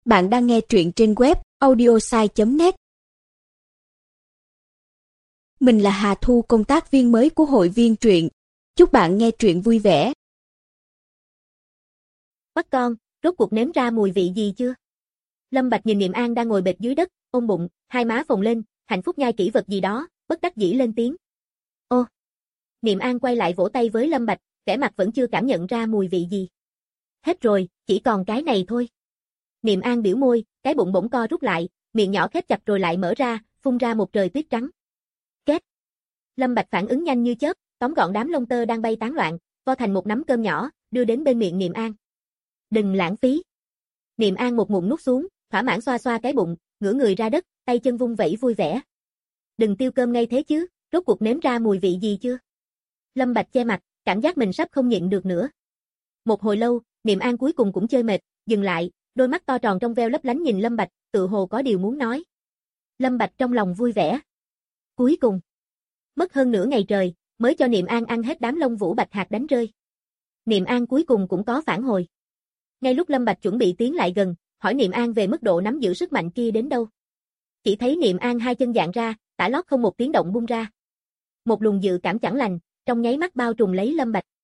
Bạn đang nghe truyện trên web audiosai.net. Mình là Hà Thu, công tác viên mới của hội viên truyện. Chúc bạn nghe truyện vui vẻ. Quắt con, rốt cuộc nếm ra mùi vị gì chưa? Lâm Bạch nhìn Niệm An đang ngồi bệt dưới đất, ôm bụng, hai má phồng lên, hạnh phúc nhai kỹ vật gì đó, bất đắc dĩ lên tiếng. Ô! Niệm An quay lại vỗ tay với Lâm Bạch, vẻ mặt vẫn chưa cảm nhận ra mùi vị gì. Hết rồi, chỉ còn cái này thôi. Niệm An biểu môi, cái bụng bỗng co rút lại, miệng nhỏ khép chặt rồi lại mở ra, phun ra một trời tuyết trắng. Két! Lâm Bạch phản ứng nhanh như chớp, tóm gọn đám lông tơ đang bay tán loạn, vo thành một nắm cơm nhỏ, đưa đến bên miệng Niệm An. Đừng lãng phí. Niệm An một ngụm nuốt xuống, thỏa mãn xoa xoa cái bụng, ngửa người ra đất, tay chân vung vẩy vui vẻ. Đừng tiêu cơm ngay thế chứ, rốt cuộc nếm ra mùi vị gì chưa? Lâm Bạch che mặt, cảm giác mình sắp không nhịn được nữa. Một hồi lâu, Niệm An cuối cùng cũng chơi mệt, dừng lại, đôi mắt to tròn trong veo lấp lánh nhìn Lâm Bạch, tự hồ có điều muốn nói. Lâm Bạch trong lòng vui vẻ. Cuối cùng, mất hơn nửa ngày trời, mới cho Niệm An ăn hết đám lông vũ bạch hạt đánh rơi. Niệm An cuối cùng cũng có phản hồi. Ngay lúc Lâm Bạch chuẩn bị tiến lại gần, hỏi Niệm An về mức độ nắm giữ sức mạnh kia đến đâu. Chỉ thấy Niệm An hai chân dạn ra, tả lót không một tiếng động bung ra. Một luồng dự cảm chẳng lành, trong nháy mắt bao trùm lấy Lâm Bạch.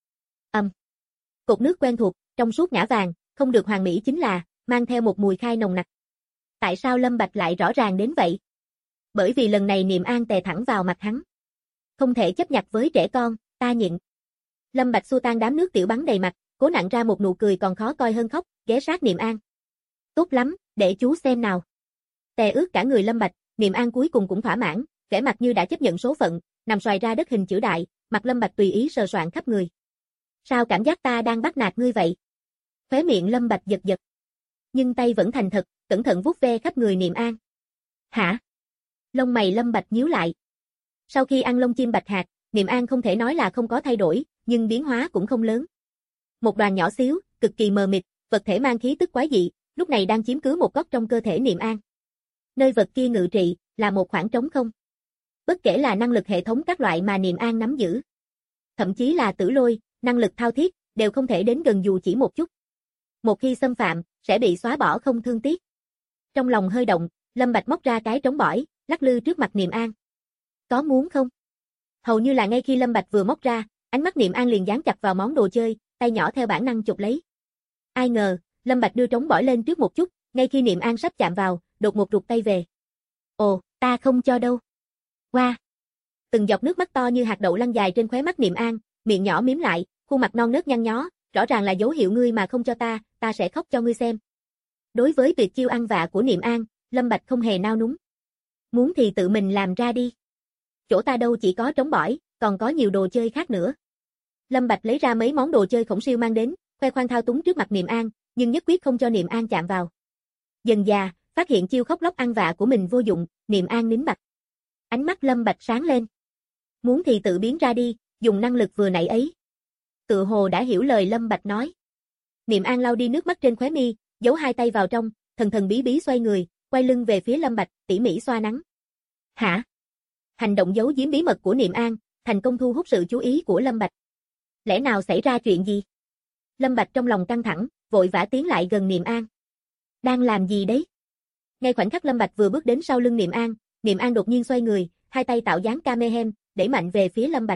Cột nước quen thuộc, trong suốt ngã vàng, không được hoàn mỹ chính là, mang theo một mùi khai nồng nặc. Tại sao Lâm Bạch lại rõ ràng đến vậy? Bởi vì lần này Niệm An tè thẳng vào mặt hắn. Không thể chấp nhặt với trẻ con, ta nhịn. Lâm Bạch xua tan đám nước tiểu bắn đầy mặt, cố nặn ra một nụ cười còn khó coi hơn khóc, ghé sát Niệm An. Tốt lắm, để chú xem nào. Tè ướt cả người Lâm Bạch, Niệm An cuối cùng cũng thỏa mãn, vẻ mặt như đã chấp nhận số phận, nằm xoài ra đất hình chữ đại, mặt Lâm Bạch tùy ý sờ soạng khắp người. Sao cảm giác ta đang bắt nạt ngươi vậy? Khóe miệng Lâm Bạch giật giật. Nhưng tay vẫn thành thật, cẩn thận vuốt ve khắp người Niệm An. Hả? Lông mày Lâm Bạch nhíu lại. Sau khi ăn lông chim bạch hạt, Niệm An không thể nói là không có thay đổi, nhưng biến hóa cũng không lớn. Một đoàn nhỏ xíu, cực kỳ mờ mịt, vật thể mang khí tức quái dị, lúc này đang chiếm cứ một góc trong cơ thể Niệm An. Nơi vật kia ngự trị, là một khoảng trống không. Bất kể là năng lực hệ thống các loại mà Niệm An nắm giữ, thậm chí là tử lôi, năng lực thao thiết, đều không thể đến gần dù chỉ một chút. Một khi xâm phạm, sẽ bị xóa bỏ không thương tiếc. Trong lòng hơi động, Lâm Bạch móc ra cái trống bỏi, lắc lư trước mặt Niệm An. Có muốn không? Hầu như là ngay khi Lâm Bạch vừa móc ra, ánh mắt Niệm An liền dán chặt vào món đồ chơi, tay nhỏ theo bản năng chụp lấy. Ai ngờ, Lâm Bạch đưa trống bỏi lên trước một chút, ngay khi Niệm An sắp chạm vào, đột ngột rụt tay về. Ồ, ta không cho đâu. Qua. Từng giọt nước mắt to như hạt đậu lăn dài trên khóe mắt Niệm An, miệng nhỏ mím lại, khuôn mặt non nớt nhăn nhó, rõ ràng là dấu hiệu ngươi mà không cho ta sẽ khóc cho ngươi xem. Đối với tuyệt chiêu ăn vạ của Niệm An, Lâm Bạch không hề nao núng. Muốn thì tự mình làm ra đi. Chỗ ta đâu chỉ có trống bỏi, còn có nhiều đồ chơi khác nữa. Lâm Bạch lấy ra mấy món đồ chơi khổng siêu mang đến, khoe khoang thao túng trước mặt Niệm An, nhưng nhất quyết không cho Niệm An chạm vào. Dần dà, phát hiện chiêu khóc lóc ăn vạ của mình vô dụng, Niệm An nín bặt. Ánh mắt Lâm Bạch sáng lên. Muốn thì tự biến ra đi, dùng năng lực vừa nãy ấy. Tự hồ đã hiểu lời Lâm Bạch nói. Niệm An lau đi nước mắt trên khóe mi, giấu hai tay vào trong, thần thần bí bí xoay người, quay lưng về phía Lâm Bạch, tỉ mỉ xoa nắng. Hả? Hành động giấu giếm bí mật của Niệm An, thành công thu hút sự chú ý của Lâm Bạch. Lẽ nào xảy ra chuyện gì? Lâm Bạch trong lòng căng thẳng, vội vã tiến lại gần Niệm An. Đang làm gì đấy? Ngay khoảnh khắc Lâm Bạch vừa bước đến sau lưng Niệm An đột nhiên xoay người, hai tay tạo dáng Kamehameha, đẩy mạnh về phía Lâm Bạch.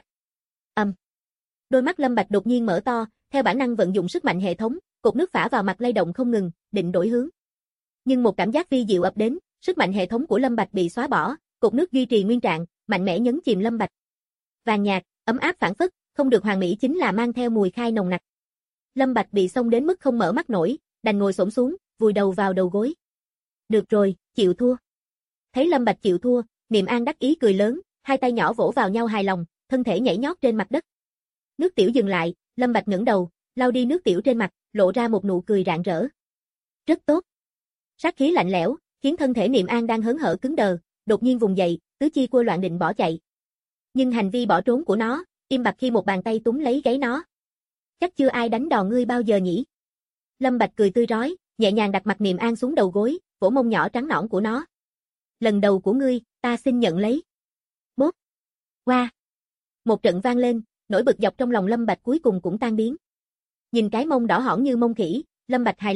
Đôi mắt Lâm Bạch đột nhiên mở to, theo bản năng vận dụng sức mạnh hệ thống, cột nước phả vào mặt lay động không ngừng, định đổi hướng. Nhưng một cảm giác vi diệu ập đến, sức mạnh hệ thống của Lâm Bạch bị xóa bỏ, cột nước duy trì nguyên trạng, mạnh mẽ nhấn chìm Lâm Bạch. Vàng nhạt, ấm áp phảng phất, không được hoàn mỹ chính là mang theo mùi khai nồng nặc. Lâm Bạch bị xông đến mức không mở mắt nổi, đành ngồi xổm xuống, vùi đầu vào đầu gối. Được rồi, chịu thua. Thấy Lâm Bạch chịu thua, Niệm An đắc ý cười lớn, hai tay nhỏ vỗ vào nhau hài lòng, thân thể nhảy nhót trên mặt đất. Nước tiểu dừng lại, Lâm Bạch ngẩng đầu, lau đi nước tiểu trên mặt, lộ ra một nụ cười rạng rỡ. Rất tốt. Sát khí lạnh lẽo, khiến thân thể Niệm An đang hớn hở cứng đờ, đột nhiên vùng dậy, tứ chi cua loạn định bỏ chạy. Nhưng hành vi bỏ trốn của nó, im bặt khi một bàn tay túm lấy gáy nó. Chắc chưa ai đánh đòn ngươi bao giờ nhỉ? Lâm Bạch cười tươi rói, nhẹ nhàng đặt mặt Niệm An xuống đầu gối, vỗ mông nhỏ trắng nõn của nó. Lần đầu của ngươi, ta xin nhận lấy. Bốp. Qua. Một trận vang lên, nỗi bực dọc trong lòng Lâm Bạch cuối cùng cũng tan biến. Nhìn cái mông đỏ hỏn như mông khỉ, Lâm Bạch hài lòng,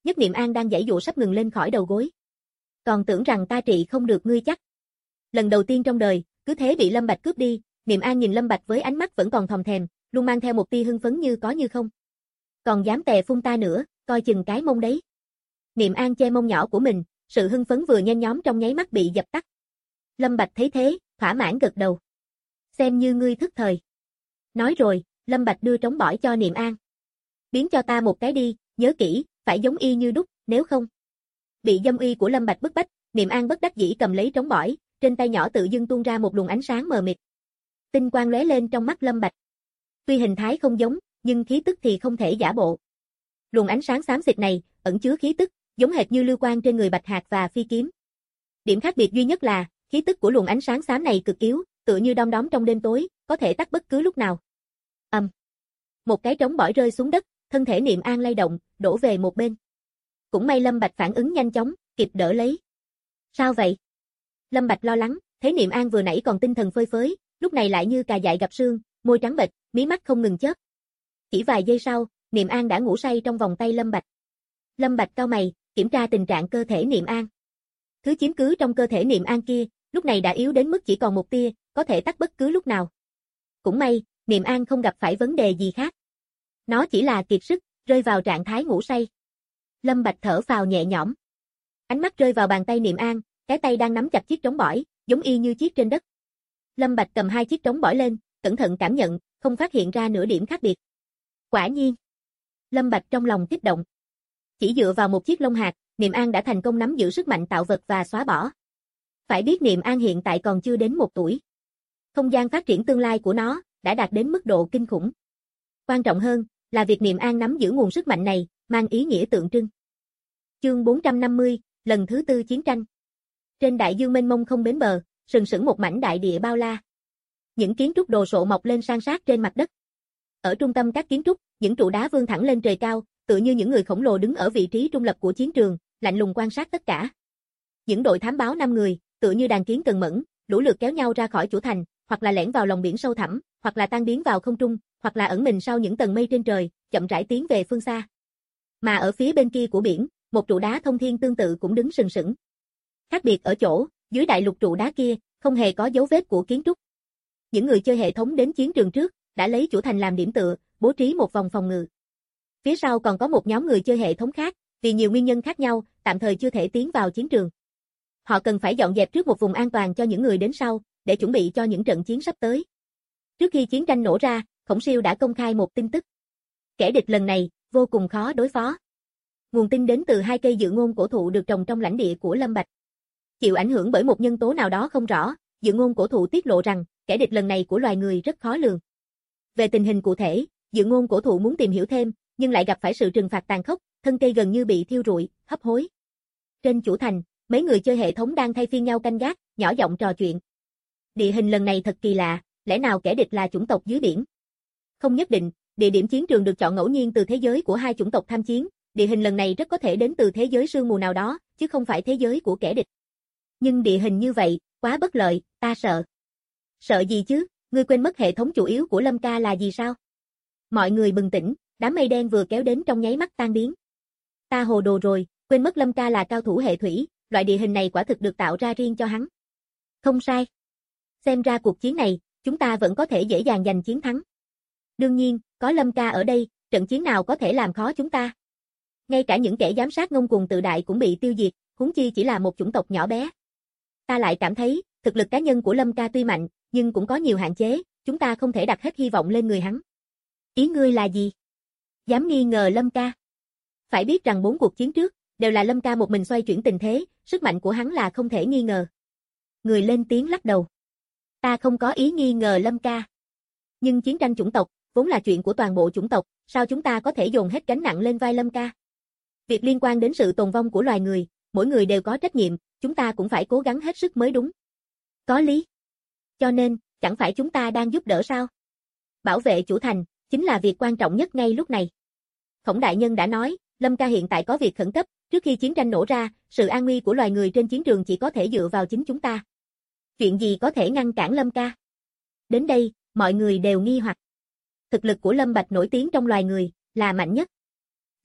Nhất Niệm An đang giãy giụa sắp ngừng lên khỏi đầu gối. Còn tưởng rằng ta trị không được ngươi chắc. Lần đầu tiên trong đời, cứ thế bị Lâm Bạch cướp đi, Niệm An nhìn Lâm Bạch với ánh mắt vẫn còn thòm thèm, luôn mang theo một tia hưng phấn như có như không. Còn dám tè phun ta nữa, coi chừng cái mông đấy. Niệm An che mông nhỏ của mình, sự hưng phấn vừa nhen nhóm trong nháy mắt bị dập tắt. Lâm Bạch thấy thế, thỏa mãn gật đầu. Xem như ngươi thức thời. Nói rồi, Lâm Bạch đưa trống bỏi cho Niệm An. Biến cho ta một cái đi, nhớ kỹ, phải giống y như đúc, nếu không. Bị dâm uy của Lâm Bạch bức bách, Niệm An bất đắc dĩ cầm lấy trống bỏi, trên tay nhỏ tự dưng tuôn ra một luồng ánh sáng mờ mịt. Tinh quang lóe lên trong mắt Lâm Bạch. Tuy hình thái không giống, nhưng khí tức thì không thể giả bộ. Luồng ánh sáng xám xịt này ẩn chứa khí tức, giống hệt như lưu quang trên người Bạch Hạc và Phi Kiếm. Điểm khác biệt duy nhất là, khí tức của luồng ánh sáng xám này cực yếu, tựa như đom đóm trong đêm tối, có thể tắt bất cứ lúc nào. Một cái trống bỏi rơi xuống đất, thân thể Niệm An lay động, đổ về một bên. Cũng may Lâm Bạch phản ứng nhanh chóng, kịp đỡ lấy. Sao vậy? Lâm Bạch lo lắng, thấy Niệm An vừa nãy còn tinh thần phơi phới, lúc này lại như cà dại gặp sương, môi trắng bệch, mí mắt không ngừng chớp. Chỉ vài giây sau, Niệm An đã ngủ say trong vòng tay Lâm Bạch. Lâm Bạch cau mày, kiểm tra tình trạng cơ thể Niệm An. Thứ chiếm cứ trong cơ thể Niệm An kia, lúc này đã yếu đến mức chỉ còn một tia, có thể tắt bất cứ lúc nào. Cũng may, Niệm An không gặp phải vấn đề gì khác. Nó chỉ là kiệt sức, rơi vào trạng thái ngủ say. Lâm Bạch thở phào nhẹ nhõm. Ánh mắt rơi vào bàn tay Niệm An, cái tay đang nắm chặt chiếc trống bỏi, giống y như chiếc trên đất. Lâm Bạch cầm hai chiếc trống bỏi lên, cẩn thận cảm nhận, không phát hiện ra nửa điểm khác biệt. Quả nhiên. Lâm Bạch trong lòng kích động. Chỉ dựa vào một chiếc lông hạt, Niệm An đã thành công nắm giữ sức mạnh tạo vật và xóa bỏ. Phải biết Niệm An hiện tại còn chưa đến 1 tuổi. Không gian phát triển tương lai của nó đã đạt đến mức độ kinh khủng. Quan trọng hơn là việc Niệm An nắm giữ nguồn sức mạnh này, mang ý nghĩa tượng trưng. Chương 450, lần thứ 4 chiến tranh. Trên đại dương mênh mông không bến bờ, sừng sững một mảnh đại địa bao la. Những kiến trúc đồ sộ mọc lên san sát trên mặt đất. Ở trung tâm các kiến trúc, những trụ đá vươn thẳng lên trời cao, tựa như những người khổng lồ đứng ở vị trí trung lập của chiến trường, lạnh lùng quan sát tất cả. Những đội thám báo 5 người, tựa như đàn kiến cần mẫn, lũ lượt kéo nhau ra khỏi chủ thành, hoặc là lẻn vào lòng biển sâu thẳm, hoặc là tan biến vào không trung, hoặc là ẩn mình sau những tầng mây trên trời, chậm rãi tiến về phương xa. Mà ở phía bên kia của biển, một trụ đá thông thiên tương tự cũng đứng sừng sững. Khác biệt ở chỗ, dưới đại lục trụ đá kia, không hề có dấu vết của kiến trúc. Những người chơi hệ thống đến chiến trường trước, đã lấy chủ thành làm điểm tựa, bố trí một vòng phòng ngự. Phía sau còn có một nhóm người chơi hệ thống khác, vì nhiều nguyên nhân khác nhau, tạm thời chưa thể tiến vào chiến trường. Họ cần phải dọn dẹp trước một vùng an toàn cho những người đến sau, để chuẩn bị cho những trận chiến sắp tới. Trước khi chiến tranh nổ ra, Khổng Siêu đã công khai một tin tức. Kẻ địch lần này, vô cùng khó đối phó. Nguồn tin đến từ 2 cây dự ngôn cổ thụ được trồng trong lãnh địa của Lâm Bạch. Chịu ảnh hưởng bởi một nhân tố nào đó không rõ, dự ngôn cổ thụ tiết lộ rằng, kẻ địch lần này của loài người rất khó lường. Về tình hình cụ thể, dự ngôn cổ thụ muốn tìm hiểu thêm, nhưng lại gặp phải sự trừng phạt tàn khốc, thân cây gần như bị thiêu rụi, hấp hối. Trên chủ thành, mấy người chơi hệ thống đang thay phiên nhau canh gác, nhỏ giọng trò chuyện. Địa hình lần này thật kỳ lạ, lẽ nào kẻ địch là chủng tộc dưới biển? Không nhất định, địa điểm chiến trường được chọn ngẫu nhiên từ thế giới của 2 chủng tộc tham chiến, địa hình lần này rất có thể đến từ thế giới sương mù nào đó, chứ không phải thế giới của kẻ địch. Nhưng địa hình như vậy, quá bất lợi, ta sợ. Sợ gì chứ, ngươi quên mất hệ thống chủ yếu của Lâm ca là gì sao? Mọi người bừng tỉnh, đám mây đen vừa kéo đến trong nháy mắt tan biến. Ta hồ đồ rồi, quên mất Lâm ca là cao thủ hệ thủy, loại địa hình này quả thực được tạo ra riêng cho hắn. Không sai. Xem ra cuộc chiến này, chúng ta vẫn có thể dễ dàng giành chiến thắng. Đương nhiên, có Lâm ca ở đây, trận chiến nào có thể làm khó chúng ta. Ngay cả những kẻ giám sát ngông cuồng tự đại cũng bị tiêu diệt, huống chi chỉ là một chủng tộc nhỏ bé. Ta lại cảm thấy, thực lực cá nhân của Lâm ca tuy mạnh, nhưng cũng có nhiều hạn chế, chúng ta không thể đặt hết hy vọng lên người hắn. Ý ngươi là gì? Dám nghi ngờ Lâm ca? Phải biết rằng 4 cuộc chiến trước, đều là Lâm ca một mình xoay chuyển tình thế, sức mạnh của hắn là không thể nghi ngờ. Người lên tiếng lắc đầu. Ta không có ý nghi ngờ Lâm ca. Nhưng chiến tranh chủng tộc, vốn là chuyện của toàn bộ chủng tộc, sao chúng ta có thể dồn hết gánh nặng lên vai Lâm ca? Việc liên quan đến sự tồn vong của loài người, mỗi người đều có trách nhiệm, chúng ta cũng phải cố gắng hết sức mới đúng. Có lý. Cho nên, chẳng phải chúng ta đang giúp đỡ sao? Bảo vệ chủ thành, chính là việc quan trọng nhất ngay lúc này. Khổng đại nhân đã nói, Lâm ca hiện tại có việc khẩn cấp, trước khi chiến tranh nổ ra, sự an nguy của loài người trên chiến trường chỉ có thể dựa vào chính chúng ta. Chuyện gì có thể ngăn cản Lâm ca? Đến đây, mọi người đều nghi hoặc. Thực lực của Lâm Bạch nổi tiếng trong loài người, là mạnh nhất.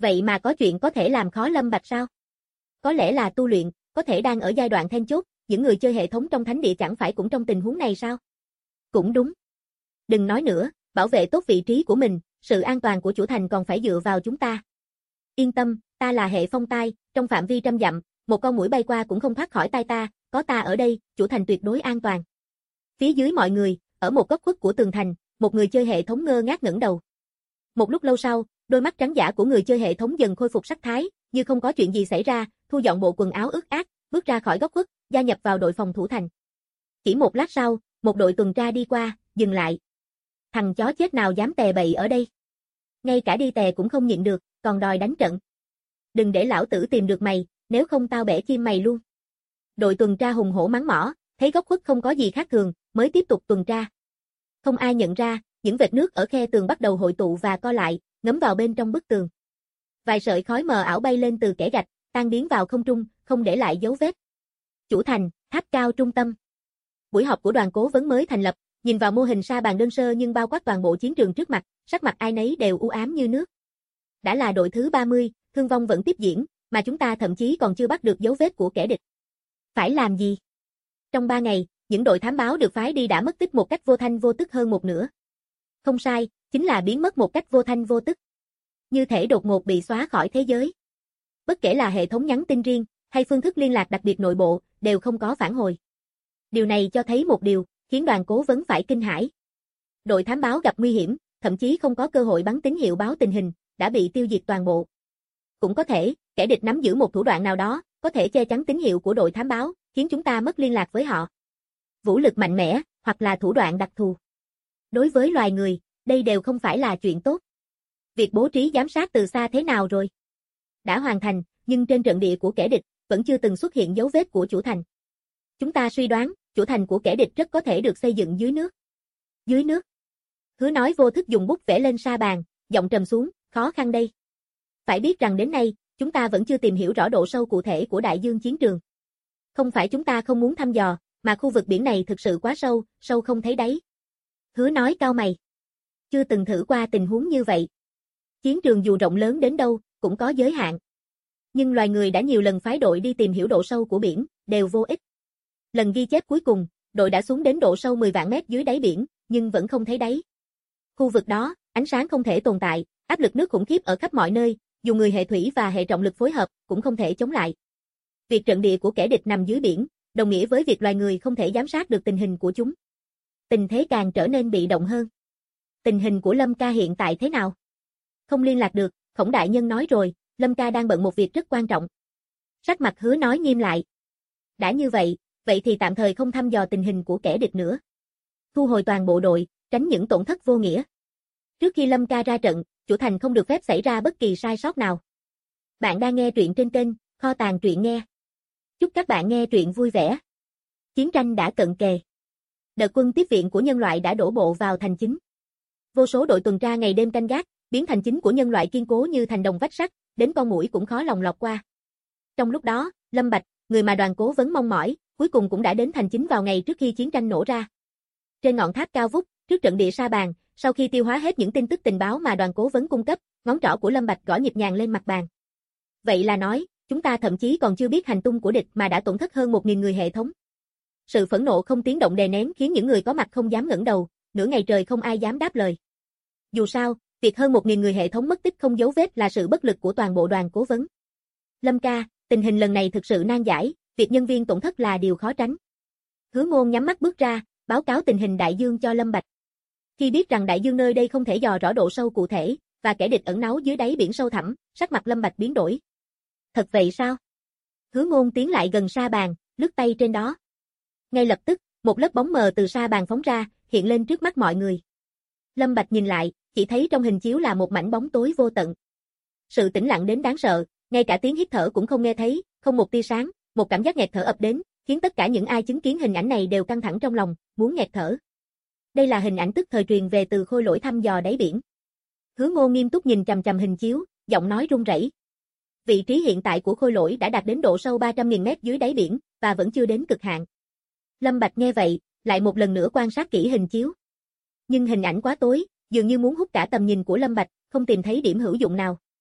Vậy mà có chuyện có thể làm khó Lâm Bạch sao? Có lẽ là tu luyện, có thể đang ở giai đoạn then chốt, những người chơi hệ thống trong thánh địa chẳng phải cũng trong tình huống này sao? Cũng đúng. Đừng nói nữa, bảo vệ tốt vị trí của mình, sự an toàn của chủ thành còn phải dựa vào chúng ta. Yên tâm, ta là hệ phong tai, trong phạm vi trăm dặm, một con muỗi bay qua cũng không thoát khỏi tay ta, có ta ở đây, chủ thành tuyệt đối an toàn. Phía dưới mọi người, ở một góc khuất của tường thành, một người chơi hệ thống ngơ ngác ngẩng đầu. Một lúc lâu sau, đôi mắt trắng dã của người chơi hệ thống dần khôi phục sắc thái, như không có chuyện gì xảy ra, thu dọn bộ quần áo ướt át, bước ra khỏi góc khuất, gia nhập vào đội phòng thủ thành. Chỉ một lát sau, một đội tuần tra đi qua, dừng lại. Thằng chó chết nào dám tè bậy ở đây? Ngay cả đi tè cũng không nhịn được, còn đòi đánh trận. Đừng để lão tử tìm được mày, nếu không tao bẻ chim mày luôn. Đội tuần tra hùng hổ mắng mỏ, thấy góc khuất không có gì khác thường, mới tiếp tục tuần tra. Không ai nhận ra, những vệt nước ở khe tường bắt đầu hội tụ và co lại, ngấm vào bên trong bức tường. Vài sợi khói mờ ảo bay lên từ kẽ gạch, tan biến vào không trung, không để lại dấu vết. Chủ thành, tháp cao trung tâm. Buổi họp của đoàn cố vấn mới thành lập, nhìn vào mô hình sa bàn đơn sơ nhưng bao quát toàn bộ chiến trường trước mặt, sắc mặt ai nấy đều u ám như nước. Đã là đội thứ 30, thương vong vẫn tiếp diễn, mà chúng ta thậm chí còn chưa bắt được dấu vết của kẻ địch. Phải làm gì? Trong 3 ngày, những đội thám báo được phái đi đã mất tích một cách vô thanh vô tức hơn một nửa. Không sai, chính là biến mất một cách vô thanh vô tức. Như thể đột ngột bị xóa khỏi thế giới. Bất kể là hệ thống nhắn tin riêng, hay phương thức liên lạc đặc biệt nội bộ, đều không có phản hồi. Điều này cho thấy một điều, khiến đoàn cố vấn phải kinh hãi. Đội thám báo gặp nguy hiểm, thậm chí không có cơ hội bắn tín hiệu báo tình hình, đã bị tiêu diệt toàn bộ. Cũng có thể, kẻ địch nắm giữ một thủ đoạn nào đó, có thể che chắn tín hiệu của đội thám báo, khiến chúng ta mất liên lạc với họ. Vũ lực mạnh mẽ, hoặc là thủ đoạn đặc thù. Đối với loài người, đây đều không phải là chuyện tốt. Việc bố trí giám sát từ xa thế nào rồi? Đã hoàn thành, nhưng trên trận địa của kẻ địch, vẫn chưa từng xuất hiện dấu vết của chủ thành. Chúng ta suy đoán, chủ thành của kẻ địch rất có thể được xây dựng dưới nước. Dưới nước? Hứa nói vô thức dùng bút vẽ lên sa bàn, giọng trầm xuống, khó khăn đây. Phải biết rằng đến nay, chúng ta vẫn chưa tìm hiểu rõ độ sâu cụ thể của đại dương chiến trường. Không phải chúng ta không muốn thăm dò, mà khu vực biển này thực sự quá sâu, sâu không thấy đáy. Hứa nói cau mày. Chưa từng thử qua tình huống như vậy. Chiến trường dù rộng lớn đến đâu, cũng có giới hạn. Nhưng loài người đã nhiều lần phái đội đi tìm hiểu độ sâu của biển, đều vô ích. Lần ghi chép cuối cùng, đội đã xuống đến độ sâu 10 vạn mét dưới đáy biển, nhưng vẫn không thấy đáy. Khu vực đó, ánh sáng không thể tồn tại, áp lực nước khủng khiếp ở khắp mọi nơi, dù người hệ thủy và hệ trọng lực phối hợp, cũng không thể chống lại. Việc trận địa của kẻ địch nằm dưới biển, đồng nghĩa với việc loài người không thể giám sát được tình hình của chúng. Tình thế càng trở nên bị động hơn. Tình hình của Lâm ca hiện tại thế nào? Không liên lạc được, Khổng đại nhân nói rồi, Lâm ca đang bận một việc rất quan trọng. Sắc mặt Hứa nói nghiêm lại. Đã như vậy, vậy thì tạm thời không thăm dò tình hình của kẻ địch nữa. Thu hồi toàn bộ đội, tránh những tổn thất vô nghĩa. Trước khi Lâm ca ra trận, chủ thành không được phép xảy ra bất kỳ sai sót nào. Bạn đang nghe truyện trên kênh Kho tàng truyện nghe. Chúc các bạn nghe truyện vui vẻ. Chiến tranh đã cận kề. Đợt quân tiếp viện của nhân loại đã đổ bộ vào thành chính. Vô số đội tuần tra ngày đêm canh gác, biến thành chính của nhân loại kiên cố như thành đồng vách sắt, đến con muỗi cũng khó lòng lọt qua. Trong lúc đó, Lâm Bạch, người mà đoàn cố vấn mong mỏi, cuối cùng cũng đã đến thành chính vào ngày trước khi chiến tranh nổ ra. Trên ngọn tháp cao vút, trước trận địa sa bàn, sau khi tiêu hóa hết những tin tức tình báo mà đoàn cố vấn cung cấp, ngón trỏ của Lâm Bạch gõ nhịp nhàng lên mặt bàn. Vậy là nói, chúng ta thậm chí còn chưa biết hành tung của địch mà đã tổn thất hơn 1000 người hệ thống. Sự phẫn nộ không tiếng động đè nén khiến những người có mặt không dám ngẩng đầu, nửa ngày trời không ai dám đáp lời. Dù sao, việc hơn 1000 người hệ thống mất tích không dấu vết là sự bất lực của toàn bộ đoàn cố vấn. Lâm ca, tình hình lần này thực sự nan giải, việc nhân viên tổn thất là điều khó tránh. Hứa Ngôn nhắm mắt bước ra, báo cáo tình hình đại dương cho Lâm Bạch. Khi biết rằng đại dương nơi đây không thể dò rõ độ sâu cụ thể, và kẻ địch ẩn náu dưới đáy biển sâu thẳm, sắc mặt Lâm Bạch biến đổi. Thật vậy sao? Hứa Ngôn tiến lại gần sa bàn, lướt tay trên đó. Ngay lập tức, một lớp bóng mờ từ sa bàn phóng ra, hiện lên trước mắt mọi người. Lâm Bạch nhìn lại, chỉ thấy trong hình chiếu là một mảnh bóng tối vô tận. Sự tĩnh lặng đến đáng sợ, ngay cả tiếng hít thở cũng không nghe thấy, không một tia sáng, một cảm giác nghẹt thở ập đến, khiến tất cả những ai chứng kiến hình ảnh này đều căng thẳng trong lòng, muốn nghẹt thở. Đây là hình ảnh tức thời truyền về từ khôi lỗi thăm dò đáy biển. Hứa Ngôn nghiêm túc nhìn chằm chằm hình chiếu, giọng nói run rẩy. Vị trí hiện tại của khôi lỗi đã đạt đến độ sâu 300.000 mét dưới đáy biển, và vẫn chưa đến cực hạn. Lâm Bạch nghe vậy, lại một lần nữa quan sát kỹ hình chiếu. Nhưng hình ảnh quá tối, dường như muốn hút cả tầm nhìn của Lâm Bạch, không tìm thấy điểm hữu dụng nào.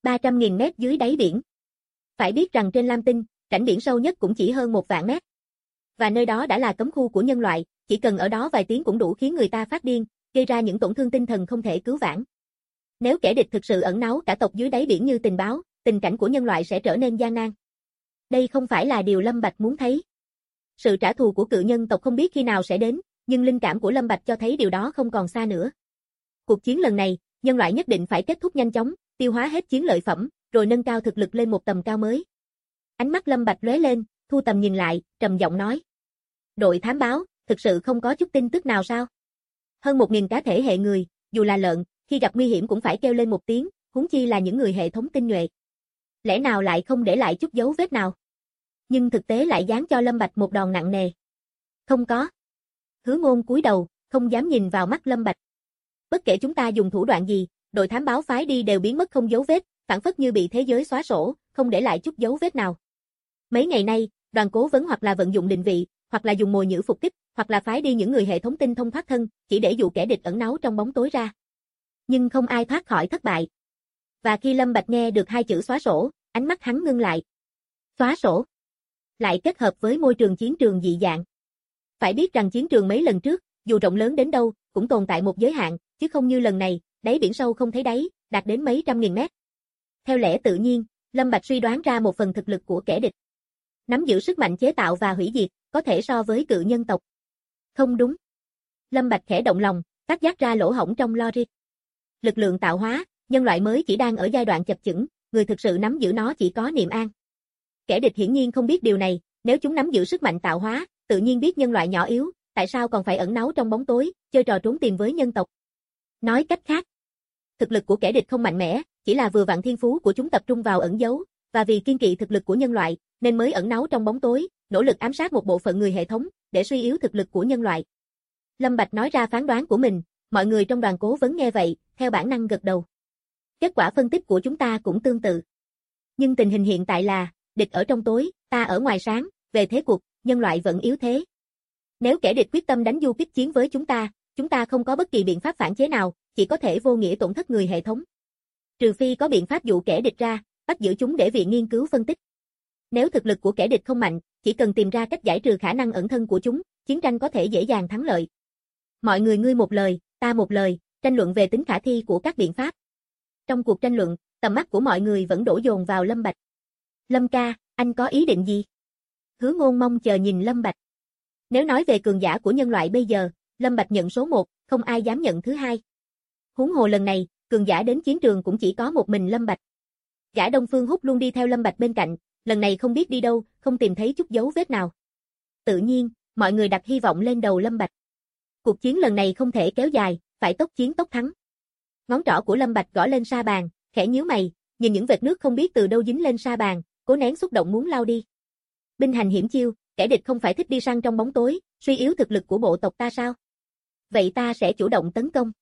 300.000 mét dưới đáy biển. Phải biết rằng trên Lam Tinh, rãnh biển sâu nhất cũng chỉ hơn 1 vạn mét. Và nơi đó đã là cấm khu của nhân loại, chỉ cần ở đó vài tiếng cũng đủ khiến người ta phát điên, gây ra những tổn thương tinh thần không thể cứu vãn. Nếu kẻ địch thực sự ẩn náu cả tộc dưới đáy biển như tình báo, tình cảnh của nhân loại sẽ trở nên gian nan. Đây không phải là điều Lâm Bạch muốn thấy. Sự trả thù của cự nhân tộc không biết khi nào sẽ đến, nhưng linh cảm của Lâm Bạch cho thấy điều đó không còn xa nữa. Cuộc chiến lần này, nhân loại nhất định phải kết thúc nhanh chóng, tiêu hóa hết chiến lợi phẩm, rồi nâng cao thực lực lên một tầm cao mới. Ánh mắt Lâm Bạch lóe lên, thu tầm nhìn lại, trầm giọng nói. Đội thám báo, thực sự không có chút tin tức nào sao? Hơn 1.000 cá thể hệ người, dù là lợn, khi gặp nguy hiểm cũng phải kêu lên một tiếng, huống chi là những người hệ thống tinh nhuệ. Lẽ nào lại không để lại chút dấu vết nào? Nhưng thực tế lại giáng cho Lâm Bạch một đòn nặng nề. Không có. Hứa Ngôn cúi đầu, không dám nhìn vào mắt Lâm Bạch. Bất kể chúng ta dùng thủ đoạn gì, đội thám báo phái đi đều biến mất không dấu vết, phản phất như bị thế giới xóa sổ, không để lại chút dấu vết nào. Mấy ngày nay, đoàn cố vấn hoặc là vận dụng định vị, hoặc là dùng mồi nhử phục kích, hoặc là phái đi những người hệ thống tinh thông thoát thân, chỉ để dụ kẻ địch ẩn náu trong bóng tối ra. Nhưng không ai thoát khỏi thất bại. Và khi Lâm Bạch nghe được hai chữ xóa sổ, ánh mắt hắn ngưng lại. Xóa sổ. Lại kết hợp với môi trường chiến trường dị dạng. Phải biết rằng chiến trường mấy lần trước, dù rộng lớn đến đâu, cũng tồn tại một giới hạn, chứ không như lần này, đáy biển sâu không thấy đáy, đạt đến mấy trăm nghìn mét. Theo lẽ tự nhiên, Lâm Bạch suy đoán ra một phần thực lực của kẻ địch. Nắm giữ sức mạnh chế tạo và hủy diệt, có thể so với cự nhân tộc. Không đúng. Lâm Bạch khẽ động lòng, phát giác ra lỗ hổng trong logic. Lực lượng tạo hóa, nhân loại mới chỉ đang ở giai đoạn chập chững, người thực sự nắm giữ nó chỉ có Niệm An. Kẻ địch hiển nhiên không biết điều này, nếu chúng nắm giữ sức mạnh tạo hóa, tự nhiên biết nhân loại nhỏ yếu, tại sao còn phải ẩn náu trong bóng tối, chơi trò trốn tìm với nhân tộc. Nói cách khác, thực lực của kẻ địch không mạnh mẽ, chỉ là vừa vặn thiên phú của chúng tập trung vào ẩn giấu, và vì kiên kỵ thực lực của nhân loại, nên mới ẩn náu trong bóng tối, nỗ lực ám sát một bộ phận người hệ thống, để suy yếu thực lực của nhân loại. Lâm Bạch nói ra phán đoán của mình, mọi người trong đoàn cố vấn nghe vậy, theo bản năng gật đầu. Kết quả phân tích của chúng ta cũng tương tự. Nhưng tình hình hiện tại là, địch ở trong tối, ta ở ngoài sáng, về thế cuộc, nhân loại vẫn yếu thế. Nếu kẻ địch quyết tâm đánh du kích chiến với chúng ta không có bất kỳ biện pháp phản chế nào, chỉ có thể vô nghĩa tổn thất người hệ thống. Trừ phi có biện pháp dụ kẻ địch ra, bắt giữ chúng để viện nghiên cứu phân tích. Nếu thực lực của kẻ địch không mạnh, chỉ cần tìm ra cách giải trừ khả năng ẩn thân của chúng, chiến tranh có thể dễ dàng thắng lợi. Mọi người ngươi một lời, ta một lời, tranh luận về tính khả thi của các biện pháp. Trong cuộc tranh luận, tầm mắt của mọi người vẫn đổ dồn vào Lâm Bạch. Lâm ca, anh có ý định gì? Hứa Ngôn mong chờ nhìn Lâm Bạch. Nếu nói về cường giả của nhân loại bây giờ, Lâm Bạch nhận số 1, không ai dám nhận thứ hai. Huống hồ lần này, cường giả đến chiến trường cũng chỉ có một mình Lâm Bạch. Gã Đông Phương Húc luôn đi theo Lâm Bạch bên cạnh, lần này không biết đi đâu, không tìm thấy chút dấu vết nào. Tự nhiên, mọi người đặt hy vọng lên đầu Lâm Bạch. Cuộc chiến lần này không thể kéo dài, phải tốc chiến tốc thắng. Ngón trỏ của Lâm Bạch gõ lên sa bàn, khẽ nhíu mày, nhìn những vệt nước không biết từ đâu dính lên sa bàn, cố nén xúc động muốn lao đi. Binh hành hiểm chiêu, kẻ địch không phải thích đi săn trong bóng tối, suy yếu thực lực của bộ tộc ta sao? Vậy ta sẽ chủ động tấn công.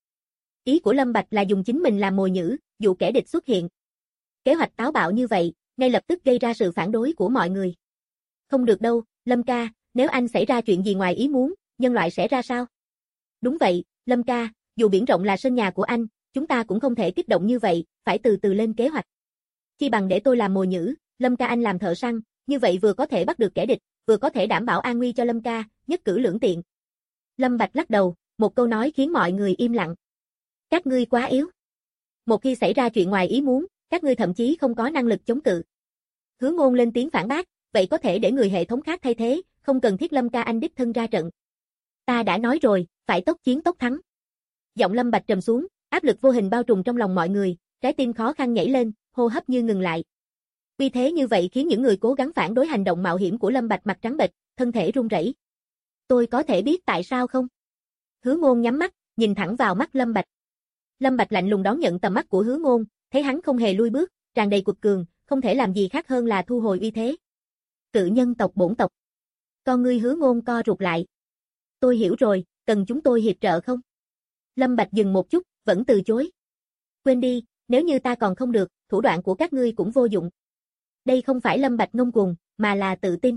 Ý của Lâm Bạch là dùng chính mình làm mồi nhử, dụ kẻ địch xuất hiện. Kế hoạch táo bạo như vậy, ngay lập tức gây ra sự phản đối của mọi người. Không được đâu, Lâm ca, nếu anh xảy ra chuyện gì ngoài ý muốn, nhân loại sẽ ra sao? Đúng vậy, Lâm ca, dù biển rộng là sân nhà của anh, chúng ta cũng không thể kích động như vậy, phải từ từ lên kế hoạch. Chi bằng để tôi làm mồi nhử, Lâm ca anh làm thợ săn, như vậy vừa có thể bắt được kẻ địch, vừa có thể đảm bảo an nguy cho Lâm ca, nhất cử lưỡng tiện. Lâm Bạch lắc đầu, một câu nói khiến mọi người im lặng. Các ngươi quá yếu. Một khi xảy ra chuyện ngoài ý muốn, các ngươi thậm chí không có năng lực chống cự. Hứa Ngôn lên tiếng phản bác, vậy có thể để người hệ thống khác thay thế, không cần thiết Lâm ca anh đích thân ra trận. Ta đã nói rồi, phải tốc chiến tốc thắng. Giọng Lâm Bạch trầm xuống, áp lực vô hình bao trùm trong lòng mọi người, trái tim khó khăn nhảy lên, hô hấp như ngừng lại. Vì thế như vậy khiến những người cố gắng phản đối hành động mạo hiểm của Lâm Bạch mặt trắng bệch, thân thể run rẩy. Tôi có thể biết tại sao không? Hứa Ngôn nhắm mắt, nhìn thẳng vào mắt Lâm Bạch. Lâm Bạch lạnh lùng đón nhận tầm mắt của Hứa Ngôn, thấy hắn không hề lui bước, tràn đầy cuột cường, không thể làm gì khác hơn là thu hồi uy thế. Cự nhân tộc bổn tộc. Con ngươi Hứa Ngôn co rụt lại. Tôi hiểu rồi, cần chúng tôi hiệp trợ không? Lâm Bạch dừng một chút, vẫn từ chối. Quên đi, nếu như ta còn không được, thủ đoạn của các ngươi cũng vô dụng. Đây không phải Lâm Bạch ngông cuồng, mà là tự tin.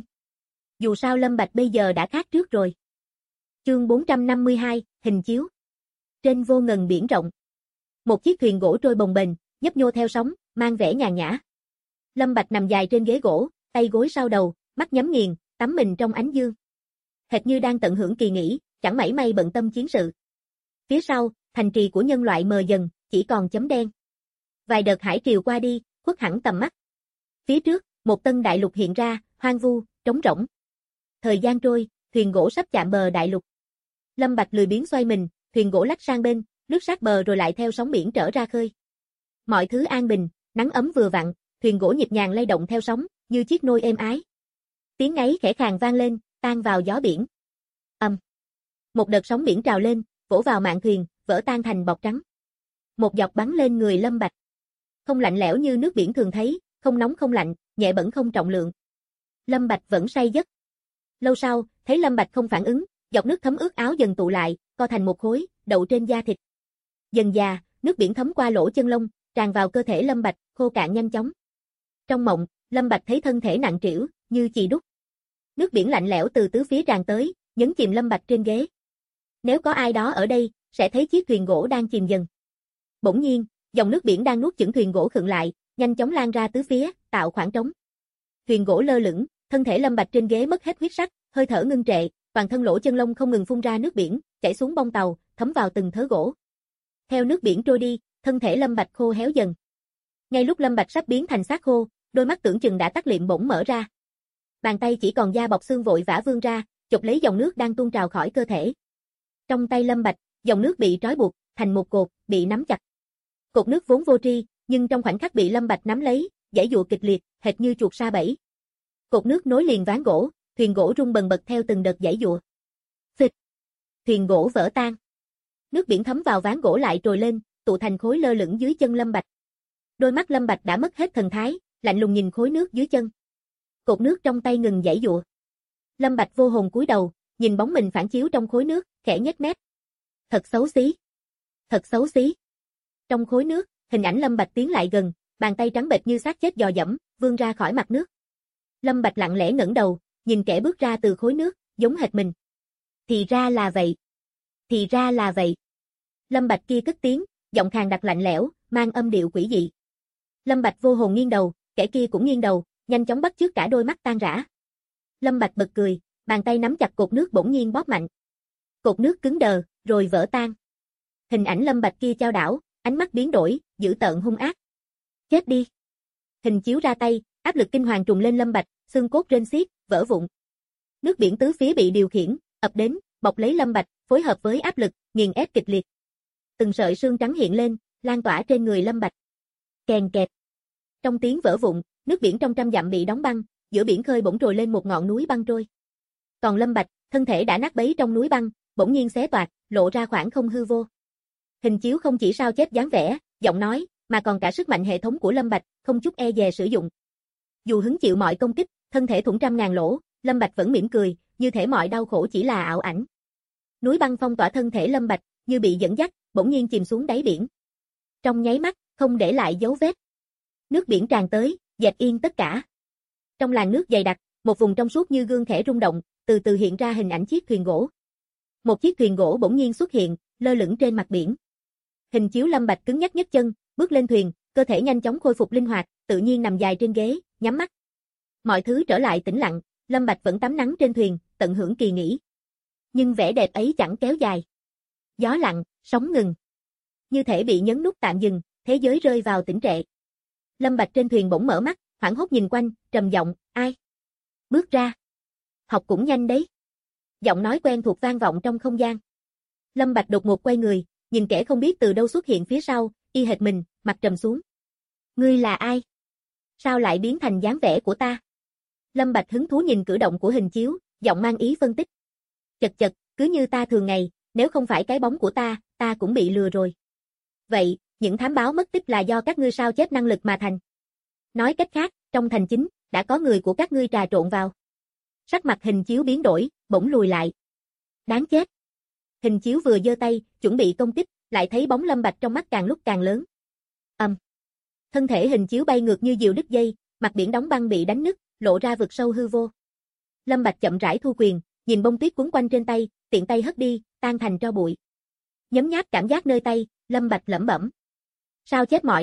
Dù sao Lâm Bạch bây giờ đã khác trước rồi. Chương 452, hình chiếu. Trên vô ngần biển rộng. Một chiếc thuyền gỗ trôi bồng bềnh, nhấp nhô theo sóng, mang vẻ nhàn nhã. Lâm Bạch nằm dài trên ghế gỗ, tay gối sau đầu, mắt nhắm nghiền, tắm mình trong ánh dương. Hệt như đang tận hưởng kỳ nghỉ, chẳng mảy may bận tâm chiến sự. Phía sau, thành trì của nhân loại mờ dần, chỉ còn chấm đen. Vài đợt hải triều qua đi, khuất hẳn tầm mắt. Phía trước, một tân đại lục hiện ra, hoang vu, trống rỗng. Thời gian trôi, thuyền gỗ sắp chạm bờ đại lục. Lâm Bạch lười biếng xoay mình, thuyền gỗ lách sang bên, lướt sát bờ rồi lại theo sóng biển trở ra khơi. Mọi thứ an bình, nắng ấm vừa vặn, thuyền gỗ nhịp nhàng lay động theo sóng, như chiếc nôi êm ái. Tiếng ngáy khẽ khàng vang lên, tan vào gió biển. Một đợt sóng biển trào lên, vỗ vào mạn thuyền, vỡ tan thành bọt trắng. Một giọt bắn lên người Lâm Bạch. Không lạnh lẽo như nước biển thường thấy, không nóng không lạnh, nhẹ bẩn không trọng lượng. Lâm Bạch vẫn say giấc. Lâu sau, thấy Lâm Bạch không phản ứng, giọt nước thấm ướt áo dần tụ lại, co thành một khối, đậu trên da thịt. Dần dà, nước biển thấm qua lỗ chân lông, tràn vào cơ thể Lâm Bạch, khô cạn nhanh chóng. Trong mộng, Lâm Bạch thấy thân thể nặng trĩu, như chì đúc. Nước biển lạnh lẽo từ tứ phía tràn tới, nhấn chìm Lâm Bạch trên ghế. Nếu có ai đó ở đây, sẽ thấy chiếc thuyền gỗ đang chìm dần. Bỗng nhiên, dòng nước biển đang nuốt chửng thuyền gỗ khựng lại, nhanh chóng lan ra tứ phía, tạo khoảng trống. Thuyền gỗ lơ lửng, thân thể Lâm Bạch trên ghế mất hết huyết sắc, hơi thở ngưng trệ, toàn thân lỗ chân lông không ngừng phun ra nước biển, chảy xuống bông tàu, thấm vào từng thớ gỗ. Theo nước biển trôi đi, thân thể Lâm Bạch khô héo dần. Ngay lúc Lâm Bạch sắp biến thành xác khô, đôi mắt tưởng chừng đã tắt liệm bỗng mở ra. Bàn tay chỉ còn da bọc xương vội vã vươn ra, chụp lấy dòng nước đang tuôn trào khỏi cơ thể. Trong tay Lâm Bạch, dòng nước bị trói buộc thành một cột, bị nắm chặt. Cột nước vốn vô tri, nhưng trong khoảnh khắc bị Lâm Bạch nắm lấy, giãy giụa kịch liệt, hệt như chuột sa bẫy. Cột nước nối liền ván gỗ, thuyền gỗ rung bần bật theo từng đợt giãy giụa. Phịch, thuyền gỗ vỡ tan. Nước biển thấm vào ván gỗ lại trồi lên, tụ thành khối lơ lửng dưới chân Lâm Bạch. Đôi mắt Lâm Bạch đã mất hết thần thái, lạnh lùng nhìn khối nước dưới chân. Cột nước trong tay ngừng giãy giụa. Lâm Bạch vô hồn cúi đầu, nhìn bóng mình phản chiếu trong khối nước, khẽ nhếch mép. Thật xấu xí. Thật xấu xí. Trong khối nước, hình ảnh Lâm Bạch tiến lại gần, bàn tay trắng bệch như xác chết dò dẫm, vươn ra khỏi mặt nước. Lâm Bạch lặng lẽ ngẩng đầu, nhìn kẻ bước ra từ khối nước, giống hệt mình. Thì ra là vậy. Thì ra là vậy. Lâm Bạch kia cất tiếng, giọng khàn đặc lạnh lẽo, mang âm điệu quỷ dị. Lâm Bạch vô hồn nghiêng đầu, kẻ kia cũng nghiêng đầu, nhanh chóng bắt chước cả đôi mắt tan rã. Lâm Bạch bật cười, bàn tay nắm chặt cột nước bỗng nhiên bóp mạnh. Cột nước cứng đờ, rồi vỡ tan. Hình ảnh Lâm Bạch kia chao đảo, ánh mắt biến đổi, dữ tợn hung ác. Chết đi. Hình chiếu ra tay, áp lực kinh hoàng trùng lên Lâm Bạch, xương cốt rên xiết, vỡ vụn. Nước biển tứ phía bị điều khiển, ập đến, bọc lấy Lâm Bạch, phối hợp với áp lực, nghiền ép kịch liệt. Từng sợi xương trắng hiện lên, lan tỏa trên người Lâm Bạch. Kèn kẹt. Trong tiếng vỡ vụn, nước biển trong trăm dặm bị đóng băng, giữa biển khơi bỗng trồi lên một ngọn núi băng trôi. Còn Lâm Bạch, thân thể đã nát bấy trong núi băng, bỗng nhiên xé toạc, lộ ra khoảng không hư vô. Hình chiếu không chỉ sao chép dáng vẻ, giọng nói, mà còn cả sức mạnh hệ thống của Lâm Bạch, không chút e dè sử dụng. Dù hứng chịu mọi công kích, thân thể thủng trăm ngàn lỗ, Lâm Bạch vẫn mỉm cười, như thể mọi đau khổ chỉ là ảo ảnh. Núi băng phong tỏa thân thể Lâm Bạch, như bị dẫn dắt, bỗng nhiên chìm xuống đáy biển. Trong nháy mắt, không để lại dấu vết. Nước biển tràn tới, dẹp yên tất cả. Trong làn nước dày đặc, một vùng trong suốt như gương khẽ rung động, từ từ hiện ra hình ảnh chiếc thuyền gỗ. Một chiếc thuyền gỗ bỗng nhiên xuất hiện, lơ lửng trên mặt biển. Hình chiếu Lâm Bạch cứng nhắc nhấc chân, bước lên thuyền, cơ thể nhanh chóng khôi phục linh hoạt, tự nhiên nằm dài trên ghế, nhắm mắt. Mọi thứ trở lại tĩnh lặng, Lâm Bạch vẫn tắm nắng trên thuyền, tận hưởng kỳ nghỉ. Nhưng vẻ đẹp ấy chẳng kéo dài. Gió lặng, sóng ngừng. Như thể bị nhấn nút tạm dừng, thế giới rơi vào tĩnh trệ. Lâm Bạch trên thuyền bỗng mở mắt, hoảng hốt nhìn quanh, trầm giọng, ai? Bước ra. Học cũng nhanh đấy. Giọng nói quen thuộc vang vọng trong không gian. Lâm Bạch đột ngột quay người, nhìn kẻ không biết từ đâu xuất hiện phía sau, y hệt mình, mặt trầm xuống. Ngươi là ai? Sao lại biến thành dáng vẻ của ta? Lâm Bạch hứng thú nhìn cử động của hình chiếu, giọng mang ý phân tích. Chật chật, cứ như ta thường ngày, nếu không phải cái bóng của ta cũng bị lừa rồi. Vậy, những thám báo mất tích là do các ngươi sao chép năng lực mà thành. Nói cách khác, trong thành chính, đã có người của các ngươi trà trộn vào. Sắc mặt hình chiếu biến đổi, bỗng lùi lại. Đáng chết. Hình chiếu vừa giơ tay, chuẩn bị công kích, lại thấy bóng Lâm Bạch trong mắt càng lúc càng lớn. Thân thể hình chiếu bay ngược như diều đứt dây, mặt biển đóng băng bị đánh nứt, lộ ra vực sâu hư vô. Lâm Bạch chậm rãi thu quyền, nhìn bông tuyết cuốn quanh trên tay, tiện tay hất đi, tan thành tro bụi. Nhấm nháp cảm giác nơi tay, Lâm Bạch lẩm bẩm. Sao chép mọi năng lực,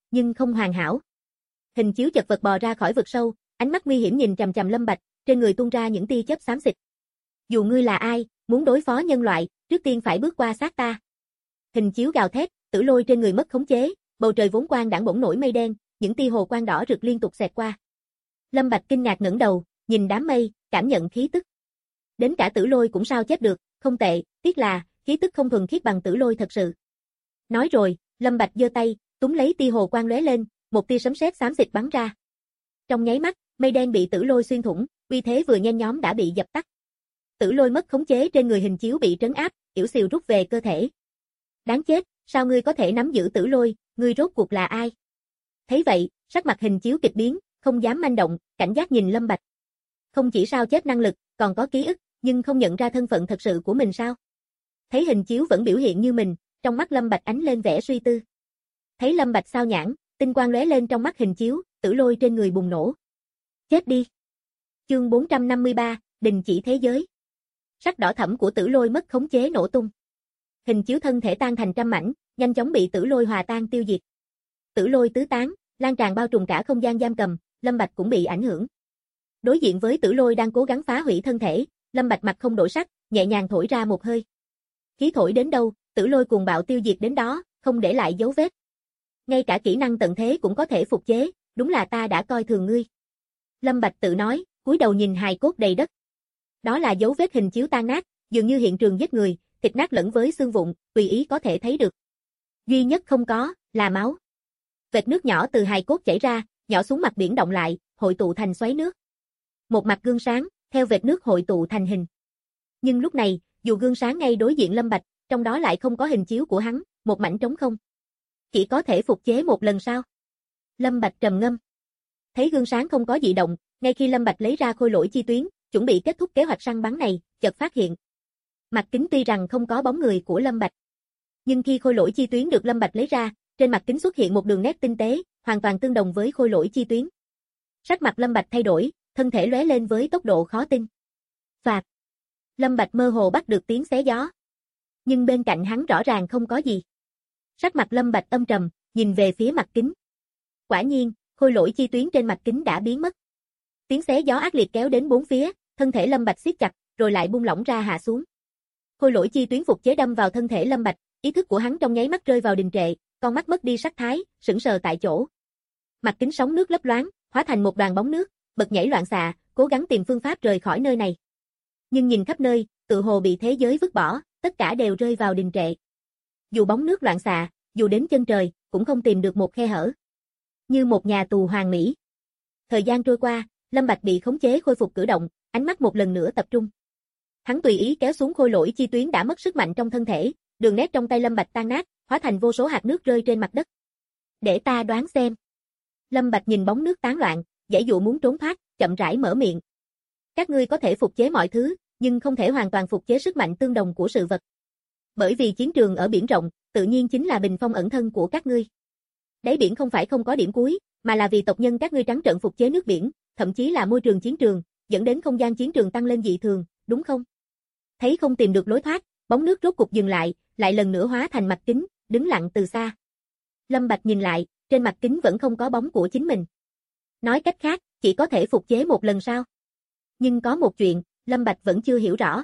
nhưng không hoàn hảo. Hình chiếu chật vật bò ra khỏi vực sâu, ánh mắt nguy hiểm nhìn chằm chằm Lâm Bạch, trên người tuôn ra những tia chớp xám xịt. Dù ngươi là ai, muốn đối phó nhân loại, trước tiên phải bước qua xác ta. Hình chiếu gào thét, tử lôi trên người mất khống chế, bầu trời vốn quang đãng bỗng nổi mây đen, những tia hồ quang đỏ rực liên tục xẹt qua. Lâm Bạch kinh ngạc ngẩng đầu, nhìn đám mây, cảm nhận khí tức. Đến cả tử lôi cũng sao chép được, không tệ, tiếc là khí tức không thuần khiết bằng tử lôi thật sự. Nói rồi, Lâm Bạch giơ tay, túm lấy tia hồ quang lóe lên, một tia sấm sét xám xịt bắn ra. Trong nháy mắt, mây đen bị tử lôi xuyên thủng, uy thế vừa nhen nhóm đã bị dập tắt. Tử lôi mất khống chế trên người hình chiếu bị trấn áp, yểu xìu rút về cơ thể. Đáng chết, sao ngươi có thể nắm giữ tử lôi, ngươi rốt cuộc là ai? Thấy vậy, sắc mặt hình chiếu kịch biến, không dám manh động, cảnh giác nhìn Lâm Bạch. Không chỉ sao chép năng lực, còn có ký ức, nhưng không nhận ra thân phận thật sự của mình sao? Thấy hình chiếu vẫn biểu hiện như mình, trong mắt Lâm Bạch ánh lên vẻ suy tư. Thấy Lâm Bạch sao nhãng, tinh quang lóe lên trong mắt hình chiếu, tử lôi trên người bùng nổ. Chết đi. Chương 453, đình chỉ thế giới. Sắc đỏ thẫm của tử lôi mất khống chế nổ tung. Hình chiếu thân thể tan thành trăm mảnh, nhanh chóng bị tử lôi hòa tan tiêu diệt. Tử lôi tứ tán, lan tràn bao trùm cả không gian giam cầm, Lâm Bạch cũng bị ảnh hưởng. Đối diện với tử lôi đang cố gắng phá hủy thân thể, Lâm Bạch mặt không đổi sắc, nhẹ nhàng thổi ra một hơi. Khí thổi đến đâu, tử lôi cuồng bạo tiêu diệt đến đó, không để lại dấu vết. Ngay cả kỹ năng tận thế cũng có thể phục chế, đúng là ta đã coi thường ngươi. Lâm Bạch tự nói, cúi đầu nhìn hài cốt đầy đất. Đó là dấu vết hình chiếu tan nát, dường như hiện trường giết người, thịt nát lẫn với xương vụn, tùy ý có thể thấy được. Duy nhất không có, là máu. Vệt nước nhỏ từ hài cốt chảy ra, nhỏ xuống mặt biển động lại, hội tụ thành xoáy nước. Một mặt gương sáng, theo vệt nước hội tụ thành hình. Nhưng lúc này, dù gương sáng ngay đối diện Lâm Bạch, trong đó lại không có hình chiếu của hắn, một mảnh trống không. Chỉ có thể phục chế một lần sao? Lâm Bạch trầm ngâm. Thấy gương sáng không có dị động, ngay khi Lâm Bạch lấy ra khôi lỗi chi tuyến, chuẩn bị kết thúc kế hoạch săn bắn này, chợt phát hiện. Mặt kính tuy rằng không có bóng người của Lâm Bạch, nhưng khi khôi lỗi chi tuyến được Lâm Bạch lấy ra, trên mặt kính xuất hiện một đường nét tinh tế, hoàn toàn tương đồng với khôi lỗi chi tuyến. Sắc mặt Lâm Bạch thay đổi, thân thể lóe lên với tốc độ khó tin. Phạt. Lâm Bạch mơ hồ bắt được tiếng xé gió. Nhưng bên cạnh hắn rõ ràng không có gì. Sắc mặt Lâm Bạch âm trầm, nhìn về phía mặt kính. Quả nhiên, khôi lỗi chi tuyến trên mặt kính đã biến mất. Tiếng xé gió ác liệt kéo đến bốn phía, thân thể Lâm Bạch siết chặt, rồi lại buông lỏng ra hạ xuống. Khôi lỗi chi tuyến phục chế đâm vào thân thể Lâm Bạch, ý thức của hắn trong nháy mắt rơi vào đình trệ, con mắt mất đi sắc thái, sững sờ tại chỗ. Mặt kính sóng nước lấp loáng, hóa thành một đoàn bóng nước, bật nhảy loạn xạ, cố gắng tìm phương pháp rời khỏi nơi này. Nhưng nhìn khắp nơi, tự hồ bị thế giới vứt bỏ, tất cả đều rơi vào đình trệ. Dù bóng nước loạn xạ, dù đến chân trời, cũng không tìm được một khe hở. Như một nhà tù hoàn mỹ. Thời gian trôi qua, Lâm Bạch bị khống chế khôi phục cử động, ánh mắt một lần nữa tập trung. Hắn tùy ý kéo xuống khôi lỗi chi tuyến đã mất sức mạnh trong thân thể, đường nét trong tay Lâm Bạch tan nát, hóa thành vô số hạt nước rơi trên mặt đất. Để ta đoán xem. Lâm Bạch nhìn bóng nước tán loạn, giãy dụ muốn trốn thoát, chậm rãi mở miệng. Các ngươi có thể phục chế mọi thứ, nhưng không thể hoàn toàn phục chế sức mạnh tương đồng của sự vật. Bởi vì chiến trường ở biển rộng, tự nhiên chính là bình phong ẩn thân của các ngươi. Đáy biển không phải không có điểm cuối, mà là vì tộc nhân các ngươi trắng trợn phục chế nước biển, thậm chí là môi trường chiến trường, dẫn đến không gian chiến trường tăng lên dị thường, đúng không? Thấy không tìm được lối thoát, bóng nước rốt cục dừng lại, lại lần nữa hóa thành mặt kính, đứng lặng từ xa. Lâm Bạch nhìn lại, trên mặt kính vẫn không có bóng của chính mình. Nói cách khác, chỉ có thể phục chế một lần sao? Nhưng có một chuyện, Lâm Bạch vẫn chưa hiểu rõ.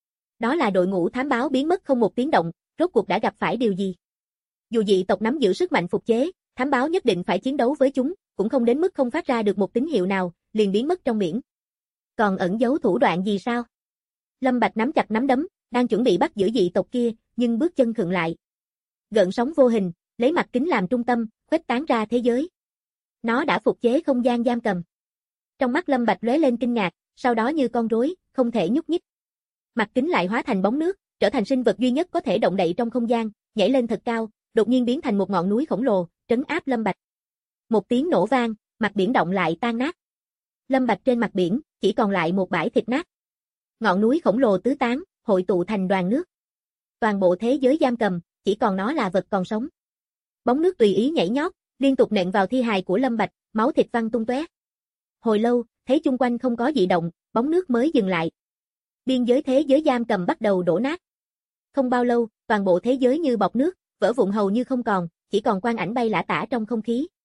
Đó là đội ngũ thám báo biến mất không một tiếng động, rốt cuộc đã gặp phải điều gì? Dù dị tộc nắm giữ sức mạnh phục chế, thám báo nhất định phải chiến đấu với chúng, cũng không đến mức không phát ra được một tín hiệu nào, liền biến mất trong biển. Còn ẩn giấu thủ đoạn gì sao? Lâm Bạch nắm chặt nắm đấm, đang chuẩn bị bắt giữ dị tộc kia, nhưng bước chân khựng lại. Gợn sóng vô hình, lấy mặt kính làm trung tâm, khuếch tán ra thế giới. Nó đã phục chế không gian giam cầm. Trong mắt Lâm Bạch lóe lên kinh ngạc, sau đó như con rối, không thể nhúc nhích. Mặt kính lại hóa thành bóng nước, trở thành sinh vật duy nhất có thể động đậy trong không gian, nhảy lên thật cao, đột nhiên biến thành một ngọn núi khổng lồ, trấn áp Lâm Bạch. Một tiếng nổ vang, mặt biển động lại tan nát. Lâm Bạch trên mặt biển, chỉ còn lại một bãi thịt nát. Ngọn núi khổng lồ tứ tán, hội tụ thành đoàn nước. Toàn bộ thế giới giam cầm, chỉ còn nó là vật còn sống. Bóng nước tùy ý nhảy nhót, liên tục nện vào thi hài của Lâm Bạch, máu thịt văng tung tóe. Hồi lâu, thấy chung quanh không có dị động, bóng nước mới dừng lại. Biên giới thế giới giam cầm bắt đầu đổ nát. Không bao lâu, toàn bộ thế giới như bọt nước, vỡ vụn hầu như không còn, chỉ còn quang ảnh bay lả tả trong không khí.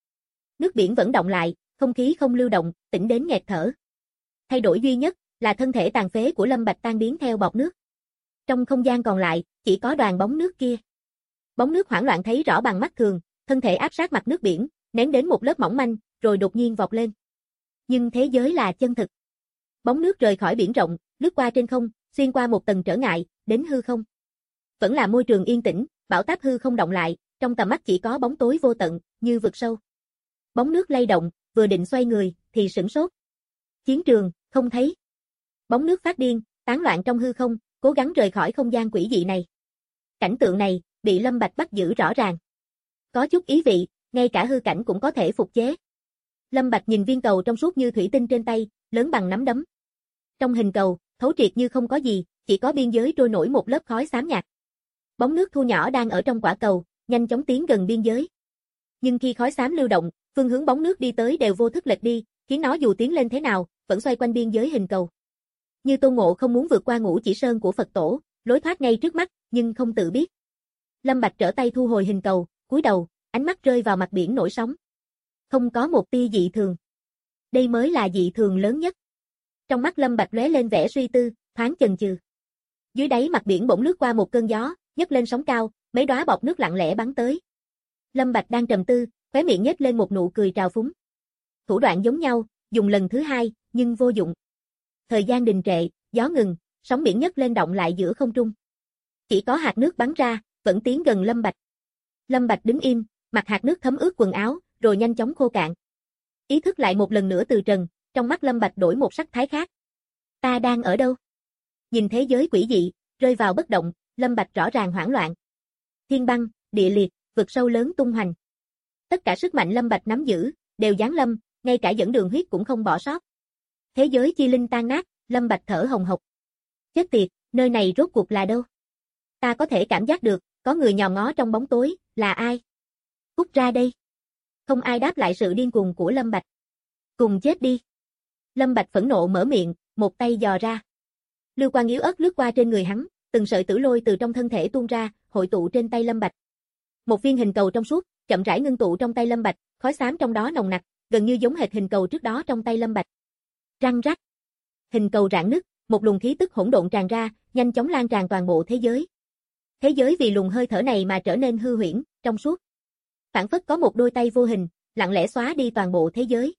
Nước biển vẫn động lại, không khí không lưu động, tĩnh đến nghẹt thở. Thay đổi duy nhất là thân thể tàn phế của Lâm Bạch tan biến theo bọt nước. Trong không gian còn lại, chỉ có đoàn bóng nước kia. Bóng nước hoảng loạn thấy rõ bằng mắt thường, thân thể áp sát mặt nước biển, nén đến một lớp mỏng manh, rồi đột nhiên vọt lên. Nhưng thế giới là chân thực. Bóng nước rời khỏi biển rộng, lướt qua trên không, xuyên qua một tầng trở ngại, đến hư không. Vẫn là môi trường yên tĩnh, bão táp hư không động lại, trong tầm mắt chỉ có bóng tối vô tận, như vực sâu. Bóng nước lay động, vừa định xoay người, thì sửng sốt. Chiến trường, không thấy. Bóng nước phát điên, tán loạn trong hư không, cố gắng rời khỏi không gian quỷ dị này. Cảnh tượng này, bị Lâm Bạch bắt giữ rõ ràng. Có chút ý vị, ngay cả hư cảnh cũng có thể phục chế. Lâm Bạch nhìn viên cầu trong suốt như thủy tinh trên tay, lớn bằng nắm đấm. Trong hình cầu, thấu triệt như không có gì, chỉ có biên giới trôi nổi một lớp khói xám nhạt. Bóng nước thu nhỏ đang ở trong quả cầu, nhanh chóng tiến gần biên giới. Nhưng khi khói xám lưu động, phương hướng bóng nước đi tới đều vô thức lệch đi, khiến nó dù tiến lên thế nào, vẫn xoay quanh biên giới hình cầu. Như Tôn Ngộ không muốn vượt qua Ngũ Chỉ Sơn của Phật tổ, lối thoát ngay trước mắt, nhưng không tự biết. Lâm Bạch trở tay thu hồi hình cầu, cúi đầu, ánh mắt rơi vào mặt biển nổi sóng. Không có một tia dị thường. Đây mới là dị thường lớn nhất. Trong mắt Lâm Bạch lóe lên vẻ suy tư, thoáng chần chừ. Dưới đáy mặt biển bỗng lướt qua một cơn gió, nhấc lên sóng cao, mấy đóa bọt nước lặng lẽ bắn tới. Lâm Bạch đang trầm tư, khóe miệng nhếch lên một nụ cười trào phúng. Thủ đoạn giống nhau, dùng lần thứ hai, nhưng vô dụng. Thời gian đình trệ, gió ngừng, sóng biển nhấc lên động lại giữa không trung. Chỉ có hạt nước bắn ra, vẫn tiến gần Lâm Bạch. Lâm Bạch đứng im, mặt hạt nước thấm ướt quần áo, rồi nhanh chóng khô cạn. Ý thức lại một lần nữa từ trần, trong mắt Lâm Bạch đổi một sắc thái khác. Ta đang ở đâu? Nhìn thế giới quỷ dị, rơi vào bất động, Lâm Bạch rõ ràng hoảng loạn. Thiên băng, địa liệt, vực sâu lớn tung hoành. Tất cả sức mạnh Lâm Bạch nắm giữ, đều giáng lâm, ngay cả dẫn đường huyết cũng không bỏ sót. Thế giới chi linh tan nát, Lâm Bạch thở hồng hộc. Chết tiệt, nơi này rốt cuộc là đâu? Ta có thể cảm giác được, có người nhòm ngó trong bóng tối, là ai? Cút ra đây. Không ai đáp lại sự điên cuồng của Lâm Bạch. Cùng chết đi. Lâm Bạch phẫn nộ mở miệng, một tay dò ra. Lưu quang yếu ớt lướt qua trên người hắn, từng sợi tử lôi từ trong thân thể tuôn ra, hội tụ trên tay Lâm Bạch. Một viên hình cầu trong suốt, chậm rãi ngưng tụ trong tay Lâm Bạch, khói xám trong đó nồng nặc, gần như giống hệt hình cầu trước đó trong tay Lâm Bạch. Răng rắc. Hình cầu rạn nứt, một luồng khí tức hỗn độn tràn ra, nhanh chóng lan tràn toàn bộ thế giới. Thế giới vì luồng hơi thở này mà trở nên hư huyễn, trong suốt. Phản phất có một đôi tay vô hình, lặng lẽ xóa đi toàn bộ thế giới.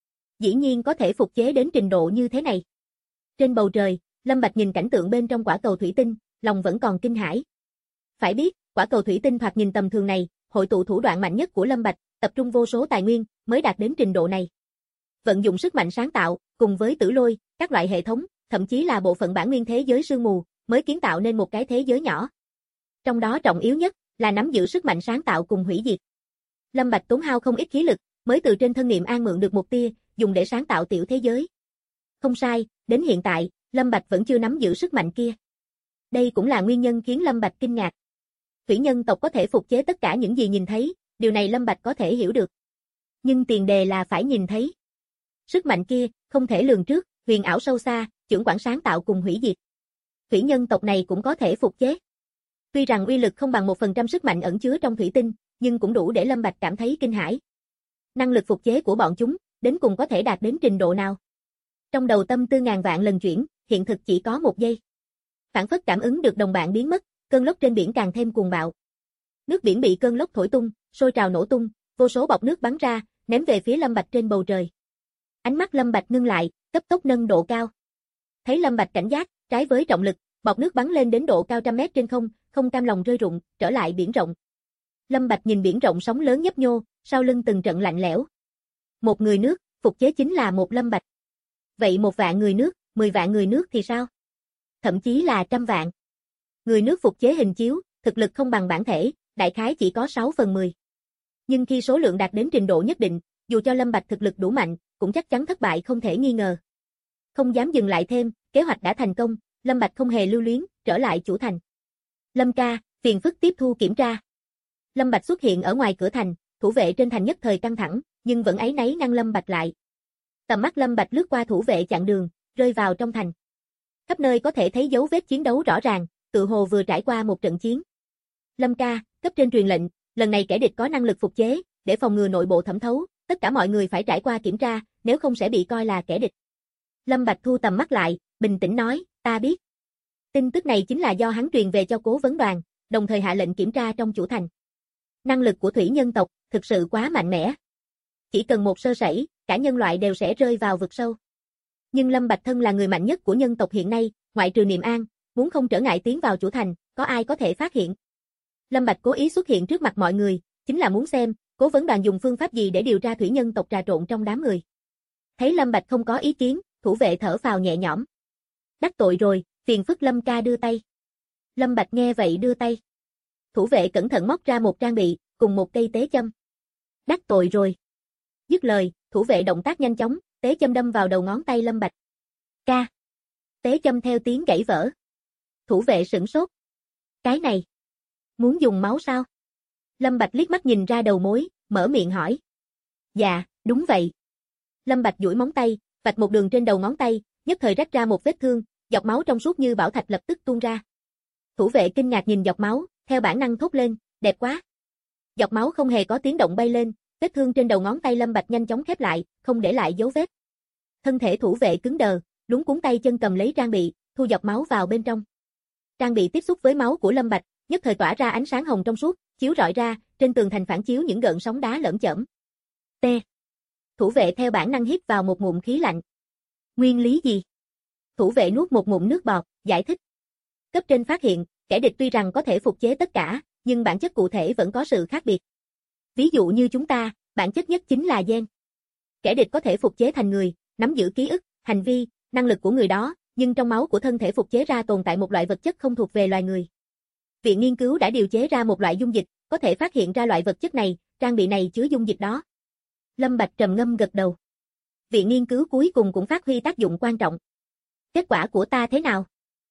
Dĩ nhiên có thể phục chế đến trình độ như thế này. Trên bầu trời, Lâm Bạch nhìn cảnh tượng bên trong quả cầu thủy tinh, lòng vẫn còn kinh hãi. Phải biết, quả cầu thủy tinh thoạt nhìn tầm thường này, hội tụ thủ đoạn mạnh nhất của Lâm Bạch, tập trung vô số tài nguyên, mới đạt đến trình độ này. Vận dụng sức mạnh sáng tạo, cùng với tử lôi, các loại hệ thống, thậm chí là bộ phận bản nguyên thế giới sương mù, mới kiến tạo nên một cái thế giới nhỏ. Trong đó trọng yếu nhất là nắm giữ sức mạnh sáng tạo cùng hủy diệt. Lâm Bạch tốn hao không ít khí lực, mới từ trên thân Niệm An mượn được một tia, dùng để sáng tạo tiểu thế giới. Không sai, đến hiện tại, Lâm Bạch vẫn chưa nắm giữ sức mạnh kia. Đây cũng là nguyên nhân khiến Lâm Bạch kinh ngạc. Thủy nhân tộc có thể phục chế tất cả những gì nhìn thấy, điều này Lâm Bạch có thể hiểu được. Nhưng tiền đề là phải nhìn thấy. Sức mạnh kia, không thể lường trước, huyền ảo sâu xa, chưởng quản sáng tạo cùng hủy diệt. Thủy nhân tộc này cũng có thể phục chế. Tuy rằng uy lực không bằng 1% sức mạnh ẩn chứa trong thủy tinh, nhưng cũng đủ để Lâm Bạch cảm thấy kinh hãi. Năng lực phục chế của bọn chúng, đến cùng có thể đạt đến trình độ nào? Trong đầu tâm tư ngàn vạn lần chuyển, hiện thực chỉ có một giây. Phản phất cảm ứng được đồng bạn biến mất, cơn lốc trên biển càng thêm cuồng bạo. Nước biển bị cơn lốc thổi tung, sôi trào nổ tung, vô số bọt nước bắn ra, ném về phía Lâm Bạch trên bầu trời. Ánh mắt Lâm Bạch ngưng lại, cấp tốc nâng độ cao. Thấy Lâm Bạch cảnh giác, trái với trọng lực, bọt nước bắn lên đến độ cao trăm mét trên không, không cam lòng rơi rụng, trở lại biển rộng. Lâm Bạch nhìn biển rộng sóng lớn nhấp nhô, sau lưng từng trận lạnh lẽo. Một người nước, phục chế chính là một Lâm Bạch. Vậy 1 vạn người nước, 10 vạn người nước thì sao? Thậm chí là 100 vạn. Người nước phục chế hình chiếu, thực lực không bằng bản thể, đại khái chỉ có 6/10. Nhưng khi số lượng đạt đến trình độ nhất định, dù cho Lâm Bạch thực lực đủ mạnh, cũng chắc chắn thất bại không thể nghi ngờ. Không dám dừng lại thêm, kế hoạch đã thành công, Lâm Bạch không hề lưu luyến, trở lại chủ thành. Lâm ca, phiền phức tiếp thu kiểm tra. Lâm Bạch xuất hiện ở ngoài cửa thành, thủ vệ trên thành nhất thời căng thẳng, nhưng vẫn áy náy ngăn Lâm Bạch lại. Tầm mắt Lâm Bạch lướt qua thủ vệ chặn đường, rơi vào trong thành. Khắp nơi có thể thấy dấu vết chiến đấu rõ ràng, tự hồ vừa trải qua một trận chiến. Lâm ca, cấp trên truyền lệnh, lần này kẻ địch có năng lực phục chế, để phòng ngừa nội bộ thẩm thấu, tất cả mọi người phải trải qua kiểm tra, nếu không sẽ bị coi là kẻ địch. Lâm Bạch thu tầm mắt lại, bình tĩnh nói, ta biết. Tin tức này chính là do hắn truyền về cho Cố vấn đoàn, đồng thời hạ lệnh kiểm tra trong chủ thành. Năng lực của thủy nhân tộc thực sự quá mạnh mẽ. Chỉ cần một sơ sẩy, cả nhân loại đều sẽ rơi vào vực sâu. Nhưng Lâm Bạch thân là người mạnh nhất của nhân tộc hiện nay, ngoại trừ Niệm An, muốn không trở ngại tiến vào chủ thành, có ai có thể phát hiện. Lâm Bạch cố ý xuất hiện trước mặt mọi người, chính là muốn xem, Cố vấn đoàn dùng phương pháp gì để điều tra thủy nhân tộc trà trộn trong đám người. Thấy Lâm Bạch không có ý kiến, thủ vệ thở phào nhẹ nhõm. Đắc tội rồi, phiền phức Lâm ca đưa tay. Lâm Bạch nghe vậy đưa tay. Thủ vệ cẩn thận móc ra một trang bị, cùng một cây tế châm. Đắc tội rồi. Dứt lời, thủ vệ động tác nhanh chóng, tế châm đâm vào đầu ngón tay Lâm Bạch. Ca. Tế châm theo tiếng gãy vỡ. Thủ vệ sửng sốt. Cái này. Muốn dùng máu sao? Lâm Bạch liếc mắt nhìn ra đầu mối, mở miệng hỏi. Dạ, đúng vậy. Lâm Bạch duỗi móng tay, vạch một đường trên đầu ngón tay, nhất thời rách ra một vết thương, giọt máu trong suốt như bảo thạch lập tức tuôn ra. Thủ vệ kinh ngạc nhìn giọt máu, theo bản năng thốt lên, đẹp quá. Giọt máu không hề có tiếng động bay lên, vết thương trên đầu ngón tay Lâm Bạch nhanh chóng khép lại, không để lại dấu vết. Thân thể thủ vệ cứng đờ, luống cuống tay chân cầm lấy trang bị, thu giọt máu vào bên trong. Trang bị tiếp xúc với máu của Lâm Bạch, nhất thời tỏa ra ánh sáng hồng trong suốt, chiếu rọi ra, trên tường thành phản chiếu những gợn sóng đá lởm chởm. T. Thủ vệ theo bản năng hít vào một ngụm khí lạnh. Nguyên lý gì? Thủ vệ nuốt một ngụm nước bọt, giải thích. Cấp trên phát hiện, kẻ địch tuy rằng có thể phục chế tất cả, nhưng bản chất cụ thể vẫn có sự khác biệt. Ví dụ như chúng ta, bản chất nhất chính là gen. Kẻ địch có thể phục chế thành người, nắm giữ ký ức, hành vi, năng lực của người đó, nhưng trong máu của thân thể phục chế ra tồn tại một loại vật chất không thuộc về loài người. Viện nghiên cứu đã điều chế ra một loại dung dịch, có thể phát hiện ra loại vật chất này, trang bị này chứa dung dịch đó. Lâm Bạch trầm ngâm gật đầu. Viện nghiên cứu cuối cùng cũng phát huy tác dụng quan trọng. Kết quả của ta thế nào?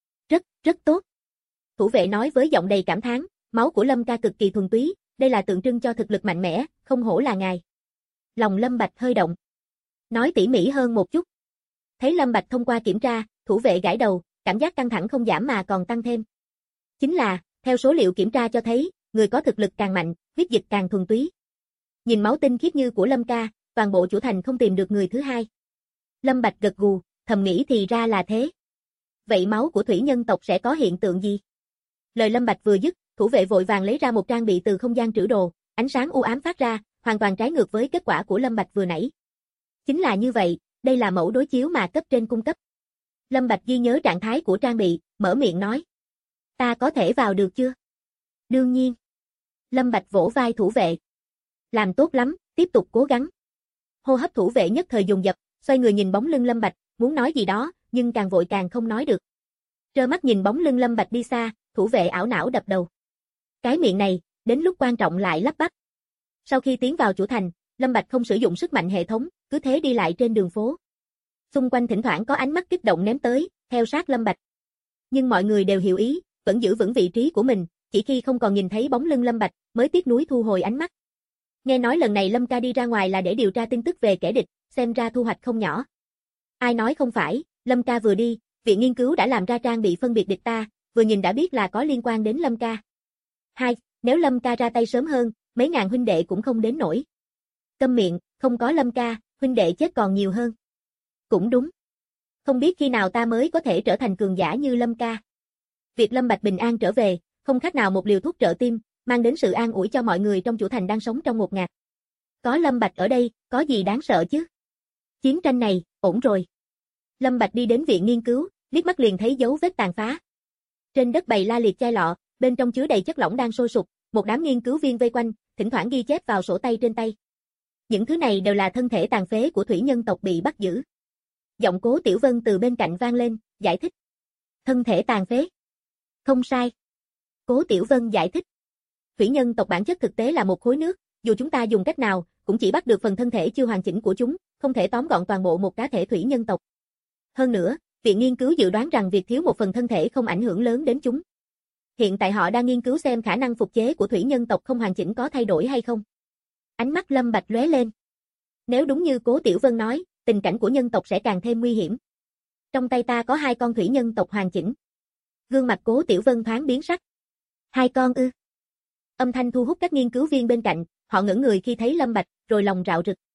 Rất tốt. Thủ vệ nói với giọng đầy cảm thán, máu của Lâm ca cực kỳ thuần túy, đây là tượng trưng cho thực lực mạnh mẽ, không hổ là ngài. Lòng Lâm Bạch hơi động. Nói tỉ mỉ hơn một chút. Thấy Lâm Bạch thông qua kiểm tra, thủ vệ gãi đầu, cảm giác căng thẳng không giảm mà còn tăng thêm. Chính là, theo số liệu kiểm tra cho thấy, người có thực lực càng mạnh, huyết dịch càng thuần túy. Nhìn máu tinh khiết như của Lâm ca, toàn bộ chủ thành không tìm được người thứ hai. Lâm Bạch gật gù, thầm nghĩ thì ra là thế. Vậy máu của thủy nhân tộc sẽ có hiện tượng gì? Lời Lâm Bạch vừa dứt, thủ vệ vội vàng lấy ra một trang bị từ không gian trữ đồ, ánh sáng u ám phát ra, hoàn toàn trái ngược với kết quả của Lâm Bạch vừa nãy. Chính là như vậy, đây là mẫu đối chiếu mà cấp trên cung cấp. Lâm Bạch ghi nhớ trạng thái của trang bị, mở miệng nói. Ta có thể vào được chưa? Đương nhiên. Lâm Bạch vỗ vai thủ vệ. Làm tốt lắm, tiếp tục cố gắng. Hô hấp thủ vệ nhất thời dồn dập, xoay người nhìn bóng lưng Lâm Bạch, muốn nói gì đó, nhưng càng vội càng không nói được. Trơ mắt nhìn bóng lưng Lâm Bạch đi xa, thủ vệ ảo não đập đầu. Cái miệng này, đến lúc quan trọng lại lắp bắp. Sau khi tiến vào chủ thành, Lâm Bạch không sử dụng sức mạnh hệ thống, cứ thế đi lại trên đường phố. Xung quanh thỉnh thoảng có ánh mắt kích động ném tới, theo sát Lâm Bạch. Nhưng mọi người đều hiểu ý, vẫn giữ vững vị trí của mình, chỉ khi không còn nhìn thấy bóng lưng Lâm Bạch, mới tiếc nuối thu hồi ánh mắt. Nghe nói lần này Lâm ca đi ra ngoài là để điều tra tin tức về kẻ địch, xem ra thu hoạch không nhỏ. Ai nói không phải, Lâm ca vừa đi, viện nghiên cứu đã làm ra trang bị phân biệt địch ta, vừa nhìn đã biết là có liên quan đến Lâm ca. Hai, nếu Lâm ca ra tay sớm hơn, mấy ngàn huynh đệ cũng không đến nổi. Câm miệng, không có Lâm ca, huynh đệ chết còn nhiều hơn. Cũng đúng. Không biết khi nào ta mới có thể trở thành cường giả như Lâm ca. Việc Lâm Bạch bình an trở về, không khác nào một liều thuốc trợ tim, mang đến sự an ủi cho mọi người trong chủ thành đang sống trong ngột ngạt. Có Lâm Bạch ở đây, có gì đáng sợ chứ? Chiến tranh này, ổn rồi. Lâm Bạch đi đến viện nghiên cứu, liếc mắt liền thấy dấu vết tàn phá. Trên đất bày la liệt chai lọ, bên trong chứa đầy chất lỏng đang sôi sục, một đám nghiên cứu viên vây quanh, thỉnh thoảng ghi chép vào sổ tay trên tay. Những thứ này đều là thân thể tàn phế của thủy nhân tộc bị bắt giữ. Giọng Cố Tiểu Vân từ bên cạnh vang lên, giải thích. Thân thể tàn phế. Không sai. Cố Tiểu Vân giải thích. Thủy nhân tộc bản chất thực tế là một khối nước, dù chúng ta dùng cách nào, cũng chỉ bắt được phần thân thể chưa hoàn chỉnh của chúng, không thể tóm gọn toàn bộ một cá thể thủy nhân tộc. Hơn nữa, viện nghiên cứu dự đoán rằng việc thiếu một phần thân thể không ảnh hưởng lớn đến chúng. Hiện tại họ đang nghiên cứu xem khả năng phục chế của thủy nhân tộc không hoàn chỉnh có thay đổi hay không. Ánh mắt Lâm Bạch lóe lên. Nếu đúng như Cố Tiểu Vân nói, tình cảnh của nhân tộc sẽ càng thêm nguy hiểm. Trong tay ta có 2 con thủy nhân tộc hoàn chỉnh. Gương mặt Cố Tiểu Vân thoáng biến sắc. 2 con ư? Âm thanh thu hút các nghiên cứu viên bên cạnh, họ ngẩn người khi thấy Lâm Bạch, rồi lòng rạo rực.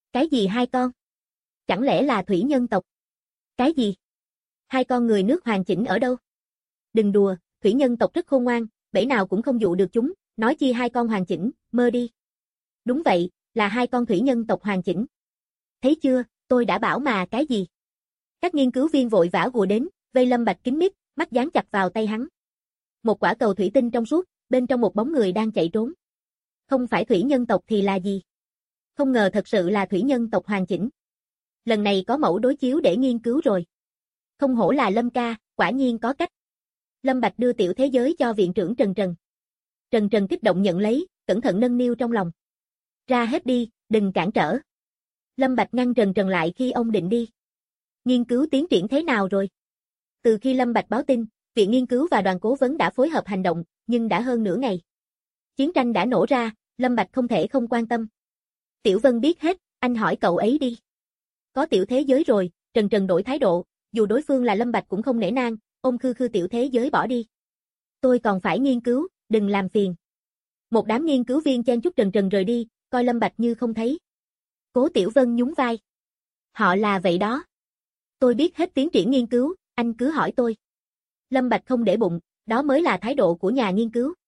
Cái gì hai con? Chẳng lẽ là thủy nhân tộc? Cái gì? Hai con người nước hoàn chỉnh ở đâu? Đừng đùa, thủy nhân tộc rất khôn ngoan, bẫy nào cũng không dụ được chúng, nói chi hai con hoàn chỉnh, mơ đi. Đúng vậy, là hai con thủy nhân tộc hoàn chỉnh. Thấy chưa, tôi đã bảo mà cái gì? Các nghiên cứu viên vội vã ùa đến, vây Lâm Bạch kín mít, mắt dán chặt vào tay hắn. Một quả cầu thủy tinh trong suốt, bên trong một bóng người đang chạy trốn. Không phải thủy nhân tộc thì là gì? Không ngờ thật sự là thủy nhân tộc hoàn chỉnh. Lần này có mẫu đối chiếu để nghiên cứu rồi. Không hổ là Lâm ca, quả nhiên có cách. Lâm Bạch đưa tiểu thế giới cho viện trưởng Trần Trần. Trần Trần kích động nhận lấy, cẩn thận nâng niu trong lòng. Ra hết đi, đừng cản trở. Lâm Bạch ngăn Trần Trần lại khi ông định đi. Nghiên cứu tiến triển thế nào rồi? Từ khi Lâm Bạch báo tin, viện nghiên cứu và đoàn cố vấn đã phối hợp hành động, nhưng đã hơn nửa ngày. Chiến tranh đã nổ ra, Lâm Bạch không thể không quan tâm. Tiểu Vân biết hết, anh hỏi cậu ấy đi. Có tiểu thế giới rồi, Trần Trần đổi thái độ, dù đối phương là Lâm Bạch cũng không nể nang, ôm khư khư tiểu thế giới bỏ đi. Tôi còn phải nghiên cứu, đừng làm phiền. Một đám nghiên cứu viên chen chúc Trần Trần rời đi, coi Lâm Bạch như không thấy. Cố Tiểu Vân nhún vai. Họ là vậy đó. Tôi biết hết tiến triển nghiên cứu, anh cứ hỏi tôi. Lâm Bạch không để bụng, đó mới là thái độ của nhà nghiên cứu.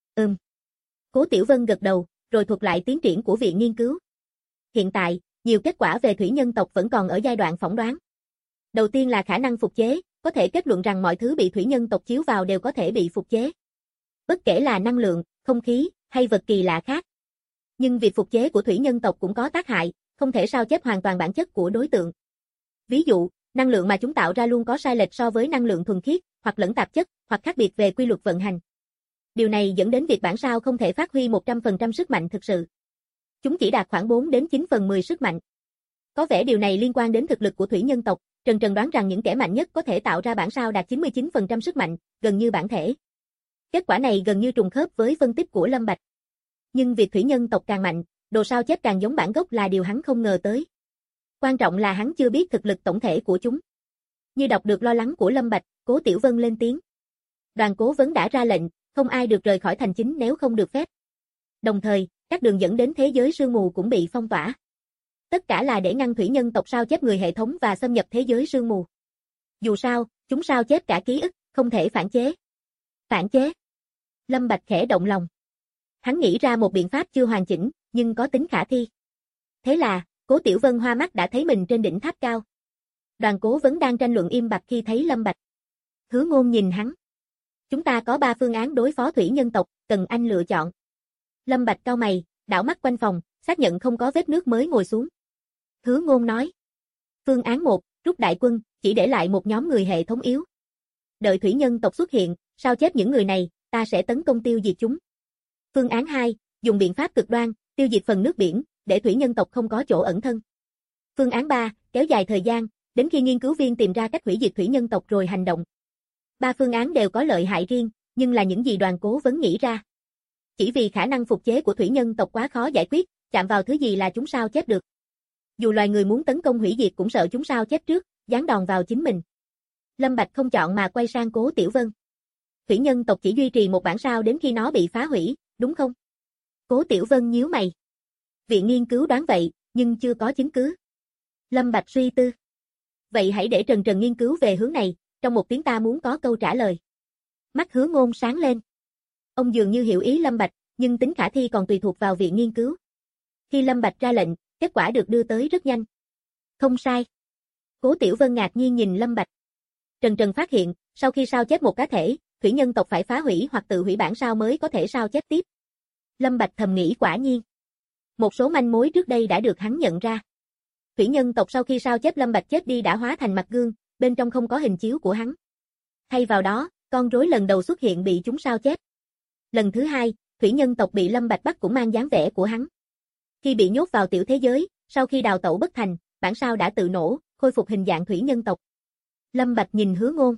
Cố Tiểu Vân gật đầu, rồi thuật lại tiến triển của viện nghiên cứu. Hiện tại, nhiều kết quả về thủy nhân tộc vẫn còn ở giai đoạn phỏng đoán. Đầu tiên là khả năng phục chế, có thể kết luận rằng mọi thứ bị thủy nhân tộc chiếu vào đều có thể bị phục chế. Bất kể là năng lượng, không khí, hay vật kỳ lạ khác. Nhưng việc phục chế của thủy nhân tộc cũng có tác hại, không thể sao chép hoàn toàn bản chất của đối tượng. Ví dụ, năng lượng mà chúng tạo ra luôn có sai lệch so với năng lượng thuần khiết, hoặc lẫn tạp chất, hoặc khác biệt về quy luật vận hành. Điều này dẫn đến việc bản sao không thể phát huy 100% sức mạnh thực sự. Chúng chỉ đạt khoảng 4 đến 9 phần 10 sức mạnh. Có vẻ điều này liên quan đến thực lực của thủy nhân tộc, Trần Trần đoán rằng những kẻ mạnh nhất có thể tạo ra bản sao đạt 99% sức mạnh, gần như bản thể. Kết quả này gần như trùng khớp với phân tích của Lâm Bạch. Nhưng việc thủy nhân tộc càng mạnh, đồ sao chép càng giống bản gốc là điều hắn không ngờ tới. Quan trọng là hắn chưa biết thực lực tổng thể của chúng. Như đọc được lo lắng của Lâm Bạch, Cố Tiểu Vân lên tiếng. Đoàn cố vấn đã ra lệnh, không ai được rời khỏi thành chính nếu không được phép. Đồng thời, các đường dẫn đến thế giới sương mù cũng bị phong tỏa. Tất cả là để ngăn thủy nhân tộc sao chép người hệ thống và xâm nhập thế giới sương mù. Dù sao, chúng sao chép cả ký ức, không thể phản chế. Phản chế? Lâm Bạch khẽ động lòng. Hắn nghĩ ra một biện pháp chưa hoàn chỉnh, nhưng có tính khả thi. Thế là, Cố Tiểu Vân hoa mắt đã thấy mình trên đỉnh tháp cao. Đoàn cố vấn đang tranh luận im bặt khi thấy Lâm Bạch. Hứa Ngôn nhìn hắn. Chúng ta có 3 phương án đối phó thủy nhân tộc, cần anh lựa chọn. Lâm Bạch cau mày, đảo mắt quanh phòng, xác nhận không có vết nước mới ngồi xuống. Hứa Ngôn nói. Phương án 1, rút đại quân, chỉ để lại một nhóm người hệ thống yếu. Đợi thủy nhân tộc xuất hiện, sao chép những người này, ta sẽ tấn công tiêu diệt chúng. Phương án 2, dùng biện pháp cực đoan, tiêu diệt phần nước biển, để thủy nhân tộc không có chỗ ẩn thân. Phương án 3, kéo dài thời gian, đến khi nghiên cứu viên tìm ra cách hủy diệt thủy nhân tộc rồi hành động. 3 phương án đều có lợi hại riêng, nhưng là những gì đoàn cố vấn nghĩ ra. Chỉ vì khả năng phục chế của thủy nhân tộc quá khó giải quyết, chạm vào thứ gì là chúng sao chép được. Dù loài người muốn tấn công hủy diệt cũng sợ chúng sao chép trước, giáng đòn vào chính mình. Lâm Bạch không chọn mà quay sang Cố Tiểu Vân. Thủy nhân tộc chỉ duy trì một bản sao đến khi nó bị phá hủy, đúng không? Cố Tiểu Vân nhíu mày. Viện nghiên cứu đoán vậy, nhưng chưa có chứng cứ. Lâm Bạch suy tư. Vậy hãy để Trần Trần nghiên cứu về hướng này, trong một tiếng ta muốn có câu trả lời. Mắt Hứa Ngôn sáng lên. Ông dường như hiểu ý Lâm Bạch, nhưng tính khả thi còn tùy thuộc vào viện nghiên cứu. Khi Lâm Bạch ra lệnh, kết quả được đưa tới rất nhanh. Không sai. Cố Tiểu Vân ngạc nhiên nhìn Lâm Bạch. Trần Trần phát hiện, sau khi sao chép một cá thể, thủy nhân tộc phải phá hủy hoặc tự hủy bản sao mới có thể sao chép tiếp. Lâm Bạch thầm nghĩ quả nhiên. Một số manh mối trước đây đã được hắn nhận ra. Thủy nhân tộc sau khi sao chép Lâm Bạch chết đi đã hóa thành mặt gương, bên trong không có hình chiếu của hắn. Thay vào đó, con rối lần đầu xuất hiện bị chúng sao chép. Lần thứ hai, thủy nhân tộc bị Lâm Bạch bắt cũng mang dáng vẻ của hắn. Khi bị nhốt vào tiểu thế giới, sau khi đào tẩu bất thành, bản sao đã tự nổ, khôi phục hình dạng thủy nhân tộc. Lâm Bạch nhìn Hứa Ngôn.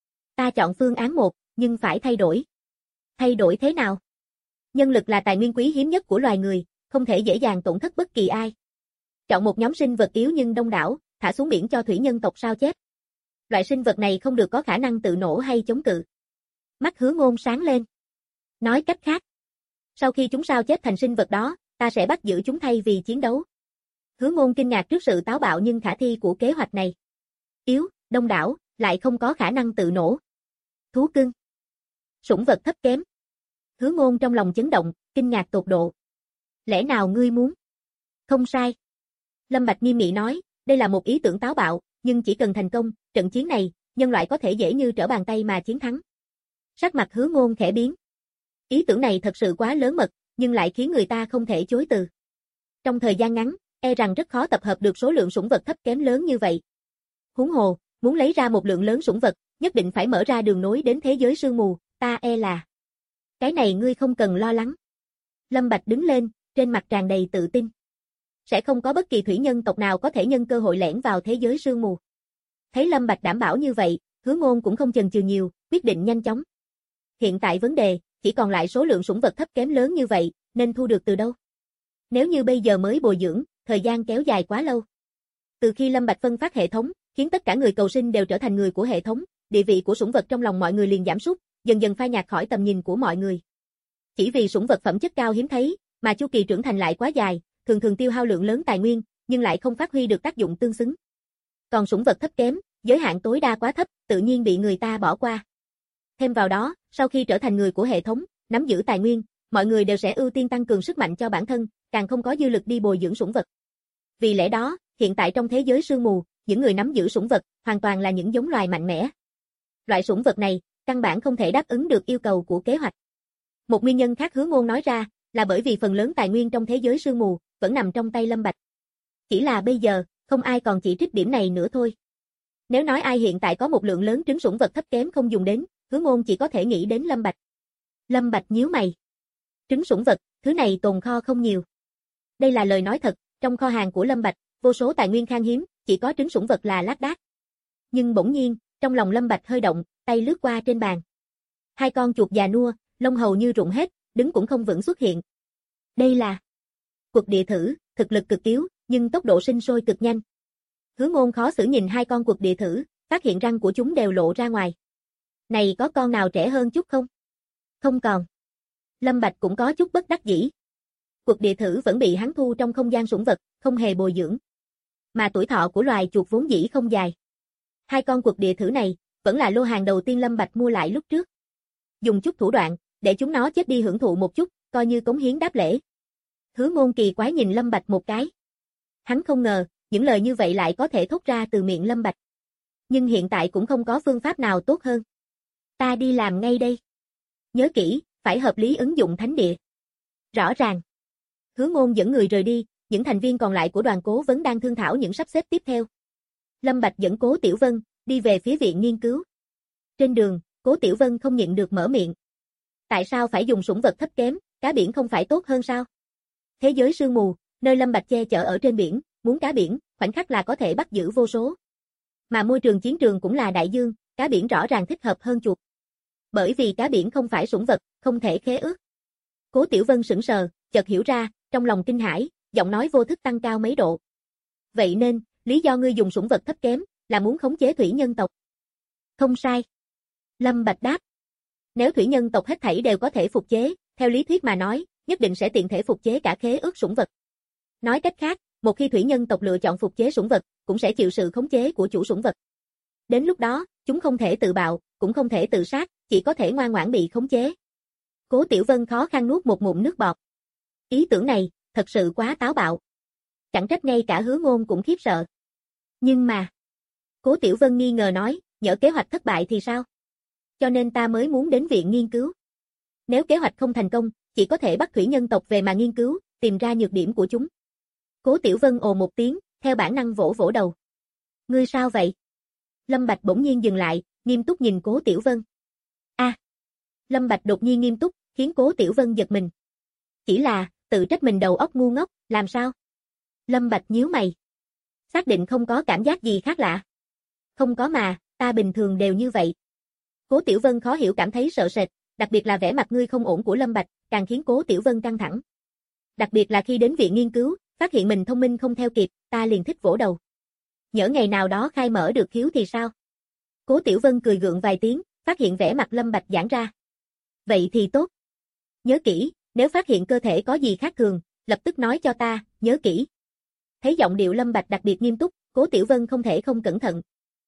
Ta chọn phương án 1, nhưng phải thay đổi. Thay đổi thế nào? Nhân lực là tài nguyên quý hiếm nhất của loài người, không thể dễ dàng tổn thất bất kỳ ai. Chọn một nhóm sinh vật yếu nhưng đông đảo, thả xuống biển cho thủy nhân tộc sao chép. Loại sinh vật này không được có khả năng tự nổ hay chống cự. Mắt Hứa Ngôn sáng lên. Nói cách khác, sau khi chúng sao chép thành sinh vật đó, ta sẽ bắt giữ chúng thay vì chiến đấu. Hứa Ngôn kinh ngạc trước sự táo bạo nhưng khả thi của kế hoạch này. Yếu, đông đảo, lại không có khả năng tự nổ. Thú cưng. Sủng vật thấp kém. Hứa Ngôn trong lòng chấn động, kinh ngạc tột độ. Lẽ nào ngươi muốn? Không sai. Lâm Bạch nghiêm nghị nói, đây là một ý tưởng táo bạo, nhưng chỉ cần thành công, trận chiến này, nhân loại có thể dễ như trở bàn tay mà chiến thắng. Sắc mặt Hứa Ngôn khẽ biến. Ý tưởng này thật sự quá lớn mật, nhưng lại khiến người ta không thể chối từ. Trong thời gian ngắn, e rằng rất khó tập hợp được số lượng sủng vật thấp kém lớn như vậy. Huống hồ, muốn lấy ra một lượng lớn sủng vật, nhất định phải mở ra đường nối đến thế giới sương mù, ta e là. Cái này ngươi không cần lo lắng. Lâm Bạch đứng lên, trên mặt tràn đầy tự tin. Sẽ không có bất kỳ thủy nhân tộc nào có thể nhân cơ hội lẻn vào thế giới sương mù. Thấy Lâm Bạch đảm bảo như vậy, Hứa Ngôn cũng không chần chừ nhiều, quyết định nhanh chóng. Hiện tại vấn đề, chỉ còn lại số lượng sủng vật thấp kém lớn như vậy, nên thu được từ đâu? Nếu như bây giờ mới bồi dưỡng, thời gian kéo dài quá lâu. Từ khi Lâm Bạch phân phát hệ thống, khiến tất cả người cầu sinh đều trở thành người của hệ thống, địa vị của sủng vật trong lòng mọi người liền giảm sút, dần dần phai nhạt khỏi tầm nhìn của mọi người. Chỉ vì sủng vật phẩm chất cao hiếm thấy, mà chu kỳ trưởng thành lại quá dài, thường thường tiêu hao lượng lớn tài nguyên, nhưng lại không phát huy được tác dụng tương xứng. Còn sủng vật thấp kém, giới hạn tối đa quá thấp, tự nhiên bị người ta bỏ qua. Thêm vào đó, sau khi trở thành người của hệ thống, nắm giữ tài nguyên, mọi người đều sẽ ưu tiên tăng cường sức mạnh cho bản thân, càng không có dư lực đi bồi dưỡng sủng vật. Vì lẽ đó, hiện tại trong thế giới sương mù, những người nắm giữ sủng vật hoàn toàn là những giống loài mạnh mẽ. Loại sủng vật này, căn bản không thể đáp ứng được yêu cầu của kế hoạch. Một nguyên nhân khác Hứa Ngôn nói ra, là bởi vì phần lớn tài nguyên trong thế giới sương mù vẫn nằm trong tay Lâm Bạch. Chỉ là bây giờ, không ai còn chỉ trích điểm này nữa thôi. Nếu nói ai hiện tại có một lượng lớn trứng sủng vật thấp kém không dùng đến, Hứa Ngôn chỉ có thể nghĩ đến Lâm Bạch. Lâm Bạch nhíu mày. Trứng sủng vật, thứ này tồn kho không nhiều. Đây là lời nói thật, trong kho hàng của Lâm Bạch, vô số tài nguyên khan hiếm, chỉ có trứng sủng vật là lác đác. Nhưng bỗng nhiên, trong lòng Lâm Bạch hơi động, tay lướt qua trên bàn. Hai con chuột già nua, lông hầu như rụng hết, đứng cũng không vững xuất hiện. Đây là quật địa thử, thực lực cực yếu, nhưng tốc độ sinh sôi cực nhanh. Hứa Ngôn khó xử nhìn hai con quật địa thử, phát hiện răng của chúng đều lộ ra ngoài. Này có con nào trẻ hơn chút không? Không còn. Lâm Bạch cũng có chút bất đắc dĩ. Quật địa thử vẫn bị hắn thu trong không gian sủng vật, không hề bồi dưỡng. Mà tuổi thọ của loài chuột vốn dĩ không dài. Hai con quật địa thử này, vẫn là lô hàng đầu tiên Lâm Bạch mua lại lúc trước. Dùng chút thủ đoạn, để chúng nó chết đi hưởng thụ một chút, coi như cống hiến đáp lễ. Hứa Ngôn kỳ quái nhìn Lâm Bạch một cái. Hắn không ngờ, những lời như vậy lại có thể thốt ra từ miệng Lâm Bạch. Nhưng hiện tại cũng không có phương pháp nào tốt hơn. Ta đi làm ngay đây. Nhớ kỹ, phải hợp lý ứng dụng thánh địa. Rõ ràng. Hứa Ngôn dẫn người rời đi, những thành viên còn lại của đoàn Cố Vấn đang thương thảo những sắp xếp tiếp theo. Lâm Bạch dẫn Cố Tiểu Vân, đi về phía viện nghiên cứu. Trên đường, Cố Tiểu Vân không nhịn được mở miệng. Tại sao phải dùng sủng vật thấp kém, cá biển không phải tốt hơn sao? Thế giới sương mù, nơi Lâm Bạch che chở ở trên biển, muốn cá biển, khoảnh khắc là có thể bắt giữ vô số. Mà môi trường chiến trường cũng là đại dương, cá biển rõ ràng thích hợp hơn chuột. Bởi vì cá biển không phải sủng vật, không thể khế ước. Cố Tiểu Vân sững sờ, chợt hiểu ra, trong lòng kinh hãi, giọng nói vô thức tăng cao mấy độ. Vậy nên, lý do ngươi dùng sủng vật thấp kém, là muốn khống chế thủy nhân tộc. Không sai. Lâm Bạch đáp. Nếu thủy nhân tộc hết thảy đều có thể phục chế, theo lý thuyết mà nói, nhất định sẽ tiện thể phục chế cả khế ước sủng vật. Nói cách khác, một khi thủy nhân tộc lựa chọn phục chế sủng vật, cũng sẽ chịu sự khống chế của chủ sủng vật. Đến lúc đó, chúng không thể tự bạo, cũng không thể tự sát, chỉ có thể ngoan ngoãn bị khống chế. Cố Tiểu Vân khó khăn nuốt một ngụm nước bọt. Ý tưởng này, thật sự quá táo bạo. Chẳng trách ngay cả Hứa Ngôn cũng khiếp sợ. Nhưng mà, Cố Tiểu Vân nghi ngờ nói, nhỡ kế hoạch thất bại thì sao? Cho nên ta mới muốn đến viện nghiên cứu. Nếu kế hoạch không thành công, chỉ có thể bắt thủy nhân tộc về mà nghiên cứu, tìm ra nhược điểm của chúng. Cố Tiểu Vân ồ một tiếng, theo bản năng vỗ vỗ đầu. Ngươi sao vậy? Lâm Bạch bỗng nhiên dừng lại, nghiêm túc nhìn Cố Tiểu Vân. Lâm Bạch đột nhiên nghiêm túc, khiến Cố Tiểu Vân giật mình. Chỉ là, tự trách mình đầu óc ngu ngốc, làm sao? Lâm Bạch nhíu mày. Xác định không có cảm giác gì khác lạ. Không có mà, ta bình thường đều như vậy. Cố Tiểu Vân khó hiểu cảm thấy sợ sệt, đặc biệt là vẻ mặt ngươi không ổn của Lâm Bạch, càng khiến Cố Tiểu Vân căng thẳng. Đặc biệt là khi đến viện nghiên cứu, phát hiện mình thông minh không theo kịp, ta liền thích vỗ đầu. Nhỡ ngày nào đó khai mở được khiếu thì sao? Cố Tiểu Vân cười gượng vài tiếng, phát hiện vẻ mặt Lâm Bạch giãn ra. Vậy thì tốt. Nhớ kỹ, nếu phát hiện cơ thể có gì khác thường, lập tức nói cho ta, nhớ kỹ. Thấy giọng điệu Lâm Bạch đặc biệt nghiêm túc, Cố Tiểu Vân không thể không cẩn thận.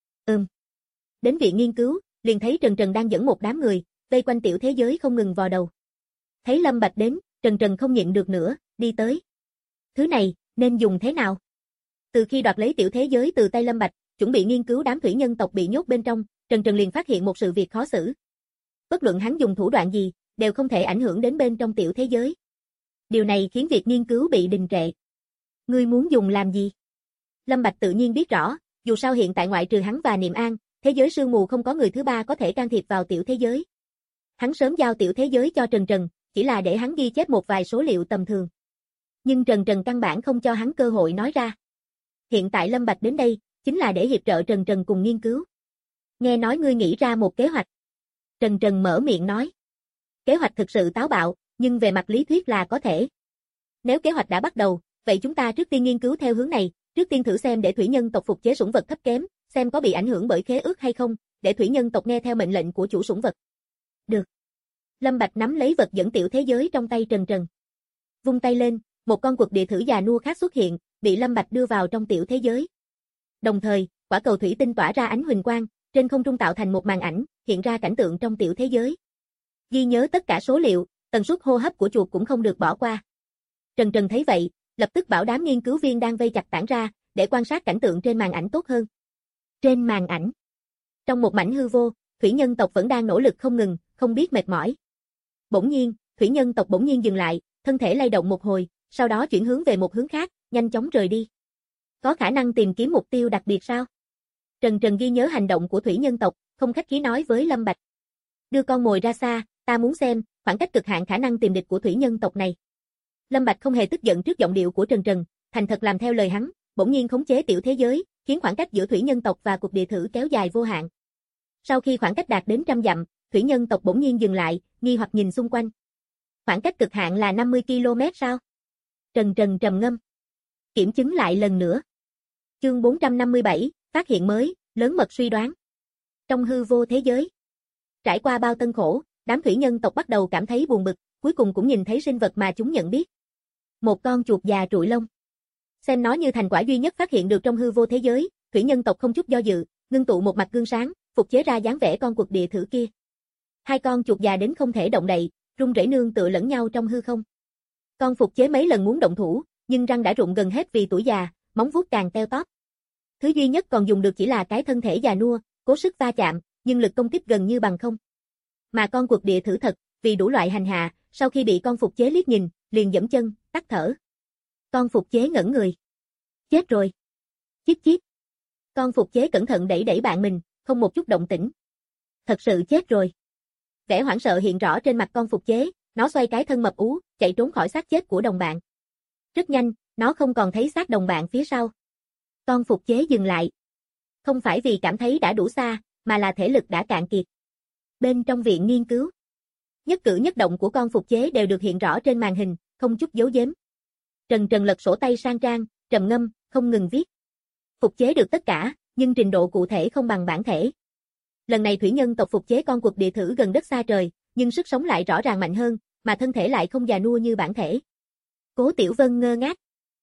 Đến viện nghiên cứu, liền thấy Trần Trần đang dẫn một đám người, vây quanh tiểu thế giới không ngừng vò đầu. Thấy Lâm Bạch đến, Trần Trần không nhịn được nữa, đi tới. Thứ này, nên dùng thế nào? Từ khi đoạt lấy tiểu thế giới từ tay Lâm Bạch, chuẩn bị nghiên cứu đám thủy nhân tộc bị nhốt bên trong, Trần Trần liền phát hiện một sự việc khó xử. Bất luận hắn dùng thủ đoạn gì, đều không thể ảnh hưởng đến bên trong tiểu thế giới. Điều này khiến việc nghiên cứu bị đình trệ. Ngươi muốn dùng làm gì? Lâm Bạch tự nhiên biết rõ, dù sao hiện tại ngoại trừ hắn và Niệm An, thế giới sương mù không có người thứ ba có thể can thiệp vào tiểu thế giới. Hắn sớm giao tiểu thế giới cho Trần Trần, chỉ là để hắn ghi chép một vài số liệu tầm thường. Nhưng Trần Trần căn bản không cho hắn cơ hội nói ra. Hiện tại Lâm Bạch đến đây, chính là để hiệp trợ Trần Trần cùng nghiên cứu. Nghe nói ngươi nghĩ ra một kế hoạch. Trần Trần mở miệng nói. Kế hoạch thực sự táo bạo, nhưng về mặt lý thuyết là có thể. Nếu kế hoạch đã bắt đầu, vậy chúng ta trước tiên nghiên cứu theo hướng này, trước tiên thử xem để thủy nhân tộc phục chế sủng vật thấp kém, xem có bị ảnh hưởng bởi khế ước hay không, để thủy nhân tộc nghe theo mệnh lệnh của chủ sủng vật. Được. Lâm Bạch nắm lấy vật dẫn tiểu thế giới trong tay Trần Trần. Vung tay lên, một con quật địa thử già nua khác xuất hiện, bị Lâm Bạch đưa vào trong tiểu thế giới. Đồng thời, quả cầu thủy tinh tỏa ra ánh huỳnh quang, trên không trung tạo thành một màn ảnh, hiện ra cảnh tượng trong tiểu thế giới. Ghi nhớ tất cả số liệu, tần suất hô hấp của chuột cũng không được bỏ qua. Trần Trần thấy vậy, lập tức bảo đám nghiên cứu viên đang vây chặt tản ra, để quan sát cảnh tượng trên màn ảnh tốt hơn. Trên màn ảnh, trong một mảnh hư vô, thủy nhân tộc vẫn đang nỗ lực không ngừng, không biết mệt mỏi. Bỗng nhiên, thủy nhân tộc bỗng nhiên dừng lại, thân thể lay động một hồi, sau đó chuyển hướng về một hướng khác, nhanh chóng rời đi. Có khả năng tìm kiếm mục tiêu đặc biệt sao? Trần Trần ghi nhớ hành động của thủy nhân tộc, không khách khí nói với Lâm Bạch. Đưa con mồi ra xa, ta muốn xem, khoảng cách cực hạn khả năng tìm địch của thủy nhân tộc này. Lâm Bạch không hề tức giận trước giọng điệu của Trần Trần, thành thật làm theo lời hắn, bỗng nhiên khống chế tiểu thế giới, khiến khoảng cách giữa thủy nhân tộc và cuộc địa thử kéo dài vô hạn. Sau khi khoảng cách đạt đến trăm dặm, thủy nhân tộc bỗng nhiên dừng lại, nghi hoặc nhìn xung quanh. Khoảng cách cực hạn là 50 km sao? Trần Trần trầm ngâm. Kiểm chứng lại lần nữa. Chương 457, phát hiện mới, lớn mật suy đoán. Trong hư vô thế giới, trải qua bao tân khổ, đám thủy nhân tộc bắt đầu cảm thấy buồn bực, cuối cùng cũng nhìn thấy sinh vật mà chúng nhận biết. Một con chuột già trụi lông. Xem nó như thành quả duy nhất phát hiện được trong hư vô thế giới, thủy nhân tộc không chút do dự, ngưng tụ một mặt gương sáng, phục chế ra dáng vẻ con quật địa thử kia. Hai con chuột già đến không thể động đậy, run rẩy nương tựa lẫn nhau trong hư không. Con phục chế mấy lần muốn động thủ, nhưng răng đã rụng gần hết vì tuổi già, móng vuốt càng teo tóp. Thứ duy nhất còn dùng được chỉ là cái thân thể già nua, cố sức va chạm, nhưng lực công kích gần như bằng không. Mà con quật địa thử thật, vì đủ loại hành hạ, sau khi bị con phục chế liếc nhìn, liền giẫm chân, tắt thở. Con phục chế ngẩn người. Chết rồi. Chíp chíp. Con phục chế cẩn thận đẩy đẩy bạn mình, không một chút động tĩnh. Thật sự chết rồi. Vẻ hoảng sợ hiện rõ trên mặt con phục chế, nó xoay cái thân mập ú, chạy trốn khỏi xác chết của đồng bạn. Rất nhanh, nó không còn thấy xác đồng bạn phía sau. Con phục chế dừng lại. Không phải vì cảm thấy đã đủ xa, mà là thể lực đã cạn kiệt. Bên trong viện nghiên cứu, nhất cử nhất động của con phục chế đều được hiện rõ trên màn hình, không chút giấu giếm. Trần Trần lật sổ tay sang trang, trầm ngâm, không ngừng viết. Phục chế được tất cả, nhưng trình độ cụ thể không bằng bản thể. Lần này thủy nhân tộc phục chế con quật địa thử gần đất xa trời, nhưng sức sống lại rõ ràng mạnh hơn, mà thân thể lại không già nua như bản thể. Cố Tiểu Vân ngơ ngác.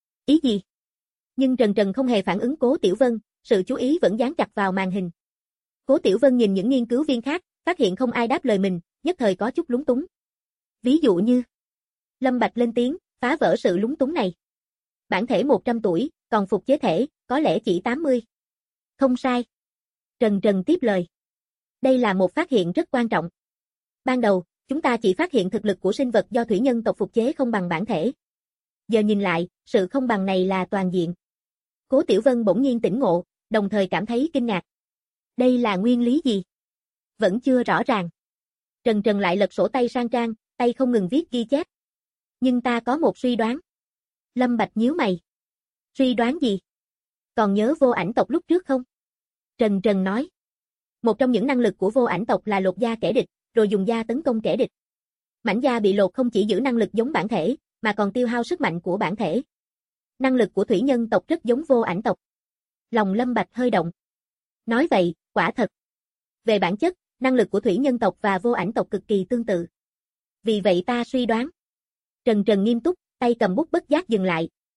Ý gì? Nhưng Trần Trần không hề phản ứng Cố Tiểu Vân, sự chú ý vẫn dán chặt vào màn hình. Cố Tiểu Vân nhìn những nghiên cứu viên khác, phát hiện không ai đáp lời mình, nhất thời có chút lúng túng. Ví dụ như, Lâm Bạch lên tiếng, phá vỡ sự lúng túng này. Bản thể 100 tuổi, còn phục chế thể, có lẽ chỉ 80. Không sai. Trần Trần tiếp lời. Đây là một phát hiện rất quan trọng. Ban đầu, chúng ta chỉ phát hiện thực lực của sinh vật do thủy nhân tộc phục chế không bằng bản thể. Giờ nhìn lại, sự không bằng này là toàn diện. Cố Tiểu Vân bỗng nhiên tỉnh ngộ, đồng thời cảm thấy kinh ngạc. Đây là nguyên lý gì? Vẫn chưa rõ ràng. Trần Trần lại lật sổ tay sang trang, tay không ngừng viết ghi chép. Nhưng ta có một suy đoán. Lâm Bạch nhíu mày. Suy đoán gì? Còn nhớ vô ảnh tộc lúc trước không? Trần Trần nói. Một trong những năng lực của vô ảnh tộc là lột da kẻ địch, rồi dùng da tấn công kẻ địch. Mảnh da bị lột không chỉ giữ năng lực giống bản thể, mà còn tiêu hao sức mạnh của bản thể. Năng lực của thủy nhân tộc rất giống vô ảnh tộc. Lòng Lâm Bạch hơi động. Nói vậy, quả thật. Về bản chất, năng lực của thủy nhân tộc và vô ảnh tộc cực kỳ tương tự. Vì vậy ta suy đoán. Trần Trần nghiêm túc, tay cầm bút bất giác dừng lại.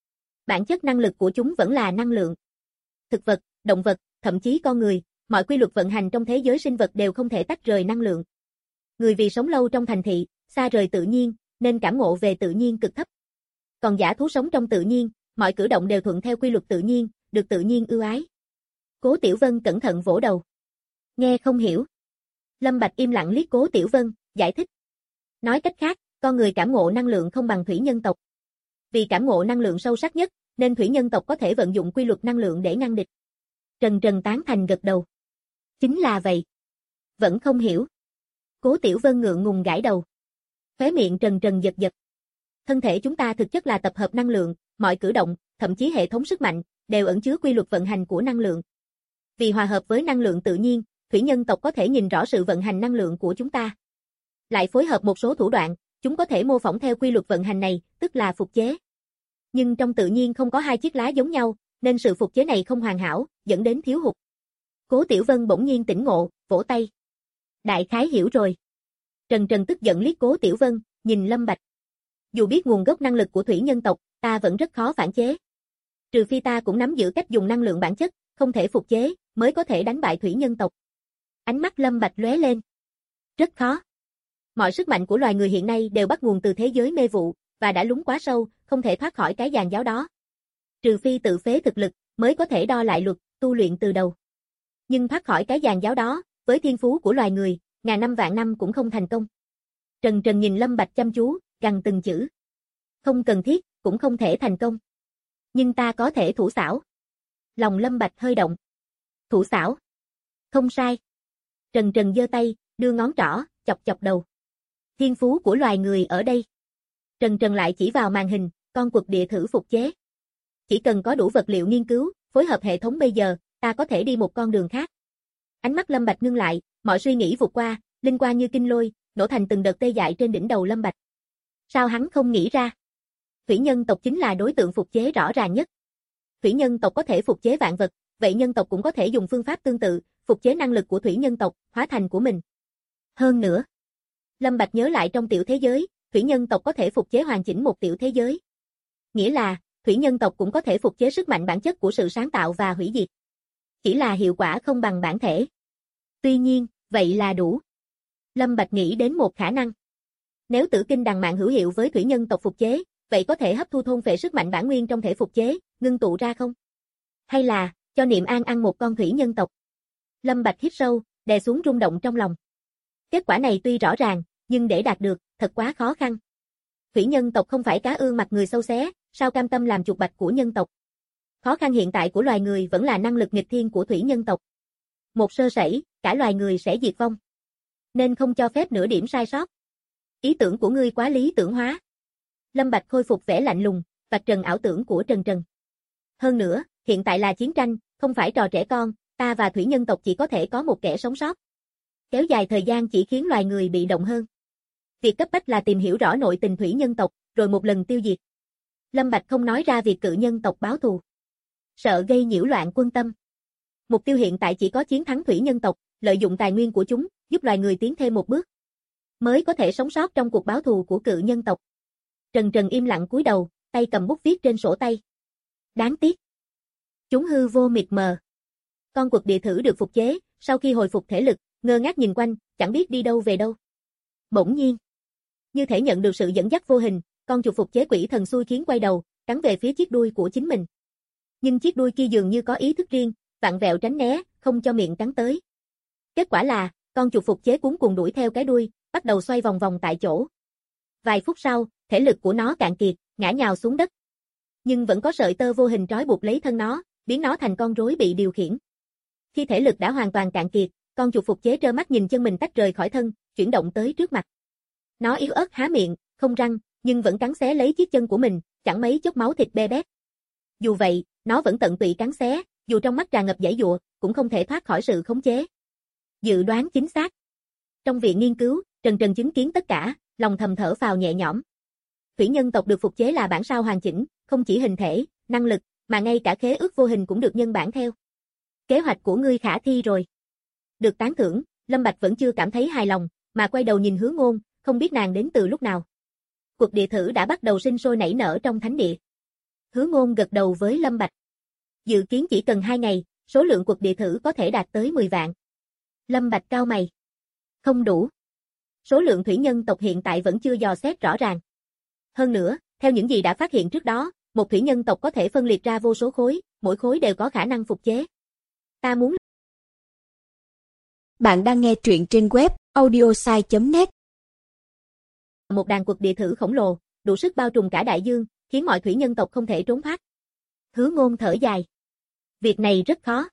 Bản chất năng lực của chúng vẫn là năng lượng. Thực vật, động vật, thậm chí con người, mọi quy luật vận hành trong thế giới sinh vật đều không thể tách rời năng lượng. Người vì sống lâu trong thành thị, xa rời tự nhiên, nên cảm ngộ về tự nhiên cực thấp. Còn dã thú sống trong tự nhiên, mọi cử động đều thuận theo quy luật tự nhiên, được tự nhiên ưu ái. Cố Tiểu Vân cẩn thận vỗ đầu. Nghe không hiểu. Lâm Bạch im lặng liếc Cố Tiểu Vân, giải thích. Nói cách khác, con người cảm ngộ năng lượng không bằng thủy nhân tộc. Vì cảm ngộ năng lượng sâu sắc nhất, nên thủy nhân tộc có thể vận dụng quy luật năng lượng để ngăn địch. Trần Trần tán thành gật đầu. Chính là vậy. Vẫn không hiểu. Cố Tiểu Vân ngượng ngùng gãi đầu. Khóe miệng Trần Trần giật giật. Thân thể chúng ta thực chất là tập hợp năng lượng, mọi cử động, thậm chí hệ thống sức mạnh, đều ẩn chứa quy luật vận hành của năng lượng. Vì hòa hợp với năng lượng tự nhiên, thủy nhân tộc có thể nhìn rõ sự vận hành năng lượng của chúng ta. Lại phối hợp một số thủ đoạn, chúng có thể mô phỏng theo quy luật vận hành này, tức là phục chế. Nhưng trong tự nhiên không có hai chiếc lá giống nhau, nên sự phục chế này không hoàn hảo, dẫn đến thiếu hụt. Cố Tiểu Vân bỗng nhiên tỉnh ngộ, vỗ tay. Đại khái hiểu rồi. Trần Trần tức giận liếc Cố Tiểu Vân, nhìn Lâm Bạch. Dù biết nguồn gốc năng lực của thủy nhân tộc, ta vẫn rất khó phản chế. Trừ phi ta cũng nắm giữ cách dùng năng lượng bản chất, không thể phục chế, mới có thể đánh bại thủy nhân tộc. Ánh mắt Lâm Bạch lóe lên. Rất khó. Mọi sức mạnh của loài người hiện nay đều bắt nguồn từ thế giới mê vụ, và đã lún quá sâu, không thể thoát khỏi cái giàn giáo đó. Trừ phi tự phế thực lực, mới có thể đo lại luật, tu luyện từ đầu. Nhưng thoát khỏi cái giàn giáo đó, với thiên phú của loài người, ngàn năm vạn năm cũng không thành công. Trần Trần nhìn Lâm Bạch chăm chú, gằn từng chữ. Không cần thiết, cũng không thể thành công. Nhưng ta có thể thủ xảo. Lòng Lâm Bạch hơi động. Thủ xảo. Không sai. Trần Trần giơ tay, đưa ngón trỏ, chọc chọc đầu. Thiên phú của loài người ở đây. Trần Trần lại chỉ vào màn hình, con quật địa thử phục chế. Chỉ cần có đủ vật liệu nghiên cứu, phối hợp hệ thống bây giờ, ta có thể đi một con đường khác. Ánh mắt Lâm Bạch ngưng lại, mọi suy nghĩ vụt qua, linh quang như kinh lôi, nổ thành từng đợt tê dại trên đỉnh đầu Lâm Bạch. Sao hắn không nghĩ ra? Thủy nhân tộc chính là đối tượng phục chế rõ ràng nhất. Thủy nhân tộc có thể phục chế vạn vật, vậy nhân tộc cũng có thể dùng phương pháp tương tự, phục chế năng lực của thủy nhân tộc, hóa thành của mình. Hơn nữa, Lâm Bạch nhớ lại trong tiểu thế giới, thủy nhân tộc có thể phục chế hoàn chỉnh một tiểu thế giới. Nghĩa là, thủy nhân tộc cũng có thể phục chế sức mạnh bản chất của sự sáng tạo và hủy diệt. Chỉ là hiệu quả không bằng bản thể. Tuy nhiên, vậy là đủ. Lâm Bạch nghĩ đến một khả năng. Nếu tử kinh đằng mạn hữu hiệu với thủy nhân tộc phục chế, vậy có thể hấp thu thôn phệ sức mạnh bản nguyên trong thể phục chế, ngưng tụ ra không? Hay là, cho Niệm An ăn một con thủy nhân tộc? Lâm Bạch hít sâu, đè xuống rung động trong lòng. Kết quả này tuy rõ ràng, nhưng để đạt được, thật quá khó khăn. Thủy nhân tộc không phải cá ương mặt người sâu xé, sao cam tâm làm chuột bạch của nhân tộc? Khó khăn hiện tại của loài người vẫn là năng lực nghịch thiên của thủy nhân tộc. Một sơ sẩy, cả loài người sẽ diệt vong. Nên không cho phép nửa điểm sai sót. Ý tưởng của ngươi quá lý tưởng hóa. Lâm Bạch khôi phục vẻ lạnh lùng, vạch trần ảo tưởng của Trần Trần. Hơn nữa, hiện tại là chiến tranh, không phải trò trẻ con, ta và thủy nhân tộc chỉ có thể có một kẻ sống sót. Kéo dài thời gian chỉ khiến loài người bị động hơn. Việc cấp bách là tìm hiểu rõ nội tình thủy nhân tộc, rồi một lần tiêu diệt. Lâm Bạch không nói ra việc cự nhân tộc báo thù. Sợ gây nhiễu loạn quân tâm. Mục tiêu hiện tại chỉ có chiến thắng thủy nhân tộc, lợi dụng tài nguyên của chúng, giúp loài người tiến thêm một bước. Mới có thể sống sót trong cuộc báo thù của cự nhân tộc. Trần Trần im lặng cúi đầu, tay cầm bút viết trên sổ tay. Đáng tiếc. Chúng hư vô mịt mờ. Con quật địa thử được phục chế, sau khi hồi phục thể lực, ngơ ngác nhìn quanh, chẳng biết đi đâu về đâu. Bỗng nhiên, như thể nhận được sự dẫn dắt vô hình, con chuột phục chế quỷ thần xui khiến quay đầu, cắn về phía chiếc đuôi của chính mình. Nhưng chiếc đuôi kia dường như có ý thức riêng, vặn vẹo tránh né, không cho miệng cắn tới. Kết quả là, con chuột phục chế cuống cuồng đuổi theo cái đuôi, bắt đầu xoay vòng vòng tại chỗ. Vài phút sau, thể lực của nó cạn kiệt, ngã nhào xuống đất. Nhưng vẫn có sợi tơ vô hình trói buộc lấy thân nó, biến nó thành con rối bị điều khiển. Khi thể lực đã hoàn toàn cạn kiệt, con chuột phục chế trơ mắt nhìn chân mình tách rời khỏi thân, chuyển động tới trước mặt. Nó yếu ớt há miệng, không răng, nhưng vẫn cắn xé lấy chiếc chân của mình, chẳng mấy chốc máu thịt be bét. Dù vậy, nó vẫn tận tụy cắn xé, dù trong mắt tràn ngập giãy giụa, cũng không thể thoát khỏi sự khống chế. Dự đoán chính xác. Trong viện nghiên cứu, Trần Trần chứng kiến tất cả, lòng thầm thở phào nhẹ nhõm. Thủy nhân tộc được phục chế là bản sao hoàn chỉnh, không chỉ hình thể, năng lực, mà ngay cả khế ước vô hình cũng được nhân bản theo. Kế hoạch của ngươi khả thi rồi. Được tán thưởng, Lâm Bạch vẫn chưa cảm thấy hài lòng, mà quay đầu nhìn Hứa Ngôn, không biết nàng đến từ lúc nào. Cuộc địa thử đã bắt đầu sinh sôi nảy nở trong thánh địa. Hứa Ngôn gật đầu với Lâm Bạch. Dự kiến chỉ cần 2 ngày, số lượng cuộc địa thử có thể đạt tới 10 vạn. Lâm Bạch cau mày. Không đủ. Số lượng thủy nhân tộc hiện tại vẫn chưa dò xét rõ ràng. Hơn nữa, theo những gì đã phát hiện trước đó, một thủy nhân tộc có thể phân liệt ra vô số khối, mỗi khối đều có khả năng phục chế. Ta muốn. Bạn đang nghe truyện trên web audiosai.net. Một đàn cuộc địa thử khổng lồ, đủ sức bao trùm cả đại dương, khiến mọi thủy nhân tộc không thể trốn thoát. Hứa Ngôn thở dài. Việc này rất khó.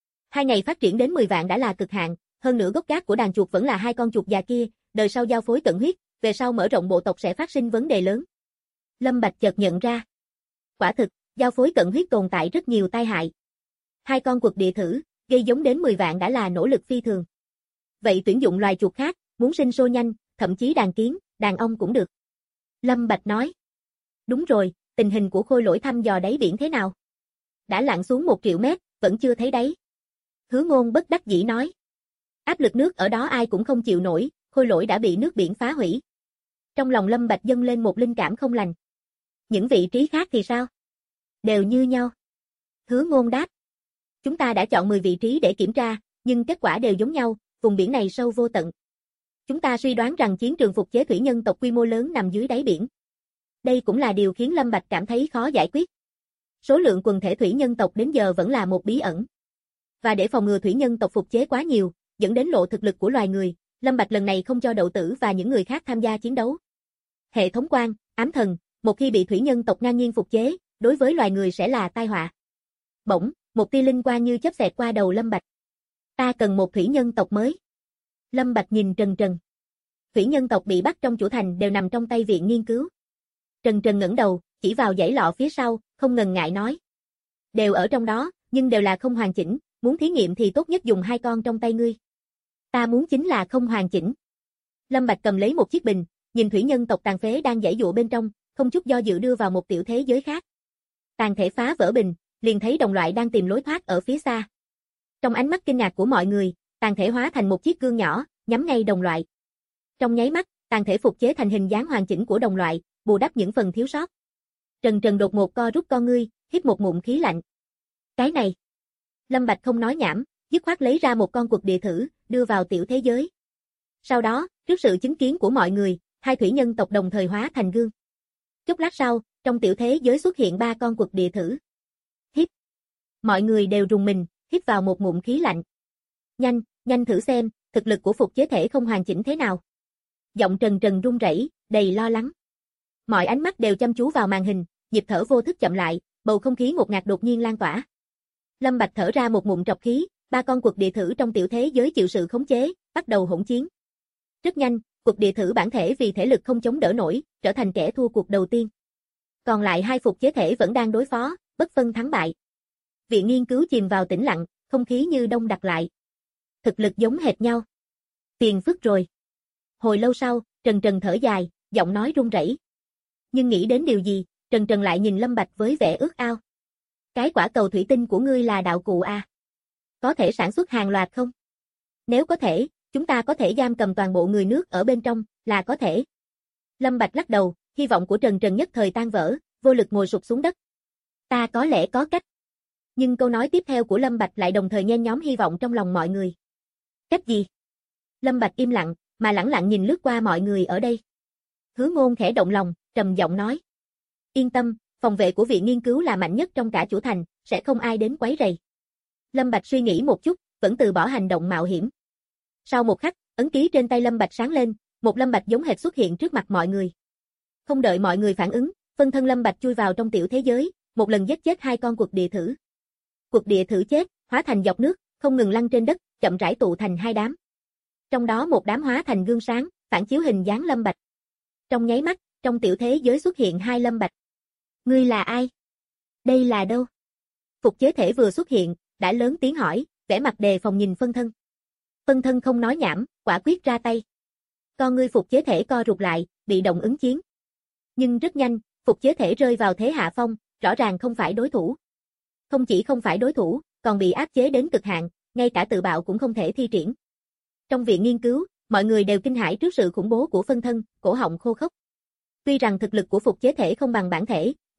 2 ngày phát triển đến 10 vạn đã là cực hạn, hơn nữa gốc gác của đàn chuột vẫn là 2 con chuột già kia, đời sau giao phối cận huyết, về sau mở rộng bộ tộc sẽ phát sinh vấn đề lớn. Lâm Bạch chợt nhận ra. Quả thực, giao phối cận huyết tồn tại rất nhiều tai hại. 2 con quật địa thử, gây giống đến 10 vạn đã là nỗ lực phi thường. Vậy tuyển dụng loài chuột khác, muốn sinh sôi nhanh, thậm chí đàn kiến, đàn ong cũng được. Lâm Bạch nói. Đúng rồi, tình hình của khôi lỗi thăm dò đáy biển thế nào? Đã lặn xuống 1 triệu mét, vẫn chưa thấy đáy. Hứa Ngôn bất đắc dĩ nói. Áp lực nước ở đó ai cũng không chịu nổi, khôi lỗi đã bị nước biển phá hủy. Trong lòng Lâm Bạch dâng lên một linh cảm không lành. Những vị trí khác thì sao? Đều như nhau. Hứa Ngôn đáp. Chúng ta đã chọn 10 vị trí để kiểm tra, nhưng kết quả đều giống nhau, vùng biển này sâu vô tận. Chúng ta suy đoán rằng chiến trường phục chế thủy nhân tộc quy mô lớn nằm dưới đáy biển. Đây cũng là điều khiến Lâm Bạch cảm thấy khó giải quyết. Số lượng quần thể thủy nhân tộc đến giờ vẫn là một bí ẩn. Và để phòng ngừa thủy nhân tộc phục chế quá nhiều, dẫn đến lộ thực lực của loài người, Lâm Bạch lần này không cho Đậu Tử và những người khác tham gia chiến đấu. Hệ thống quan, ám thần, một khi bị thủy nhân tộc ngang nhiên phục chế, đối với loài người sẽ là tai họa. Bỗng, một tia linh quang như chớp xẹt qua đầu Lâm Bạch. Ta cần một thủy nhân tộc mới. Lâm Bạch nhìn Trần Trần. Thủy nhân tộc bị bắt trong chủ thành đều nằm trong tay viện nghiên cứu. Trần Trần ngẩng đầu, chỉ vào dãy lọ phía sau, không ngần ngại nói. Đều ở trong đó, nhưng đều là không hoàn chỉnh, muốn thí nghiệm thì tốt nhất dùng 2 con trong tay ngươi. Ta muốn chính là không hoàn chỉnh. Lâm Bạch cầm lấy một chiếc bình, nhìn thủy nhân tộc tàn phế đang giãy giụa bên trong, không chút do dự đưa vào một tiểu thế giới khác. Tàn thể phá vỡ bình, liền thấy đồng loại đang tìm lối thoát ở phía xa. Trong ánh mắt kinh ngạc của mọi người, tàn thể hóa thành một chiếc gương nhỏ, nhắm ngay đồng loại. Trong nháy mắt, tàn thể phục chế thành hình dáng hoàn chỉnh của đồng loại, bù đắp những phần thiếu sót. Trần Trần đột ngột co rút con ngươi, hít một ngụm khí lạnh. Cái này. Lâm Bạch không nói nhảm, dứt khoát lấy ra một con quật địa thử, đưa vào tiểu thế giới. Sau đó, trước sự chứng kiến của mọi người, 2 thủy nhân tộc đồng thời hóa thành gương. Chốc lát sau, trong tiểu thế giới xuất hiện 3 con quật địa thử. Hít. Mọi người đều rùng mình, hít vào một ngụm khí lạnh. Nhanh, nhanh thử xem, thực lực của phục chế thể không hoàn chỉnh thế nào. Giọng Trần Trần run rẩy, đầy lo lắng. Mọi ánh mắt đều chăm chú vào màn hình, nhịp thở vô thức chậm lại, bầu không khí ngột ngạt đột nhiên lan tỏa. Lâm Bạch thở ra một ngụm trọc khí, 3 con quật địa thử trong tiểu thế giới chịu sự khống chế, bắt đầu hỗn chiến. Rất nhanh, quật địa thử bản thể vì thể lực không chống đỡ nổi, trở thành kẻ thua cuộc đầu tiên. Còn lại 2 phục chế thể vẫn đang đối phó, bất phân thắng bại. Viện nghiên cứu chìm vào tĩnh lặng, không khí như đông đặc lại. Thực lực giống hệt nhau. Phiền phức rồi. Hồi lâu sau, Trần Trần thở dài, giọng nói run rẩy. Nhưng nghĩ đến điều gì, Trần Trần lại nhìn Lâm Bạch với vẻ ước ao. Cái quả cầu thủy tinh của ngươi là đạo cụ à? Có thể sản xuất hàng loạt không? Nếu có thể, chúng ta có thể giam cầm toàn bộ người nước ở bên trong, là có thể. Lâm Bạch lắc đầu, hy vọng của Trần Trần nhất thời tan vỡ, vô lực ngồi sụp xuống đất. Ta có lẽ có cách. Nhưng câu nói tiếp theo của Lâm Bạch lại đồng thời nhen nhóm hy vọng trong lòng mọi người. Cách gì? Lâm Bạch im lặng, mà lẳng lặng nhìn lướt qua mọi người ở đây. Hứa Ngôn khẽ động lòng, trầm giọng nói. Yên tâm, phòng vệ của viện nghiên cứu là mạnh nhất trong cả chủ thành, sẽ không ai đến quấy rầy. Lâm Bạch suy nghĩ một chút, vẫn từ bỏ hành động mạo hiểm. Sau một khắc, ấn ký trên tay Lâm Bạch sáng lên, một Lâm Bạch giống hệt xuất hiện trước mặt mọi người. Không đợi mọi người phản ứng, phân thân Lâm Bạch chui vào trong tiểu thế giới, một lần giết chết 2 con quật địa thử. Quật địa thử chết, hóa thành dọc nước, không ngừng lăn trên đất, chậm rãi tụ thành 2 đám. Trong đó một đám hóa thành gương sáng, phản chiếu hình dáng Lâm Bạch. Trong nháy mắt, trong tiểu thế giới xuất hiện 2 Lâm Bạch. Ngươi là ai? Đây là đâu? Phục chế thể vừa xuất hiện, đã lớn tiếng hỏi, vẻ mặt đề phòng nhìn phân thân. Phân thân không nói nhảm, quả quyết ra tay. Con ngươi phục chế thể co rụt lại, bị động ứng chiến. Nhưng rất nhanh, phục chế thể rơi vào thế hạ phong, rõ ràng không phải đối thủ. Không chỉ không phải đối thủ, còn bị áp chế đến cực hạn, ngay cả tự bạo cũng không thể thi triển. Trong viện nghiên cứu, mọi người đều kinh hãi trước sự khủng bố của phân thân, cổ họng khô khốc. Tuy rằng thực lực của phục chế thể không bằng bản thể,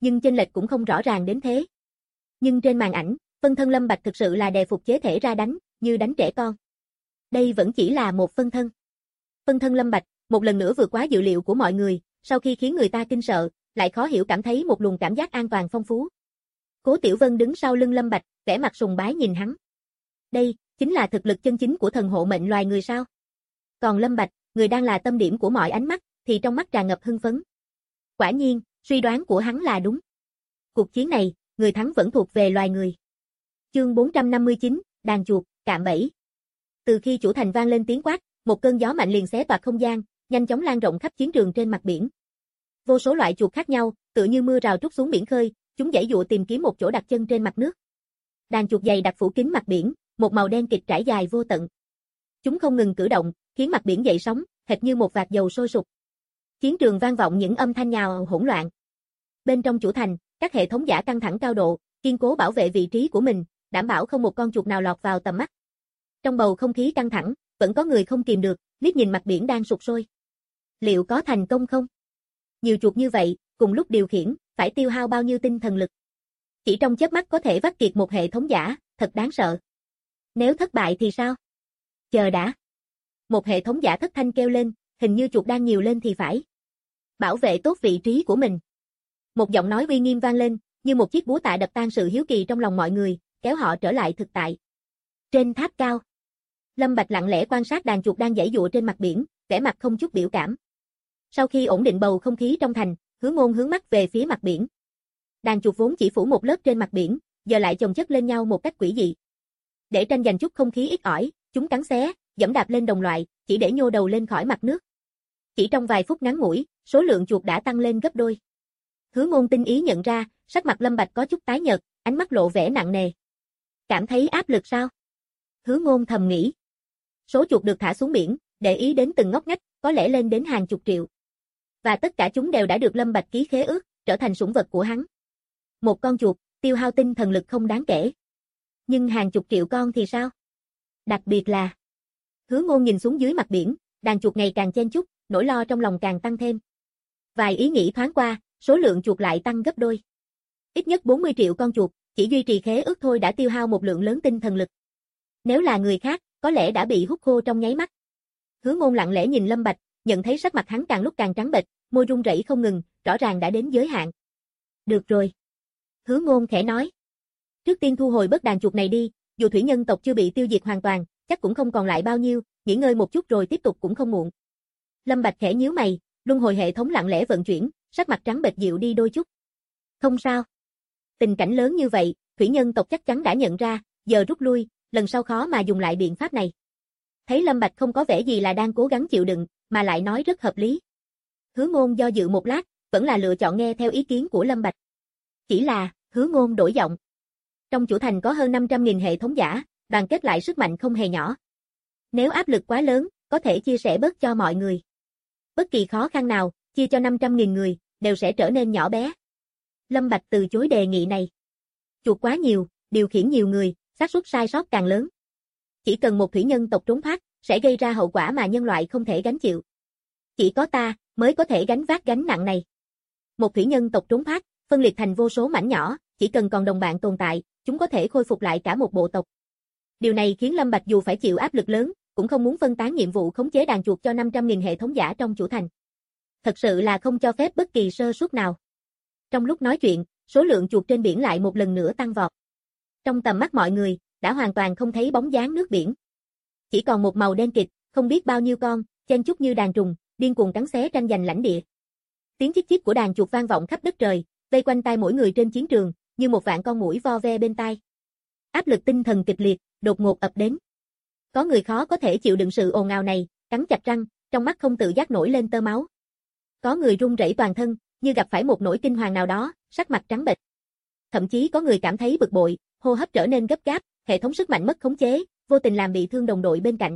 nhưng chênh lệch cũng không rõ ràng đến thế. Nhưng trên màn ảnh, phân thân Lâm Bạch thực sự là đè phục chế thể ra đánh, như đánh trẻ con. Đây vẫn chỉ là một phân thân. Phân thân Lâm Bạch, một lần nữa vượt quá dự liệu của mọi người, sau khi khiến người ta kinh sợ, lại khó hiểu cảm thấy một luồng cảm giác an toàn phong phú. Cố Tiểu Vân đứng sau lưng Lâm Bạch, vẻ mặt sùng bái nhìn hắn. Đây, chính là thực lực chân chính của thần hộ mệnh loài người sao? Còn Lâm Bạch, người đang là tâm điểm của mọi ánh mắt, thì trong mắt tràn ngập hưng phấn. Quả nhiên, suy đoán của hắn là đúng. Cuộc chiến này, người thắng vẫn thuộc về loài người. Chương 459, đàn chuột, cạm bẫy. Từ khi chủ thành vang lên tiếng quát, một cơn gió mạnh liền xé toạc không gian, nhanh chóng lan rộng khắp chiến trường trên mặt biển. Vô số loại chuột khác nhau, tựa như mưa rào trút xuống biển khơi, chúng giãy giụa tìm kiếm một chỗ đặt chân trên mặt nước. Đàn chuột dày đặc phủ kín mặt biển, một màu đen kịt trải dài vô tận. Chúng không ngừng cử động, khiến mặt biển dậy sóng, hệt như một vạt dầu sôi sục. Chiến trường vang vọng những âm thanh nhào hỗn loạn. Bên trong chủ thành, các hệ thống giả căng thẳng cao độ, kiên cố bảo vệ vị trí của mình, đảm bảo không một con chuột nào lọt vào tầm mắt. Trong bầu không khí căng thẳng, vẫn có người không kìm được, liếc nhìn mặt biển đang sụp sôi. Liệu có thành công không? Nhiều chuột như vậy, cùng lúc điều khiển, phải tiêu hao bao nhiêu tinh thần lực? Chỉ trong chớp mắt có thể vắt kiệt một hệ thống giả, thật đáng sợ. Nếu thất bại thì sao? Chờ đã. Một hệ thống giả thất thanh kêu lên, hình như chuột đang nhiều lên thì phải. Bảo vệ tốt vị trí của mình. Một giọng nói uy nghiêm vang lên, như một chiếc búa tạ đập tan sự hiếu kỳ trong lòng mọi người, kéo họ trở lại thực tại. Trên tháp cao, Lâm Bạch lặng lẽ quan sát đàn chuột đang giãy giụa trên mặt biển, vẻ mặt không chút biểu cảm. Sau khi ổn định bầu không khí trong thành, Hứa Ngôn hướng mắt về phía mặt biển. Đàn chuột vốn chỉ phủ một lớp trên mặt biển, giờ lại chồng chất lên nhau một cách quỷ dị. Để tranh giành chút không khí ít ỏi, chúng cắn xé, giẫm đạp lên đồng loại, chỉ để nhô đầu lên khỏi mặt nước. Chỉ trong vài phút ngắn ngủi, số lượng chuột đã tăng lên gấp đôi. Hứa Ngôn tinh ý nhận ra, sắc mặt Lâm Bạch có chút tái nhợt, ánh mắt lộ vẻ nặng nề. Cảm thấy áp lực sao? Hứa Ngôn thầm nghĩ. Số chuột được thả xuống biển, để ý đến từng ngóc ngách, có lẽ lên đến hàng chục triệu. Và tất cả chúng đều đã được Lâm Bạch ký khế ước, trở thành sủng vật của hắn. Một con chuột, tiêu hao tinh thần lực không đáng kể. Nhưng hàng chục triệu con thì sao? Đặc biệt là... Hứa Ngôn nhìn xuống dưới mặt biển, đàn chuột ngày càng chen chúc, nỗi lo trong lòng càng tăng thêm. Vài ý nghĩ thoáng qua, số lượng chuột lại tăng gấp đôi. Ít nhất 40 triệu con chuột, chỉ duy trì khế ước thôi đã tiêu hao một lượng lớn tinh thần lực. Nếu là người khác, có lẽ đã bị hút khô trong nháy mắt. Hứa Ngôn lặng lẽ nhìn Lâm Bạch, nhận thấy sắc mặt hắn càng lúc càng trắng bệch, môi run rẩy không ngừng, rõ ràng đã đến giới hạn. Được rồi. Hứa Ngôn khẽ nói. Trước tiên thu hồi bớt đàn chuột này đi, dù thủy nhân tộc chưa bị tiêu diệt hoàn toàn, chắc cũng không còn lại bao nhiêu, nghỉ ngơi một chút rồi tiếp tục cũng không muộn. Lâm Bạch khẽ nhíu mày, luân hồi hệ thống lặng lẽ vận chuyển, sắc mặt trắng bệch dịu đi đôi chút. Không sao. Tình cảnh lớn như vậy, thủy nhân tộc chắc chắn đã nhận ra, giờ rút lui, lần sau khó mà dùng lại biện pháp này. Thấy Lâm Bạch không có vẻ gì là đang cố gắng chịu đựng, mà lại nói rất hợp lý. Hứa Ngôn do dự một lát, vẫn là lựa chọn nghe theo ý kiến của Lâm Bạch. Chỉ là, Hứa Ngôn đổi giọng. Trong chủ thành có hơn 500.000 hệ thống giả, đoàn kết lại sức mạnh không hề nhỏ. Nếu áp lực quá lớn, có thể chia sẻ bớt cho mọi người. Bất kỳ khó khăn nào, chia cho 500.000 người, đều sẽ trở nên nhỏ bé. Lâm Bạch từ chối đề nghị này. Chuột quá nhiều, điều khiển nhiều người, xác suất sai sót càng lớn. Chỉ cần một thủy nhân tộc trốn thoát, sẽ gây ra hậu quả mà nhân loại không thể gánh chịu. Chỉ có ta, mới có thể gánh vác gánh nặng này. Một thủy nhân tộc trốn thoát, phân liệt thành vô số mảnh nhỏ, chỉ cần còn đồng bạn tồn tại, chúng có thể khôi phục lại cả một bộ tộc. Điều này khiến Lâm Bạch dù phải chịu áp lực lớn, cũng không muốn phân tán nhiệm vụ khống chế đàn chuột cho 500.000 hệ thống giả trong chủ thành. Thật sự là không cho phép bất kỳ sơ suất nào. Trong lúc nói chuyện, số lượng chuột trên biển lại một lần nữa tăng vọt. Trong tầm mắt mọi người, đã hoàn toàn không thấy bóng dáng nước biển. Chỉ còn một màu đen kịt, không biết bao nhiêu con, chen chúc như đàn trùng, điên cuồng cắn xé tranh giành lãnh địa. Tiếng chích chích của đàn chuột vang vọng khắp đất trời, vây quanh tai mỗi người trên chiến trường, như một vạn con muỗi vo ve bên tai. Áp lực tinh thần kịch liệt, đột ngột ập đến. Có người khó có thể chịu đựng sự ồn ào này, cắn chặt răng, trong mắt không tự giác nổi lên tơ máu. Có người run rẩy toàn thân, như gặp phải một nỗi kinh hoàng nào đó, sắc mặt trắng bệch. Thậm chí có người cảm thấy bực bội, hô hấp trở nên gấp gáp, hệ thống sức mạnh mất khống chế, vô tình làm bị thương đồng đội bên cạnh.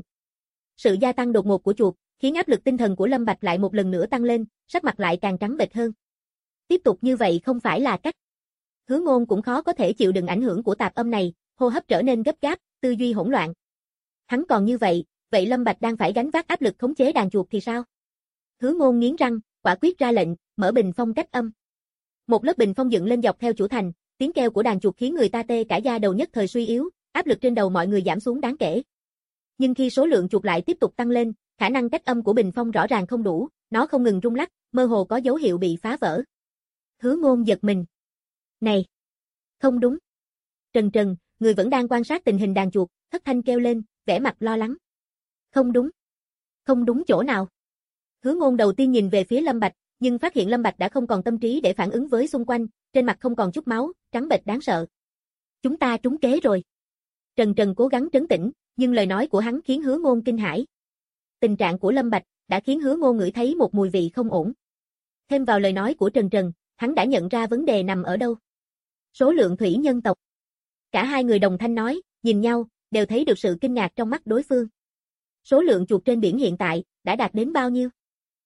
Sự gia tăng đột ngột của chuột, khiến áp lực tinh thần của Lâm Bạch lại một lần nữa tăng lên, sắc mặt lại càng trắng bệch hơn. Tiếp tục như vậy không phải là cách. Hứa Ngôn cũng khó có thể chịu đựng ảnh hưởng của tạp âm này, hô hấp trở nên gấp gáp, tư duy hỗn loạn. Hắn còn như vậy, vậy Lâm Bạch đang phải gánh vác áp lực khống chế đàn chuột thì sao? Hứa Ngôn nghiến răng, quả quyết ra lệnh, mở bình phong cách âm. Một lớp bình phong dựng lên dọc theo chủ thành, tiếng kêu của đàn chuột khiến người ta tê cả da đầu, nhất thời suy yếu, áp lực trên đầu mọi người giảm xuống đáng kể. Nhưng khi số lượng chuột lại tiếp tục tăng lên, khả năng cách âm của bình phong rõ ràng không đủ, nó không ngừng rung lắc, mơ hồ có dấu hiệu bị phá vỡ. Hứa Ngôn giật mình. Này! Không đúng. Trần, người vẫn đang quan sát tình hình đàn chuột, thất thanh kêu lên, vẻ mặt lo lắng. Không đúng. Không đúng chỗ nào? Hứa Ngôn đầu tiên nhìn về phía Lâm Bạch, nhưng phát hiện Lâm Bạch đã không còn tâm trí để phản ứng với xung quanh, trên mặt không còn chút máu, trắng bệch đáng sợ. Chúng ta trúng kế rồi. Trần cố gắng trấn tĩnh, nhưng lời nói của hắn khiến Hứa Ngôn kinh hãi. Tình trạng của Lâm Bạch đã khiến Hứa Ngôn ngửi thấy một mùi vị không ổn. Thêm vào lời nói của Trần, hắn đã nhận ra vấn đề nằm ở đâu. Số lượng thủy nhân tộc. Cả hai người đồng thanh nói, nhìn nhau, đều thấy được sự kinh ngạc trong mắt đối phương. Số lượng chuột trên biển hiện tại đã đạt đến bao nhiêu?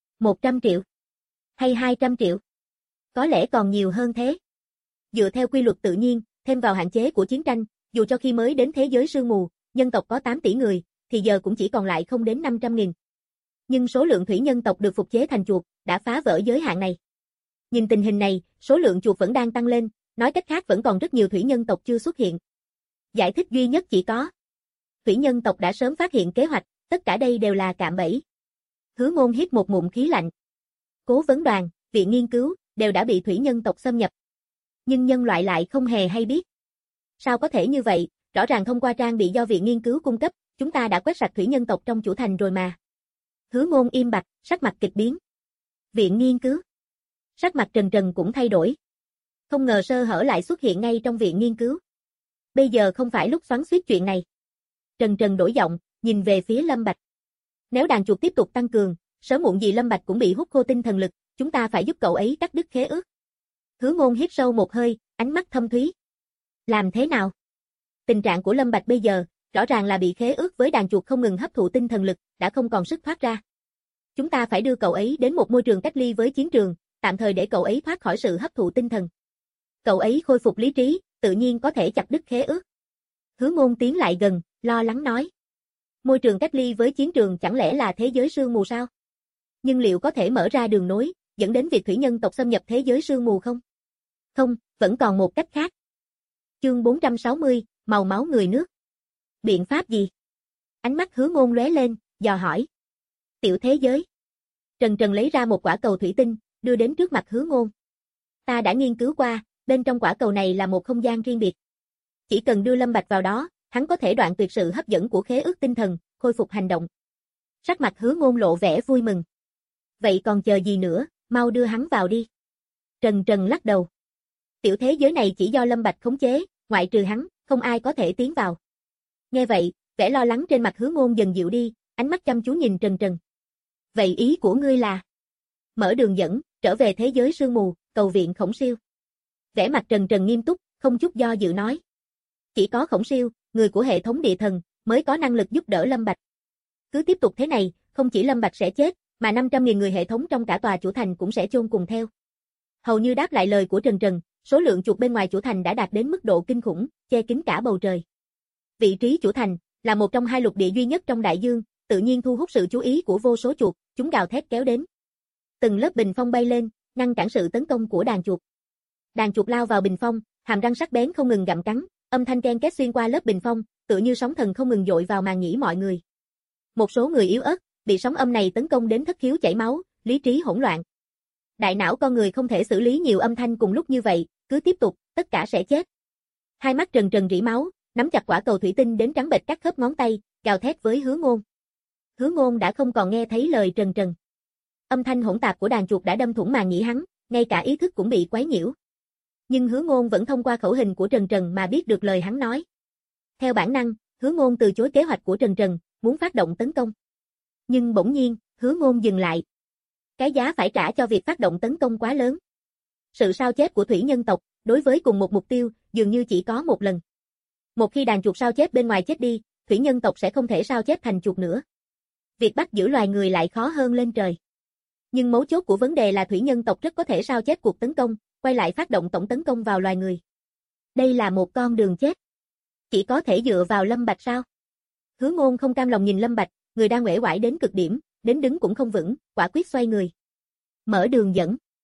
100 triệu? Hay 200 triệu? Có lẽ còn nhiều hơn thế. Dựa theo quy luật tự nhiên, thêm vào hạn chế của chiến tranh, dù cho khi mới đến thế giới sương mù, nhân tộc có 8 tỷ người, thì giờ cũng chỉ còn lại không đến 500.000. Nhưng số lượng thủy nhân tộc được phục chế thành chuột đã phá vỡ giới hạn này. Nhìn tình hình này, số lượng chuột vẫn đang tăng lên, nói cách khác vẫn còn rất nhiều thủy nhân tộc chưa xuất hiện. Giải thích duy nhất chỉ có thủy nhân tộc đã sớm phát hiện kế hoạch, tất cả đây đều là cạm bẫy. Hứa Ngôn hít một ngụm khí lạnh. Cố vấn đoàn, viện nghiên cứu, đều đã bị thủy nhân tộc xâm nhập. Nhưng nhân loại lại không hề hay biết. Sao có thể như vậy, rõ ràng thông qua trang bị do viện nghiên cứu cung cấp, chúng ta đã quét sạch thủy nhân tộc trong chủ thành rồi mà. Hứa Ngôn im bặt, sắc mặt kịch biến. Viện nghiên cứu. Sắc mặt Trần cũng thay đổi. Không ngờ sơ hở lại xuất hiện ngay trong viện nghiên cứu. Bây giờ không phải lúc xoắn xuýt chuyện này. Trần đổi giọng, nhìn về phía Lâm Bạch. Nếu đàn chuột tiếp tục tăng cường, sớm muộn gì Lâm Bạch cũng bị hút khô tinh thần lực, chúng ta phải giúp cậu ấy cắt đứt khế ước. Hứa Ngôn hít sâu một hơi, ánh mắt thâm thúy. Làm thế nào? Tình trạng của Lâm Bạch bây giờ, rõ ràng là bị khế ước với đàn chuột không ngừng hấp thụ tinh thần lực, đã không còn sức thoát ra. Chúng ta phải đưa cậu ấy đến một môi trường cách ly với chiến trường, tạm thời để cậu ấy thoát khỏi sự hấp thụ tinh thần. Cậu ấy khôi phục lý trí, tự nhiên có thể chặt đứt khế ước. Hứa Ngôn tiến lại gần, lo lắng nói. Môi trường cách ly với chiến trường chẳng lẽ là thế giới sương mù sao? Nhưng liệu có thể mở ra đường nối, dẫn đến việc thủy nhân tộc xâm nhập thế giới sương mù không? Không, vẫn còn một cách khác. Chương 460, màu máu người nước. Biện pháp gì? Ánh mắt Hứa Ngôn lóe lên, dò hỏi. Tiểu thế giới. Trần lấy ra một quả cầu thủy tinh, đưa đến trước mặt Hứa Ngôn. Ta đã nghiên cứu qua, bên trong quả cầu này là một không gian riêng biệt. Chỉ cần đưa Lâm Bạch vào đó, hắn có thể đoạn tuyệt sự hấp dẫn của khế ước tinh thần, khôi phục hành động. Sắc mặt Hứa Ngôn lộ vẻ vui mừng. Vậy còn chờ gì nữa, mau đưa hắn vào đi. Trần lắc đầu. Tiểu thế giới này chỉ do Lâm Bạch khống chế, ngoại trừ hắn, không ai có thể tiến vào. Nghe vậy, vẻ lo lắng trên mặt Hứa Ngôn dần dịu đi, ánh mắt chăm chú nhìn Trần. Vậy ý của ngươi là? Mở đường dẫn, trở về thế giới sương mù, cầu viện Khổng Siêu. Vẻ mặt Trần nghiêm túc, không chút do dự nói. Chỉ có Khổng Siêu, người của hệ thống địa thần, mới có năng lực giúp đỡ Lâm Bạch. Cứ tiếp tục thế này, không chỉ Lâm Bạch sẽ chết, mà 500.000 người hệ thống trong cả tòa chủ thành cũng sẽ chôn cùng theo. Hầu như đáp lại lời của Trần, số lượng chuột bên ngoài chủ thành đã đạt đến mức độ kinh khủng, che kín cả bầu trời. Vị trí chủ thành là một trong hai lục địa duy nhất trong đại dương, tự nhiên thu hút sự chú ý của vô số chuột, chúng gào thét kéo đến. Từng lớp bình phong bay lên, ngăn cản sự tấn công của đàn chuột. Đàn chuột lao vào bình phong, hàm răng sắc bén không ngừng gặm cắn, âm thanh ken két xuyên qua lớp bình phong, tựa như sóng thần không ngừng dội vào màng nhĩ mọi người. Một số người yếu ớt, bị sóng âm này tấn công đến thất khiếu chảy máu, lý trí hỗn loạn. Đại não con người không thể xử lý nhiều âm thanh cùng lúc như vậy, cứ tiếp tục, tất cả sẽ chết. Hai mắt Trần rỉ máu, nắm chặt quả cầu thủy tinh đến trắng bệch các khớp ngón tay, gào thét với Hứa Ngôn. Hứa Ngôn đã không còn nghe thấy lời Trần. Âm thanh hỗn tạp của đàn chuột đã đâm thủng màng nhĩ hắn, ngay cả ý thức cũng bị quấy nhiễu. Nhưng Hứa Ngôn vẫn thông qua khẩu hình của Trần mà biết được lời hắn nói. Theo bản năng, Hứa Ngôn từ chối kế hoạch của Trần, muốn phát động tấn công. Nhưng bỗng nhiên, Hứa Ngôn dừng lại. Cái giá phải trả cho việc phát động tấn công quá lớn. Sự sao chép của thủy nhân tộc, đối với cùng một mục tiêu, dường như chỉ có một lần. Một khi đàn chuột sao chép bên ngoài chết đi, thủy nhân tộc sẽ không thể sao chép thành chuột nữa. Việc bắt giữ loài người lại khó hơn lên trời. Nhưng mấu chốt của vấn đề là thủy nhân tộc rất có thể sao chép cuộc tấn công, quay lại phát động tổng tấn công vào loài người. Đây là một con đường chết. Chỉ có thể dựa vào Lâm Bạch sao? Hứa Ngôn không cam lòng nhìn Lâm Bạch, người đang uể oải đến cực điểm, đến đứng cũng không vững, quả quyết xoay người. Mở đường dẫn.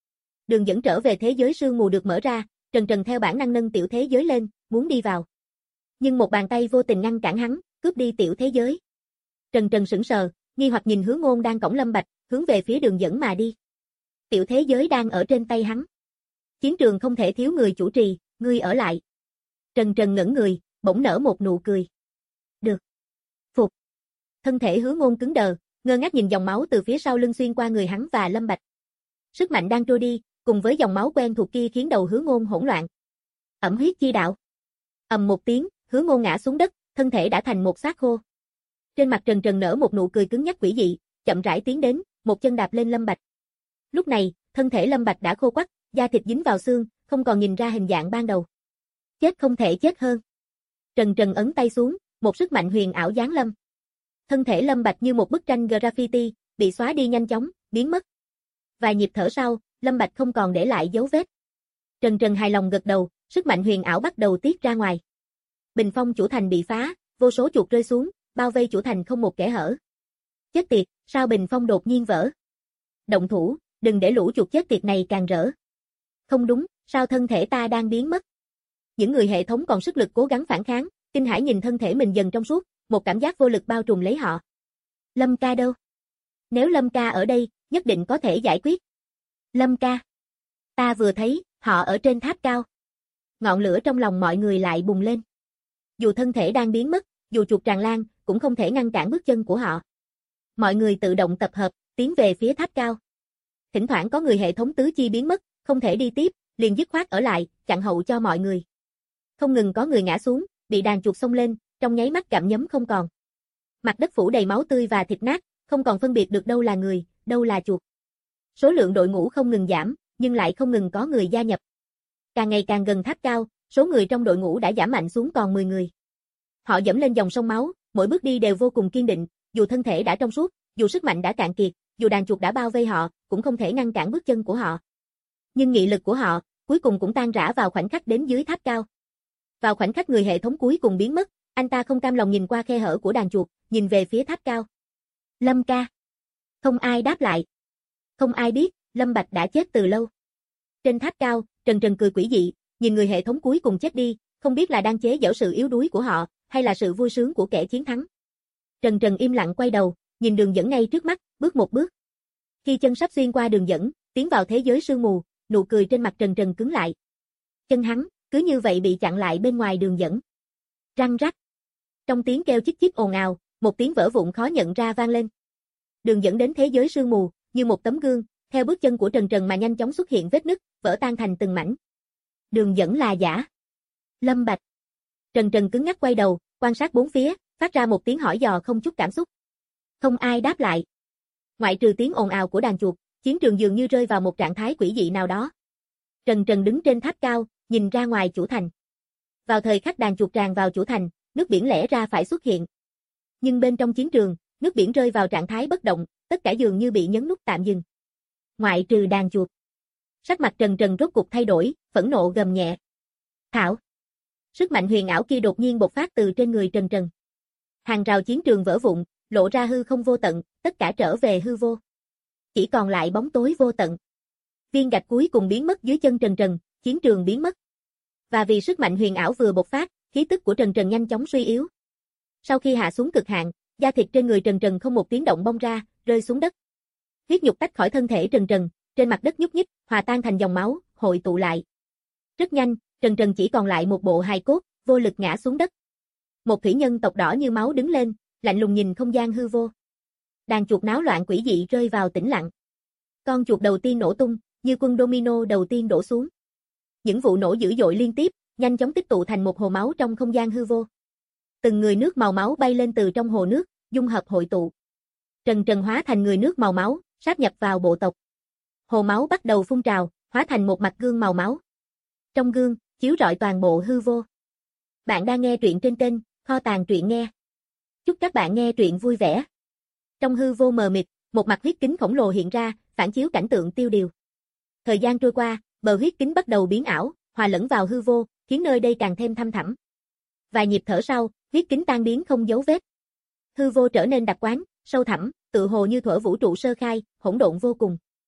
Đường dẫn trở về thế giới sương mù được mở ra, Trần Trần theo bản năng nâng tiểu thế giới lên, muốn đi vào. Nhưng một bàn tay vô tình ngăn cản hắn, cướp đi tiểu thế giới. Trần Trần sững sờ, nghi hoặc nhìn Hứa Ngôn đang cõng Lâm Bạch, hướng về phía đường dẫn mà đi. Tiểu thế giới đang ở trên tay hắn. Chiến trường không thể thiếu người chủ trì, ngươi ở lại. Trần Trần ngẩn người, bỗng nở một nụ cười. Được. Phục. Thân thể Hứa Ngôn cứng đờ, ngơ ngác nhìn dòng máu từ phía sau lưng xuyên qua người hắn và Lâm Bạch. Sức mạnh đang trôi đi, cùng với dòng máu quen thuộc kia khiến đầu Hứa Ngôn hỗn loạn. Ẩm huyết chi đạo. Ầm một tiếng, Hứa Ngôn ngã xuống đất, thân thể đã thành một xác khô. Trên mặt Trần Trần nở một nụ cười cứng nhắc quỷ dị, chậm rãi tiến đến, một chân đạp lên Lâm Bạch. Lúc này, thân thể Lâm Bạch đã khô quắt, da thịt dính vào xương, không còn nhìn ra hình dạng ban đầu. Chết không thể chết hơn. Trần Trần ấn tay xuống, một sức mạnh huyền ảo giáng lâm. Thân thể Lâm Bạch như một bức tranh graffiti, bị xóa đi nhanh chóng, biến mất. Vài nhịp thở sau, Lâm Bạch không còn để lại dấu vết. Trần Trần hài lòng gật đầu, sức mạnh huyền ảo bắt đầu tiết ra ngoài. Bình phong chủ thành bị phá, vô số chuột rơi xuống, bao vây chủ thành không một kẽ hở. Chết tiệt, sao bình phong đột nhiên vỡ? Động thủ, đừng để lũ chuột chết tiệt này càng rỡ. Không đúng, sao thân thể ta đang biến mất? Những người hệ thống còn sức lực cố gắng phản kháng, kinh hãi nhìn thân thể mình dần trong suốt, một cảm giác vô lực bao trùm lấy họ. Lâm ca đâu? Nếu Lâm ca ở đây, nhất định có thể giải quyết. Lâm ca. Ta vừa thấy, họ ở trên tháp cao. Ngọn lửa trong lòng mọi người lại bùng lên. Dù thân thể đang biến mất, dù chuột tràn lan, cũng không thể ngăn cản bước chân của họ. Mọi người tự động tập hợp, tiến về phía tháp cao. Thỉnh thoảng có người hệ thống tứ chi biến mất, không thể đi tiếp, liền dứt khoát ở lại, chặn hậu cho mọi người. Không ngừng có người ngã xuống, bị đàn chuột xông lên, trong nháy mắt gặm nhấm không còn. Mặt đất phủ đầy máu tươi và thịt nát, không còn phân biệt được đâu là người, đâu là chuột. Số lượng đội ngũ không ngừng giảm, nhưng lại không ngừng có người gia nhập. Càng ngày càng gần tháp cao, số người trong đội ngũ đã giảm mạnh xuống còn 10 người. Họ dẫm lên dòng sông máu, mỗi bước đi đều vô cùng kiên định, dù thân thể đã trong suốt, dù sức mạnh đã cạn kiệt, dù đàn chuột đã bao vây họ, cũng không thể ngăn cản bước chân của họ. Nhưng nghị lực của họ, cuối cùng cũng tan rã vào khoảnh khắc đến dưới tháp cao. Vào khoảnh khắc người hệ thống cuối cùng biến mất, anh ta không cam lòng nhìn qua khe hở của đàn chuột, nhìn về phía tháp cao. Lâm ca. Không ai đáp lại. Không ai biết, Lâm Bạch đã chết từ lâu. Trên tháp cao, Trần Trần cười quỷ dị, nhìn người hệ thống cuối cùng chết đi, không biết là đang chế giễu sự yếu đuối của họ, hay là sự vui sướng của kẻ chiến thắng. Trần Trần im lặng quay đầu, nhìn đường dẫn ngay trước mắt, bước một bước. Khi chân sắp xuyên qua đường dẫn, tiến vào thế giới sương mù, nụ cười trên mặt Trần Trần cứng lại. Chân hắn, cứ như vậy bị chặn lại bên ngoài đường dẫn. Răng rắc. Trong tiếng kêu chích chích ồn ào, một tiếng vỡ vụn khó nhận ra vang lên. Đường dẫn đến thế giới sương mù, như một tấm gương, theo bước chân của Trần Trần mà nhanh chóng xuất hiện vết nứt, vỡ tan thành từng mảnh. Đường dẫn là giả. Lâm Bạch. Trần Trần cứng ngắc quay đầu, quan sát bốn phía, phát ra một tiếng hỏi dò không chút cảm xúc. Không ai đáp lại. Ngoại trừ tiếng ồn ào của đàn chuột, chiến trường dường như rơi vào một trạng thái quỷ dị nào đó. Trần Trần đứng trên tháp cao, nhìn ra ngoài chủ thành. Vào thời khắc đàn chuột tràn vào chủ thành, nước biển lẽ ra phải xuất hiện. Nhưng bên trong chiến trường, nước biển rơi vào trạng thái bất động, tất cả dường như bị nhấn nút tạm dừng. Ngoại trừ đàn chuột. Sắc mặt Trần Trần rốt cục thay đổi, phẫn nộ gầm nhẹ. Thảo. Sức mạnh huyền ảo kia đột nhiên bộc phát từ trên người Trần Trần. Hàng rào chiến trường vỡ vụn, lộ ra hư không vô tận, tất cả trở về hư vô. Chỉ còn lại bóng tối vô tận. Viên gạch cuối cùng biến mất dưới chân Trần Trần, chiến trường biến mất. Và vì sức mạnh huyền ảo vừa bộc phát, khí tức của Trần Trần nhanh chóng suy yếu. Sau khi hạ xuống cực hạn, da thịt trên người Trần Trần không một tiếng động bong ra, rơi xuống đất. Huyết nhục tách khỏi thân thể Trần Trần, trên mặt đất nhúc nhích, hòa tan thành dòng máu, hội tụ lại. Rất nhanh, Trần Trần chỉ còn lại một bộ hài cốt, vô lực ngã xuống đất. Một thủy nhân tộc đỏ như máu đứng lên, lạnh lùng nhìn không gian hư vô. Đàn chuột náo loạn quỷ dị rơi vào tĩnh lặng. Con chuột đầu tiên nổ tung, như quân domino đầu tiên đổ xuống. Những vụ nổ dữ dội liên tiếp, nhanh chóng tích tụ thành một hồ máu trong không gian hư vô. Từng người nước màu máu bay lên từ trong hồ nước, dung hợp hội tụ. Trần Trần hóa thành người nước màu máu, sáp nhập vào bộ tộc. Hồ máu bắt đầu phun trào, hóa thành một mặt gương màu máu. Trong gương, chiếu rọi toàn bộ hư vô. Bạn đang nghe truyện trên kênh Kho Tàng Truyện Nghe. Chúc các bạn nghe truyện vui vẻ. Trong hư vô mờ mịt, một mặt huyết kính khổng lồ hiện ra, phản chiếu cảnh tượng tiêu điều. Thời gian trôi qua, bờ huyết kính bắt đầu biến ảo, hòa lẫn vào hư vô, khiến nơi đây càng thêm thăm thẳm. Vài nhịp thở sau, huyết kính tan biến không dấu vết. Hư vô trở nên đặc quán, sâu thẳm, tự hồ như thuở vũ trụ sơ khai, hỗn độn vô cùng.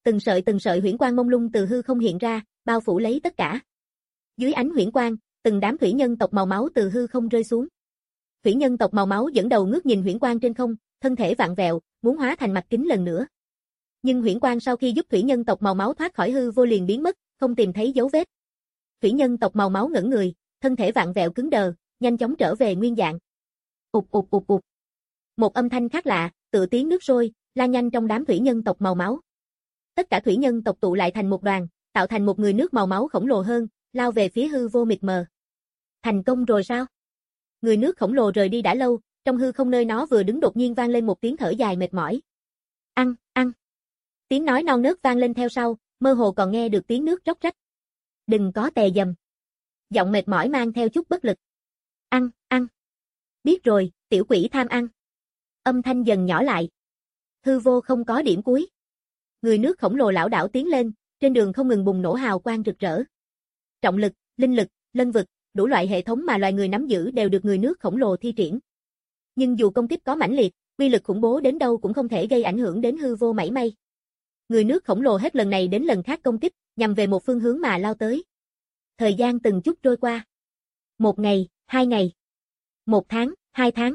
từng sợi huyễn quang mông lung từ hư không hiện ra, bao phủ lấy tất cả. Dưới ánh huyễn quang, từng đám thủy nhân tộc màu máu từ hư không rơi xuống. Thủy nhân tộc màu máu dẫn đầu ngước nhìn huyễn quang trên không, thân thể vặn vẹo, muốn hóa thành mặt kính lần nữa. Nhưng huyễn quang sau khi giúp thủy nhân tộc màu máu thoát khỏi hư vô liền biến mất, không tìm thấy dấu vết. Thủy nhân tộc màu máu ngẩn người, thân thể vặn vẹo cứng đờ, nhanh chóng trở về nguyên dạng. Ụp ụp ụp ụp. Một âm thanh khác lạ, tựa tiếng nước sôi, lan nhanh trong đám thủy nhân tộc màu máu. Tất cả thủy nhân tộc tụ lại thành một đoàn, tạo thành một người nước màu máu khổng lồ hơn, lao về phía hư vô mịt mờ. Thành công rồi sao? Người nước khổng lồ rời đi đã lâu, trong hư không nơi nó vừa đứng đột nhiên vang lên một tiếng thở dài mệt mỏi. Ăn, ăn. Tiếng nói non nớt vang lên theo sau, mơ hồ còn nghe được tiếng nước róc rách. Đừng có tè dầm. Giọng mệt mỏi mang theo chút bất lực. Ăn, ăn. Biết rồi, tiểu quỷ tham ăn. Âm thanh dần nhỏ lại. Hư vô không có điểm cuối. Người nước khổng lồ lảo đảo tiến lên, trên đường không ngừng bùng nổ hào quang rực rỡ. Trọng lực, linh lực, lân vực, đủ loại hệ thống mà loài người nắm giữ đều được người nước khổng lồ thi triển. Nhưng dù công kích có mãnh liệt, uy lực khủng bố đến đâu cũng không thể gây ảnh hưởng đến hư vô mảy may. Người nước khổng lồ hết lần này đến lần khác công kích, nhằm về một phương hướng mà lao tới. Thời gian từng chút trôi qua. 1 ngày, 2 ngày. 1 tháng, 2 tháng.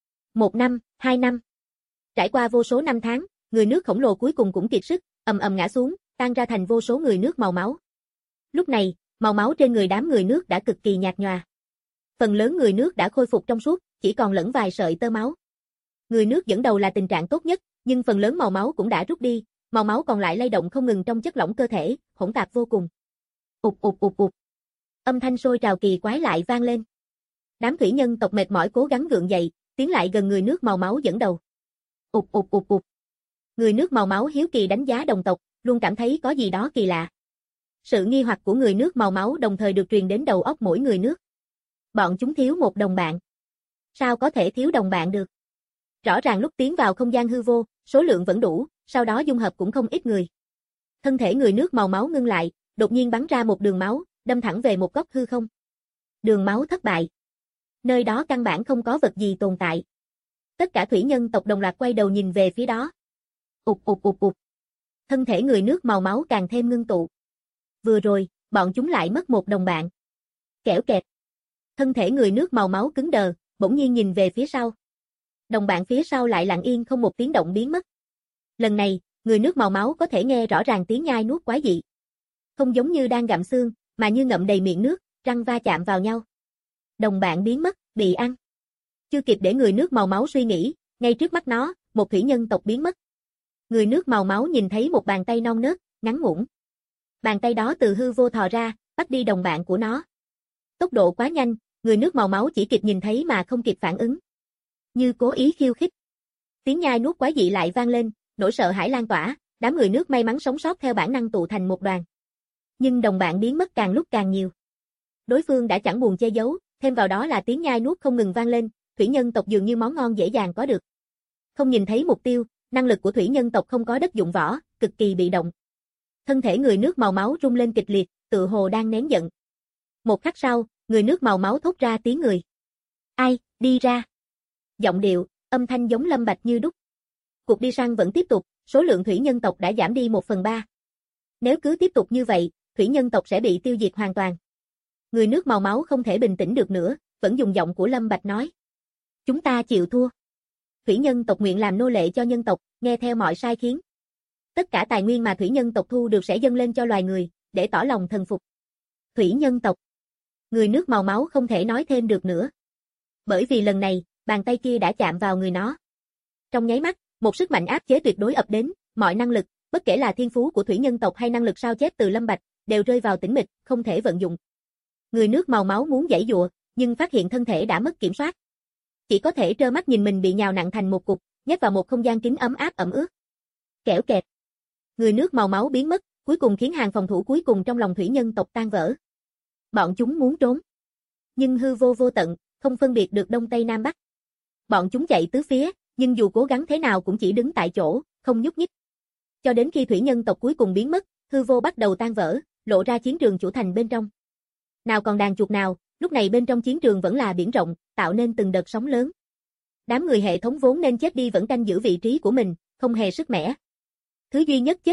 1 năm, 2 năm. Trải qua vô số năm tháng, người nước khổng lồ cuối cùng cũng kiệt sức, ầm ầm ngã xuống, tan ra thành vô số người nước màu máu. Lúc này, màu máu trên người đám người nước đã cực kỳ nhạt nhòa. Phần lớn người nước đã khôi phục trong suốt, chỉ còn lẫn vài sợi tơ máu. Người nước dẫn đầu là tình trạng tốt nhất, nhưng phần lớn màu máu cũng đã rút đi, màu máu còn lại lay động không ngừng trong chất lỏng cơ thể, hỗn tạp vô cùng. Ụp ụp ụp ụp. Âm thanh sôi trào kỳ quái lại vang lên. Đám thủy nhân tộc mệt mỏi cố gắng gượng dậy, tiến lại gần người nước màu máu dẫn đầu. Ụp ụp ụp ụp. Người nước màu máu hiếu kỳ đánh giá đồng tộc, luôn cảm thấy có gì đó kỳ lạ. Sự nghi hoặc của người nước màu máu đồng thời được truyền đến đầu óc mỗi người nước. Bọn chúng thiếu một đồng bạn. Sao có thể thiếu đồng bạn được? Rõ ràng lúc tiến vào không gian hư vô, số lượng vẫn đủ, sau đó dung hợp cũng không ít người. Thân thể người nước màu máu ngưng lại, đột nhiên bắn ra một đường máu, đâm thẳng về một góc hư không. Đường máu thất bại. Nơi đó căn bản không có vật gì tồn tại. Tất cả thủy nhân tộc đồng loạt quay đầu nhìn về phía đó. Ụp ụp ụp ụp. Thân thể người nước màu máu càng thêm ngưng tụ. Vừa rồi, bọn chúng lại mất một đồng bạn. Kẻo kẹt. Thân thể người nước màu máu cứng đờ, bỗng nhiên nhìn về phía sau. Đồng bạn phía sau lại lặng yên không một tiếng động biến mất. Lần này, người nước màu máu có thể nghe rõ ràng tiếng nhai nuốt quái dị. Không giống như đang gặm xương, mà như ngậm đầy miệng nước, răng va chạm vào nhau. Đồng bạn biến mất, bị ăn. Chưa kịp để người nước màu máu suy nghĩ, ngay trước mắt nó, một thủy nhân tộc biến mất. Người nước màu máu nhìn thấy một bàn tay non nớt, ngắn ngủn. Bàn tay đó từ hư vô thò ra, bắt đi đồng bạn của nó. Tốc độ quá nhanh, người nước màu máu chỉ kịp nhìn thấy mà không kịp phản ứng. Như cố ý khiêu khích. Tiếng nhai nuốt quái dị lại vang lên, nỗi sợ hãi lan tỏa, đám người nước may mắn sống sót theo bản năng tụ thành một đoàn. Nhưng đồng bạn biến mất càng lúc càng nhiều. Đối phương đã chẳng buồn che giấu, thêm vào đó là tiếng nhai nuốt không ngừng vang lên, thủy nhân tộc dường như món ngon dễ dàng có được. Không nhìn thấy mục tiêu, năng lực của thủy nhân tộc không có đất dụng võ, cực kỳ bị động. Thân thể người nước màu máu rung lên kịch liệt, tựa hồ đang nén giận. Một khắc sau, người nước màu máu thốt ra tiếng người. Ai, đi ra. Giọng điệu, âm thanh giống lâm bạch như đúc. Cuộc đi săn vẫn tiếp tục, số lượng thủy nhân tộc đã giảm đi 1/3. Nếu cứ tiếp tục như vậy, thủy nhân tộc sẽ bị tiêu diệt hoàn toàn. Người nước màu máu không thể bình tĩnh được nữa, vẫn dùng giọng của Lâm Bạch nói. Chúng ta chịu thua. Thủy nhân tộc nguyện làm nô lệ cho nhân tộc, nghe theo mọi sai khiến. Tất cả tài nguyên mà thủy nhân tộc thu được sẽ dâng lên cho loài người, để tỏ lòng thần phục. Thủy nhân tộc. Người nước màu máu không thể nói thêm được nữa. Bởi vì lần này, bàn tay kia đã chạm vào người nó. Trong nháy mắt, một sức mạnh áp chế tuyệt đối ập đến, mọi năng lực, bất kể là thiên phú của thủy nhân tộc hay năng lực sao chép từ Lâm Bạch, đều rơi vào tĩnh mịch, không thể vận dụng. Người nước màu máu muốn giãy giụa, nhưng phát hiện thân thể đã mất kiểm soát. Chỉ có thể trơ mắt nhìn mình bị nhào nặn thành một cục, nhét vào một không gian kín ấm áp ẩm ướt. Kẻo kẹt. Người nước màu máu biến mất, cuối cùng khiến hàng phòng thủ cuối cùng trong lòng thủy nhân tộc tan vỡ. Bọn chúng muốn trốn. Nhưng hư vô vô tận, không phân biệt được đông tây nam bắc. Bọn chúng chạy tứ phía, nhưng dù cố gắng thế nào cũng chỉ đứng tại chỗ, không nhúc nhích. Cho đến khi thủy nhân tộc cuối cùng biến mất, hư vô bắt đầu tan vỡ, lộ ra chiến trường chủ thành bên trong. Nào còn đàn chuột nào, lúc này bên trong chiến trường vẫn là biển rộng, tạo nên từng đợt sóng lớn. Đám người hệ thống vốn nên chết đi vẫn canh giữ vị trí của mình, không hề sức mẻ. Thứ duy nhất chết đi,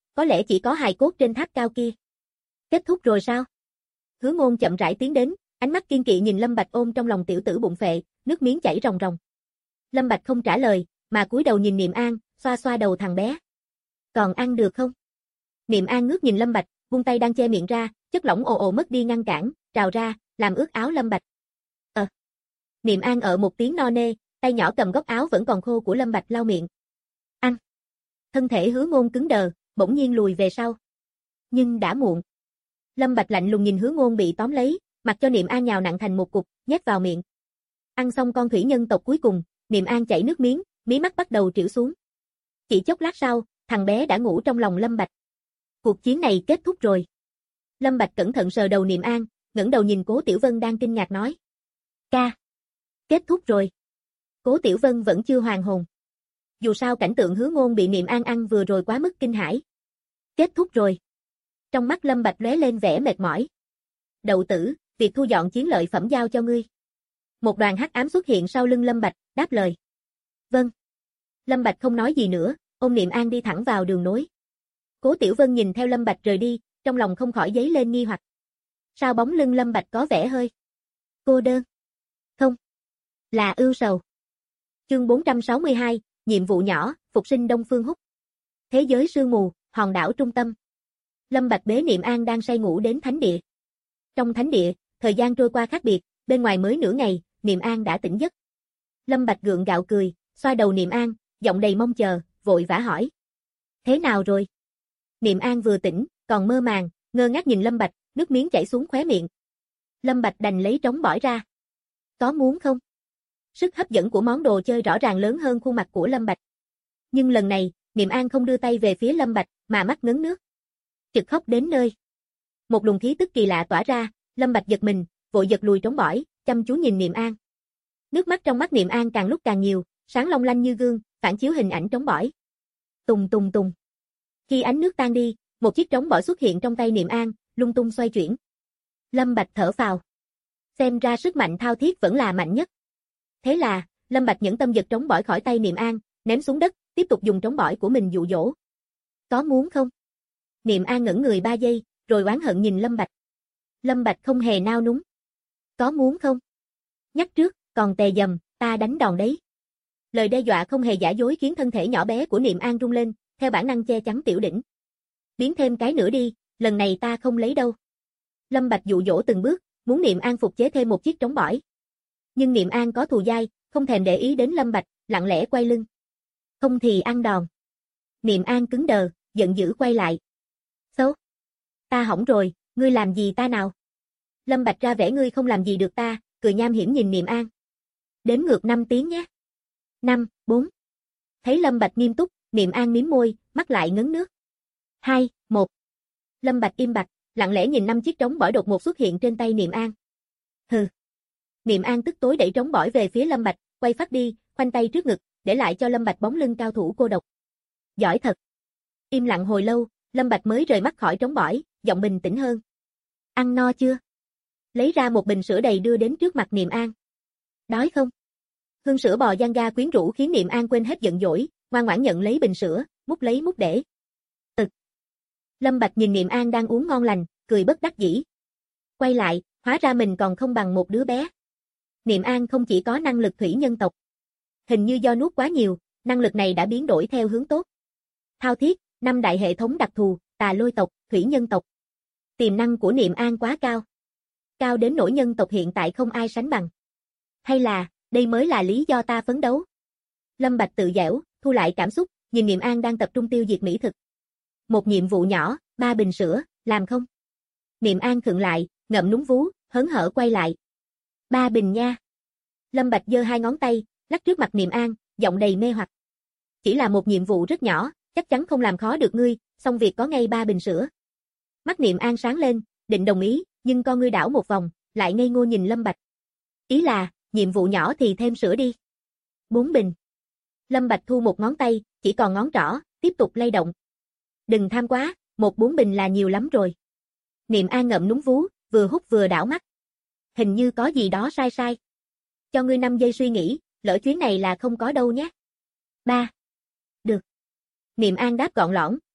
có lẽ chỉ có hài cốt trên tháp cao kia. Kết thúc rồi sao? Hứa Ngôn chậm rãi tiến đến, ánh mắt kiên kỵ nhìn Lâm Bạch ôm trong lòng tiểu tử bụng phệ, nước miếng chảy ròng ròng. Lâm Bạch không trả lời, mà cúi đầu nhìn Niệm An, xoa xoa đầu thằng bé. Còn ăn được không? Niệm An ngước nhìn Lâm Bạch, vung tay đang che miệng ra, chất lỏng ồ ồ mất đi ngăn cản, trào ra, làm ướt áo Lâm Bạch. Niệm An một tiếng no nê, tay nhỏ cầm góc áo vẫn còn khô của Lâm Bạch lau miệng. Ăn. Thân thể Hứa Ngôn cứng đờ, bỗng nhiên lùi về sau. Nhưng đã muộn. Lâm Bạch lạnh lùng nhìn Hứa Ngôn bị tóm lấy, mặc cho Niệm An nhào nặn thành một cục, nhét vào miệng. Ăn xong con thủy nhân tộc cuối cùng, Niệm An chảy nước miếng, mí mắt bắt đầu trĩu xuống. Chỉ chốc lát sau, thằng bé đã ngủ trong lòng Lâm Bạch. Cuộc chiến này kết thúc rồi. Lâm Bạch cẩn thận sờ đầu Niệm An, ngẩng đầu nhìn Cố Tiểu Vân đang kinh ngạc nói. Ca. Kết thúc rồi. Cố Tiểu Vân vẫn chưa hoàn hồn. Dù sao cảnh tượng Hứa Ngôn bị Niệm An ăn vừa rồi quá mức kinh hãi. Kết thúc rồi. Trong mắt Lâm Bạch lóe lên vẻ mệt mỏi. Đậu tử, việc thu dọn chiến lợi phẩm giao cho ngươi. Một đoàn hắc ám xuất hiện sau lưng Lâm Bạch, đáp lời. Vâng. Lâm Bạch không nói gì nữa, ôm Niệm An đi thẳng vào đường nối. Cố Tiểu Vân nhìn theo Lâm Bạch rời đi, trong lòng không khỏi dấy lên nghi hoặc. Sao bóng lưng Lâm Bạch có vẻ hơi cô đơn? Không. Là ưu sầu. Chương 462, nhiệm vụ nhỏ, phục sinh Đông Phương Húc. Thế giới sương mù, hòn đảo trung tâm. Lâm Bạch bế Niệm An đang say ngủ đến thánh địa. Trong thánh địa, thời gian trôi qua khác biệt, bên ngoài mới nửa ngày, Niệm An đã tỉnh giấc. Lâm Bạch gượng gạo cười, xoa đầu Niệm An, giọng đầy mong chờ, vội vã hỏi. Thế nào rồi? Niệm An vừa tỉnh, còn mơ màng, ngơ ngác nhìn Lâm Bạch, nước miếng chảy xuống khóe miệng. Lâm Bạch đành lấy trống bỏi ra. Có muốn không? Sức hấp dẫn của món đồ chơi rõ ràng lớn hơn khuôn mặt của Lâm Bạch. Nhưng lần này, Niệm An không đưa tay về phía Lâm Bạch, mà mắt ngấn nước. Trực khóc đến nơi. Một luồng khí tức kỳ lạ tỏa ra, Lâm Bạch giật mình, vội giật lùi trống bỏi, chăm chú nhìn Niệm An. Nước mắt trong mắt Niệm An càng lúc càng nhiều, sáng long lanh như gương, phản chiếu hình ảnh trống bỏi. Tùng tùng tùng. Khi ánh nước tan đi, một chiếc trống bỏi xuất hiện trong tay Niệm An, lung tung xoay chuyển. Lâm Bạch thở phào. Xem ra sức mạnh thao thiết vẫn là mạnh nhất. Thế là, Lâm Bạch nhẫn tâm giật trống bỏi khỏi tay Niệm An, ném xuống đất, tiếp tục dùng trống bỏi của mình dụ dỗ. Có muốn không? Niệm An ngẩn người 3 giây, rồi oán hận nhìn Lâm Bạch. Lâm Bạch không hề nao núng. Có muốn không? Nhắc trước, còn tè dầm, ta đánh đòn đấy. Lời đe dọa không hề giả dối khiến thân thể nhỏ bé của Niệm An rung lên, theo bản năng che chắn tiểu đỉnh. Biến thêm cái nữa đi, lần này ta không lấy đâu. Lâm Bạch dụ dỗ từng bước, muốn Niệm An phục chế thêm một chiếc trống bỏi. Nhưng Niệm An có thù dai, không thèm để ý đến Lâm Bạch, lặng lẽ quay lưng. Không thì ăn đòn. Niệm An cứng đờ, giận dữ quay lại. Xấu. Ta hỏng rồi, ngươi làm gì ta nào? Lâm Bạch ra vẻ ngươi không làm gì được ta, cười nham hiểm nhìn Niệm An. Đếm ngược 5 tiếng nhé. 5, 4. Thấy Lâm Bạch nghiêm túc, Niệm An mím môi, mắt lại ngấn nước. 2, 1. Lâm Bạch im bặt, lặng lẽ nhìn 5 chiếc trống bỏi đột ngột xuất hiện trên tay Niệm An. Hừ. Niệm An tức tối đẩy trống bỏi về phía Lâm Bạch, quay phát đi, khoanh tay trước ngực, để lại cho Lâm Bạch bóng lưng cao thủ cô độc. Giỏi thật. Im lặng hồi lâu, Lâm Bạch mới rời mắt khỏi trống bỏi, giọng bình tĩnh hơn. Ăn no chưa? Lấy ra một bình sữa đầy đưa đến trước mặt Niệm An. Đói không? Hương sữa bò giang ga quyến rũ khiến Niệm An quên hết giận dỗi, ngoan ngoãn nhận lấy bình sữa, múc lấy múc để. Lâm Bạch nhìn Niệm An đang uống ngon lành, cười bất đắc dĩ. Quay lại, hóa ra mình còn không bằng một đứa bé. Niệm An không chỉ có năng lực thủy nhân tộc. Hình như do nuốt quá nhiều, năng lực này đã biến đổi theo hướng tốt. Thao thiết, 5 đại hệ thống đặc thù, tà lôi tộc, thủy nhân tộc. Tiềm năng của Niệm An quá cao. Cao đến nỗi nhân tộc hiện tại không ai sánh bằng. Hay là, đây mới là lý do ta phấn đấu. Lâm Bạch tự giễu, thu lại cảm xúc, nhìn Niệm An đang tập trung tiêu diệt mỹ thực. Một nhiệm vụ nhỏ, 3 bình sữa, làm không? Niệm An khựng lại, ngậm núm vú, hớn hở quay lại. 3 bình nha. Lâm Bạch giơ 2 ngón tay, lắc trước mặt Niệm An, giọng đầy mê hoặc. Chỉ là một nhiệm vụ rất nhỏ, chắc chắn không làm khó được ngươi, xong việc có ngay 3 bình sữa. Mắt Niệm An sáng lên, định đồng ý, nhưng con ngươi đảo một vòng, lại ngây ngô nhìn Lâm Bạch. Ý là, nhiệm vụ nhỏ thì thêm sữa đi. 4 bình. Lâm Bạch thu một ngón tay, chỉ còn ngón trỏ, tiếp tục lay động. Đừng tham quá, 4 bình là nhiều lắm rồi. Niệm An ngậm núm vú, vừa hút vừa đảo mắt. Hình như có gì đó sai sai. Cho ngươi 5 giây suy nghĩ, lỡ chuyến này là không có đâu nhé. 3. Được. Niệm An đáp gọn lõn,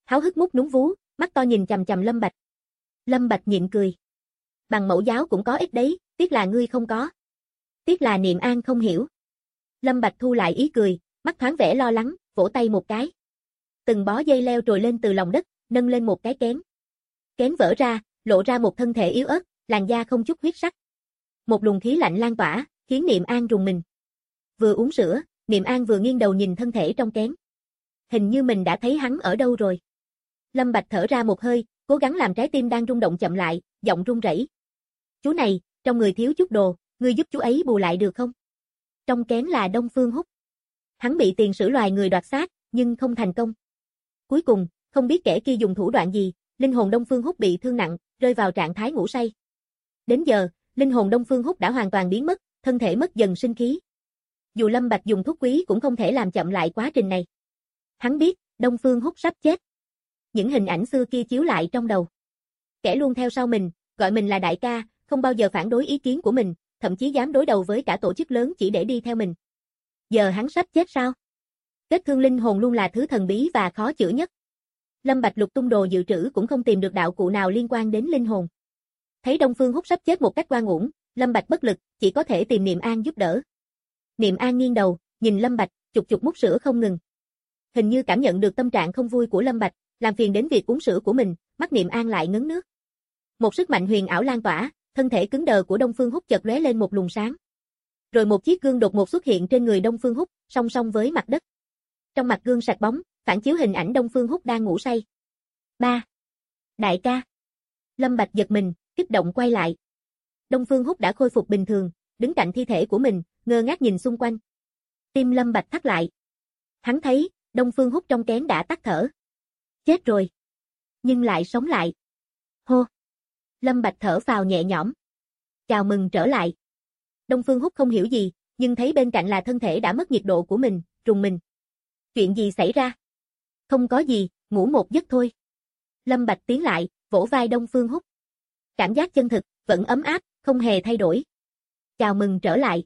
háo hức mút núm vú, mắt to nhìn chằm chằm Lâm Bạch. Lâm Bạch nhịn cười. Bằng mẫu giáo cũng có ích đấy, tiếc là ngươi không có. Tiếc là Niệm An không hiểu. Lâm Bạch thu lại ý cười, mắt thoáng vẻ lo lắng, vỗ tay một cái. Từng bó dây leo trồi lên từ lòng đất, nâng lên một cái kén. Kén vỡ ra, lộ ra một thân thể yếu ớt, làn da không chút huyết sắc. Một luồng khí lạnh lan tỏa, khiến Niệm An rùng mình. Vừa uống sữa, Niệm An vừa nghiêng đầu nhìn thân thể trong kén. Hình như mình đã thấy hắn ở đâu rồi. Lâm Bạch thở ra một hơi, cố gắng làm trái tim đang rung động chậm lại, giọng run rẩy. Chú này, trong người thiếu chút đồ, ngươi giúp chú ấy bù lại được không? Trong kén là Đông Phương Húc. Hắn bị tiền sử loài người đoạt xác, nhưng không thành công. Cuối cùng, không biết kẻ kia dùng thủ đoạn gì, linh hồn Đông Phương Húc bị thương nặng, rơi vào trạng thái ngủ say. Đến giờ, linh hồn Đông Phương Húc đã hoàn toàn biến mất, thân thể mất dần sinh khí. Dù Lâm Bạch dùng thuốc quý cũng không thể làm chậm lại quá trình này. Hắn biết, Đông Phương Húc sắp chết. Những hình ảnh xưa kia chiếu lại trong đầu. Kẻ luôn theo sau mình, gọi mình là đại ca, không bao giờ phản đối ý kiến của mình, thậm chí dám đối đầu với cả tổ chức lớn chỉ để đi theo mình. Giờ hắn sắp chết sao? Vết thương linh hồn luôn là thứ thần bí và khó chữa nhất. Lâm Bạch lục tung đồ dự trữ cũng không tìm được đạo cụ nào liên quan đến linh hồn. Thấy Đông Phương Húc sắp chết một cách oan uổng, Lâm Bạch bất lực, chỉ có thể tìm Niệm An giúp đỡ. Niệm An nghiêng đầu, nhìn Lâm Bạch, chục chục mút sữa không ngừng. Hình như cảm nhận được tâm trạng không vui của Lâm Bạch, làm phiền đến việc uống sữa của mình, mắt Niệm An lại ngấn nước. Một sức mạnh huyền ảo lan tỏa, thân thể cứng đờ của Đông Phương Húc chợt lóe lên một luồng sáng. Rồi một chiếc gương đột ngột xuất hiện trên người Đông Phương Húc, song song với mặt đất. Trong mặt gương sạch bóng, phản chiếu hình ảnh Đông Phương Húc đang ngủ say. Ba. Đại ca. Lâm Bạch giật mình, kích động quay lại. Đông Phương Húc đã khôi phục bình thường, đứng cạnh thi thể của mình, ngơ ngác nhìn xung quanh. Tim Lâm Bạch thắt lại. Hắn thấy, Đông Phương Húc trong kén đã tắt thở. Chết rồi. Nhưng lại sống lại. Hô. Lâm Bạch thở phào nhẹ nhõm. Chào mừng trở lại. Đông Phương Húc không hiểu gì, nhưng thấy bên cạnh là thân thể đã mất nhiệt độ của mình, rùng mình. Chuyện gì xảy ra? Không có gì, ngủ một giấc thôi. Lâm Bạch tiến lại, vỗ vai Đông Phương Húc. Cảm giác chân thực, vẫn ấm áp, không hề thay đổi. Chào mừng trở lại.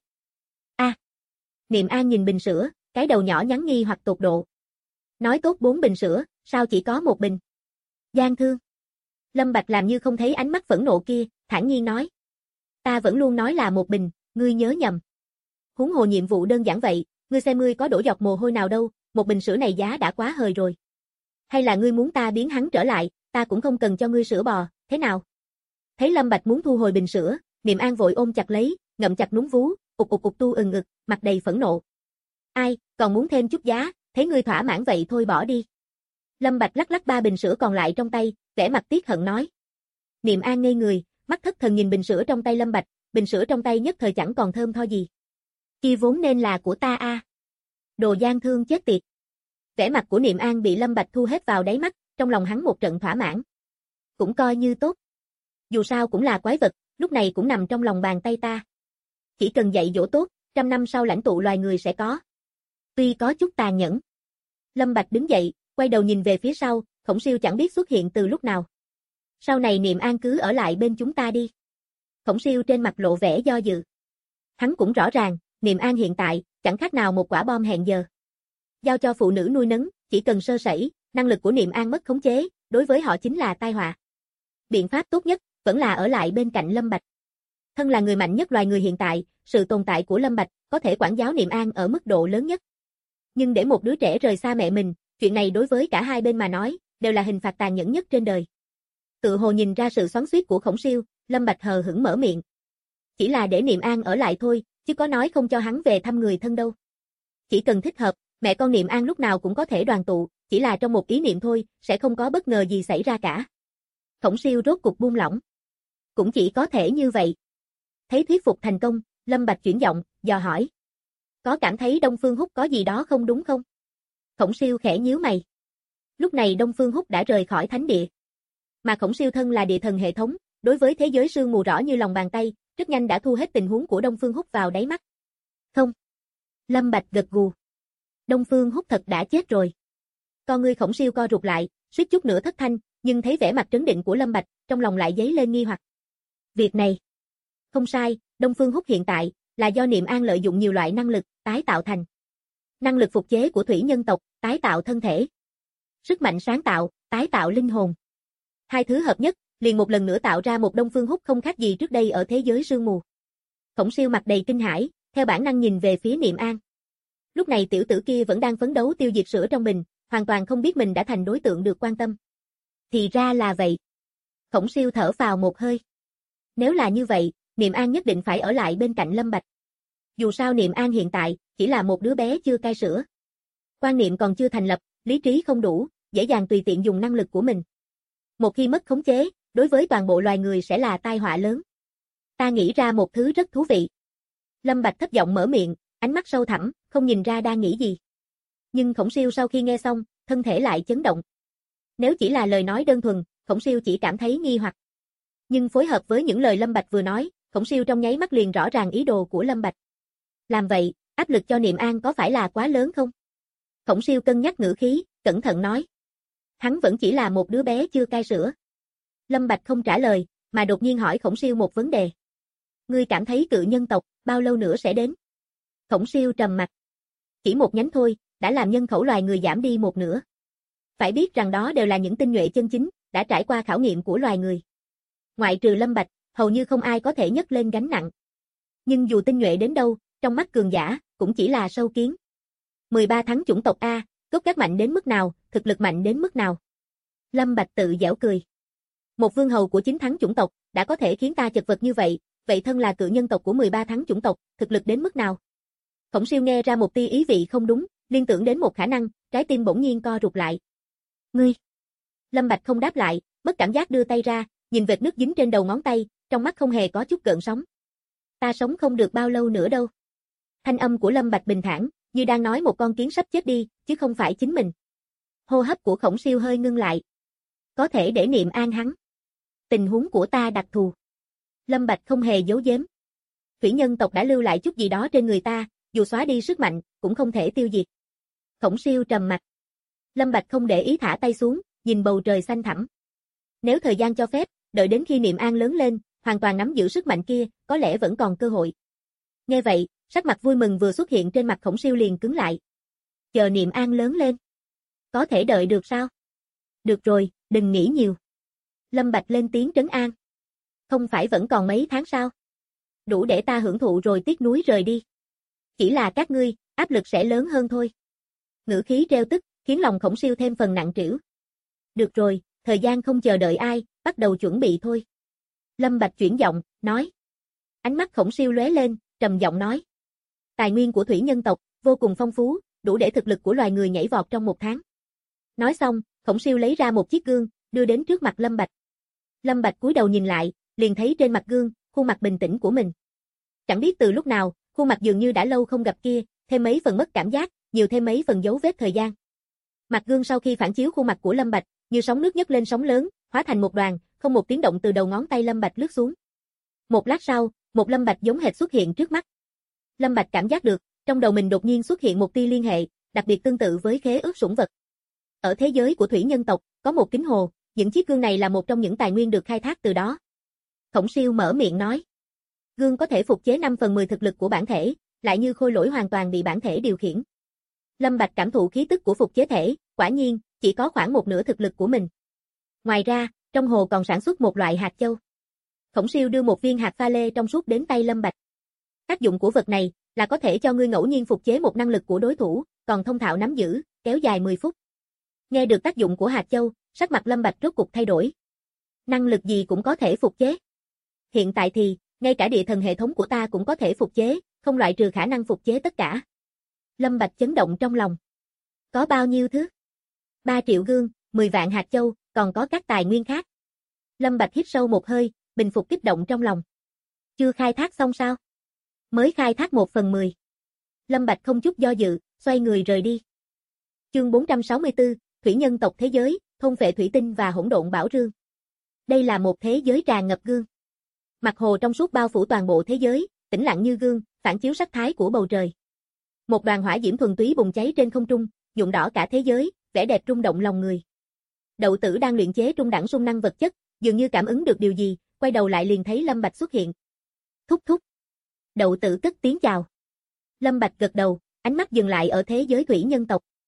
A. Niệm An nhìn bình sữa, cái đầu nhỏ nhắn nghi hoặc tột độ. Nói tốt 4 bình sữa, sao chỉ có 1 bình? Gian thương. Lâm Bạch làm như không thấy ánh mắt phẫn nộ kia, thản nhiên nói. Ta vẫn luôn nói là 1 bình, ngươi nhớ nhầm. Huống hồ nhiệm vụ đơn giản vậy, ngươi xem ngươi có đổ giọt mồ hôi nào đâu, 1 bình sữa này giá đã quá hời rồi. Hay là ngươi muốn ta biến hắn trở lại, ta cũng không cần cho ngươi sữa bò, thế nào? Thấy Lâm Bạch muốn thu hồi bình sữa, Niệm An vội ôm chặt lấy, ngậm chặt núm vú, ục ục ục tu ngực, mặt đầy phẫn nộ. Ai, còn muốn thêm chút giá, thấy ngươi thỏa mãn vậy thôi bỏ đi. Lâm Bạch lắc lắc 3 bình sữa còn lại trong tay, vẻ mặt tiếc hận nói. Niệm An ngây người, mắt thất thần nhìn bình sữa trong tay Lâm Bạch, bình sữa trong tay nhất thời chẳng còn thơm tho gì. Kia vốn nên là của ta a. Đồ gian thương chết tiệt. Vẻ mặt của Niệm An bị Lâm Bạch thu hết vào đáy mắt, trong lòng hắn một trận thỏa mãn. Cũng coi như tốt. Dù sao cũng là quái vật, lúc này cũng nằm trong lòng bàn tay ta. Chỉ cần dạy dỗ tốt, 100 năm sau lãnh tụ loài người sẽ có. Tuy có chút tàn nhẫn. Lâm Bạch đứng dậy, quay đầu nhìn về phía sau, Khổng Siêu chẳng biết xuất hiện từ lúc nào. Sau này Niệm An cứ ở lại bên chúng ta đi. Khổng Siêu trên mặt lộ vẻ do dự. Hắn cũng rõ ràng, Niệm An hiện tại, chẳng khác nào một quả bom hẹn giờ. Giao cho phụ nữ nuôi nấng, chỉ cần sơ sẩy, năng lực của Niệm An mất khống chế, đối với họ chính là tai họa. Biện pháp tốt nhất, vẫn là ở lại bên cạnh Lâm Bạch. Thân là người mạnh nhất loài người hiện tại, sự tồn tại của Lâm Bạch, có thể quản giáo Niệm An ở mức độ lớn nhất. Nhưng để một đứa trẻ rời xa mẹ mình, chuyện này đối với cả hai bên mà nói, đều là hình phạt tàn nhẫn nhất trên đời. Tự hồ nhìn ra sự xoắn xuýt của Khổng Siêu, Lâm Bạch hờ hững mở miệng. Chỉ là để Niệm An ở lại thôi, chứ có nói không cho hắn về thăm người thân đâu. Chỉ cần thích hợp, mẹ con Niệm An lúc nào cũng có thể đoàn tụ, chỉ là trong một ý niệm thôi, sẽ không có bất ngờ gì xảy ra cả. Khổng Siêu rốt cục buông lỏng. Cũng chỉ có thể như vậy. Thấy thuyết phục thành công, Lâm Bạch chuyển giọng, dò hỏi. Có cảm thấy Đông Phương Húc có gì đó không đúng không? Khổng Siêu khẽ nhíu mày. Lúc này Đông Phương Húc đã rời khỏi thánh địa. Mà Khổng Siêu thân là địa thần hệ thống, đối với thế giới sương mù rõ như lòng bàn tay, rất nhanh đã thu hết tình huống của Đông Phương Húc vào đáy mắt. Không. Lâm Bạch gật gù. Đông Phương Húc thật đã chết rồi. Con ngươi Khổng Siêu co rụt lại, suýt chút nữa thất thanh, nhưng thấy vẻ mặt trấn định của Lâm Bạch, trong lòng lại dấy lên nghi hoặc. Việc này. Không sai, Đông Phương Húc hiện tại, là do Niệm An lợi dụng nhiều loại năng lực, tái tạo thành. Năng lực phục chế của thủy nhân tộc, tái tạo thân thể. sức mạnh sáng tạo, tái tạo linh hồn. Hai thứ hợp nhất, liền một lần nữa tạo ra một Đông Phương Húc không khác gì trước đây ở thế giới sương mù. Khổng Siêu mặt đầy kinh hãi, theo bản năng nhìn về phía Niệm An. Lúc này tiểu tử kia vẫn đang phấn đấu tiêu diệt sữa trong bình, hoàn toàn không biết mình đã thành đối tượng được quan tâm. Thì ra là vậy. Khổng Siêu thở phào một hơi. Nếu là như vậy, Niệm An nhất định phải ở lại bên cạnh Lâm Bạch. Dù sao Niệm An hiện tại chỉ là một đứa bé chưa cai sữa. Quan niệm còn chưa thành lập, lý trí không đủ, dễ dàng tùy tiện dùng năng lực của mình. Một khi mất khống chế, đối với toàn bộ loài người sẽ là tai họa lớn. Ta nghĩ ra một thứ rất thú vị. Lâm Bạch thấp giọng mở miệng, ánh mắt sâu thẳm, không nhìn ra đang nghĩ gì. Nhưng Khổng Siêu sau khi nghe xong, thân thể lại chấn động. Nếu chỉ là lời nói đơn thuần, Khổng Siêu chỉ cảm thấy nghi hoặc. Nhưng phối hợp với những lời Lâm Bạch vừa nói, Khổng Siêu trong nháy mắt liền rõ ràng ý đồ của Lâm Bạch. Làm vậy, áp lực cho Niệm An có phải là quá lớn không? Khổng Siêu cân nhắc ngữ khí, cẩn thận nói. Hắn vẫn chỉ là một đứa bé chưa cai sữa. Lâm Bạch không trả lời, mà đột nhiên hỏi Khổng Siêu một vấn đề. Ngươi cảm thấy cự nhân tộc, bao lâu nữa sẽ đến? Khổng Siêu trầm mặt. Chỉ một nhánh thôi, đã làm nhân khẩu loài người giảm đi một nửa. Phải biết rằng đó đều là những tinh nhuệ chân chính, đã trải qua khảo nghiệm của loài người. Ngoại trừ Lâm Bạch, hầu như không ai có thể nhấc lên gánh nặng. Nhưng dù tinh nhuệ đến đâu, trong mắt cường giả, cũng chỉ là sâu kiến. 13 tháng chủng tộc A, gốc gác mạnh đến mức nào, thực lực mạnh đến mức nào. Lâm Bạch tự giễu cười. Một vương hầu của 9 tháng chủng tộc, đã có thể khiến ta chật vật như vậy, vậy thân là cự nhân tộc của 13 tháng chủng tộc, thực lực đến mức nào? Khổng Siêu nghe ra một tia ý vị không đúng, liên tưởng đến một khả năng, trái tim bỗng nhiên co rụt lại. Ngươi! Lâm Bạch không đáp lại, mất cảm giác đưa tay ra, nhìn vệt nước dính trên đầu ngón tay, trong mắt không hề có chút gợn sóng. Ta sống không được bao lâu nữa đâu. Thanh âm của Lâm Bạch bình thản, như đang nói một con kiến sắp chết đi, chứ không phải chính mình. Hô hấp của Khổng Siêu hơi ngưng lại. Có thể để Niệm An hắn. Tình huống của ta đặc thù. Lâm Bạch không hề giấu giếm. Thủy nhân tộc đã lưu lại chút gì đó trên người ta, dù xóa đi sức mạnh, cũng không thể tiêu diệt. Khổng Siêu trầm mặt. Lâm Bạch không để ý thả tay xuống, nhìn bầu trời xanh thẳm. Nếu thời gian cho phép, đợi đến khi Niệm An lớn lên, hoàn toàn nắm giữ sức mạnh kia, có lẽ vẫn còn cơ hội. Nghe vậy, sắc mặt vui mừng vừa xuất hiện trên mặt Khổng Siêu liền cứng lại. Chờ Niệm An lớn lên. Có thể đợi được sao? Được rồi, đừng nghĩ nhiều. Lâm Bạch lên tiếng trấn an. Không phải vẫn còn mấy tháng sao? Đủ để ta hưởng thụ rồi tiếc nuối rời đi. Chỉ là các ngươi, áp lực sẽ lớn hơn thôi. Ngữ khí treo tức, khiến lòng Khổng Siêu thêm phần nặng trĩu. Được rồi, thời gian không chờ đợi ai, bắt đầu chuẩn bị thôi. Lâm Bạch chuyển giọng, nói. Ánh mắt Khổng Siêu lóe lên, trầm giọng nói. Tài nguyên của thủy nhân tộc, vô cùng phong phú, đủ để thực lực của loài người nhảy vọt trong 1 tháng. Nói xong, Khổng Siêu lấy ra một chiếc gương, đưa đến trước mặt Lâm Bạch. Lâm Bạch cúi đầu nhìn lại, liền thấy trên mặt gương, khuôn mặt bình tĩnh của mình. Chẳng biết từ lúc nào, khuôn mặt dường như đã lâu không gặp kia, thêm mấy phần mất cảm giác, nhiều thêm mấy phần dấu vết thời gian. Mặt gương sau khi phản chiếu khuôn mặt của Lâm Bạch, như sóng nước nhấc lên sóng lớn, hóa thành một đoàn, không một tiếng động từ đầu ngón tay Lâm Bạch lướt xuống. Một lát sau, một Lâm Bạch giống hệt xuất hiện trước mắt. Lâm Bạch cảm giác được, trong đầu mình đột nhiên xuất hiện một tia liên hệ, đặc biệt tương tự với khế ước sủng vật. Ở thế giới của thủy nhân tộc, có một kính hồ, những chiếc gương này là một trong những tài nguyên được khai thác từ đó. Khổng Siêu mở miệng nói. Gương có thể phục chế 5/10 thực lực của bản thể, lại như khôi lỗi hoàn toàn bị bản thể điều khiển. Lâm Bạch cảm thụ khí tức của phục chế thể, quả nhiên, chỉ có khoảng một nửa thực lực của mình. Ngoài ra, trong hồ còn sản xuất một loại hạt châu. Khổng Siêu đưa một viên hạt pha lê trong suốt đến tay Lâm Bạch. Tác dụng của vật này là có thể cho ngươi ngẫu nhiên phục chế một năng lực của đối thủ, còn thông thạo nắm giữ, kéo dài 10 phút. Nghe được tác dụng của hạt châu, sắc mặt Lâm Bạch rốt cục thay đổi. Năng lực gì cũng có thể phục chế. Hiện tại thì, ngay cả địa thần hệ thống của ta cũng có thể phục chế, không loại trừ khả năng phục chế tất cả. Lâm Bạch chấn động trong lòng. Có bao nhiêu thứ? 3 triệu gương, 10 vạn hạt châu, còn có các tài nguyên khác. Lâm Bạch hít sâu một hơi, bình phục kích động trong lòng. Chưa khai thác xong sao? Mới khai thác 1/10. Lâm Bạch không chút do dự, xoay người rời đi. Chương 464, Thủy nhân tộc thế giới, thôn phệ thủy tinh và hỗn độn bảo rương. Đây là một thế giới tràn ngập gương. Mặt hồ trong suốt bao phủ toàn bộ thế giới, tĩnh lặng như gương, phản chiếu sắc thái của bầu trời. Một đoàn hỏa diễm thuần túy bùng cháy trên không trung, nhuộm đỏ cả thế giới, vẻ đẹp rung động lòng người. Đậu Tử đang luyện chế trung đẳng xung năng vật chất, dường như cảm ứng được điều gì, quay đầu lại liền thấy Lâm Bạch xuất hiện. Thúc thúc. Đậu Tử cất tiếng chào. Lâm Bạch gật đầu, ánh mắt dừng lại ở thế giới thủy nhân tộc.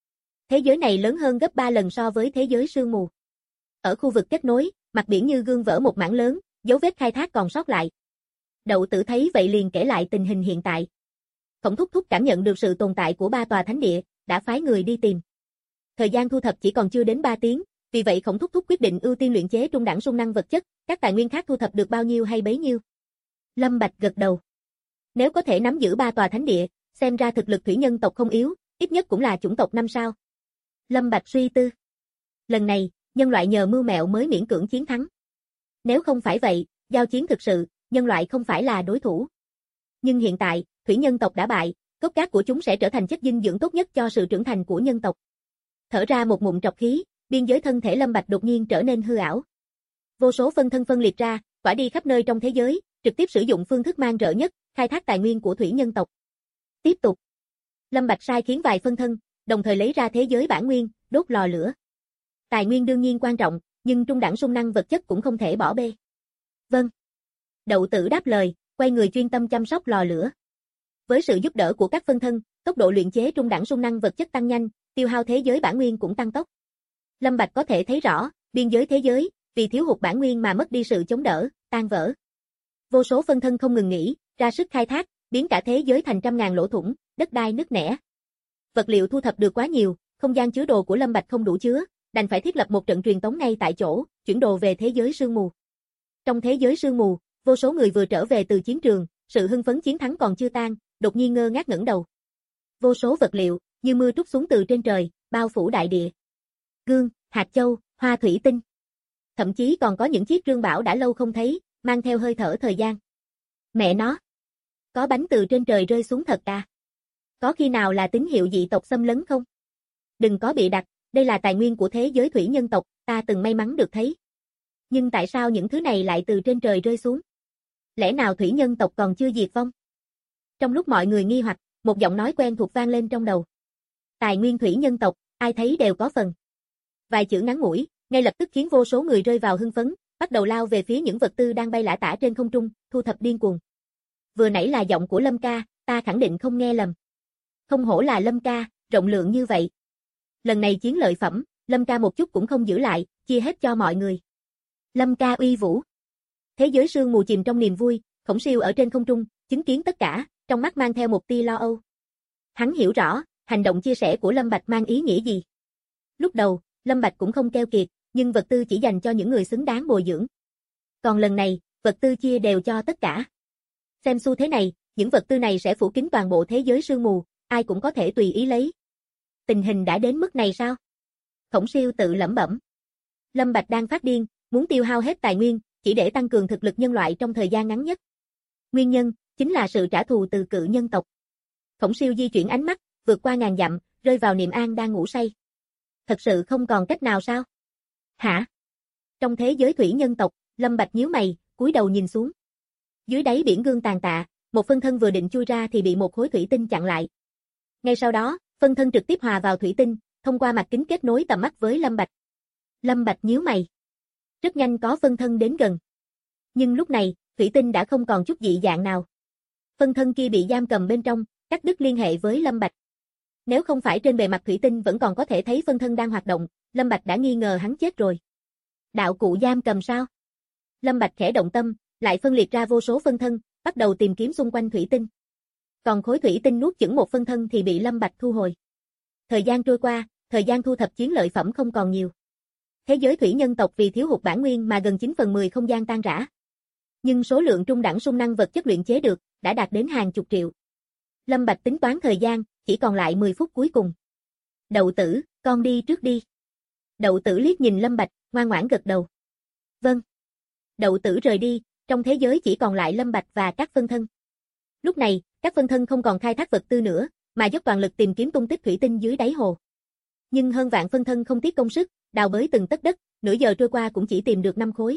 Thế giới này lớn hơn gấp 3 lần so với thế giới sương mù. Ở khu vực kết nối, mặt biển như gương vỡ một mảng lớn, dấu vết khai thác còn sót lại. Đậu Tử thấy vậy liền kể lại tình hình hiện tại. Khổng Thúc Thúc cảm nhận được sự tồn tại của 3 tòa thánh địa, đã phái người đi tìm. Thời gian thu thập chỉ còn chưa đến 3 tiếng, vì vậy Khổng Thúc Thúc quyết định ưu tiên luyện chế trung đẳng sung năng vật chất, các tài nguyên khác thu thập được bao nhiêu hay bấy nhiêu. Lâm Bạch gật đầu. Nếu có thể nắm giữ 3 tòa thánh địa, xem ra thực lực thủy nhân tộc không yếu, ít nhất cũng là chủng tộc 5 sao. Lâm Bạch suy tư. Lần này, nhân loại nhờ mưu mẹo mới miễn cưỡng chiến thắng. Nếu không phải vậy, giao chiến thực sự, nhân loại không phải là đối thủ. Nhưng hiện tại, thủy nhân tộc đã bại, cốt cát của chúng sẽ trở thành chất dinh dưỡng tốt nhất cho sự trưởng thành của nhân tộc. Thở ra một ngụm trọc khí, biên giới thân thể Lâm Bạch đột nhiên trở nên hư ảo. Vô số phân thân phân liệt ra, tỏa đi khắp nơi trong thế giới, trực tiếp sử dụng phương thức man rợ nhất, khai thác tài nguyên của thủy nhân tộc. Tiếp tục. Lâm Bạch sai khiến vài phân thân, đồng thời lấy ra thế giới bản nguyên, đốt lò lửa. Tài nguyên đương nhiên quan trọng, nhưng trung đẳng sung năng vật chất cũng không thể bỏ bê. Vâng. Đậu Tử đáp lời, quay người chuyên tâm chăm sóc lò lửa. Với sự giúp đỡ của các phân thân, tốc độ luyện chế trung đẳng sung năng vật chất tăng nhanh, tiêu hao thế giới bản nguyên cũng tăng tốc. Lâm Bạch có thể thấy rõ, biên giới thế giới, vì thiếu hụt bản nguyên mà mất đi sự chống đỡ, tan vỡ. Vô số phân thân không ngừng nghỉ, ra sức khai thác, biến cả thế giới thành trăm ngàn lỗ thủng, đất đai nứt nẻ. Vật liệu thu thập được quá nhiều, không gian chứa đồ của Lâm Bạch không đủ chứa, đành phải thiết lập một trận truyền tống ngay tại chỗ, chuyển đồ về thế giới sương mù. Trong thế giới sương mù, vô số người vừa trở về từ chiến trường, sự hưng phấn chiến thắng còn chưa tan, đột nhiên ngơ ngác ngẩng đầu. Vô số vật liệu, như mưa trút xuống từ trên trời, bao phủ đại địa. Gương, hạt châu, hoa thủy tinh. Thậm chí còn có những chiếc rương bảo đã lâu không thấy, mang theo hơi thở thời gian. Mẹ nó! Có bánh từ trên trời rơi xuống thật à? Có khi nào là tín hiệu dị tộc xâm lấn không? Đừng có bị đặt, đây là tài nguyên của thế giới thủy nhân tộc, ta từng may mắn được thấy. Nhưng tại sao những thứ này lại từ trên trời rơi xuống? Lẽ nào thủy nhân tộc còn chưa diệt vong? Trong lúc mọi người nghi hoặc, một giọng nói quen thuộc vang lên trong đầu. Tài nguyên thủy nhân tộc, ai thấy đều có phần. Vài chữ ngắn ngủi, ngay lập tức khiến vô số người rơi vào hưng phấn, bắt đầu lao về phía những vật tư đang bay lả tả trên không trung, thu thập điên cuồng. Vừa nãy là giọng của Lâm ca, ta khẳng định không nghe lầm. Không hổ là Lâm ca, rộng lượng như vậy. Lần này chiến lợi phẩm, Lâm ca một chút cũng không giữ lại, chia hết cho mọi người. Lâm ca uy vũ. Thế giới sương mù chìm trong niềm vui, Khổng Siêu ở trên không trung, chứng kiến tất cả, trong mắt mang theo một tia lo âu. Hắn hiểu rõ, hành động chia sẻ của Lâm Bạch mang ý nghĩa gì. Lúc đầu, Lâm Bạch cũng không keo kiệt, nhưng vật tư chỉ dành cho những người xứng đáng bồi dưỡng. Còn lần này, vật tư chia đều cho tất cả. Xem xu thế này, những vật tư này sẽ phủ kín toàn bộ thế giới sương mù, ai cũng có thể tùy ý lấy. Tình hình đã đến mức này sao? Khổng Siêu tự lẩm bẩm. Lâm Bạch đang phát điên, muốn tiêu hao hết tài nguyên, chỉ để tăng cường thực lực nhân loại trong thời gian ngắn nhất. Nguyên nhân, chính là sự trả thù từ cự nhân tộc. Khổng Siêu di chuyển ánh mắt, vượt qua ngàn dặm, rơi vào Niệm An đang ngủ say. Thật sự không còn cách nào sao? Hả? Trong thế giới thủy nhân tộc, Lâm Bạch nhíu mày, cúi đầu nhìn xuống. Dưới đáy biển gương tàn tạ, một phân thân vừa định chui ra thì bị một khối thủy tinh chặn lại. Ngay sau đó, phân thân trực tiếp hòa vào thủy tinh, thông qua mặt kính kết nối tầm mắt với Lâm Bạch. Lâm Bạch nhíu mày. Rất nhanh có phân thân đến gần. Nhưng lúc này, thủy tinh đã không còn chút dị dạng nào. Phân thân kia bị giam cầm bên trong, cắt đứt liên hệ với Lâm Bạch. Nếu không phải trên bề mặt thủy tinh vẫn còn có thể thấy phân thân đang hoạt động, Lâm Bạch đã nghi ngờ hắn chết rồi. Đạo cụ giam cầm sao? Lâm Bạch khẽ động tâm, lại phân liệt ra vô số phân thân, bắt đầu tìm kiếm xung quanh thủy tinh. Còn khối thủy tinh nuốt chửng một phân thân thì bị Lâm Bạch thu hồi. Thời gian trôi qua, thời gian thu thập chiến lợi phẩm không còn nhiều. Thế giới thủy nhân tộc vì thiếu hụt bản nguyên mà gần 9/10 không gian tan rã. Nhưng số lượng trung đẳng sung năng vật chất luyện chế được đã đạt đến hàng chục triệu. Lâm Bạch tính toán thời gian, chỉ còn lại 10 phút cuối cùng. Đậu Tử, con đi trước đi. Đậu Tử liếc nhìn Lâm Bạch, ngoan ngoãn gật đầu. Vâng. Đậu Tử rời đi, trong thế giới chỉ còn lại Lâm Bạch và các phân thân. Lúc này, các phân thân không còn khai thác vật tư nữa, mà dốc toàn lực tìm kiếm tung tích thủy tinh dưới đáy hồ. Nhưng hơn vạn phân thân không tiếc công sức, đào bới từng tấc đất, nửa giờ trôi qua cũng chỉ tìm được 5 khối.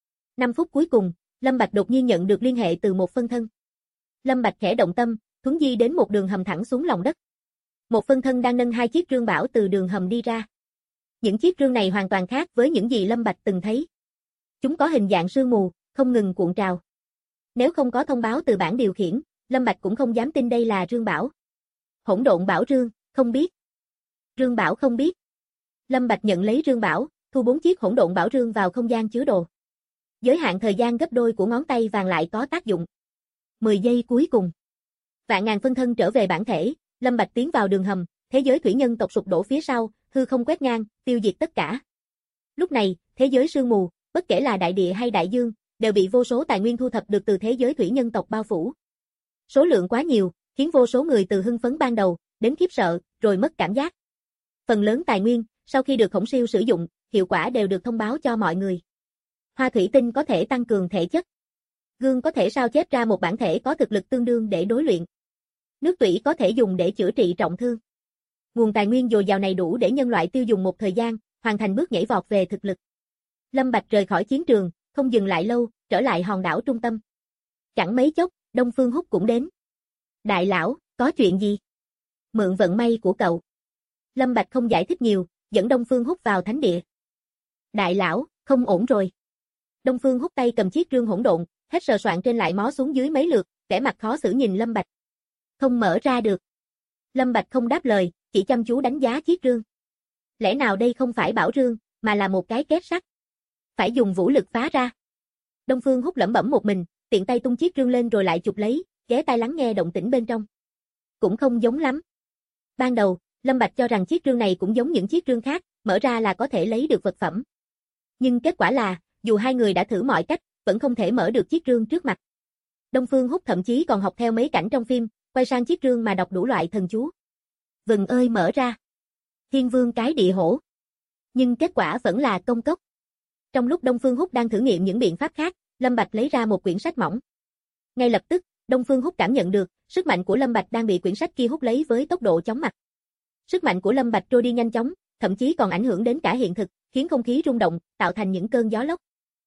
5 phút cuối cùng, Lâm Bạch đột nhiên nhận được liên hệ từ một phân thân. Lâm Bạch khẽ động tâm, thuấn di đến một đường hầm thẳng xuống lòng đất. Một phân thân đang nâng 2 chiếc rương bảo từ đường hầm đi ra. Những chiếc rương này hoàn toàn khác với những gì Lâm Bạch từng thấy. Chúng có hình dạng sương mù, không ngừng cuộn trào. Nếu không có thông báo từ bảng điều khiển, Lâm Bạch cũng không dám tin đây là rương bảo. Hỗn độn bảo rương, không biết. Rương Bảo không biết. Lâm Bạch nhận lấy Rương Bảo, thu 4 chiếc hỗn độn bảo rương vào không gian chứa đồ. Giới hạn thời gian gấp đôi của ngón tay vàng lại có tác dụng. 10 giây cuối cùng. Vạn ngàn phân thân trở về bản thể, Lâm Bạch tiến vào đường hầm, thế giới thủy nhân tộc sụp đổ phía sau, hư không quét ngang, tiêu diệt tất cả. Lúc này, thế giới sương mù, bất kể là đại địa hay đại dương, đều bị vô số tài nguyên thu thập được từ thế giới thủy nhân tộc bao phủ. Số lượng quá nhiều, khiến vô số người từ hưng phấn ban đầu, đến khiếp sợ, rồi mất cảm giác. Phần lớn tài nguyên, sau khi được Khổng Siêu sử dụng, hiệu quả đều được thông báo cho mọi người. Hoa thủy tinh có thể tăng cường thể chất. Gương có thể sao chép ra một bản thể có thực lực tương đương để đối luyện. Nước tủy có thể dùng để chữa trị trọng thương. Nguồn tài nguyên dồi dào này đủ để nhân loại tiêu dùng một thời gian, hoàn thành bước nhảy vọt về thực lực. Lâm Bạch rời khỏi chiến trường, không dừng lại lâu, trở lại hòn đảo trung tâm. Chẳng mấy chốc, Đông Phương Húc cũng đến. Đại lão, có chuyện gì? Mượn vận may của cậu. Lâm Bạch không giải thích nhiều, dẫn Đông Phương Húc vào thánh địa. Đại lão, không ổn rồi. Đông Phương Húc tay cầm chiếc rương hỗn độn, hết sờ soạn trên lại mó xuống dưới mấy lượt, vẻ mặt khó xử nhìn Lâm Bạch. Không mở ra được. Lâm Bạch không đáp lời, chỉ chăm chú đánh giá chiếc rương. Lẽ nào đây không phải bảo rương, mà là một cái két sắt? Phải dùng vũ lực phá ra. Đông Phương Húc lẩm bẩm một mình, tiện tay tung chiếc rương lên rồi lại chụp lấy, ghé tai lắng nghe động tĩnh bên trong. Cũng không giống lắm. Ban đầu, Lâm Bạch cho rằng chiếc rương này cũng giống những chiếc rương khác, mở ra là có thể lấy được vật phẩm. Nhưng kết quả là, dù hai người đã thử mọi cách, vẫn không thể mở được chiếc rương trước mặt. Đông Phương Húc thậm chí còn học theo mấy cảnh trong phim, quay sang chiếc rương mà đọc đủ loại thần chú. Vừng ơi mở ra. Thiên vương cái địa hổ. Nhưng kết quả vẫn là công cốc. Trong lúc Đông Phương Húc đang thử nghiệm những biện pháp khác, Lâm Bạch lấy ra một quyển sách mỏng. Ngay lập tức, Đông Phương Húc cảm nhận được, sức mạnh của Lâm Bạch đang bị quyển sách kia hút lấy với tốc độ chóng mặt. Sức mạnh của Lâm Bạch trôi đi nhanh chóng, thậm chí còn ảnh hưởng đến cả hiện thực, khiến không khí rung động, tạo thành những cơn gió lốc.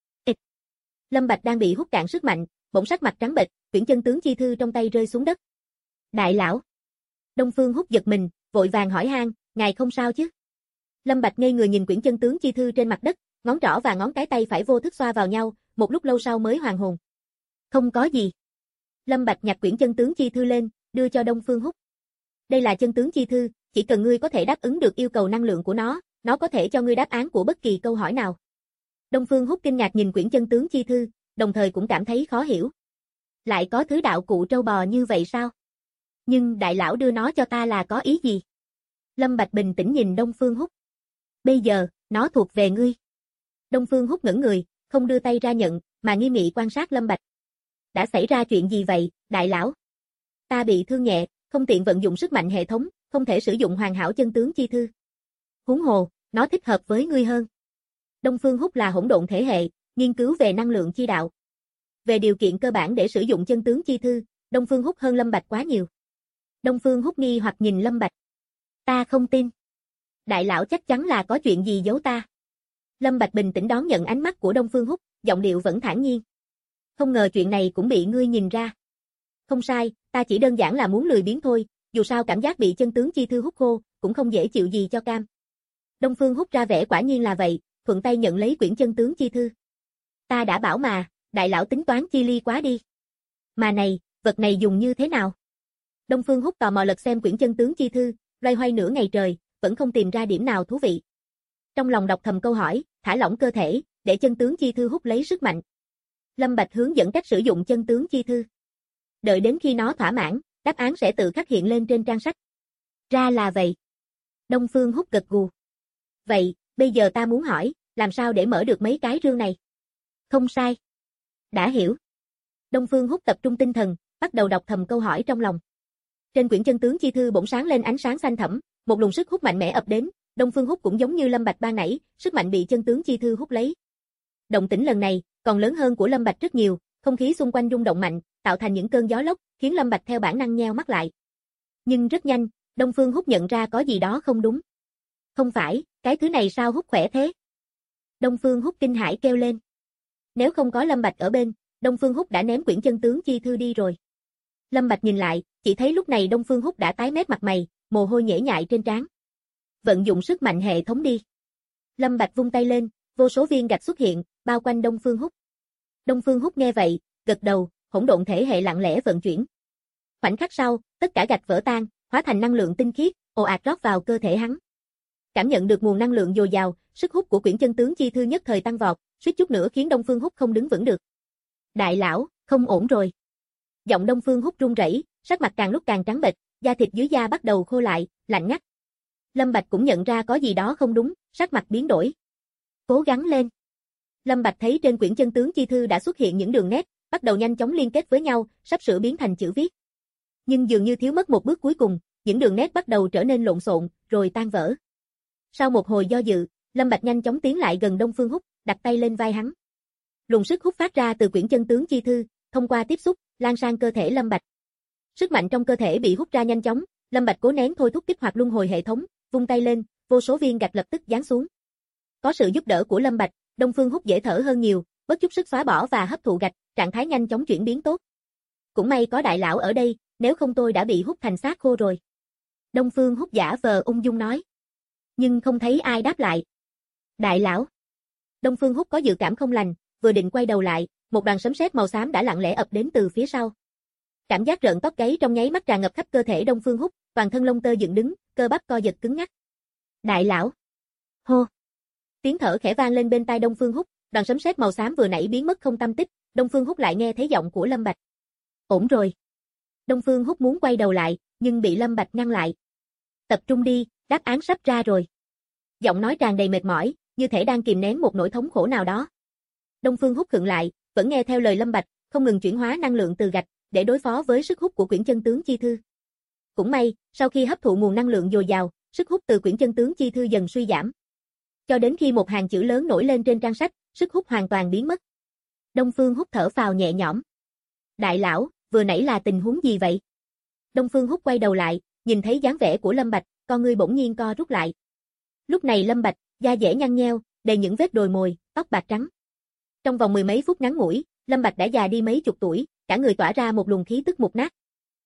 Lâm Bạch đang bị hút cạn sức mạnh, bỗng sắc mặt trắng bệch, quyển chân tướng chi thư trong tay rơi xuống đất. Đại lão. Đông Phương Húc giật mình, vội vàng hỏi han, ngài không sao chứ? Lâm Bạch ngây người nhìn quyển chân tướng chi thư trên mặt đất, ngón trỏ và ngón cái tay phải vô thức xoa vào nhau, một lúc lâu sau mới hoàn hồn. Không có gì. Lâm Bạch nhặt quyển chân tướng chi thư lên, đưa cho Đông Phương Húc. Đây là chân tướng chi thư, chỉ cần ngươi có thể đáp ứng được yêu cầu năng lượng của nó có thể cho ngươi đáp án của bất kỳ câu hỏi nào. Đông Phương Húc kinh ngạc nhìn quyển chân tướng chi thư, đồng thời cũng cảm thấy khó hiểu. Lại có thứ đạo cụ trâu bò như vậy sao? Nhưng đại lão đưa nó cho ta là có ý gì? Lâm Bạch bình tĩnh nhìn Đông Phương Húc. Bây giờ, nó thuộc về ngươi. Đông Phương Húc ngẩn người, không đưa tay ra nhận, mà nghiêm nghị quan sát Lâm Bạch. Đã xảy ra chuyện gì vậy, đại lão? Ta bị thương nhẹ, không tiện vận dụng sức mạnh hệ thống, không thể sử dụng hoàn hảo chân tướng chi thư. Huống hồ, nó thích hợp với ngươi hơn. Đông Phương Húc là hỗn độn thể hệ, nghiên cứu về năng lượng chi đạo. Về điều kiện cơ bản để sử dụng chân tướng chi thư, Đông Phương Húc hơn Lâm Bạch quá nhiều. Đông Phương Húc nghi hoặc nhìn Lâm Bạch. Ta không tin. Đại lão chắc chắn là có chuyện gì giấu ta. Lâm Bạch bình tĩnh đón nhận ánh mắt của Đông Phương Húc, giọng điệu vẫn thản nhiên. Không ngờ chuyện này cũng bị ngươi nhìn ra. Không sai, ta chỉ đơn giản là muốn lười biếng thôi, dù sao cảm giác bị chân tướng chi thư hút khô, cũng không dễ chịu gì cho cam. Đông Phương Húc ra vẻ quả nhiên là vậy, thuận tay nhận lấy quyển chân tướng chi thư. Ta đã bảo mà, đại lão tính toán chi ly quá đi. Mà này, vật này dùng như thế nào? Đông Phương Húc tò mò lật xem quyển chân tướng chi thư, loay hoay nửa ngày trời, vẫn không tìm ra điểm nào thú vị. Trong lòng đọc thầm câu hỏi, thả lỏng cơ thể, để chân tướng chi thư hút lấy sức mạnh. Lâm Bạch hướng dẫn cách sử dụng chân tướng chi thư. Đợi đến khi nó thỏa mãn, đáp án sẽ tự khắc hiện lên trên trang sách. Ra là vậy. Đông Phương Húc gật gù. Vậy, bây giờ ta muốn hỏi, làm sao để mở được mấy cái rương này? Không sai. Đã hiểu. Đông Phương Húc tập trung tinh thần, bắt đầu đọc thầm câu hỏi trong lòng. Trên quyển chân tướng chi thư bỗng sáng lên ánh sáng xanh thẫm, một luồng sức hút mạnh mẽ ập đến, Đông Phương Húc cũng giống như Lâm Bạch ban nãy, sức mạnh bị chân tướng chi thư hút lấy. Động tĩnh lần này còn lớn hơn của Lâm Bạch rất nhiều, không khí xung quanh rung động mạnh, tạo thành những cơn gió lốc, khiến Lâm Bạch theo bản năng nheo mắt lại. Nhưng rất nhanh, Đông Phương Húc nhận ra có gì đó không đúng. Không phải, cái thứ này sao hút khỏe thế? Đông Phương Húc kinh hãi kêu lên. Nếu không có Lâm Bạch ở bên, Đông Phương Húc đã ném quyển chân tướng chi thư đi rồi. Lâm Bạch nhìn lại, chỉ thấy lúc này Đông Phương Húc đã tái mét mặt mày, mồ hôi nhễ nhại trên trán. Vận dụng sức mạnh hệ thống đi. Lâm Bạch vung tay lên, vô số viên gạch xuất hiện, bao quanh Đông Phương Húc. Đông Phương Húc nghe vậy, gật đầu, hỗn độn thể hệ lặng lẽ vận chuyển. Khoảnh khắc sau, tất cả gạch vỡ tan, hóa thành năng lượng tinh khiết, ồ ạt rót vào cơ thể hắn. Cảm nhận được nguồn năng lượng dồi dào, sức hút của quyển chân tướng chi thư nhất thời tăng vọt, suýt chút nữa khiến Đông Phương Húc không đứng vững được. Đại lão, không ổn rồi. Giọng Đông Phương Húc run rẩy, sắc mặt càng lúc càng trắng bệch, da thịt dưới da bắt đầu khô lại, lạnh ngắt. Lâm Bạch cũng nhận ra có gì đó không đúng, sắc mặt biến đổi. Cố gắng lên. Lâm Bạch thấy trên quyển chân tướng chi thư đã xuất hiện những đường nét, bắt đầu nhanh chóng liên kết với nhau, sắp sửa biến thành chữ viết. Nhưng dường như thiếu mất một bước cuối cùng, những đường nét bắt đầu trở nên lộn xộn, rồi tan vỡ. Sau một hồi do dự, Lâm Bạch nhanh chóng tiến lại gần Đông Phương Húc, đặt tay lên vai hắn. Luồng sức hút phát ra từ quyển chân tướng chi thư, thông qua tiếp xúc, lan sang cơ thể Lâm Bạch. Sức mạnh trong cơ thể bị hút ra nhanh chóng, Lâm Bạch cố nén thôi thúc kích hoạt luân hồi hệ thống, vung tay lên, vô số viên gạch lập tức giáng xuống. Có sự giúp đỡ của Lâm Bạch, Đông Phương Húc dễ thở hơn nhiều, bất chút sức xóa bỏ và hấp thụ gạch, trạng thái nhanh chóng chuyển biến tốt. Cũng may có đại lão ở đây, nếu không tôi đã bị hút thành xác khô rồi. Đông Phương Húc giả vờ ung dung nói. Nhưng không thấy ai đáp lại. Đại lão. Đông Phương Húc có dự cảm không lành, vừa định quay đầu lại, một đoàn sấm sét màu xám đã lặng lẽ ập đến từ phía sau. Cảm giác rợn tóc gáy trong nháy mắt tràn ngập khắp cơ thể Đông Phương Húc, toàn thân lông tơ dựng đứng, cơ bắp co giật cứng ngắc. Đại lão. Hô. Tiếng thở khẽ vang lên bên tai Đông Phương Húc, đoàn sấm sét màu xám vừa nãy biến mất không tăm tích, Đông Phương Húc lại nghe thấy giọng của Lâm Bạch. Ổn rồi. Đông Phương Húc muốn quay đầu lại, nhưng bị Lâm Bạch ngăn lại. Tập trung đi, đáp án sắp ra rồi. Giọng nói tràn đầy mệt mỏi, như thể đang kìm nén một nỗi thống khổ nào đó. Đông Phương Húc khựng lại, vẫn nghe theo lời Lâm Bạch, không ngừng chuyển hóa năng lượng từ gạch, để đối phó với sức hút của quyển chân tướng chi thư. Cũng may, sau khi hấp thụ nguồn năng lượng dồi dào, sức hút từ quyển chân tướng chi thư dần suy giảm. Cho đến khi một hàng chữ lớn nổi lên trên trang sách, sức hút hoàn toàn biến mất. Đông Phương Húc thở phào nhẹ nhõm. Đại lão, vừa nãy là tình huống gì vậy? Đông Phương Húc quay đầu lại, nhìn thấy dáng vẻ của Lâm Bạch, con ngươi bỗng nhiên co rút lại. Lúc này Lâm Bạch, da dẻ nhăn nheo, đầy những vết đồi mồi, tóc bạc trắng. Trong vòng mười mấy phút ngắn ngủi, Lâm Bạch đã già đi mấy chục tuổi, cả người tỏa ra một luồng khí tức mục nát.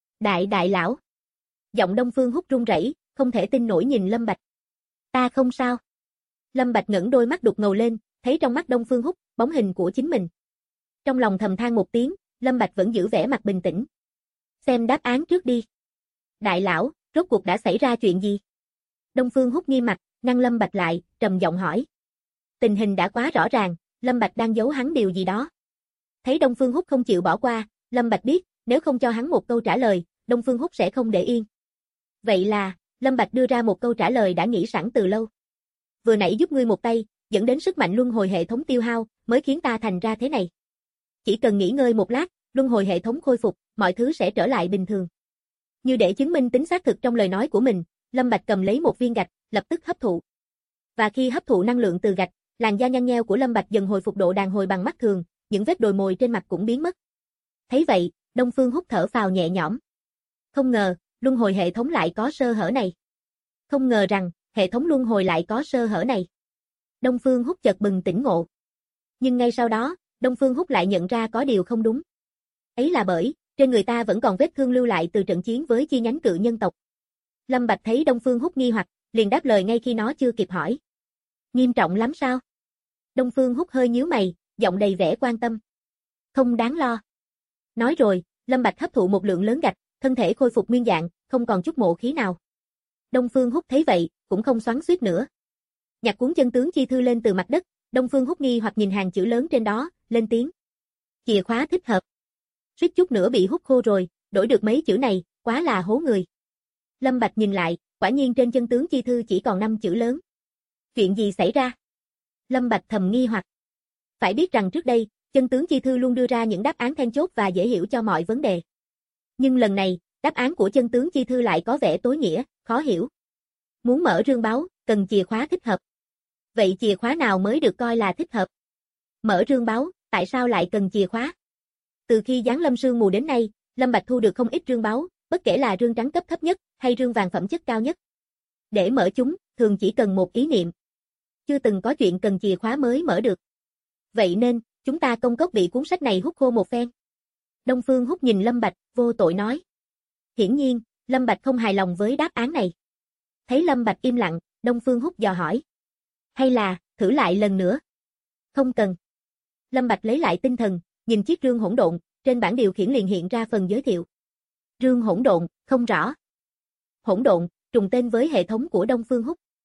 Đại lão. Giọng Đông Phương Húc run rẩy, không thể tin nổi nhìn Lâm Bạch. Ta không sao. Lâm Bạch ngẩng đôi mắt đục ngầu lên, thấy trong mắt Đông Phương Húc, bóng hình của chính mình. Trong lòng thầm than một tiếng, Lâm Bạch vẫn giữ vẻ mặt bình tĩnh. Xem đáp án trước đi. Đại lão, rốt cuộc đã xảy ra chuyện gì? Đông Phương Húc nghiêm mặt, ngăn Lâm Bạch lại, trầm giọng hỏi. Tình hình đã quá rõ ràng, Lâm Bạch đang giấu hắn điều gì đó. Thấy Đông Phương Húc không chịu bỏ qua, Lâm Bạch biết, nếu không cho hắn một câu trả lời, Đông Phương Húc sẽ không để yên. Vậy là, Lâm Bạch đưa ra một câu trả lời đã nghĩ sẵn từ lâu. Vừa nãy giúp ngươi một tay, dẫn đến sức mạnh luân hồi hệ thống tiêu hao, mới khiến ta thành ra thế này. Chỉ cần nghỉ ngơi một lát, luân hồi hệ thống khôi phục, mọi thứ sẽ trở lại bình thường. Như để chứng minh tính xác thực trong lời nói của mình, Lâm Bạch cầm lấy một viên gạch, lập tức hấp thụ. Và khi hấp thụ năng lượng từ gạch, làn da nhăn nheo của Lâm Bạch dần hồi phục độ đàn hồi bằng mắt thường, những vết đồi mồi trên mặt cũng biến mất. Thấy vậy, Đông Phương Húc thở phào nhẹ nhõm. Không ngờ, luân hồi hệ thống lại có sơ hở này. Không ngờ rằng, hệ thống luân hồi lại có sơ hở này. Đông Phương Húc chợt bừng tỉnh ngộ. Nhưng ngay sau đó, Đông Phương Húc lại nhận ra có điều không đúng. Ấy là bởi, trên người ta vẫn còn vết thương lưu lại từ trận chiến với chi nhánh cự nhân tộc. Lâm Bạch thấy Đông Phương Húc nghi hoặc, liền đáp lời ngay khi nó chưa kịp hỏi. Nghiêm trọng lắm sao? Đông Phương Húc hơi nhíu mày, giọng đầy vẻ quan tâm. Không đáng lo. Nói rồi, Lâm Bạch hấp thụ một lượng lớn gạch, thân thể khôi phục nguyên dạng, không còn chút mộ khí nào. Đông Phương Húc thấy vậy, cũng không xoắn xuýt nữa. Nhặt cuốn chân tướng chi thư lên từ mặt đất, Đông Phương Húc nghi hoặc nhìn hàng chữ lớn trên đó, lên tiếng. Chìa khóa thích hợp. Suýt chút nữa bị hút khô rồi, đổi được mấy chữ này, quá là hố người. Lâm Bạch nhìn lại, quả nhiên trên chân tướng chi thư chỉ còn 5 chữ lớn. Chuyện gì xảy ra? Lâm Bạch thầm nghi hoặc. Phải biết rằng trước đây, chân tướng chi thư luôn đưa ra những đáp án then chốt và dễ hiểu cho mọi vấn đề. Nhưng lần này, đáp án của chân tướng chi thư lại có vẻ tối nghĩa, khó hiểu. Muốn mở rương báu, cần chìa khóa thích hợp. Vậy chìa khóa nào mới được coi là thích hợp? Mở rương báu, tại sao lại cần chìa khóa? Từ khi giáng lâm sương mù đến nay, Lâm Bạch thu được không ít rương báu, bất kể là rương trắng cấp thấp nhất hay rương vàng phẩm chất cao nhất. Để mở chúng, thường chỉ cần một ý niệm. Chưa từng có chuyện cần chìa khóa mới mở được. Vậy nên, chúng ta công cốc bị cuốn sách này hút khô một phen. Đông Phương Húc nhìn Lâm Bạch, vô tội nói. Hiển nhiên, Lâm Bạch không hài lòng với đáp án này. Thấy Lâm Bạch im lặng, Đông Phương Húc dò hỏi. Hay là, thử lại lần nữa? Không cần. Lâm Bạch lấy lại tinh thần, nhìn chiếc rương hỗn độn, trên bảng điều khiển liền hiện ra phần giới thiệu. Rương hỗn độn, không rõ. Hỗn độn, trùng tên với hệ thống của Đông Phương Húc.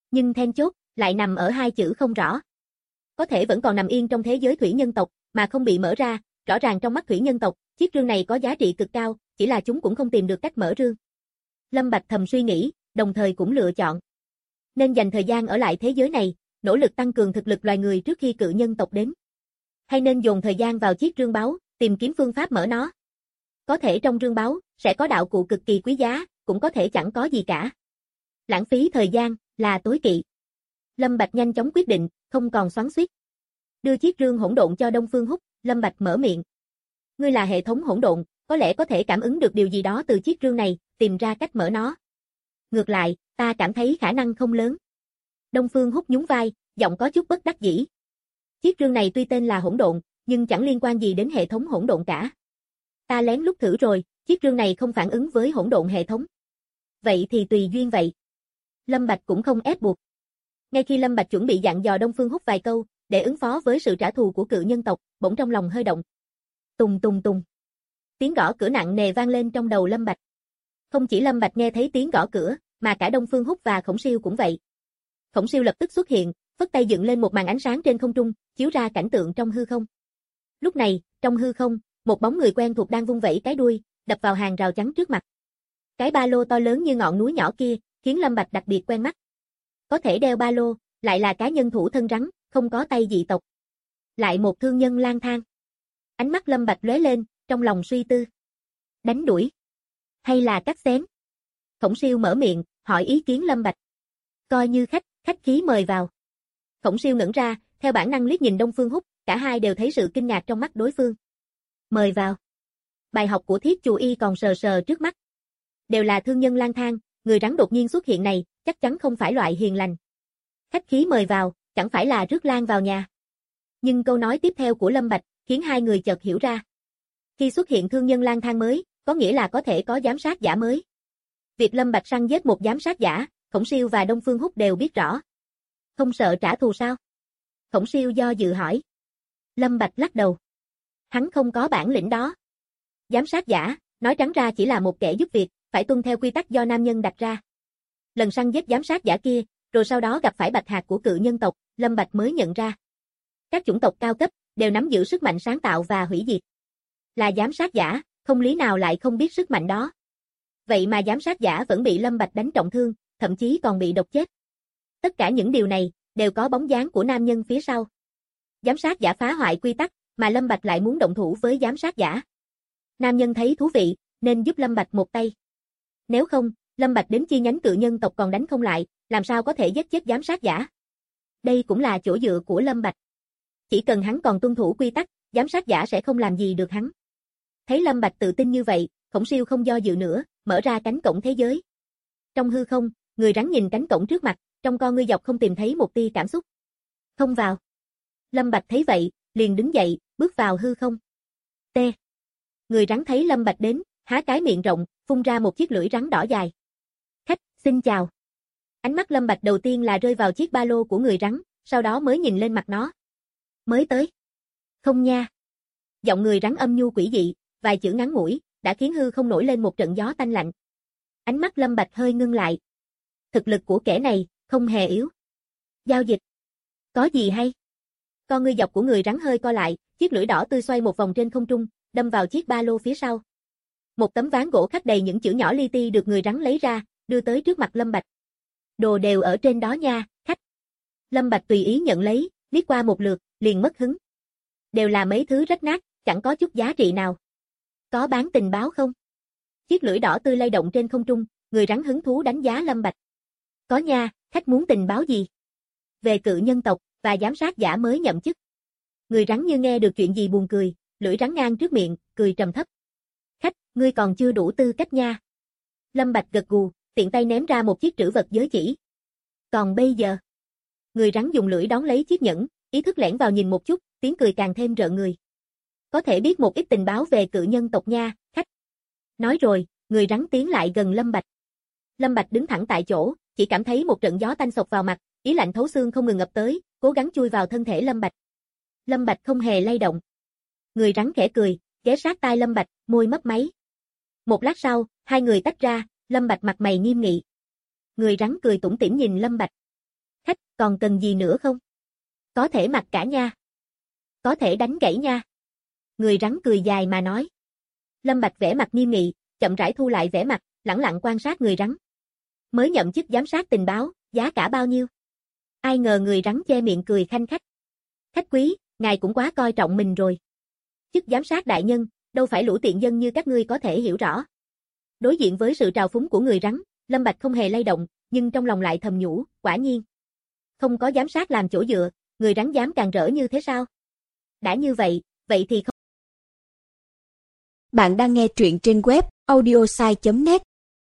Nhưng then chốt lại nằm ở hai chữ không rõ. Có thể vẫn còn nằm yên trong thế giới thủy nhân tộc mà không bị mở ra, rõ ràng trong mắt thủy nhân tộc, chiếc rương này có giá trị cực cao, chỉ là chúng cũng không tìm được cách mở rương. Lâm Bạch thầm suy nghĩ, đồng thời cũng lựa chọn nên dành thời gian ở lại thế giới này, nỗ lực tăng cường thực lực loài người trước khi cự nhân tộc đến. Hay nên dồn thời gian vào chiếc rương báu, tìm kiếm phương pháp mở nó. Có thể trong rương báu sẽ có đạo cụ cực kỳ quý giá, cũng có thể chẳng có gì cả. Lãng phí thời gian là tối kỵ. Lâm Bạch nhanh chóng quyết định, không còn xoắn xuýt. Đưa chiếc rương hỗn độn cho Đông Phương Húc, Lâm Bạch mở miệng. Ngươi là hệ thống hỗn độn, có lẽ có thể cảm ứng được điều gì đó từ chiếc rương này, tìm ra cách mở nó. Ngược lại, ta cảm thấy khả năng không lớn. Đông Phương Húc nhún vai, giọng có chút bất đắc dĩ. Chiếc rương này tuy tên là hỗn độn, nhưng chẳng liên quan gì đến hệ thống hỗn độn cả. Ta lén lút thử rồi, chiếc rương này không phản ứng với hỗn độn hệ thống. Vậy thì tùy duyên vậy. Lâm Bạch cũng không ép buộc. Ngay khi Lâm Bạch chuẩn bị dặn dò Đông Phương Húc vài câu, để ứng phó với sự trả thù của cự nhân tộc, bỗng trong lòng hơi động. Tùng tùng tùng. Tiếng gõ cửa nặng nề vang lên trong đầu Lâm Bạch. Không chỉ Lâm Bạch nghe thấy tiếng gõ cửa, mà cả Đông Phương Húc và Khổng Siêu cũng vậy. Khổng Siêu lập tức xuất hiện, phất tay dựng lên một màn ánh sáng trên không trung, chiếu ra cảnh tượng trong hư không. Lúc này, trong hư không, một bóng người quen thuộc đang vung vẩy cái đuôi, đập vào hàng rào chắn trước mặt. Cái ba lô to lớn như ngọn núi nhỏ kia, khiến Lâm Bạch đặc biệt quen mắt. Có thể đeo ba lô, lại là cá nhân thủ thân rắn, không có tay dị tộc. Lại một thương nhân lang thang. Ánh mắt Lâm Bạch lóe lên, trong lòng suy tư. Đánh đuổi? Hay là cắt xén? Khổng Siêu mở miệng, hỏi ý kiến Lâm Bạch. Coi như khách khí mời vào. Khổng Siêu ngẩn ra, theo bản năng liếc nhìn Đông Phương Húc, cả hai đều thấy sự kinh ngạc trong mắt đối phương. Mời vào. Bài học của Thiết Chù Y còn sờ sờ trước mắt. Đều là thương nhân lang thang, người rắn đột nhiên xuất hiện này, chắc chắn không phải loại hiền lành. Khách khí mời vào, chẳng phải là rước lang vào nhà. Nhưng câu nói tiếp theo của Lâm Bạch, khiến hai người chợt hiểu ra. Khi xuất hiện thương nhân lang thang mới, có nghĩa là có thể có giám sát giả mới. Việc Lâm Bạch săn giết một giám sát giả, Khổng Siêu và Đông Phương Húc đều biết rõ. Không sợ trả thù sao? Khổng Siêu do dự hỏi. Lâm Bạch lắc đầu. Hắn không có bản lĩnh đó. Giám sát giả, nói trắng ra chỉ là một kẻ giúp việc, phải tuân theo quy tắc do nam nhân đặt ra. Lần săn giết giám sát giả kia, rồi sau đó gặp phải bạch hạc của cự nhân tộc, Lâm Bạch mới nhận ra. Các chủng tộc cao cấp, đều nắm giữ sức mạnh sáng tạo và hủy diệt. Là giám sát giả, không lý nào lại không biết sức mạnh đó. Vậy mà giám sát giả vẫn bị Lâm Bạch đánh trọng thương, thậm chí còn bị độc chết. Tất cả những điều này, đều có bóng dáng của nam nhân phía sau. Giám sát giả phá hoại quy tắc, mà Lâm Bạch lại muốn động thủ với giám sát giả. Nam nhân thấy thú vị, nên giúp Lâm Bạch một tay. Nếu không, Lâm Bạch đến chi nhánh cự nhân tộc còn đánh không lại, làm sao có thể giết chết giám sát giả. Đây cũng là chỗ dựa của Lâm Bạch. Chỉ cần hắn còn tuân thủ quy tắc, giám sát giả sẽ không làm gì được hắn. Thấy Lâm Bạch tự tin như vậy, Khổng Siêu không do dự nữa, mở ra cánh cổng thế giới. Trong hư không, người rắn nhìn cánh cổng trước mặt, trong con ngươi dọc không tìm thấy một tia cảm xúc. Không vào. Lâm Bạch thấy vậy, liền đứng dậy, bước vào hư không. T. Người rắn thấy Lâm Bạch đến, há cái miệng rộng, phun ra một chiếc lưỡi rắn đỏ dài. Khách, xin chào. Ánh mắt Lâm Bạch đầu tiên là rơi vào chiếc ba lô của người rắn, sau đó mới nhìn lên mặt nó. Mới tới. Không nha. Giọng người rắn âm nhu quỷ dị, vài chữ ngắn ngủi, đã khiến hư không nổi lên một trận gió tanh lạnh. Ánh mắt Lâm Bạch hơi ngưng lại. Thực lực của kẻ này, không hề yếu. Giao dịch. Có gì hay? Con ngươi dọc của người rắn hơi co lại, chiếc lưỡi đỏ tươi xoay một vòng trên không trung, đâm vào chiếc ba lô phía sau. Một tấm ván gỗ khắc đầy những chữ nhỏ li ti được người rắn lấy ra, đưa tới trước mặt Lâm Bạch. Đồ đều ở trên đó nha, khách. Lâm Bạch tùy ý nhận lấy, liếc qua một lượt, liền mất hứng. Đều là mấy thứ rách nát, chẳng có chút giá trị nào. Có bán tình báo không? Chiếc lưỡi đỏ tươi lay động trên không trung, người rắn hứng thú đánh giá Lâm Bạch. Có nha, khách muốn tình báo gì? Về cự nhân tộc, và giám sát giả mới nhậm chức. Người rắn như nghe được chuyện gì buồn cười, lưỡi rắn ngang trước miệng, cười trầm thấp. Khách, ngươi còn chưa đủ tư cách nha. Lâm Bạch gật gù, tiện tay ném ra một chiếc trữ vật giới chỉ. Còn bây giờ, người rắn dùng lưỡi đón lấy chiếc nhẫn, ý thức lẻn vào nhìn một chút, tiếng cười càng thêm rợn người. Có thể biết một ít tình báo về cự nhân tộc nha, khách. Nói rồi, người rắn tiến lại gần Lâm Bạch. Lâm Bạch đứng thẳng tại chỗ, chỉ cảm thấy một trận gió tanh xộc vào mặt, ý lạnh thấu xương không ngừng ngập tới, cố gắng chui vào thân thể Lâm Bạch. Lâm Bạch không hề lay động. Người rắn khẽ cười, ghé sát tai Lâm Bạch, môi mấp máy. Một lát sau, hai người tách ra, Lâm Bạch mặt mày nghiêm nghị. Người rắn cười tủm tỉm nhìn Lâm Bạch. Còn cần gì nữa không? Có thể mặc cả nha. Có thể đánh gãy nha. Người rắn cười dài mà nói. Lâm Bạch vẻ mặt nghiêm nghị, chậm rãi thu lại vẻ mặt, lẳng lặng quan sát người rắn. Mới nhậm chức giám sát tình báo, giá cả bao nhiêu? Ai ngờ người rắn che miệng cười khanh khách. Khách quý, ngài cũng quá coi trọng mình rồi. Chức giám sát đại nhân, đâu phải lũ tiện dân như các ngươi có thể hiểu rõ. Đối diện với sự trào phúng của người rắn, Lâm Bạch không hề lay động, nhưng trong lòng lại thầm nhủ, quả nhiên. Không có giám sát làm chỗ dựa, người rắn dám càng rỡ như thế sao? Đã như vậy, vậy thì không. Bạn đang nghe truyện trên web audiosai.net.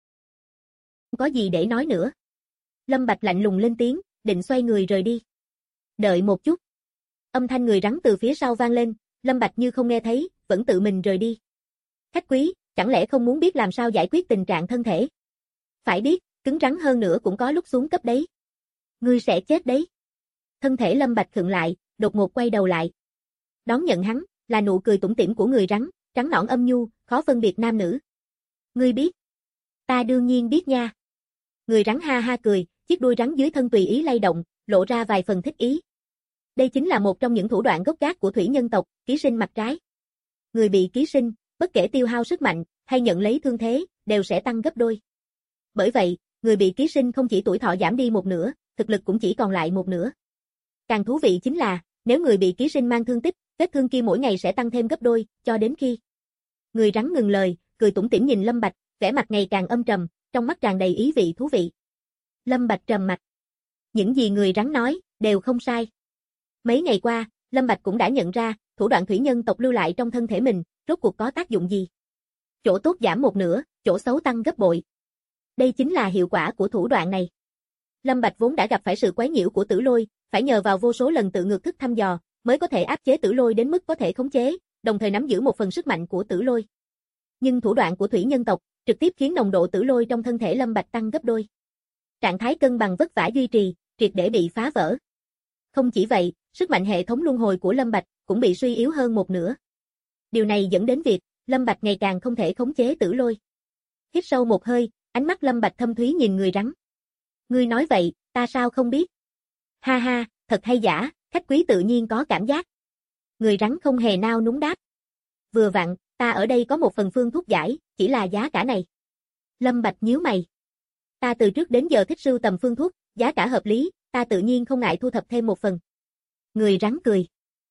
Không có gì để nói nữa. Lâm Bạch lạnh lùng lên tiếng, định xoay người rời đi. Đợi một chút. Âm thanh người rắn từ phía sau vang lên, Lâm Bạch như không nghe thấy, vẫn tự mình rời đi. Khách quý, chẳng lẽ không muốn biết làm sao giải quyết tình trạng thân thể? Phải biết, cứng rắn hơn nữa cũng có lúc xuống cấp đấy. Ngươi sẽ chết đấy. Thân thể Lâm Bạch khựng lại, đột ngột quay đầu lại. Đón nhận hắn, là nụ cười tủm tỉm của người rắn, trắng nõn âm nhu, khó phân biệt nam nữ. Ngươi biết? Ta đương nhiên biết nha. Người rắn ha ha cười, chiếc đuôi rắn dưới thân tùy ý lay động, lộ ra vài phần thích ý. Đây chính là một trong những thủ đoạn gốc gác của thủy nhân tộc, ký sinh mặt trái. Người bị ký sinh, bất kể tiêu hao sức mạnh, hay nhận lấy thương thế, đều sẽ tăng gấp đôi. Bởi vậy, người bị ký sinh không chỉ tuổi thọ giảm đi một nửa, thực lực cũng chỉ còn lại một nửa. Càng thú vị chính là, nếu người bị ký sinh mang thương tích, vết thương kia mỗi ngày sẽ tăng thêm gấp đôi, cho đến khi. Người rắn ngừng lời, cười tủm tỉm nhìn Lâm Bạch, vẻ mặt ngày càng âm trầm, trong mắt tràn đầy ý vị thú vị. Lâm Bạch trầm mặt. Những gì người rắn nói, đều không sai. Mấy ngày qua, Lâm Bạch cũng đã nhận ra, thủ đoạn thủy nhân tộc lưu lại trong thân thể mình, rốt cuộc có tác dụng gì. Chỗ tốt giảm một nửa, chỗ xấu tăng gấp bội. Đây chính là hiệu quả của thủ đoạn này. Lâm Bạch vốn đã gặp phải sự quấy nhiễu của Tử Lôi, phải nhờ vào vô số lần tự ngược thức thăm dò, mới có thể áp chế Tử Lôi đến mức có thể khống chế, đồng thời nắm giữ một phần sức mạnh của Tử Lôi. Nhưng thủ đoạn của thủy nhân tộc, trực tiếp khiến nồng độ Tử Lôi trong thân thể Lâm Bạch tăng gấp đôi. Trạng thái cân bằng vất vả duy trì, triệt để bị phá vỡ. Không chỉ vậy, sức mạnh hệ thống luân hồi của Lâm Bạch cũng bị suy yếu hơn một nửa. Điều này dẫn đến việc, Lâm Bạch ngày càng không thể khống chế Tử Lôi. Hít sâu một hơi, ánh mắt Lâm Bạch thâm thúy nhìn người rắn. Ngươi nói vậy, ta sao không biết? Ha ha, thật hay giả, khách quý tự nhiên có cảm giác. Người rắn không hề nao núng đáp. Vừa vặn, ta ở đây có một phần phương thuốc giải, chỉ là giá cả này. Lâm Bạch nhíu mày. Ta từ trước đến giờ thích sưu tầm phương thuốc, giá cả hợp lý, ta tự nhiên không ngại thu thập thêm một phần. Người rắn cười.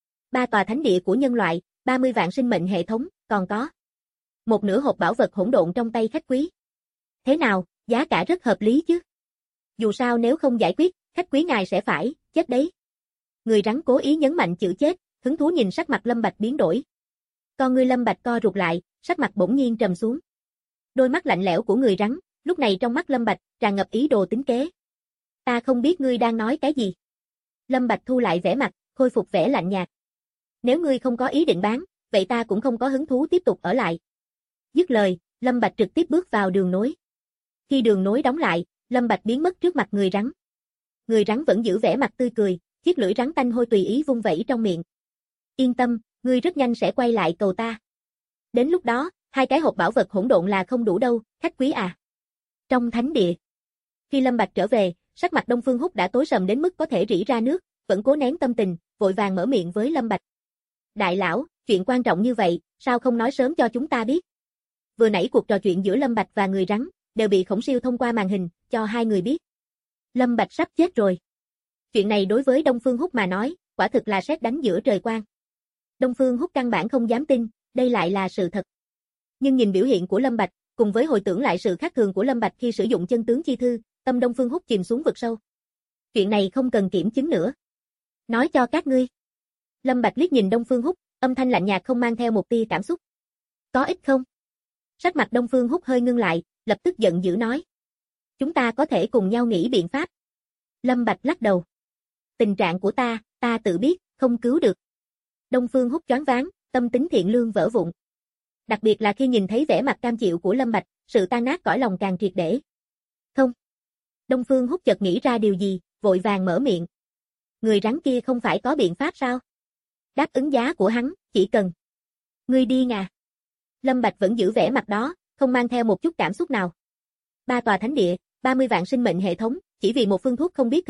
3 tòa thánh địa của nhân loại, 30 vạn sinh mệnh hệ thống, còn có một nửa hộp bảo vật hỗn độn trong tay khách quý. Thế nào, giá cả rất hợp lý chứ? Dù sao nếu không giải quyết, khách quý ngài sẽ phải chết đấy. Người rắn cố ý nhấn mạnh chữ chết, hứng thú nhìn sắc mặt Lâm Bạch biến đổi. Con ngươi Lâm Bạch co rụt lại, sắc mặt bỗng nhiên trầm xuống. Đôi mắt lạnh lẽo của người rắn, lúc này trong mắt Lâm Bạch tràn ngập ý đồ tính kế. Ta không biết ngươi đang nói cái gì. Lâm Bạch thu lại vẻ mặt, khôi phục vẻ lạnh nhạt. Nếu ngươi không có ý định bán, vậy ta cũng không có hứng thú tiếp tục ở lại. Dứt lời, Lâm Bạch trực tiếp bước vào đường nối. Khi đường nối đóng lại, Lâm Bạch biến mất trước mặt người rắn. Người rắn vẫn giữ vẻ mặt tươi cười, chiếc lưỡi rắn tanh hôi tùy ý vung vẩy trong miệng. Yên tâm, ngươi rất nhanh sẽ quay lại cầu ta. Đến lúc đó, 2 cái hộp bảo vật hỗn độn là không đủ đâu, khách quý à. Trong thánh địa. Khi Lâm Bạch trở về, sắc mặt Đông Phương Húc đã tối sầm đến mức có thể rỉ ra nước, vẫn cố nén tâm tình, vội vàng mở miệng với Lâm Bạch. Đại lão, chuyện quan trọng như vậy, sao không nói sớm cho chúng ta biết? Vừa nãy cuộc trò chuyện giữa Lâm Bạch và người rắn, đều bị Khổng Siêu thông qua màn hình, cho hai người biết. Lâm Bạch sắp chết rồi. Chuyện này đối với Đông Phương Húc mà nói, quả thực là sét đánh giữa trời quang. Đông Phương Húc căn bản không dám tin, đây lại là sự thật. Nhưng nhìn biểu hiện của Lâm Bạch, cùng với hồi tưởng lại sự khác thường của Lâm Bạch khi sử dụng chân tướng chi thư, tâm Đông Phương Húc chìm xuống vực sâu. Chuyện này không cần kiểm chứng nữa. Nói cho các ngươi. Lâm Bạch liếc nhìn Đông Phương Húc, âm thanh lạnh nhạt không mang theo một tia cảm xúc. Có ít không? Sắc mặt Đông Phương Húc hơi ngưng lại, lập tức giận dữ nói. Chúng ta có thể cùng nhau nghĩ biện pháp. Lâm Bạch lắc đầu. Tình trạng của ta tự biết, không cứu được. Đông Phương Húc choáng váng, tâm tính thiện lương vỡ vụn. Đặc biệt là khi nhìn thấy vẻ mặt cam chịu của Lâm Bạch, sự tan nát cõi lòng càng triệt để. Không. Đông Phương Húc chợt nghĩ ra điều gì, vội vàng mở miệng. Người rắn kia không phải có biện pháp sao? Đáp ứng giá của hắn, chỉ cần. Ngươi điên à? Lâm Bạch vẫn giữ vẻ mặt đó, không mang theo một chút cảm xúc nào. 3 tòa thánh địa, 30 vạn sinh mệnh hệ thống, chỉ vì một phương thuốc không biết thực hư,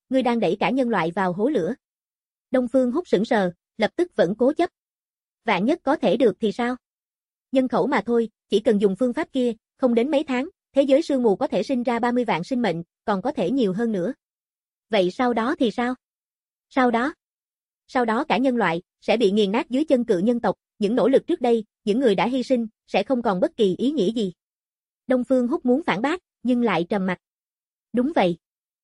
ngươi đang đẩy cả nhân loại vào hố lửa. Đông Phương Húc sững sờ, lập tức vẫn cố chấp. Vạn nhất có thể được thì sao? Nhân khẩu mà thôi, chỉ cần dùng phương pháp kia, không đến mấy tháng, thế giới sương mù có thể sinh ra 30 vạn sinh mệnh, còn có thể nhiều hơn nữa. Vậy sau đó thì sao? Sau đó cả nhân loại sẽ bị nghiền nát dưới chân cự nhân tộc, những nỗ lực trước đây, những người đã hy sinh sẽ không còn bất kỳ ý nghĩa gì. Đông Phương Húc muốn phản bác, nhưng lại trầm mặc. Đúng vậy.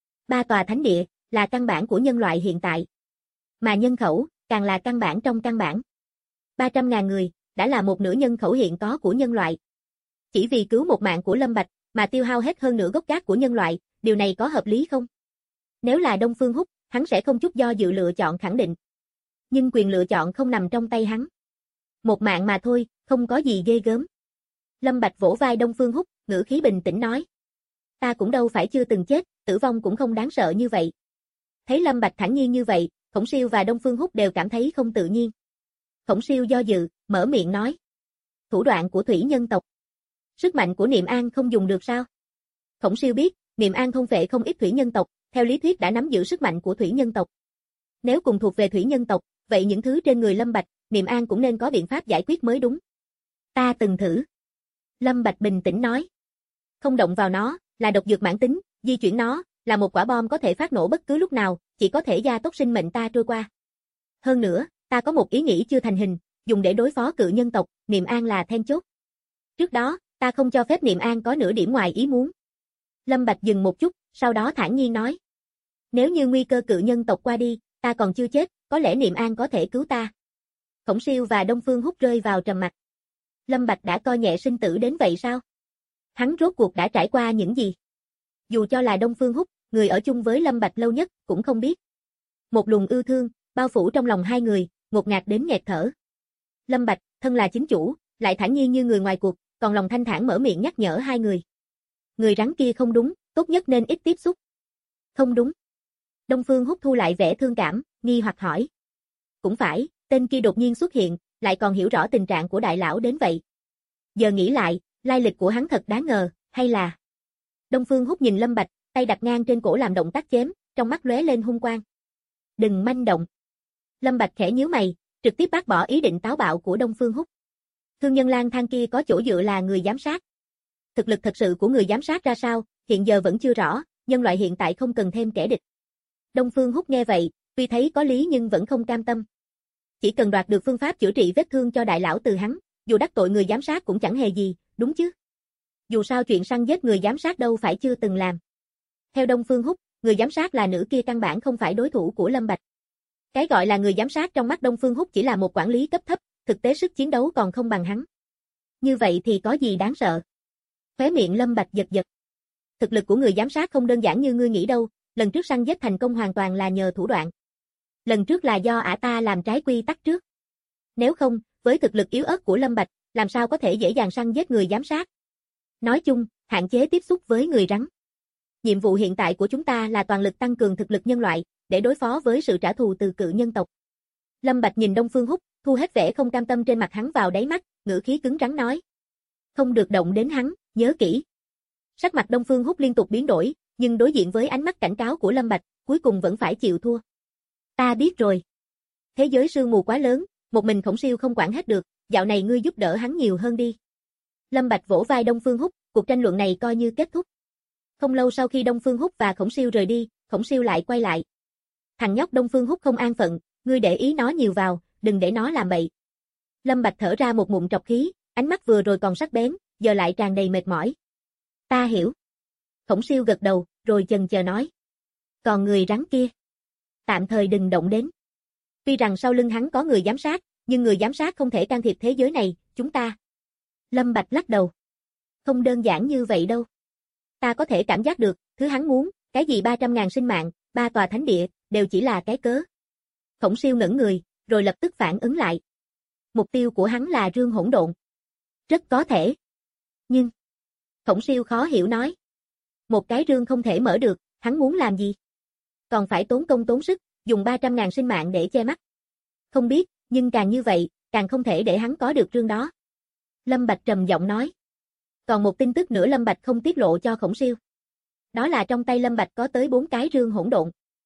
3 tòa thánh địa là căn bản của nhân loại hiện tại, mà nhân khẩu càng là căn bản trong căn bản. 300.000 người đã là một nửa nhân khẩu hiện có của nhân loại. Chỉ vì cứu một mạng của Lâm Bạch mà tiêu hao hết hơn nửa gốc gác của nhân loại, điều này có hợp lý không? Nếu là Đông Phương Húc, hắn sẽ không chút do dự lựa chọn khẳng định. Nhưng quyền lựa chọn không nằm trong tay hắn. Một mạng mà thôi, không có gì ghê gớm. Lâm Bạch vỗ vai Đông Phương Húc, ngữ khí bình tĩnh nói. Ta cũng đâu phải chưa từng chết, tử vong cũng không đáng sợ như vậy. Thấy Lâm Bạch thản nhiên như vậy, Khổng Siêu và Đông Phương Húc đều cảm thấy không tự nhiên. Khổng Siêu do dự, mở miệng nói. Thủ đoạn của thủy nhân tộc. Sức mạnh của Niệm An không dùng được sao? Khổng Siêu biết, Niệm An thôn phệ không ít thủy nhân tộc, theo lý thuyết đã nắm giữ sức mạnh của thủy nhân tộc. Nếu cùng thuộc về thủy nhân tộc, vậy những thứ trên người Lâm Bạch, Niệm An cũng nên có biện pháp giải quyết mới đúng. Ta từng thử. Lâm Bạch bình tĩnh nói. Không động vào nó, là độc dược mãn tính, di chuyển nó, là một quả bom có thể phát nổ bất cứ lúc nào, chỉ có thể gia tốc sinh mệnh ta trôi qua. Hơn nữa, ta có một ý nghĩ chưa thành hình, dùng để đối phó cự nhân tộc, Niệm An là then chốt. Trước đó, ta không cho phép Niệm An có nửa điểm ngoài ý muốn. Lâm Bạch dừng một chút, sau đó thản nhiên nói. Nếu như nguy cơ cự nhân tộc qua đi, ta còn chưa chết, có lẽ Niệm An có thể cứu ta. Khổng Siêu và Đông Phương Húc rơi vào trầm mặc. Lâm Bạch đã coi nhẹ sinh tử đến vậy sao? Hắn rốt cuộc đã trải qua những gì? Dù cho là Đông Phương Húc, người ở chung với Lâm Bạch lâu nhất, cũng không biết. Một luồng yêu thương, bao phủ trong lòng hai người, ngột ngạt đến nghẹt thở. Lâm Bạch, thân là chính chủ, lại thản nhiên như người ngoài cuộc, còn lòng thanh thản mở miệng nhắc nhở hai người. Người rắn kia không đúng, tốt nhất nên ít tiếp xúc. Không đúng. Đông Phương Húc thu lại vẻ thương cảm, nghi hoặc hỏi. Cũng phải, tên kia đột nhiên xuất hiện, lại còn hiểu rõ tình trạng của đại lão đến vậy. Giờ nghĩ lại, lai lịch của hắn thật đáng ngờ, hay là... Đông Phương Húc nhìn Lâm Bạch, tay đặt ngang trên cổ làm động tác chém, trong mắt lóe lên hung quang. Đừng manh động. Lâm Bạch khẽ nhíu mày, trực tiếp bác bỏ ý định táo bạo của Đông Phương Húc. Thương nhân lang thang kia có chỗ dựa là người giám sát. Thực lực thật sự của người giám sát ra sao, hiện giờ vẫn chưa rõ, nhân loại hiện tại không cần thêm kẻ địch. Đông Phương Húc nghe vậy, tuy thấy có lý nhưng vẫn không cam tâm. Chỉ cần đoạt được phương pháp chữa trị vết thương cho đại lão từ hắn, dù đắc tội người giám sát cũng chẳng hề gì, đúng chứ? Dù sao chuyện săn giết người giám sát đâu phải chưa từng làm. Theo Đông Phương Húc, người giám sát là nữ kia căn bản không phải đối thủ của Lâm Bạch. Cái gọi là người giám sát trong mắt Đông Phương Húc chỉ là một quản lý cấp thấp, thực tế sức chiến đấu còn không bằng hắn. Như vậy thì có gì đáng sợ? Khóe miệng Lâm Bạch giật giật. Thực lực của người giám sát không đơn giản như ngươi nghĩ đâu, lần trước săn giết thành công hoàn toàn là nhờ thủ đoạn. Lần trước là do ả ta làm trái quy tắc trước. Nếu không, với thực lực yếu ớt của Lâm Bạch, làm sao có thể dễ dàng săn giết người giám sát? Nói chung, hạn chế tiếp xúc với người rắn. Nhiệm vụ hiện tại của chúng ta là toàn lực tăng cường thực lực nhân loại, để đối phó với sự trả thù từ cự nhân tộc. Lâm Bạch nhìn Đông Phương Húc, thu hết vẻ không cam tâm trên mặt hắn vào đáy mắt, ngữ khí cứng rắn nói. Không được động đến hắn, nhớ kỹ. Sắc mặt Đông Phương Húc liên tục biến đổi, nhưng đối diện với ánh mắt cảnh cáo của Lâm Bạch, cuối cùng vẫn phải chịu thua. Ta biết rồi. Thế giới sương mù quá lớn, một mình Khổng Siêu không quản hết được, dạo này ngươi giúp đỡ hắn nhiều hơn đi. Lâm Bạch vỗ vai Đông Phương Húc, cuộc tranh luận này coi như kết thúc. Không lâu sau khi Đông Phương Húc và Khổng Siêu rời đi, Khổng Siêu lại quay lại. Thằng nhóc Đông Phương Húc không an phận, ngươi để ý nó nhiều vào, đừng để nó làm bậy. Lâm Bạch thở ra một ngụm trọc khí, ánh mắt vừa rồi còn sắc bén, giờ lại tràn đầy mệt mỏi. Ta hiểu. Khổng Siêu gật đầu, rồi chần chờ nói. Còn người rắn kia, tạm thời đừng động đến. Tuy rằng sau lưng hắn có người giám sát, nhưng người giám sát không thể can thiệp thế giới này, chúng ta. Lâm Bạch lắc đầu. Không đơn giản như vậy đâu. Ta có thể cảm giác được, thứ hắn muốn, cái gì 300.000 sinh mạng, 3 tòa thánh địa, đều chỉ là cái cớ. Khổng Siêu ngẩn người, rồi lập tức phản ứng lại. Mục tiêu của hắn là rương hỗn độn. Rất có thể. Nhưng... Khổng Siêu khó hiểu nói. Một cái rương không thể mở được, hắn muốn làm gì? Còn phải tốn công tốn sức, dùng 300.000 sinh mạng để che mắt. Không biết, nhưng càng như vậy, càng không thể để hắn có được rương đó. Lâm Bạch trầm giọng nói. Còn một tin tức nữa Lâm Bạch không tiết lộ cho Khổng Siêu. Đó là trong tay Lâm Bạch có tới 4 cái rương hỗn độn.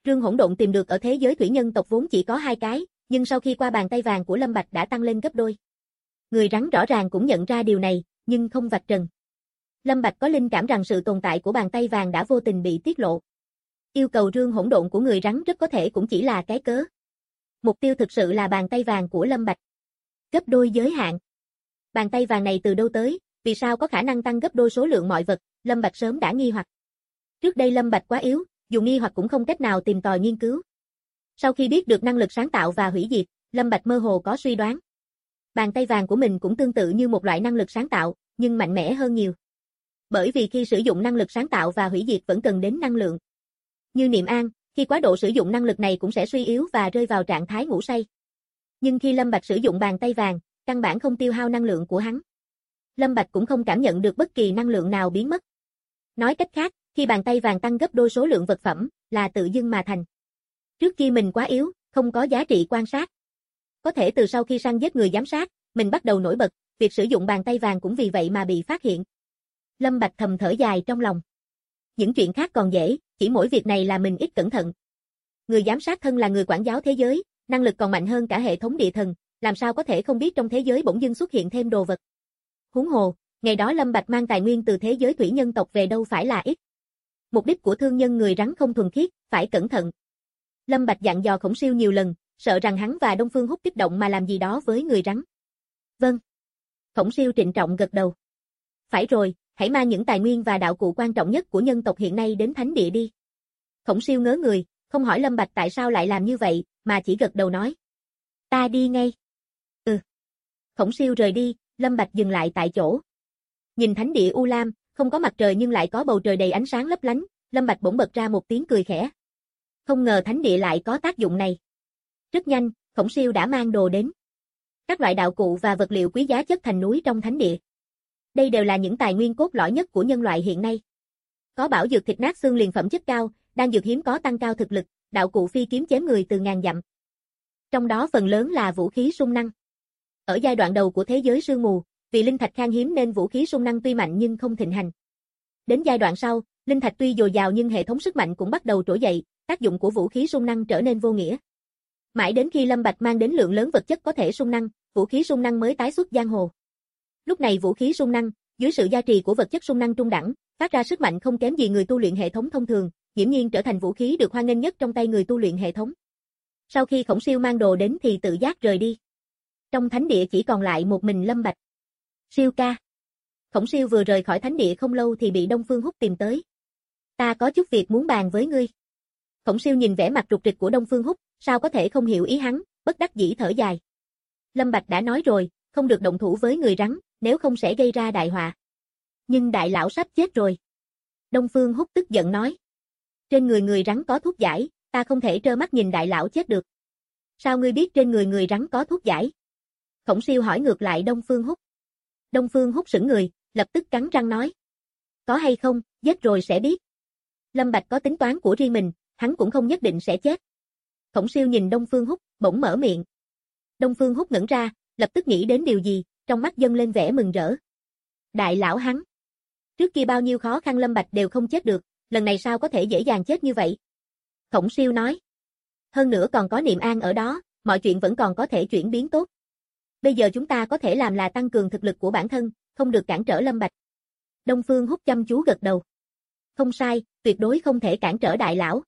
Rương hỗn độn tìm được ở thế giới thủy nhân tộc vốn chỉ có 2 cái, nhưng sau khi qua bàn tay vàng của Lâm Bạch đã tăng lên gấp đôi. Người rắn rõ ràng cũng nhận ra điều này, nhưng không vạch trần. Lâm Bạch có linh cảm rằng sự tồn tại của bàn tay vàng đã vô tình bị tiết lộ. Yêu cầu rương hỗn độn của người rắn rất có thể cũng chỉ là cái cớ. Mục tiêu thực sự là bàn tay vàng của Lâm Bạch. Gấp đôi giới hạn. Bàn tay vàng này từ đâu tới, vì sao có khả năng tăng gấp đôi số lượng mọi vật, Lâm Bạch sớm đã nghi hoặc. Trước đây Lâm Bạch quá yếu, dù nghi hoặc cũng không cách nào tìm tòi nghiên cứu. Sau khi biết được năng lực sáng tạo và hủy diệt, Lâm Bạch mơ hồ có suy đoán. Bàn tay vàng của mình cũng tương tự như một loại năng lực sáng tạo, nhưng mạnh mẽ hơn nhiều. Bởi vì khi sử dụng năng lực sáng tạo và hủy diệt vẫn cần đến năng lượng. Như Niệm An, khi quá độ sử dụng năng lực này cũng sẽ suy yếu và rơi vào trạng thái ngủ say. Nhưng khi Lâm Bạch sử dụng bàn tay vàng, căn bản không tiêu hao năng lượng của hắn. Lâm Bạch cũng không cảm nhận được bất kỳ năng lượng nào biến mất. Nói cách khác, khi bàn tay vàng tăng gấp đôi số lượng vật phẩm, là tự dưng mà thành. Trước kia mình quá yếu, không có giá trị quan sát. Có thể từ sau khi săn giết người giám sát, mình bắt đầu nổi bật, việc sử dụng bàn tay vàng cũng vì vậy mà bị phát hiện. Lâm Bạch thầm thở dài trong lòng. Những chuyện khác còn dễ, chỉ mỗi việc này là mình ít cẩn thận. Người giám sát thân là người quản giáo thế giới, năng lực còn mạnh hơn cả hệ thống địa thần, làm sao có thể không biết trong thế giới bỗng dưng xuất hiện thêm đồ vật. Huống hồ, ngày đó Lâm Bạch mang tài nguyên từ thế giới thủy nhân tộc về đâu phải là ít. Mục đích của thương nhân người rắn không thuần khiết, phải cẩn thận. Lâm Bạch dặn dò Khổng Siêu nhiều lần, sợ rằng hắn và Đông Phương Húc kích động mà làm gì đó với người rắn. Vâng. Khổng Siêu trịnh trọng gật đầu. Phải rồi, hãy mang những tài nguyên và đạo cụ quan trọng nhất của nhân tộc hiện nay đến thánh địa đi. Khổng Siêu ngớ người, không hỏi Lâm Bạch tại sao lại làm như vậy, mà chỉ gật đầu nói. Ta đi ngay. Ừ. Khổng Siêu rời đi, Lâm Bạch dừng lại tại chỗ. Nhìn thánh địa u lam, không có mặt trời nhưng lại có bầu trời đầy ánh sáng lấp lánh, Lâm Bạch bỗng bật ra một tiếng cười khẽ. Không ngờ thánh địa lại có tác dụng này. Rất nhanh, Khổng Siêu đã mang đồ đến. Các loại đạo cụ và vật liệu quý giá chất thành núi trong thánh địa. Đây đều là những tài nguyên cốt lõi nhất của nhân loại hiện nay. Có bảo dược thịt nát xương liền phẩm chất cao, đan dược hiếm có tăng cao thực lực, đạo cụ phi kiếm chém người từ ngàn dặm. Trong đó phần lớn là vũ khí sung năng. Ở giai đoạn đầu của thế giới sương mù, vì linh thạch khan hiếm nên vũ khí sung năng tuy mạnh nhưng không thịnh hành. Đến giai đoạn sau, linh thạch tuy dồi dào nhưng hệ thống sức mạnh cũng bắt đầu trỗi dậy, tác dụng của vũ khí sung năng trở nên vô nghĩa. Mãi đến khi Lâm Bạch mang đến lượng lớn vật chất có thể sung năng, vũ khí sung năng mới tái xuất giang hồ. Lúc này vũ khí sung năng, dưới sự gia trì của vật chất sung năng trung đẳng, phát ra sức mạnh không kém gì người tu luyện hệ thống thông thường, hiển nhiên trở thành vũ khí được hoan nghênh nhất trong tay người tu luyện hệ thống. Sau khi Khổng Siêu mang đồ đến thì tự giác rời đi. Trong thánh địa chỉ còn lại một mình Lâm Bạch. Siêu ca. Khổng Siêu vừa rời khỏi thánh địa không lâu thì bị Đông Phương Húc tìm tới. Ta có chút việc muốn bàn với ngươi. Khổng Siêu nhìn vẻ mặt rụt rịch của Đông Phương Húc, sao có thể không hiểu ý hắn, bất đắc dĩ thở dài. Lâm Bạch đã nói rồi, không được động thủ với người rắn, nếu không sẽ gây ra đại họa. Nhưng đại lão sắp chết rồi. Đông Phương Húc tức giận nói. Trên người người rắn có thuốc giải, ta không thể trơ mắt nhìn đại lão chết được. Sao ngươi biết trên người người rắn có thuốc giải? Khổng Siêu hỏi ngược lại Đông Phương Húc. Đông Phương Húc sững người, lập tức cắn răng nói. Có hay không, giết rồi sẽ biết. Lâm Bạch có tính toán của riêng mình, hắn cũng không nhất định sẽ chết. Khổng Siêu nhìn Đông Phương Húc, bỗng mở miệng. Đông Phương Húc ngẩn ra, lập tức nghĩ đến điều gì, trong mắt dâng lên vẻ mừng rỡ. Đại lão hắn. Trước kia bao nhiêu khó khăn Lâm Bạch đều không chết được, lần này sao có thể dễ dàng chết như vậy? Khổng Siêu nói. Hơn nữa còn có Niệm An ở đó, mọi chuyện vẫn còn có thể chuyển biến tốt. Bây giờ chúng ta có thể làm là tăng cường thực lực của bản thân, không được cản trở Lâm Bạch. Đông Phương Húc chăm chú gật đầu. Không sai, tuyệt đối không thể cản trở đại lão.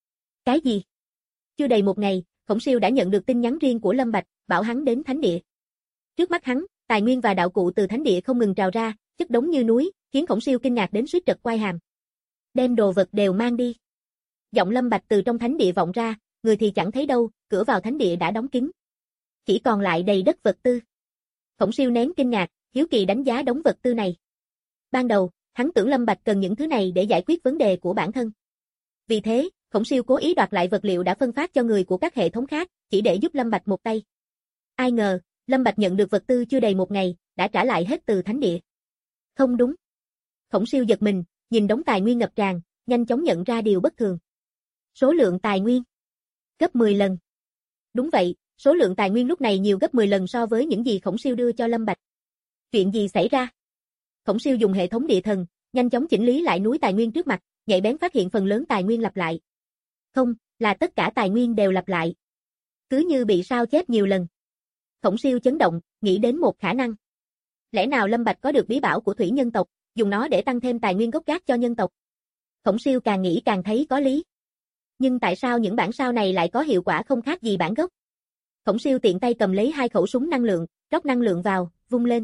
Cái gì? Chưa đầy một ngày, Khổng Siêu đã nhận được tin nhắn riêng của Lâm Bạch, bảo hắn đến thánh địa. Trước mắt hắn, tài nguyên và đạo cụ từ thánh địa không ngừng trào ra, chất đống như núi, khiến Khổng Siêu kinh ngạc đến suýt trật quai hàm. Đem đồ vật đều mang đi. Giọng Lâm Bạch từ trong thánh địa vọng ra, người thì chẳng thấy đâu, cửa vào thánh địa đã đóng kín. Chỉ còn lại đầy đất vật tư. Khổng Siêu nén kinh ngạc, hiếu kỳ đánh giá đống vật tư này. Ban đầu, hắn tưởng Lâm Bạch cần những thứ này để giải quyết vấn đề của bản thân. Vì thế, Khổng Siêu cố ý đoạt lại vật liệu đã phân phát cho người của các hệ thống khác, chỉ để giúp Lâm Bạch một tay. Ai ngờ, Lâm Bạch nhận được vật tư chưa đầy một ngày, đã trả lại hết từ thánh địa. Không đúng. Khổng Siêu giật mình, nhìn đống tài nguyên ngập tràn, nhanh chóng nhận ra điều bất thường. Số lượng tài nguyên gấp 10 lần. Đúng vậy, số lượng tài nguyên lúc này nhiều gấp 10 lần so với những gì Khổng Siêu đưa cho Lâm Bạch. Chuyện gì xảy ra? Khổng Siêu dùng hệ thống địa thần, nhanh chóng chỉnh lý lại núi tài nguyên trước mặt, nhạy bén phát hiện phần lớn tài nguyên lặp lại. Không, Là tất cả tài nguyên đều lặp lại. Cứ như bị sao chép nhiều lần. Khổng Siêu chấn động, nghĩ đến một khả năng. Lẽ nào Lâm Bạch có được bí bảo của thủy nhân tộc, dùng nó để tăng thêm tài nguyên gốc gác cho nhân tộc? Khổng Siêu càng nghĩ càng thấy có lý. Nhưng tại sao những bản sao này lại có hiệu quả không khác gì bản gốc? Khổng Siêu tiện tay cầm lấy 2 khẩu súng năng lượng, rót năng lượng vào, vung lên.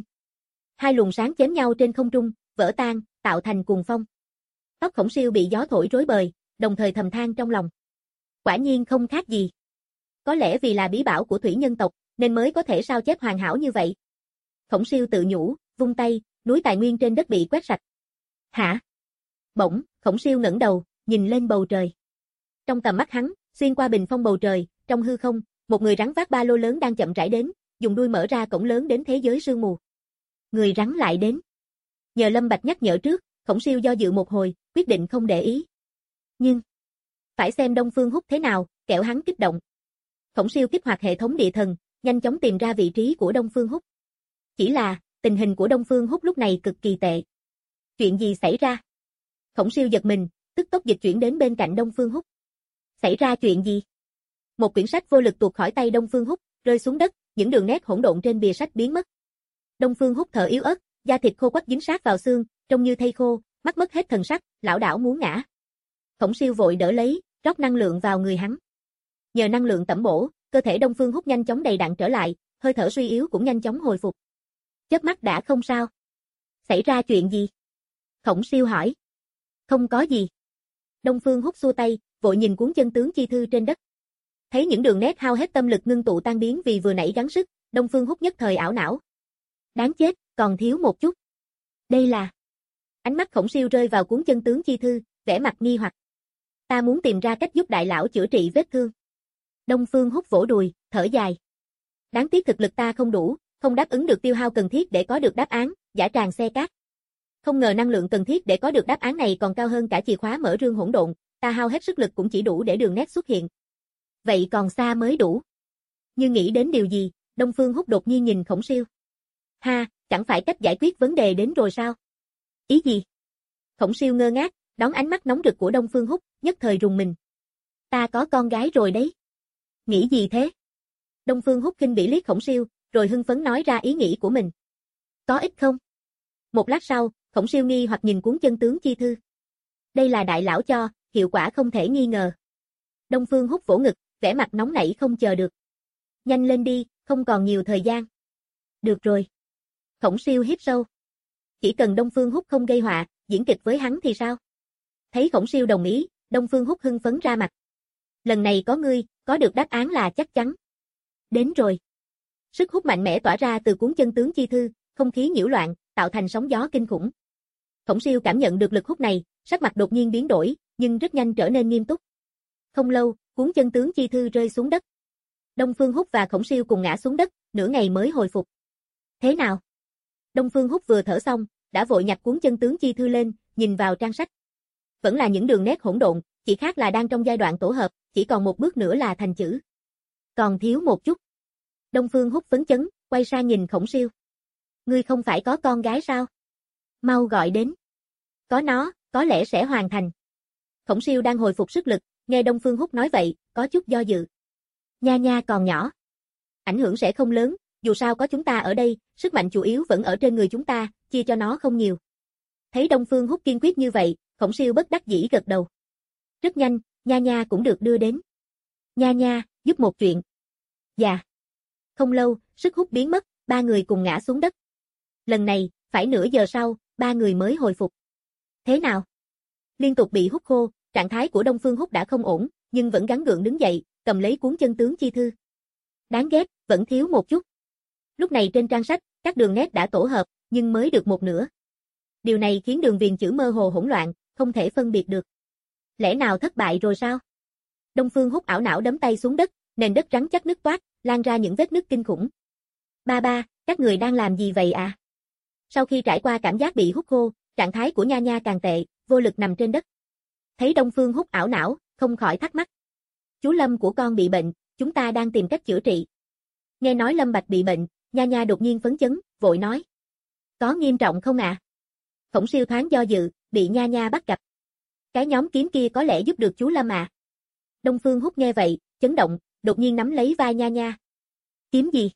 2 luồng sáng chém nhau trên không trung, vỡ tan, tạo thành cuồng phong. Tóc Khổng Siêu bị gió thổi rối bời, đồng thời thầm than trong lòng. Quả nhiên không khác gì. Có lẽ vì là bí bảo của thủy nhân tộc, nên mới có thể sao chép hoàn hảo như vậy. Khổng Siêu tự nhủ, vung tay, núi tài nguyên trên đất bị quét sạch. Hả? Bỗng, Khổng Siêu ngẩng đầu, nhìn lên bầu trời. Trong tầm mắt hắn, xuyên qua bình phong bầu trời, trong hư không, một người rắn vác ba lô lớn đang chậm rãi đến, dùng đuôi mở ra cổng lớn đến thế giới sương mù. Người rắn lại đến. Nhờ Lâm Bạch nhắc nhở trước, Khổng Siêu do dự một hồi, quyết định không để ý. Nhưng, phải xem Đông Phương Húc thế nào, kẻo hắn kích động. Khổng Siêu kích hoạt hệ thống địa thần, nhanh chóng tìm ra vị trí của Đông Phương Húc. Chỉ là, tình hình của Đông Phương Húc lúc này cực kỳ tệ. Chuyện gì xảy ra? Khổng Siêu giật mình, tức tốc dịch chuyển đến bên cạnh Đông Phương Húc. Xảy ra chuyện gì? Một quyển sách vô lực tuột khỏi tay Đông Phương Húc, rơi xuống đất, những đường nét hỗn độn trên bìa sách biến mất. Đông Phương Húc thở yếu ớt, da thịt khô quắt dính sát vào xương, trông như thây khô, mắt mất hết thần sắc, lảo đảo muốn ngã. Khổng Siêu vội đỡ lấy, rót năng lượng vào người hắn. Nhờ năng lượng tẩm bổ, cơ thể Đông Phương Húc nhanh chóng đầy đặn trở lại, hơi thở suy yếu cũng nhanh chóng hồi phục. Chớp mắt đã không sao. Xảy ra chuyện gì? Khổng Siêu hỏi. Không có gì. Đông Phương Húc xua tay, vội nhìn cuốn chân tướng chi thư trên đất. Thấy những đường nét hao hết tâm lực ngưng tụ tan biến vì vừa nãy gắng sức, Đông Phương Húc nhất thời ảo não. Đáng chết, còn thiếu một chút. Đây là... Ánh mắt Khổng Siêu rơi vào cuốn chân tướng chi thư, vẻ mặt nghi hoặc. Ta muốn tìm ra cách giúp đại lão chữa trị vết thương. Đông Phương Húc vỗ đùi, thở dài. Đáng tiếc thực lực ta không đủ, không đáp ứng được tiêu hao cần thiết để có được đáp án, giả tràng xe cát. Không ngờ năng lượng cần thiết để có được đáp án này còn cao hơn cả chìa khóa mở rương hỗn độn, ta hao hết sức lực cũng chỉ đủ để đường nét xuất hiện. Vậy còn xa mới đủ. Như nghĩ đến điều gì, Đông Phương Húc đột nhiên nhìn Khổng Siêu. Ha, chẳng phải cách giải quyết vấn đề đến rồi sao? Ý gì? Khổng Siêu ngơ ngác, đón ánh mắt nóng rực của Đông Phương Húc, nhất thời rùng mình. Ta có con gái rồi đấy. Nghĩ gì thế? Đông Phương Húc khinh bỉ liếc Khổng Siêu, rồi hưng phấn nói ra ý nghĩ của mình. Có ích không? Một lát sau, Khổng Siêu nghi hoặc nhìn cuốn chân tướng chi thư. Đây là đại lão cho, hiệu quả không thể nghi ngờ. Đông Phương Húc vỗ ngực, vẻ mặt nóng nảy không chờ được. Nhanh lên đi, không còn nhiều thời gian. Được rồi. Khổng Siêu hít sâu. Chỉ cần Đông Phương Húc không gây họa, diễn kịch với hắn thì sao? Thấy Khổng Siêu đồng ý, Đông Phương Húc hưng phấn ra mặt. Lần này có ngươi, có được đáp án là chắc chắn. Đến rồi. Sức hút mạnh mẽ tỏa ra từ cuốn chân tướng chi thư, không khí nhiễu loạn, tạo thành sóng gió kinh khủng. Khổng Siêu cảm nhận được lực hút này, sắc mặt đột nhiên biến đổi, nhưng rất nhanh trở nên nghiêm túc. Không lâu, cuốn chân tướng chi thư rơi xuống đất. Đông Phương Húc và Khổng Siêu cùng ngã xuống đất, nửa ngày mới hồi phục. Thế nào? Đông Phương Húc vừa thở xong, đã vội nhặt cuốn chân tướng chi thư lên, nhìn vào trang sách. Vẫn là những đường nét hỗn độn, chỉ khác là đang trong giai đoạn tổ hợp, chỉ còn một bước nữa là thành chữ. Còn thiếu một chút. Đông Phương Húc phấn chấn, quay sang nhìn Khổng Siêu. Ngươi không phải có con gái sao? Mau gọi đến. Có nó, có lẽ sẽ hoàn thành. Khổng Siêu đang hồi phục sức lực, nghe Đông Phương Húc nói vậy, có chút do dự. Nha Nha còn nhỏ. Ảnh hưởng sẽ không lớn, dù sao có chúng ta ở đây, sức mạnh chủ yếu vẫn ở trên người chúng ta, chia cho nó không nhiều. Thấy Đông Phương Húc kiên quyết như vậy, Khổng Siêu bất đắc dĩ gật đầu. Rất nhanh, Nha Nha cũng được đưa đến. Nha Nha, giúp một chuyện. Dạ. Không lâu, sức hút biến mất, 3 người cùng ngã xuống đất. Lần này, phải nửa giờ sau, 3 người mới hồi phục. Thế nào? Liên tục bị hút khô, trạng thái của Đông Phương Húc đã không ổn, nhưng vẫn gắng gượng đứng dậy, cầm lấy cuốn chân tướng chi thư. Đáng ghét, vẫn thiếu một chút. Lúc này trên trang sách, các đường nét đã tổ hợp, nhưng mới được một nửa. Điều này khiến đường viền chữ mơ hồ hỗn loạn, không thể phân biệt được. Lẽ nào thất bại rồi sao? Đông Phương Húc ảo não đấm tay xuống đất, nền đất rắn chắc nứt toát, lan ra những vết nứt kinh khủng. Ba, các người đang làm gì vậy à? Sau khi trải qua cảm giác bị hút khô, trạng thái của Nha Nha càng tệ, vô lực nằm trên đất. Thấy Đông Phương Húc ảo não, không khỏi thắc mắc. Chú Lâm của con bị bệnh, chúng ta đang tìm cách chữa trị. Nghe nói Lâm Bạch bị bệnh, Nha Nha đột nhiên phấn chấn, vội nói. Có nghiêm trọng không ạ? Khổng Siêu thoáng do dự, bị Nha Nha bắt gặp. Cái nhóm kiếm kia có lẽ giúp được chú Lâm à? Đông Phương Húc nghe vậy, chấn động, đột nhiên nắm lấy vai Nha Nha. Kiếm gì?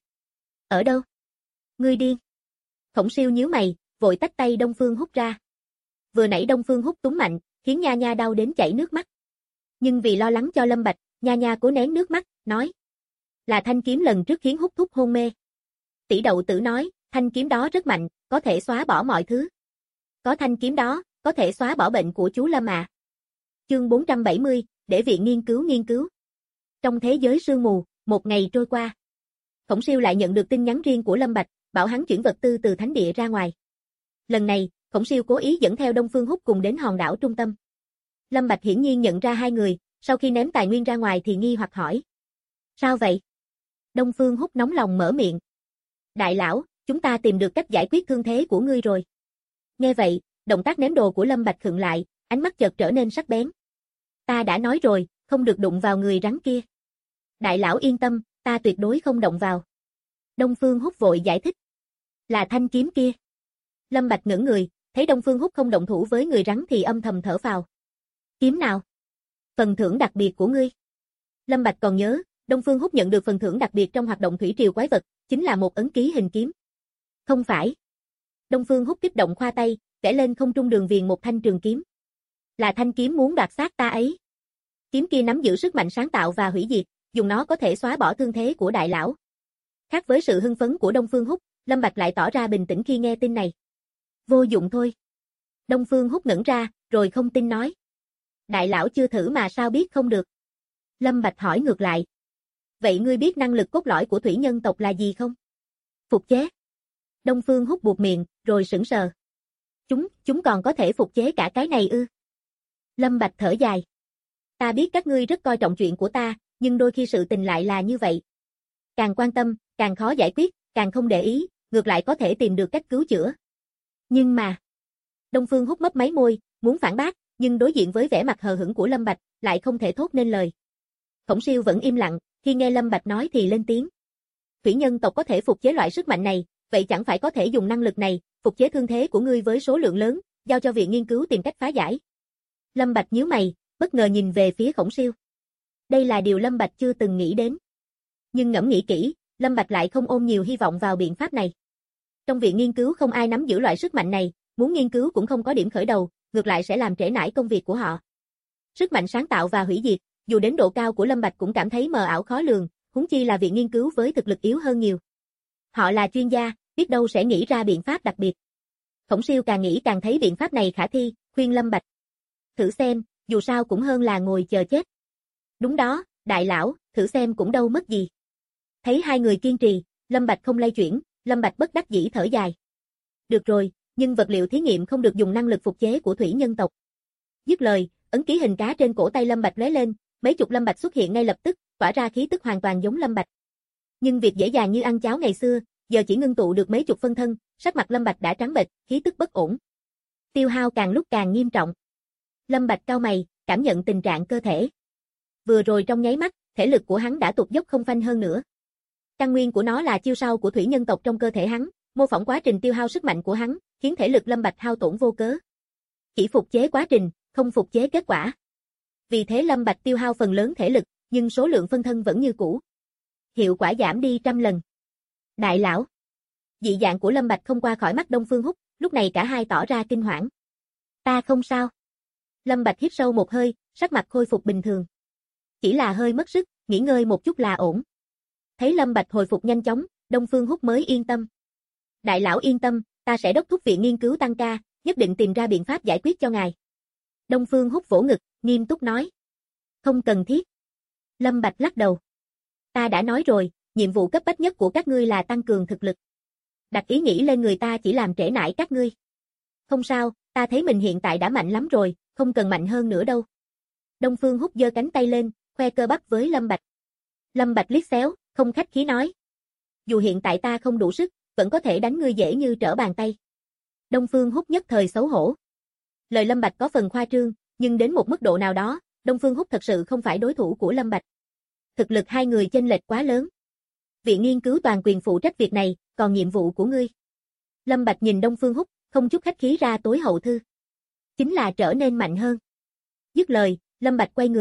Ở đâu? Ngươi điên. Khổng Siêu nhíu mày, vội tách tay Đông Phương Húc ra. Vừa nãy Đông Phương Húc túng mạnh, khiến Nha Nha đau đến chảy nước mắt. Nhưng vì lo lắng cho Lâm Bạch, Nha Nha cố nén nước mắt, nói. Là thanh kiếm lần trước khiến Húc thúc hôn mê. Tỷ Đậu Tử nói, thanh kiếm đó rất mạnh, có thể xóa bỏ mọi thứ. Có thanh kiếm đó, có thể xóa bỏ bệnh của chú Lâm à. Chương 470, để viện nghiên cứu. Trong thế giới sương mù, một ngày trôi qua. Khổng Siêu lại nhận được tin nhắn riêng của Lâm Bạch, bảo hắn chuyển vật tư từ thánh địa ra ngoài. Lần này, Khổng Siêu cố ý dẫn theo Đông Phương Húc cùng đến hòn đảo trung tâm. Lâm Bạch hiển nhiên nhận ra hai người, sau khi ném tài nguyên ra ngoài thì nghi hoặc hỏi. Sao vậy? Đông Phương Húc nóng lòng mở miệng. Đại lão, chúng ta tìm được cách giải quyết thương thế của ngươi rồi. Nghe vậy, động tác ném đồ của Lâm Bạch khựng lại, ánh mắt chợt trở nên sắc bén. Ta đã nói rồi, không được đụng vào người rắn kia. Đại lão yên tâm, ta tuyệt đối không động vào. Đông Phương Húc vội giải thích. Là thanh kiếm kia. Lâm Bạch ngẩng người, thấy Đông Phương Húc không động thủ với người rắn thì âm thầm thở phào. Kiếm nào? Phần thưởng đặc biệt của ngươi. Lâm Bạch còn nhớ, Đông Phương Húc nhận được phần thưởng đặc biệt trong hoạt động thủy triều quái vật, chính là một ấn ký hình kiếm. Không phải. Đông Phương Húc kích động khoa tay, vẽ lên không trung đường viền một thanh trường kiếm. Là thanh kiếm muốn đoạt xác ta ấy. Kiếm kia nắm giữ sức mạnh sáng tạo và hủy diệt, dùng nó có thể xóa bỏ thương thế của đại lão. Khác với sự hưng phấn của Đông Phương Húc, Lâm Bạch lại tỏ ra bình tĩnh khi nghe tin này. Vô dụng thôi. Đông Phương Húc ngẩn ra, rồi không tin nói. Đại lão chưa thử mà sao biết không được? Lâm Bạch hỏi ngược lại. Vậy ngươi biết năng lực cốt lõi của thủy nhân tộc là gì không? Phục chế. Đông Phương Húc buột miệng, rồi sững sờ. Chúng còn có thể phục chế cả cái này ư? Lâm Bạch thở dài. Ta biết các ngươi rất coi trọng chuyện của ta, nhưng đôi khi sự tình lại là như vậy. Càng quan tâm, càng khó giải quyết, càng không để ý, ngược lại có thể tìm được cách cứu chữa. Nhưng mà... Đông Phương Húc mấp máy môi, muốn phản bác, nhưng đối diện với vẻ mặt hờ hững của Lâm Bạch, lại không thể thốt nên lời. Khổng Siêu vẫn im lặng, khi nghe Lâm Bạch nói thì lên tiếng. Thủy nhân tộc có thể phục chế loại sức mạnh này, vậy chẳng phải có thể dùng năng lực này, phục chế thương thế của ngươi với số lượng lớn, giao cho viện nghiên cứu tìm cách phá giải. Lâm Bạch nhíu mày, bất ngờ nhìn về phía Khổng Siêu. Đây là điều Lâm Bạch chưa từng nghĩ đến. Nhưng ngẫm nghĩ kỹ, Lâm Bạch lại không ôm nhiều hy vọng vào biện pháp này. Trong viện nghiên cứu không ai nắm giữ loại sức mạnh này, muốn nghiên cứu cũng không có điểm khởi đầu, ngược lại sẽ làm trễ nải công việc của họ. Sức mạnh sáng tạo và hủy diệt, dù đến độ cao của Lâm Bạch cũng cảm thấy mờ ảo khó lường, huống chi là viện nghiên cứu với thực lực yếu hơn nhiều. Họ là chuyên gia, biết đâu sẽ nghĩ ra biện pháp đặc biệt. Khổng Siêu càng nghĩ càng thấy biện pháp này khả thi, khuyên Lâm Bạch. Thử xem, dù sao cũng hơn là ngồi chờ chết. Đúng đó, đại lão, thử xem cũng đâu mất gì. Thấy hai người kiên trì, Lâm Bạch không lay chuyển, Lâm Bạch bất đắc dĩ thở dài. Được rồi, nhưng vật liệu thí nghiệm không được dùng năng lực phục chế của thủy nhân tộc. Dứt lời, ấn ký hình cá trên cổ tay Lâm Bạch lóe lên, mấy chục Lâm Bạch xuất hiện ngay lập tức, tỏa ra khí tức hoàn toàn giống Lâm Bạch. Nhưng việc dễ dàng như ăn cháo ngày xưa, giờ chỉ ngưng tụ được mấy chục phân thân, sắc mặt Lâm Bạch đã trắng bệch, khí tức bất ổn. Tiêu hao càng lúc càng nghiêm trọng. Lâm Bạch cau mày, cảm nhận tình trạng cơ thể. Vừa rồi trong nháy mắt, thể lực của hắn đã tụt dốc không phanh hơn nữa. Căn nguyên của nó là chiêu sau của thủy nhân tộc trong cơ thể hắn, mô phỏng quá trình tiêu hao sức mạnh của hắn, khiến thể lực Lâm Bạch hao tổn vô cớ. Chỉ phục chế quá trình, không phục chế kết quả. Vì thế Lâm Bạch tiêu hao phần lớn thể lực, nhưng số lượng phân thân vẫn như cũ. Hiệu quả giảm đi trăm lần. Đại lão. Dị dạng của Lâm Bạch không qua khỏi mắt Đông Phương Húc, lúc này cả hai tỏ ra kinh hoảng. Ta không sao. Lâm Bạch hít sâu một hơi, sắc mặt khôi phục bình thường. Chỉ là hơi mất sức, nghỉ ngơi một chút là ổn. Thấy Lâm Bạch hồi phục nhanh chóng, Đông Phương Húc mới yên tâm. Đại lão yên tâm, ta sẽ đốc thúc viện nghiên cứu tăng ca, nhất định tìm ra biện pháp giải quyết cho ngài. Đông Phương Húc vỗ ngực, nghiêm túc nói. Không cần thiết. Lâm Bạch lắc đầu. Ta đã nói rồi, nhiệm vụ cấp bách nhất của các ngươi là tăng cường thực lực. Đặt ý nghĩ lên người ta chỉ làm trễ nải các ngươi. Không sao, ta thấy mình hiện tại đã mạnh lắm rồi, không cần mạnh hơn nữa đâu. Đông Phương Húc giơ cánh tay lên, khoe cơ bắp với Lâm Bạch. Lâm Bạch liếc xéo, không khách khí nói. Dù hiện tại ta không đủ sức, vẫn có thể đánh ngươi dễ như trở bàn tay. Đông Phương Húc nhất thời xấu hổ. Lời Lâm Bạch có phần khoa trương, nhưng đến một mức độ nào đó, Đông Phương Húc thật sự không phải đối thủ của Lâm Bạch. Thực lực hai người chênh lệch quá lớn. Viện nghiên cứu toàn quyền phụ trách việc này, còn nhiệm vụ của ngươi. Lâm Bạch nhìn Đông Phương Húc, không chút khách khí ra tối hậu thư. Chính là trở nên mạnh hơn. Dứt lời, Lâm Bạch quay người, nhìn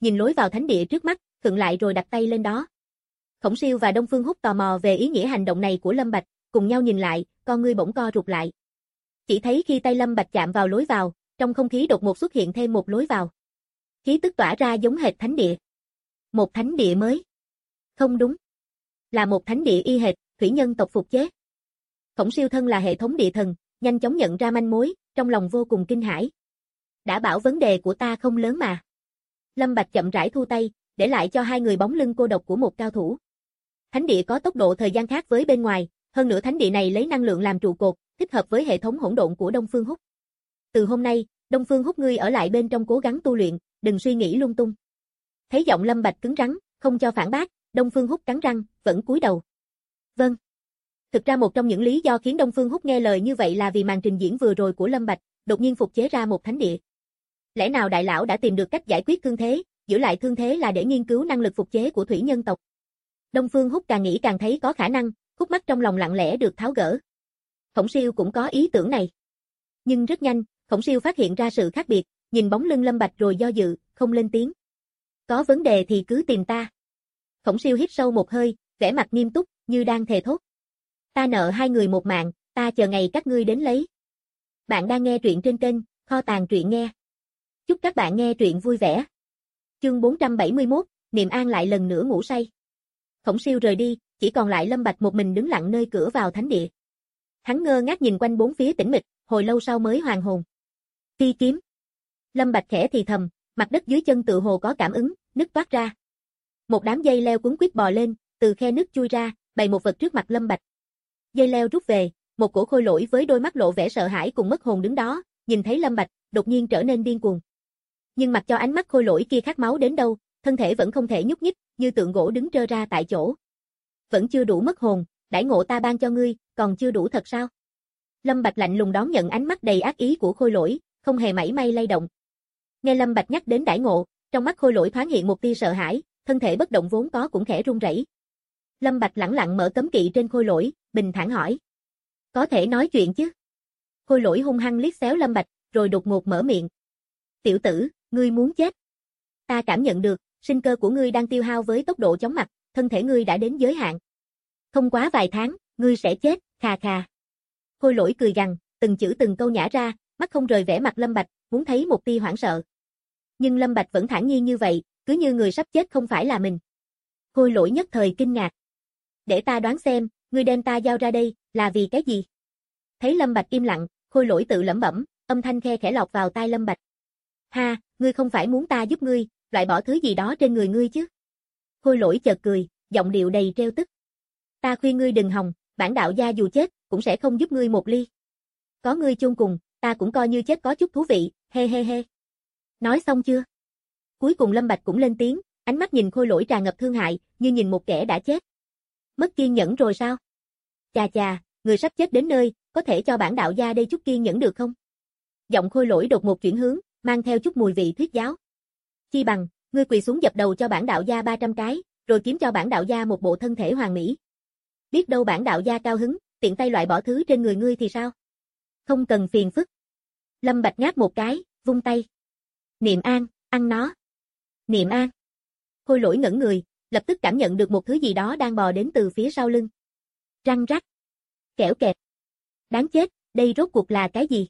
nhìn lối vào thánh địa trước mắt, khựng lại rồi đặt tay lên đó. Khổng Siêu và Đông Phương Húc tò mò về ý nghĩa hành động này của Lâm Bạch, cùng nhau nhìn lại, con ngươi bỗng co rụt lại. Chỉ thấy khi tay Lâm Bạch chạm vào lối vào, trong không khí đột ngột xuất hiện thêm một lối vào. Khí tức tỏa ra giống hệt thánh địa. Một thánh địa mới. Không đúng. Là một thánh địa y hệt, thủy nhân tộc phục chế. Khổng Siêu thân là hệ thống địa thần, nhanh chóng nhận ra manh mối, trong lòng vô cùng kinh hãi. Đã bảo vấn đề của ta không lớn mà. Lâm Bạch chậm rãi thu tay, để lại cho hai người bóng lưng cô độc của một cao thủ. Thánh địa có tốc độ thời gian khác với bên ngoài, hơn nữa thánh địa này lấy năng lượng làm trụ cột, thích hợp với hệ thống hỗn độn của Đông Phương Húc. Từ hôm nay, Đông Phương Húc ngươi ở lại bên trong cố gắng tu luyện, đừng suy nghĩ lung tung. Thấy giọng Lâm Bạch cứng rắn, không cho phản bác, Đông Phương Húc cắn răng, vẫn cúi đầu. Vâng. Thực ra một trong những lý do khiến Đông Phương Húc nghe lời như vậy là vì màn trình diễn vừa rồi của Lâm Bạch, đột nhiên phục chế ra một thánh địa. Lẽ nào đại lão đã tìm được cách giải quyết thương thế, giữ lại thương thế là để nghiên cứu năng lực phục chế của thủy nhân tộc. Đông Phương Húc càng nghĩ càng thấy có khả năng, khúc mắc trong lòng lặng lẽ được tháo gỡ. Khổng Siêu cũng có ý tưởng này. Nhưng rất nhanh, Khổng Siêu phát hiện ra sự khác biệt, nhìn bóng lưng Lâm Bạch rồi do dự, không lên tiếng. Có vấn đề thì cứ tìm ta. Khổng Siêu hít sâu một hơi, vẻ mặt nghiêm túc, như đang thề thốt. Ta nợ hai người một mạng, ta chờ ngày các ngươi đến lấy. Bạn đang nghe truyện trên kênh Kho Tàng Truyện Nghe. Chúc các bạn nghe truyện vui vẻ. Chương 471, Niệm An lại lần nữa ngủ say. Khổng Siêu rời đi, chỉ còn lại Lâm Bạch một mình đứng lặng nơi cửa vào thánh địa. Hắn ngơ ngác nhìn quanh bốn phía tĩnh mịch, hồi lâu sau mới hoàn hồn. Phi kiếm. Lâm Bạch khẽ thì thầm, mặt đất dưới chân tự hồ có cảm ứng, nứt toát ra. Một đám dây leo cuốn quýt bò lên, từ khe nứt chui ra, bày một vật trước mặt Lâm Bạch. Dây leo rút về, một cổ khôi lỗi với đôi mắt lộ vẻ sợ hãi cùng mất hồn đứng đó, nhìn thấy Lâm Bạch, đột nhiên trở nên điên cuồng. Nhưng mặc cho ánh mắt khôi lỗi kia khát máu đến đâu, thân thể vẫn không thể nhúc nhích, như tượng gỗ đứng trơ ra tại chỗ. Vẫn chưa đủ mất hồn, đãi ngộ ta ban cho ngươi, còn chưa đủ thật sao? Lâm Bạch lạnh lùng đón nhận ánh mắt đầy ác ý của khôi lỗi, không hề mảy may lay động. Nghe Lâm Bạch nhắc đến đãi ngộ, trong mắt khôi lỗi thoáng hiện một tia sợ hãi, thân thể bất động vốn có cũng khẽ run rẩy. Lâm Bạch lẳng lặng mở cấm kỵ trên khôi lỗi, bình thản hỏi. Có thể nói chuyện chứ? Khôi lỗi hung hăng liếc xéo Lâm Bạch, rồi đột ngột mở miệng. Tiểu tử, ngươi muốn chết. Ta cảm nhận được, sinh cơ của ngươi đang tiêu hao với tốc độ chóng mặt, thân thể ngươi đã đến giới hạn. Không quá vài tháng, ngươi sẽ chết, khà khà. Khôi lỗi cười gằn, từng chữ từng câu nhả ra, mắt không rời vẻ mặt Lâm Bạch, muốn thấy một tia hoảng sợ. Nhưng Lâm Bạch vẫn thản nhiên như vậy, cứ như người sắp chết không phải là mình. Khôi lỗi nhất thời kinh ngạc. Để ta đoán xem, ngươi đem ta giao ra đây, là vì cái gì? Thấy Lâm Bạch im lặng, khôi lỗi tự lẩm bẩm, âm thanh khe khẽ lọt vào tai Lâm Bạch. Ha, ngươi không phải muốn ta giúp ngươi, loại bỏ thứ gì đó trên người ngươi chứ? Khôi lỗi chợt cười, giọng điệu đầy trêu tức. Ta khuyên ngươi đừng hòng, bản đạo gia dù chết, cũng sẽ không giúp ngươi một ly. Có ngươi chung cùng, ta cũng coi như chết có chút thú vị, he he he. Nói xong chưa? Cuối cùng Lâm Bạch cũng lên tiếng, ánh mắt nhìn khôi lỗi tràn ngập thương hại, như nhìn một kẻ đã chết. Mất kiên nhẫn rồi sao? Chà chà, người sắp chết đến nơi, có thể cho bản đạo gia đây chút kiên nhẫn được không? Giọng khôi lỗi đột ngột chuyển hướng, mang theo chút mùi vị thuyết giáo. Chi bằng, ngươi quỳ xuống dập đầu cho bản đạo gia 300 cái, rồi kiếm cho bản đạo gia một bộ thân thể hoàn mỹ. Biết đâu bản đạo gia cao hứng, tiện tay loại bỏ thứ trên người ngươi thì sao? Không cần phiền phức. Lâm Bạch ngáp một cái, vung tay. Niệm An, ăn nó. Niệm An. Khôi lỗi ngẩn người, lập tức cảm nhận được một thứ gì đó đang bò đến từ phía sau lưng. Răng rắc. Kẻo kẹt. Đáng chết, đây rốt cuộc là cái gì?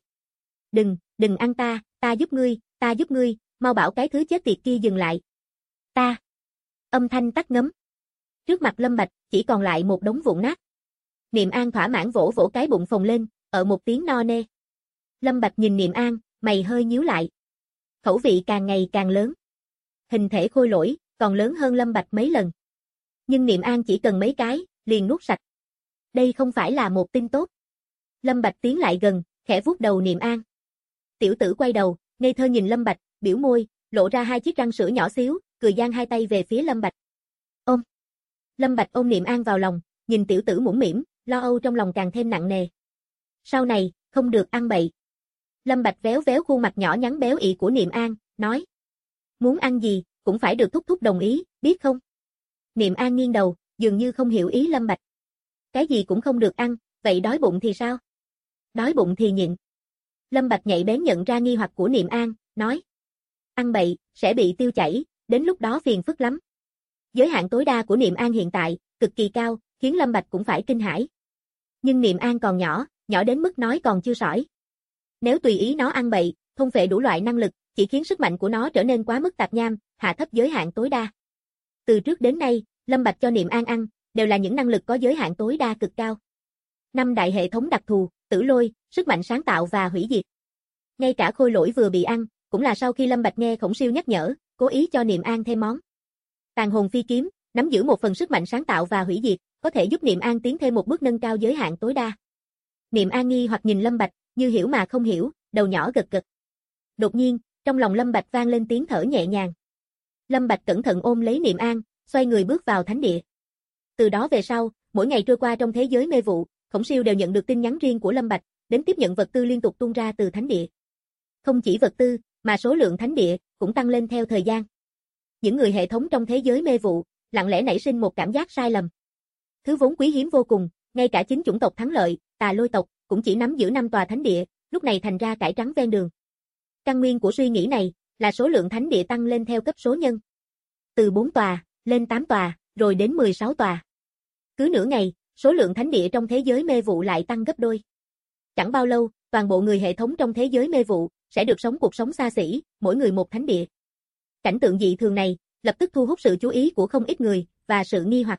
Đừng ăn ta, ta giúp ngươi, mau bảo cái thứ chết tiệt kia dừng lại. Ta. Âm thanh tắt ngấm. Trước mặt Lâm Bạch, chỉ còn lại một đống vụn nát. Niệm An thỏa mãn vỗ vỗ cái bụng phồng lên, ở một tiếng no nê. Lâm Bạch nhìn Niệm An, mày hơi nhíu lại. Khẩu vị càng ngày càng lớn. Hình thể khôi lỗi, còn lớn hơn Lâm Bạch mấy lần. Nhưng Niệm An chỉ cần mấy cái, liền nuốt sạch. Đây không phải là một tin tốt. Lâm Bạch tiến lại gần, khẽ vuốt đầu Niệm An. Tiểu tử quay đầu, ngây thơ nhìn Lâm Bạch, biểu môi, lộ ra hai chiếc răng sữa nhỏ xíu, cười dang hai tay về phía Lâm Bạch. Ôm. Lâm Bạch ôm Niệm An vào lòng, nhìn tiểu tử mũm mĩm, lo âu trong lòng càng thêm nặng nề. Sau này, không được ăn bậy. Lâm Bạch véo véo khuôn mặt nhỏ nhắn béo ị của Niệm An, nói. Muốn ăn gì, cũng phải được thúc thúc đồng ý, biết không? Niệm An nghiêng đầu, dường như không hiểu ý Lâm Bạch. Cái gì cũng không được ăn, vậy đói bụng thì sao? Đói bụng thì nhịn. Lâm Bạch nhạy bén nhận ra nghi hoặc của Niệm An, nói. Ăn bậy, sẽ bị tiêu chảy, đến lúc đó phiền phức lắm. Giới hạn tối đa của Niệm An hiện tại, cực kỳ cao, khiến Lâm Bạch cũng phải kinh hãi. Nhưng Niệm An còn nhỏ, nhỏ đến mức nói còn chưa sỏi. Nếu tùy ý nó ăn bậy, thôn phệ đủ loại năng lực, chỉ khiến sức mạnh của nó trở nên quá mức tạp nham, hạ thấp giới hạn tối đa. Từ trước đến nay, Lâm Bạch cho Niệm An ăn, đều là những năng lực có giới hạn tối đa cực cao. 5 đại hệ thống đặc thù, tử lôi, sức mạnh sáng tạo và hủy diệt. Ngay cả khôi lỗi vừa bị ăn, cũng là sau khi Lâm Bạch nghe Khổng Siêu nhắc nhở, cố ý cho Niệm An thêm món. Tàn hồn phi kiếm, nắm giữ một phần sức mạnh sáng tạo và hủy diệt, có thể giúp Niệm An tiến thêm một bước nâng cao giới hạn tối đa. Niệm An nghi hoặc nhìn Lâm Bạch, như hiểu mà không hiểu, đầu nhỏ gật gật. Đột nhiên, trong lòng Lâm Bạch vang lên tiếng thở nhẹ nhàng. Lâm Bạch cẩn thận ôm lấy Niệm An, xoay người bước vào thánh địa. Từ đó về sau, mỗi ngày trôi qua trong thế giới mê vụ, Khổng Siêu đều nhận được tin nhắn riêng của Lâm Bạch, đến tiếp nhận vật tư liên tục tuôn ra từ thánh địa. Không chỉ vật tư, mà số lượng thánh địa cũng tăng lên theo thời gian. Những người hệ thống trong thế giới mê vụ, lặng lẽ nảy sinh một cảm giác sai lầm. Thứ vốn quý hiếm vô cùng, ngay cả chính chủng tộc thắng lợi, Tà Lôi tộc, cũng chỉ nắm giữ 5 tòa thánh địa, lúc này thành ra cải trắng ven đường. Căn nguyên của suy nghĩ này là số lượng thánh địa tăng lên theo cấp số nhân. Từ 4 tòa, lên 8 tòa, rồi đến 16 tòa. Cứ nửa ngày, số lượng thánh địa trong thế giới mê vụ lại tăng gấp đôi. Chẳng bao lâu, toàn bộ người hệ thống trong thế giới mê vụ sẽ được sống cuộc sống xa xỉ, mỗi người một thánh địa. Cảnh tượng dị thường này lập tức thu hút sự chú ý của không ít người và sự nghi hoặc.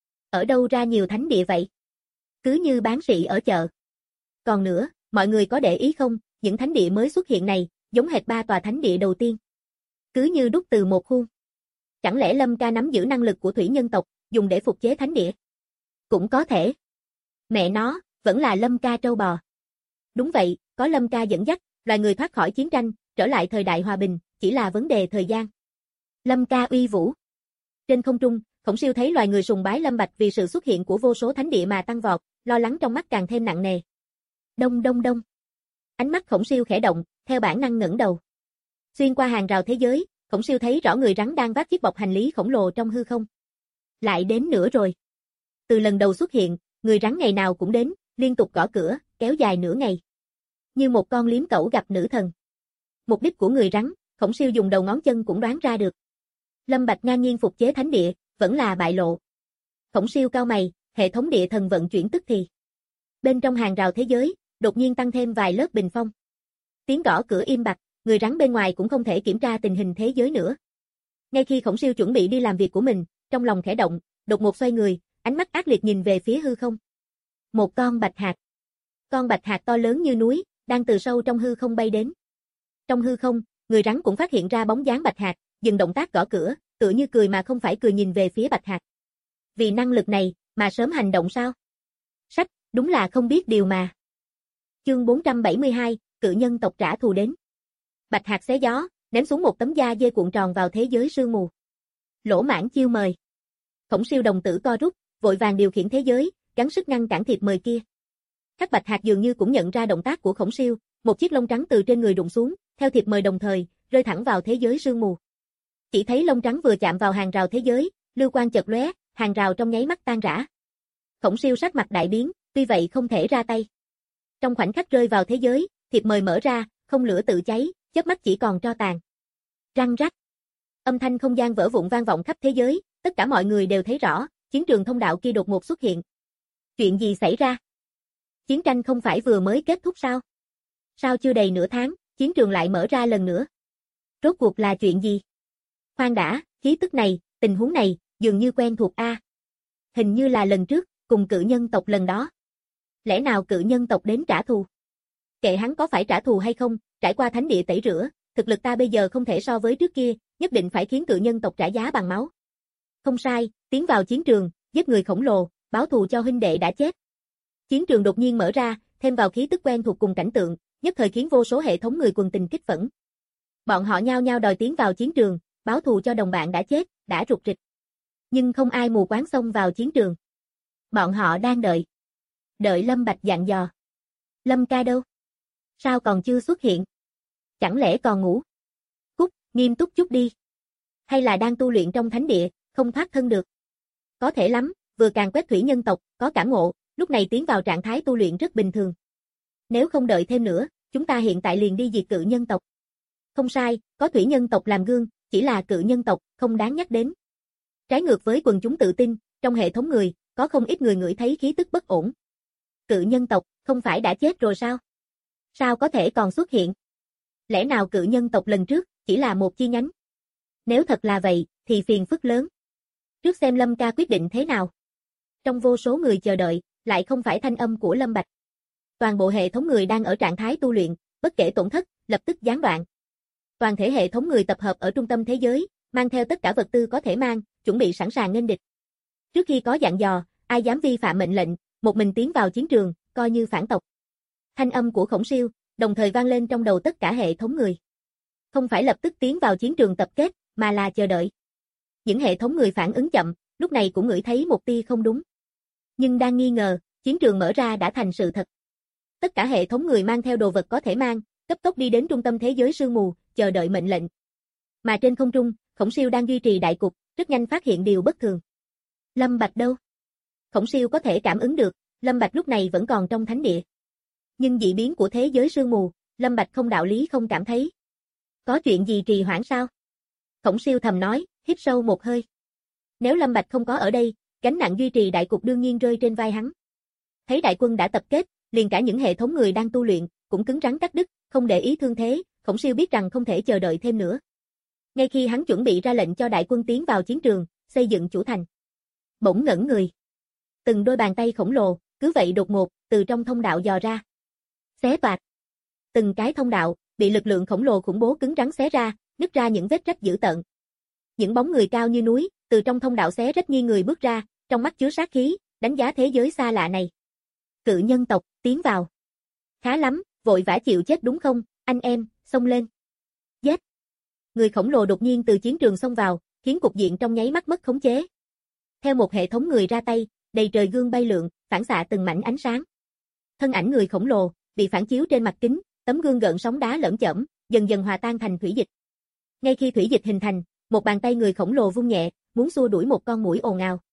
Ở đâu ra nhiều thánh địa vậy? Cứ như bán sỉ ở chợ. Còn nữa, mọi người có để ý không, những thánh địa mới xuất hiện này giống hệt 3 tòa thánh địa đầu tiên. Cứ như đúc từ một khuôn. Chẳng lẽ Lâm ca nắm giữ năng lực của thủy nhân tộc, dùng để phục chế thánh địa? Cũng có thể. Mẹ nó, vẫn là Lâm ca trâu bò. Đúng vậy, có Lâm ca dẫn dắt, loài người thoát khỏi chiến tranh, trở lại thời đại hòa bình, chỉ là vấn đề thời gian. Lâm ca uy vũ. Trên không trung, Khổng Siêu thấy loài người sùng bái Lâm Bạch vì sự xuất hiện của vô số thánh địa mà tăng vọt, lo lắng trong mắt càng thêm nặng nề. Đông đông đông. Ánh mắt Khổng Siêu khẽ động, theo bản năng ngẩng đầu. Xuyên qua hàng rào thế giới, Khổng Siêu thấy rõ người rắn đang vác chiếc bọc hành lý khổng lồ trong hư không. Lại đến nữa rồi. Từ lần đầu xuất hiện, người rắn ngày nào cũng đến, liên tục gõ cửa, kéo dài nửa ngày. Như một con liếm cẩu gặp nữ thần. Mục đích của người rắn, Khổng Siêu dùng đầu ngón chân cũng đoán ra được. Lâm Bạch ngang nhiên phục chế thánh địa, vẫn là bại lộ. Khổng Siêu cau mày, hệ thống địa thần vận chuyển tức thì. Bên trong hàng rào thế giới, đột nhiên tăng thêm vài lớp bình phong. Tiếng gõ cửa im bặt, người rắn bên ngoài cũng không thể kiểm tra tình hình thế giới nữa. Ngay khi Khổng Siêu chuẩn bị đi làm việc của mình, trong lòng khẽ động, đột ngột xoay người, ánh mắt ác liệt nhìn về phía hư không. Một con bạch hạc. Con bạch hạc to lớn như núi, đang từ sâu trong hư không bay đến. Trong hư không, người rắn cũng phát hiện ra bóng dáng bạch hạc, dừng động tác gõ cửa, tựa như cười mà không phải cười nhìn về phía bạch hạc. Vì năng lực này, mà sớm hành động sao? Sách, đúng là không biết điều mà. Chương 472, cự nhân tộc trả thù đến. Bạch hạc xé gió, ném xuống một tấm da dê cuộn tròn vào thế giới sương mù. Lỗ mãng chiêu mời. Khổng Siêu đồng tử co rút, vội vàng điều khiển thế giới, gắng sức ngăn cản thiệp mời kia. Các bạch hạc dường như cũng nhận ra động tác của Khổng Siêu, một chiếc lông trắng từ trên người rụng xuống, theo thiệp mời đồng thời, rơi thẳng vào thế giới sương mù. Chỉ thấy lông trắng vừa chạm vào hàng rào thế giới, lưu quang chợt lóe, hàng rào trong nháy mắt tan rã. Khổng Siêu sắc mặt đại biến, tuy vậy không thể ra tay. Trong khoảnh khắc rơi vào thế giới, thiệp mời mở ra, không lửa tự cháy, chớp mắt chỉ còn tro tàn. Răng rắc. Âm thanh không gian vỡ vụn vang vọng khắp thế giới, tất cả mọi người đều thấy rõ, chiến trường thông đạo kia đột ngột xuất hiện. Chuyện gì xảy ra? Chiến tranh không phải vừa mới kết thúc sao? Sao chưa đầy nửa tháng, chiến trường lại mở ra lần nữa? Rốt cuộc là chuyện gì? Khoan đã, khí tức này, tình huống này, dường như quen thuộc a. Hình như là lần trước, cùng cự nhân tộc lần đó. Lẽ nào cự nhân tộc đến trả thù? Kệ hắn có phải trả thù hay không, trải qua thánh địa tẩy rửa, thực lực ta bây giờ không thể so với trước kia, nhất định phải khiến cự nhân tộc trả giá bằng máu. Không sai, tiến vào chiến trường, giết người khổng lồ, báo thù cho huynh đệ đã chết. Chiến trường đột nhiên mở ra, thêm vào khí tức quen thuộc cùng cảnh tượng, nhất thời khiến vô số hệ thống người quần tình kích phẫn. Bọn họ nhao nhao đòi tiến vào chiến trường, báo thù cho đồng bạn đã chết, đã rục rịch. Nhưng không ai mù quáng xông vào chiến trường. Bọn họ đang đợi. Đợi Lâm Bạch dặn dò. Lâm ca đâu? Sao còn chưa xuất hiện? Chẳng lẽ còn ngủ? Cút, nghiêm túc chút đi. Hay là đang tu luyện trong thánh địa, không thoát thân được? Có thể lắm, vừa càn quét thủy nhân tộc, có cảm ngộ, lúc này tiến vào trạng thái tu luyện rất bình thường. Nếu không đợi thêm nữa, chúng ta hiện tại liền đi diệt cự nhân tộc. Không sai, có thủy nhân tộc làm gương, chỉ là cự nhân tộc, không đáng nhắc đến. Trái ngược với quần chúng tự tin, trong hệ thống người, có không ít người ngửi thấy khí tức bất ổn. Cự nhân tộc, không phải đã chết rồi sao? Sao có thể còn xuất hiện? Lẽ nào cự nhân tộc lần trước, chỉ là một chi nhánh? Nếu thật là vậy, thì phiền phức lớn. Trước xem Lâm ca quyết định thế nào. Trong vô số người chờ đợi, lại không phải thanh âm của Lâm Bạch. Toàn bộ hệ thống người đang ở trạng thái tu luyện, bất kể tổn thất, lập tức gián đoạn. Toàn thể hệ thống người tập hợp ở trung tâm thế giới, mang theo tất cả vật tư có thể mang, chuẩn bị sẵn sàng nghênh địch. Trước khi có dặn dò, ai dám vi phạm mệnh lệnh, một mình tiến vào chiến trường, coi như phản tộc. Thanh âm của Khổng Siêu, đồng thời vang lên trong đầu tất cả hệ thống người. Không phải lập tức tiến vào chiến trường tập kết, mà là chờ đợi. Những hệ thống người phản ứng chậm, lúc này cũng ngửi thấy một tia không đúng. Nhưng đang nghi ngờ, chiến trường mở ra đã thành sự thật. Tất cả hệ thống người mang theo đồ vật có thể mang, cấp tốc đi đến trung tâm thế giới sương mù, chờ đợi mệnh lệnh. Mà trên không trung, Khổng Siêu đang duy trì đại cục, rất nhanh phát hiện điều bất thường. Lâm Bạch đâu? Khổng Siêu có thể cảm ứng được, Lâm Bạch lúc này vẫn còn trong thánh địa. Nhưng dị biến của thế giới sương mù, Lâm Bạch không đạo lý không cảm thấy. Có chuyện gì trì hoãn sao? Khổng Siêu thầm nói, hít sâu một hơi. Nếu Lâm Bạch không có ở đây, gánh nặng duy trì đại cục đương nhiên rơi trên vai hắn. Thấy đại quân đã tập kết, liền cả những hệ thống người đang tu luyện, cũng cứng rắn cắt đứt, không để ý thương thế, Khổng Siêu biết rằng không thể chờ đợi thêm nữa. Ngay khi hắn chuẩn bị ra lệnh cho đại quân tiến vào chiến trường, xây dựng chủ thành. Bỗng ngẩn người. Từng đôi bàn tay khổng lồ, cứ vậy đột ngột, từ trong thông đạo dò ra. Xé toạc. Từng cái thông đạo, bị lực lượng khổng lồ khủng bố cứng rắn xé ra, nứt ra những vết rách dữ tợn. Những bóng người cao như núi, từ trong thông đạo xé rách nghiêng người bước ra, trong mắt chứa sát khí, đánh giá thế giới xa lạ này. Cự nhân tộc, tiến vào. Khá lắm, vội vã chịu chết đúng không, anh em, xông lên. Giết. Người khổng lồ đột nhiên từ chiến trường xông vào, khiến cục diện trong nháy mắt mất khống chế. Theo một hệ thống người ra tay, đầy trời gương bay lượn, phản xạ từng mảnh ánh sáng. Thân ảnh người khổng lồ, bị phản chiếu trên mặt kính, tấm gương gợn sóng đá lởm chởm, dần dần hòa tan thành thủy dịch. Ngay khi thủy dịch hình thành, một bàn tay người khổng lồ vung nhẹ, muốn xua đuổi một con muỗi ồn ào.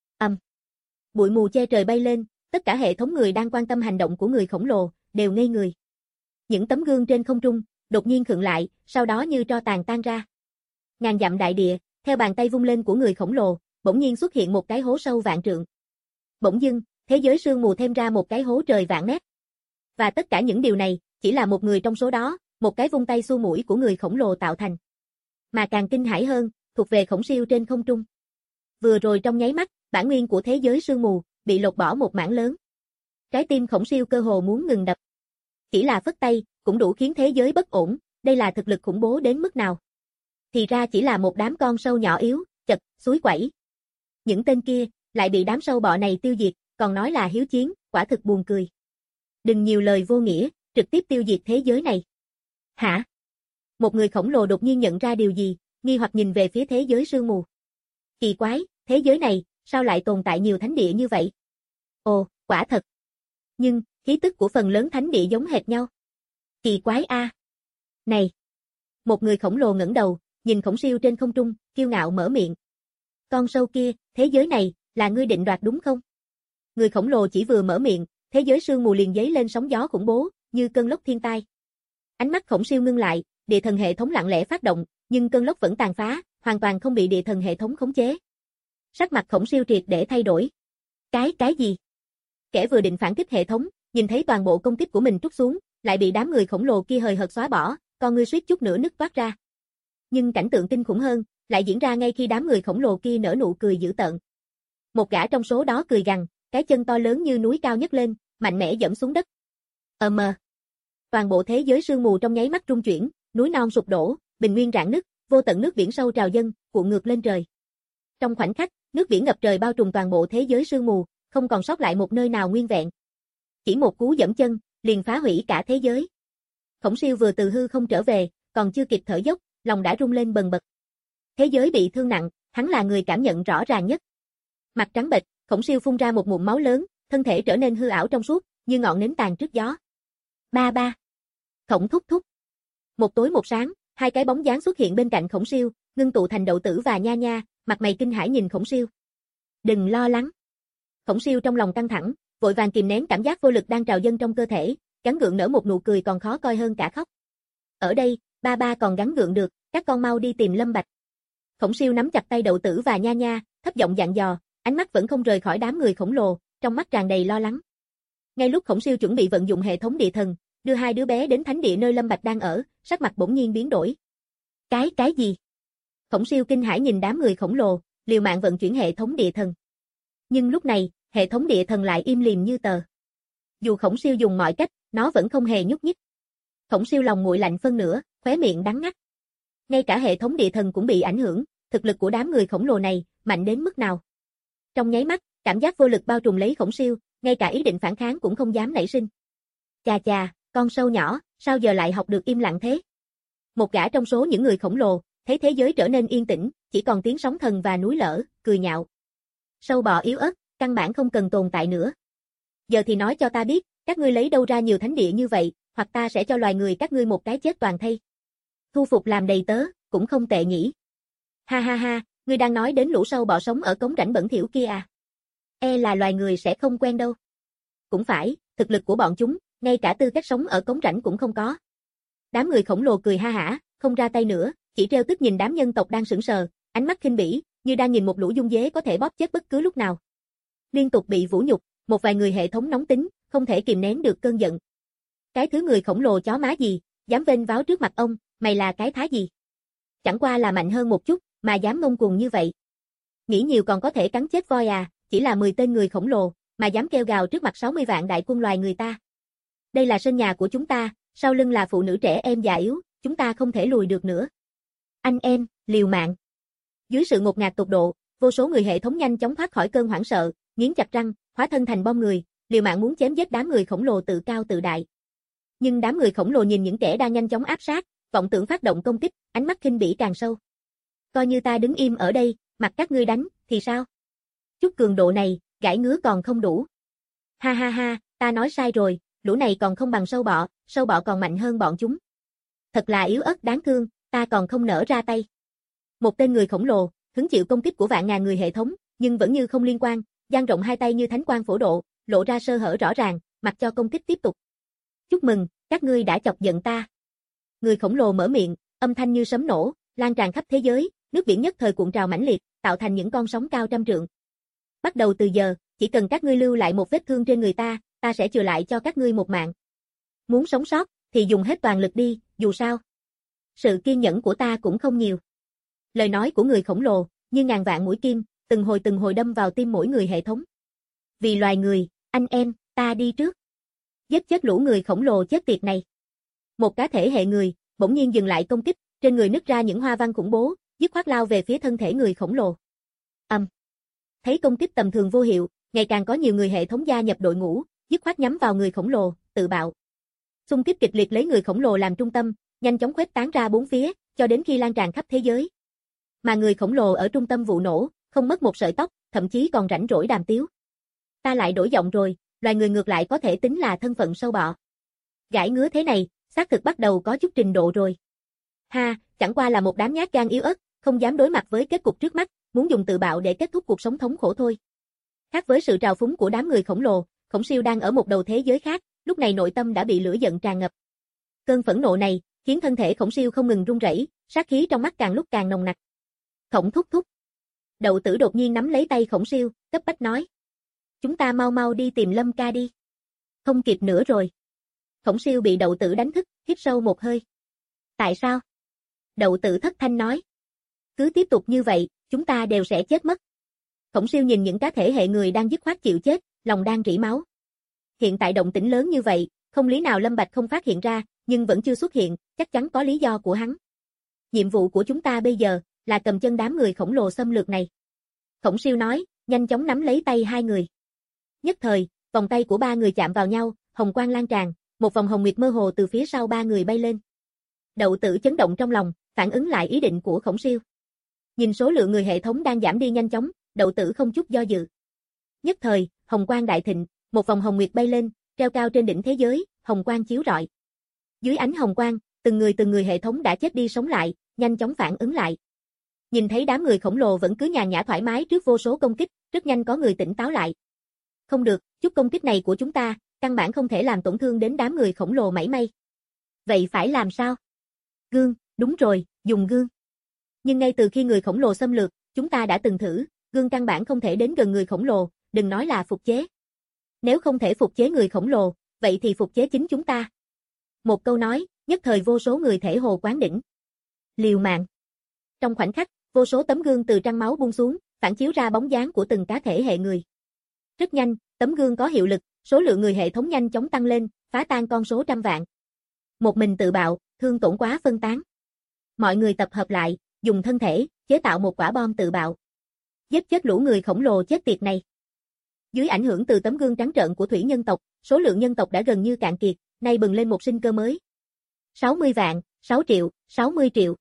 Bụi mù che trời bay lên, tất cả hệ thống người đang quan tâm hành động của người khổng lồ, đều ngây người. Những tấm gương trên không trung, đột nhiên khựng lại, sau đó như tro tàn tan ra. Ngàn dặm đại địa, theo bàn tay vung lên của người khổng lồ, bỗng nhiên xuất hiện một cái hố sâu vạn trượng. Bỗng dưng, thế giới sương mù thêm ra một cái hố trời vạn mét. Và tất cả những điều này, chỉ là một người trong số đó, một cái vung tay xua mũi của người khổng lồ tạo thành. Mà càng kinh hãi hơn, thuộc về Khổng Siêu trên không trung. Vừa rồi trong nháy mắt, bản nguyên của thế giới sương mù, bị lột bỏ một mảng lớn. Trái tim Khổng Siêu cơ hồ muốn ngừng đập. Chỉ là phất tay, cũng đủ khiến thế giới bất ổn, đây là thực lực khủng bố đến mức nào. Thì ra chỉ là một đám con sâu nhỏ yếu, chật, suối quẩy. Những tên kia, lại bị đám sâu bọ này tiêu diệt, còn nói là hiếu chiến, quả thực buồn cười. Đừng nhiều lời vô nghĩa, trực tiếp tiêu diệt thế giới này. Hả? Một người khổng lồ đột nhiên nhận ra điều gì, nghi hoặc nhìn về phía thế giới sương mù. Kỳ quái, thế giới này, sao lại tồn tại nhiều thánh địa như vậy? Ồ, quả thật. Nhưng, khí tức của phần lớn thánh địa giống hệt nhau. Kỳ quái a. Này! Một người khổng lồ ngẩng đầu, nhìn Khổng Siêu trên không trung, kiêu ngạo mở miệng. Con sâu kia, thế giới này, là ngươi định đoạt đúng không? Người khổng lồ chỉ vừa mở miệng, thế giới sương mù liền giấy lên sóng gió khủng bố, như cơn lốc thiên tai. Ánh mắt Khổng Siêu ngưng lại, địa thần hệ thống lặng lẽ phát động, nhưng cơn lốc vẫn tàn phá, hoàn toàn không bị địa thần hệ thống khống chế. Sắc mặt Khổng Siêu triệt để thay đổi. Cái gì? Kẻ vừa định phản kích hệ thống, nhìn thấy toàn bộ công kích của mình trút xuống, lại bị đám người khổng lồ kia hời hợt xóa bỏ, con ngươi suýt chút nữa nứt toát ra. Nhưng cảnh tượng kinh khủng hơn, lại diễn ra ngay khi đám người khổng lồ kia nở nụ cười dữ tợn. Một gã trong số đó cười gằn, cái chân to lớn như núi cao nhấc lên, mạnh mẽ giẫm xuống đất. Toàn bộ thế giới sương mù trong nháy mắt rung chuyển, núi non sụp đổ, bình nguyên rạn nứt, vô tận nước biển sâu trào dâng, cuộn ngược lên trời. Trong khoảnh khắc, nước biển ngập trời bao trùm toàn bộ thế giới sương mù, không còn sót lại một nơi nào nguyên vẹn. Chỉ một cú giẫm chân, liền phá hủy cả thế giới. Khổng Siêu vừa từ hư không trở về, còn chưa kịp thở dốc, lòng đã rung lên bần bật. Thế giới bị thương nặng, hắn là người cảm nhận rõ ràng nhất. Mặt trắng bệch, Khổng Siêu phun ra một ngụm máu lớn, thân thể trở nên hư ảo trong suốt, như ngọn nến tàn trước gió. Ba. Khổng thúc thúc. Một tối một sáng, hai cái bóng dáng xuất hiện bên cạnh Khổng Siêu, ngưng tụ thành Đậu Tử và Nha Nha, mặt mày kinh hãi nhìn Khổng Siêu. Đừng lo lắng. Khổng Siêu trong lòng căng thẳng, vội vàng kìm nén cảm giác vô lực đang trào dâng trong cơ thể, gắng gượng nở một nụ cười còn khó coi hơn cả khóc. Ở đây, Ba ba còn gắng gượng được, các con mau đi tìm Lâm Bạch. Khổng Siêu nắm chặt tay Đậu Tử và Nha Nha, thấp giọng dặn dò, ánh mắt vẫn không rời khỏi đám người khổng lồ, trong mắt tràn đầy lo lắng. Ngay lúc Khổng Siêu chuẩn bị vận dụng hệ thống địa thần, đưa hai đứa bé đến thánh địa nơi Lâm Bạch đang ở, sắc mặt bỗng nhiên biến đổi. Cái gì? Khổng Siêu kinh hãi nhìn đám người khổng lồ, liều mạng vận chuyển hệ thống địa thần. Nhưng lúc này, hệ thống địa thần lại im lìm như tờ. Dù Khổng Siêu dùng mọi cách, nó vẫn không hề nhúc nhích. Khổng Siêu lòng nguội lạnh phân nửa, khóe miệng đắng ngắt. Ngay cả hệ thống địa thần cũng bị ảnh hưởng, thực lực của đám người khổng lồ này mạnh đến mức nào? Trong nháy mắt, cảm giác vô lực bao trùm lấy Khổng Siêu, ngay cả ý định phản kháng cũng không dám nảy sinh. Chà chà, con sâu nhỏ, sao giờ lại học được im lặng thế? Một gã trong số những người khổng lồ, thấy thế giới trở nên yên tĩnh, chỉ còn tiếng sóng thần và núi lở, cười nhạo. Sâu bọ yếu ớt, căn bản không cần tồn tại nữa. Giờ thì nói cho ta biết, các ngươi lấy đâu ra nhiều thánh địa như vậy, hoặc ta sẽ cho loài người các ngươi một cái chết toàn thây. Thu phục làm đầy tớ, cũng không tệ nhỉ. Ha ha ha, ngươi đang nói đến lũ sâu bọ sống ở cống rãnh bẩn thỉu kia à? E là loài người sẽ không quen đâu. Cũng phải, thực lực của bọn chúng, ngay cả tư cách sống ở cống rãnh cũng không có. Đám người khổng lồ cười ha hả, không ra tay nữa, chỉ trêu tức nhìn đám nhân tộc đang sững sờ, ánh mắt khinh bỉ, như đang nhìn một lũ dung dế có thể bóp chết bất cứ lúc nào. Liên tục bị vũ nhục, một vài người hệ thống nóng tính, không thể kìm nén được cơn giận. Cái thứ người khổng lồ chó má gì, dám vênh váo trước mặt ông, mày là cái thá gì? Chẳng qua là mạnh hơn một chút, mà dám ngông cuồng như vậy. Nghĩ nhiều còn có thể cắn chết voi à, chỉ là 10 tên người khổng lồ, mà dám kêu gào trước mặt 60 vạn đại quân loài người ta. Đây là sân nhà của chúng ta, sau lưng là phụ nữ trẻ em già yếu, chúng ta không thể lùi được nữa. Anh em, liều mạng. Dưới sự ngột ngạt tột độ, vô số người hệ thống nhanh chóng thoát khỏi cơn hoảng sợ, nghiến chặt răng, hóa thân thành bom người, liều mạng muốn chém giết đám người khổng lồ tự cao tự đại. Nhưng đám người khổng lồ nhìn những kẻ đang nhanh chóng áp sát, vọng tưởng phát động công kích, ánh mắt khinh bỉ càng sâu. Coi như ta đứng im ở đây, mặc các ngươi đánh, thì sao? Chút cường độ này, gãi ngứa còn không đủ. Ha ha ha, ta nói sai rồi, lũ này còn không bằng sâu bọ còn mạnh hơn bọn chúng. Thật là yếu ớt đáng thương, ta còn không nỡ ra tay. Một tên người khổng lồ, hứng chịu công kích của vạn ngàn người hệ thống, nhưng vẫn như không liên quan, dang rộng hai tay như thánh quang phổ độ, lộ ra sơ hở rõ ràng, mặc cho công kích tiếp tục. Chúc mừng, các ngươi đã chọc giận ta. Người khổng lồ mở miệng, âm thanh như sấm nổ, lan tràn khắp thế giới, nước biển nhất thời cuộn trào mãnh liệt, tạo thành những con sóng cao trăm trượng. Bắt đầu từ giờ, chỉ cần các ngươi lưu lại một vết thương trên người ta, ta sẽ chừa lại cho các ngươi một mạng. Muốn sống sót, thì dùng hết toàn lực đi, dù sao. Sự kiên nhẫn của ta cũng không nhiều. Lời nói của người khổng lồ, như ngàn vạn mũi kim, từng hồi đâm vào tim mỗi người hệ thống. Vì loài người, anh em, ta đi trước. Giết chết lũ người khổng lồ chết tiệt này. Một cá thể hệ người, bỗng nhiên dừng lại công kích, trên người nứt ra những hoa văn khủng bố, dứt khoát lao về phía thân thể người khổng lồ. Thấy công kích tầm thường vô hiệu, ngày càng có nhiều người hệ thống gia nhập đội ngũ, dứt khoát nhắm vào người khổng lồ, tự bạo. Xung kích kịch liệt lấy người khổng lồ làm trung tâm, nhanh chóng khuếch tán ra bốn phía, cho đến khi lan tràn khắp thế giới. Mà người khổng lồ ở trung tâm vụ nổ, không mất một sợi tóc, thậm chí còn rảnh rỗi đàm tiếu. Ta lại đổi giọng rồi, loài người ngược lại có thể tính là thân phận sâu bọ. Gãi ngứa thế này, xác thực bắt đầu có chút trình độ rồi. Ha, chẳng qua là một đám nhát gan yếu ớt, không dám đối mặt với kết cục trước mắt, muốn dùng tự bạo để kết thúc cuộc sống thống khổ thôi. Khác với sự trào phúng của đám người khổng lồ, Khổng Siêu đang ở một đầu thế giới khác, lúc này nội tâm đã bị lửa giận tràn ngập. Cơn phẫn nộ này, khiến thân thể Khổng Siêu không ngừng run rẩy, sát khí trong mắt càng lúc càng nồng nặc. Khổng thúc thúc. Đậu Tử đột nhiên nắm lấy tay Khổng Siêu, cấp bách nói. Chúng ta mau mau đi tìm Lâm ca đi. Không kịp nữa rồi. Khổng Siêu bị Đậu Tử đánh thức, hít sâu một hơi. Tại sao? Đậu Tử thất thanh nói. Cứ tiếp tục như vậy, chúng ta đều sẽ chết mất. Khổng Siêu nhìn những cá thể hệ người đang dứt khoát chịu chết, lòng đang rỉ máu. Hiện tại động tĩnh lớn như vậy, không lý nào Lâm Bạch không phát hiện ra, nhưng vẫn chưa xuất hiện, chắc chắn có lý do của hắn. Nhiệm vụ của chúng ta bây giờ, là cầm chân đám người khổng lồ xâm lược này. Khổng Siêu nói, nhanh chóng nắm lấy tay hai người. Nhất thời, vòng tay của ba người chạm vào nhau, hồng quang lan tràn, một vòng hồng nguyệt mơ hồ từ phía sau ba người bay lên. Đậu Tử chấn động trong lòng, phản ứng lại ý định của Khổng Siêu. Nhìn số lượng người hệ thống đang giảm đi nhanh chóng, Đậu Tử không chút do dự. Nhất thời, hồng quang đại thịnh, một vòng hồng nguyệt bay lên, treo cao trên đỉnh thế giới, hồng quang chiếu rọi. Dưới ánh hồng quang, từng người hệ thống đã chết đi sống lại, nhanh chóng phản ứng lại. Nhìn thấy đám người khổng lồ vẫn cứ nhàn nhã thoải mái trước vô số công kích, rất nhanh có người tỉnh táo lại. Không được, chút công kích này của chúng ta, căn bản không thể làm tổn thương đến đám người khổng lồ mảy may. Vậy phải làm sao? Gương, đúng rồi, dùng gương. Nhưng ngay từ khi người khổng lồ xâm lược, chúng ta đã từng thử, gương căn bản không thể đến gần người khổng lồ, đừng nói là phục chế. Nếu không thể phục chế người khổng lồ, vậy thì phục chế chính chúng ta. Một câu nói, nhất thời vô số người thể hồ quán đỉnh. Liều mạng. Trong khoảnh khắc, vô số tấm gương từ trăng máu buông xuống, phản chiếu ra bóng dáng của từng cá thể hệ người. Rất nhanh, tấm gương có hiệu lực, số lượng người hệ thống nhanh chóng tăng lên, phá tan con số trăm vạn. Một mình tự bạo, thương tổn quá phân tán. Mọi người tập hợp lại, dùng thân thể, chế tạo một quả bom tự bạo. Giết chết lũ người khổng lồ chết tiệt này. Dưới ảnh hưởng từ tấm gương trắng trợn của thủy nhân tộc, số lượng nhân tộc đã gần như cạn kiệt, nay bừng lên một sinh cơ mới. 60 vạn, 6 triệu, 60 triệu,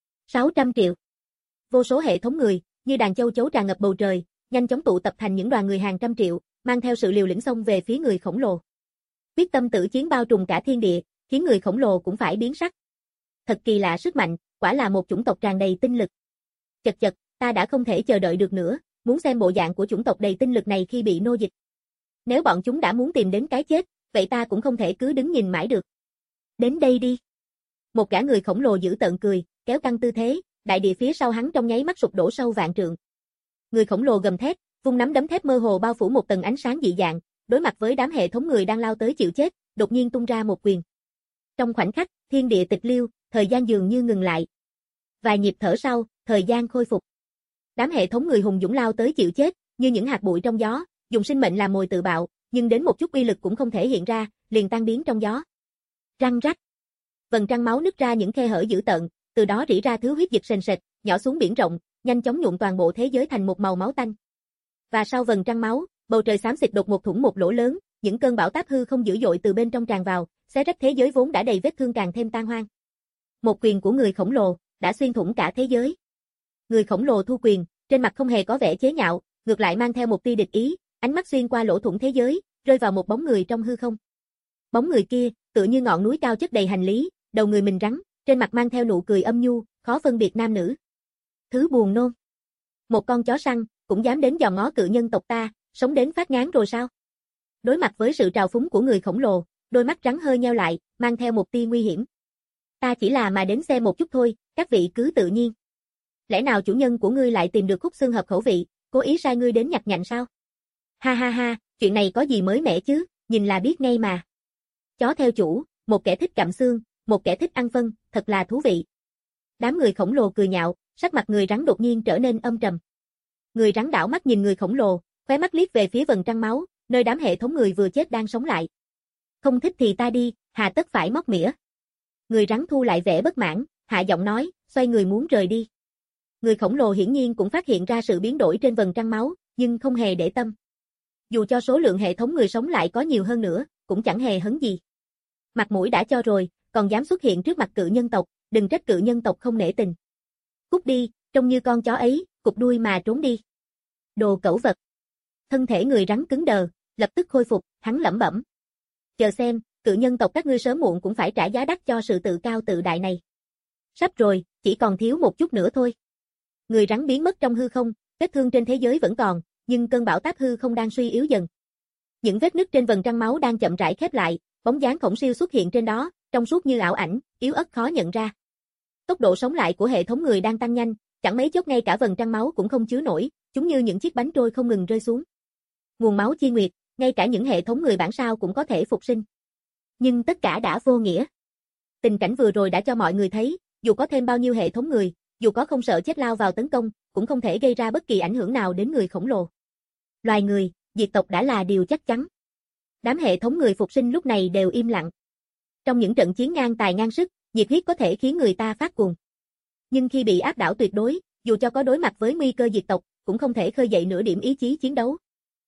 600 triệu. Vô số hệ thống người, như đàn châu chấu tràn ngập bầu trời, nhanh chóng tụ tập thành những đoàn người hàng trăm triệu, mang theo sự liều lĩnh xông về phía người khổng lồ. Quyết tâm tử chiến bao trùm cả thiên địa, khiến người khổng lồ cũng phải biến sắc. Thật kỳ lạ sức mạnh, quả là một chủng tộc tràn đầy tinh lực. Chật chật, ta đã không thể chờ đợi được nữa, muốn xem bộ dạng của chủng tộc đầy tinh lực này khi bị nô dịch. Nếu bọn chúng đã muốn tìm đến cái chết, vậy ta cũng không thể cứ đứng nhìn mãi được. Đến đây đi. Một gã người khổng lồ dữ tợn cười, kéo căng tư thế, đại địa phía sau hắn trong nháy mắt sụp đổ sâu vạn trượng. Người khổng lồ gầm thét, vung nắm đấm thép mơ hồ bao phủ một tầng ánh sáng dị dạng, đối mặt với đám hệ thống người đang lao tới chịu chết, đột nhiên tung ra một quyền. Trong khoảnh khắc, thiên địa tịch liêu, thời gian dường như ngừng lại. Vài nhịp thở sau, thời gian khôi phục. Đám hệ thống người hùng dũng lao tới chịu chết, như những hạt bụi trong gió, dùng sinh mệnh làm mồi tự bạo, nhưng đến một chút uy lực cũng không thể hiện ra, liền tan biến trong gió. Răng rắc. Vầng trăng máu nứt ra những khe hở dữ tợn, từ đó rỉ ra thứ huyết dịch sền sệt, nhỏ xuống biển rộng, nhanh chóng nhuộm toàn bộ thế giới thành một màu máu tanh. Và sau vầng trăng máu, bầu trời xám xịt đột ngột thủng một lỗ lớn, những cơn bão táp hư không dữ dội từ bên trong tràn vào, xé rách thế giới vốn đã đầy vết thương càng thêm tan hoang. Một quyền của người khổng lồ đã xuyên thủng cả thế giới. Người khổng lồ thu quyền, trên mặt không hề có vẻ chế nhạo, ngược lại mang theo một tia địch ý, ánh mắt xuyên qua lỗ thủng thế giới, rơi vào một bóng người trong hư không. Bóng người kia, tựa như ngọn núi cao chất đầy hành lý, đầu người mình rắn, trên mặt mang theo nụ cười âm nhu, khó phân biệt nam nữ. Thứ buồn nôn. Một con chó săn, cũng dám đến dòm ngó cự nhân tộc ta, sống đến phát ngán rồi sao? Đối mặt với sự trào phúng của người khổng lồ, đôi mắt rắn hơi nheo lại, mang theo một tia nguy hiểm. Ta chỉ là mà đến xem một chút thôi, các vị cứ tự nhiên. Lẽ nào chủ nhân của ngươi lại tìm được khúc xương hợp khẩu vị, cố ý sai ngươi đến nhặt nhạnh sao? Ha ha ha, chuyện này có gì mới mẻ chứ, nhìn là biết ngay mà. Chó theo chủ, một kẻ thích cặm xương, một kẻ thích ăn phân, thật là thú vị. Đám người khổng lồ cười nhạo, sắc mặt người rắn đột nhiên trở nên âm trầm. Người rắn đảo mắt nhìn người khổng lồ, khóe mắt liếc về phía vầng trăng máu, nơi đám hệ thống người vừa chết đang sống lại. Không thích thì ta đi, hà tất phải móc mỉa. Người rắn thu lại vẻ bất mãn, hạ giọng nói, xoay người muốn rời đi. Người khổng lồ hiển nhiên cũng phát hiện ra sự biến đổi trên vầng trăng máu, nhưng không hề để tâm. Dù cho số lượng hệ thống người sống lại có nhiều hơn nữa, cũng chẳng hề hấn gì. Mặt mũi đã cho rồi, còn dám xuất hiện trước mặt cự nhân tộc, đừng trách cự nhân tộc không nể tình. Cút đi, trông như con chó ấy, cụp đuôi mà trốn đi. Đồ cẩu vật. Thân thể người rắn cứng đờ, lập tức khôi phục, hắn lẩm bẩm. Chờ xem, cự nhân tộc các ngươi sớm muộn cũng phải trả giá đắt cho sự tự cao tự đại này. Sắp rồi, chỉ còn thiếu một chút nữa thôi. Người rắn biến mất trong hư không, vết thương trên thế giới vẫn còn, nhưng cơn bão táp hư không đang suy yếu dần. Những vết nứt trên vầng trăng máu đang chậm rãi khép lại, bóng dáng khổng siêu xuất hiện trên đó, trong suốt như ảo ảnh, yếu ớt khó nhận ra. Tốc độ sống lại của hệ thống người đang tăng nhanh, chẳng mấy chốc ngay cả vầng trăng máu cũng không chứa nổi, chúng như những chiếc bánh trôi không ngừng rơi xuống. Nguồn máu chi nguyệt, ngay cả những hệ thống người bản sao cũng có thể phục sinh. Nhưng tất cả đã vô nghĩa. Tình cảnh vừa rồi đã cho mọi người thấy, dù có thêm bao nhiêu hệ thống người, dù có không sợ chết lao vào tấn công, cũng không thể gây ra bất kỳ ảnh hưởng nào đến người khổng lồ. Loài người, diệt tộc đã là điều chắc chắn. Đám hệ thống người phục sinh lúc này đều im lặng. Trong những trận chiến ngang tài ngang sức, nhiệt huyết có thể khiến người ta phát cuồng. Nhưng khi bị áp đảo tuyệt đối, dù cho có đối mặt với nguy cơ diệt tộc, cũng không thể khơi dậy nửa điểm ý chí chiến đấu.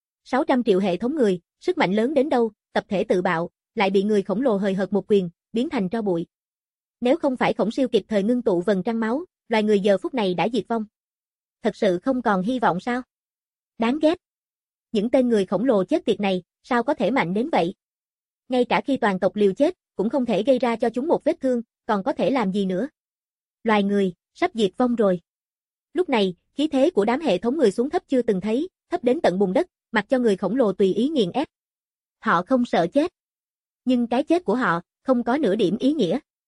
600 triệu hệ thống người, sức mạnh lớn đến đâu, tập thể tự bạo, lại bị người khổng lồ hời hợt một quyền, biến thành tro bụi. Nếu không phải khổng siêu kịp thời ngưng tụ vầng trăng máu, loài người giờ phút này đã diệt vong. Thật sự không còn hy vọng sao? Đáng ghét. Những tên người khổng lồ chết tiệt này, sao có thể mạnh đến vậy? Ngay cả khi toàn tộc liều chết, cũng không thể gây ra cho chúng một vết thương, còn có thể làm gì nữa? Loài người, sắp diệt vong rồi. Lúc này, khí thế của đám hệ thống người xuống thấp chưa từng thấy, thấp đến tận bùn đất, mặc cho người khổng lồ tùy ý nghiền ép. Họ không sợ chết. Nhưng cái chết của họ, không có nửa điểm ý nghĩa.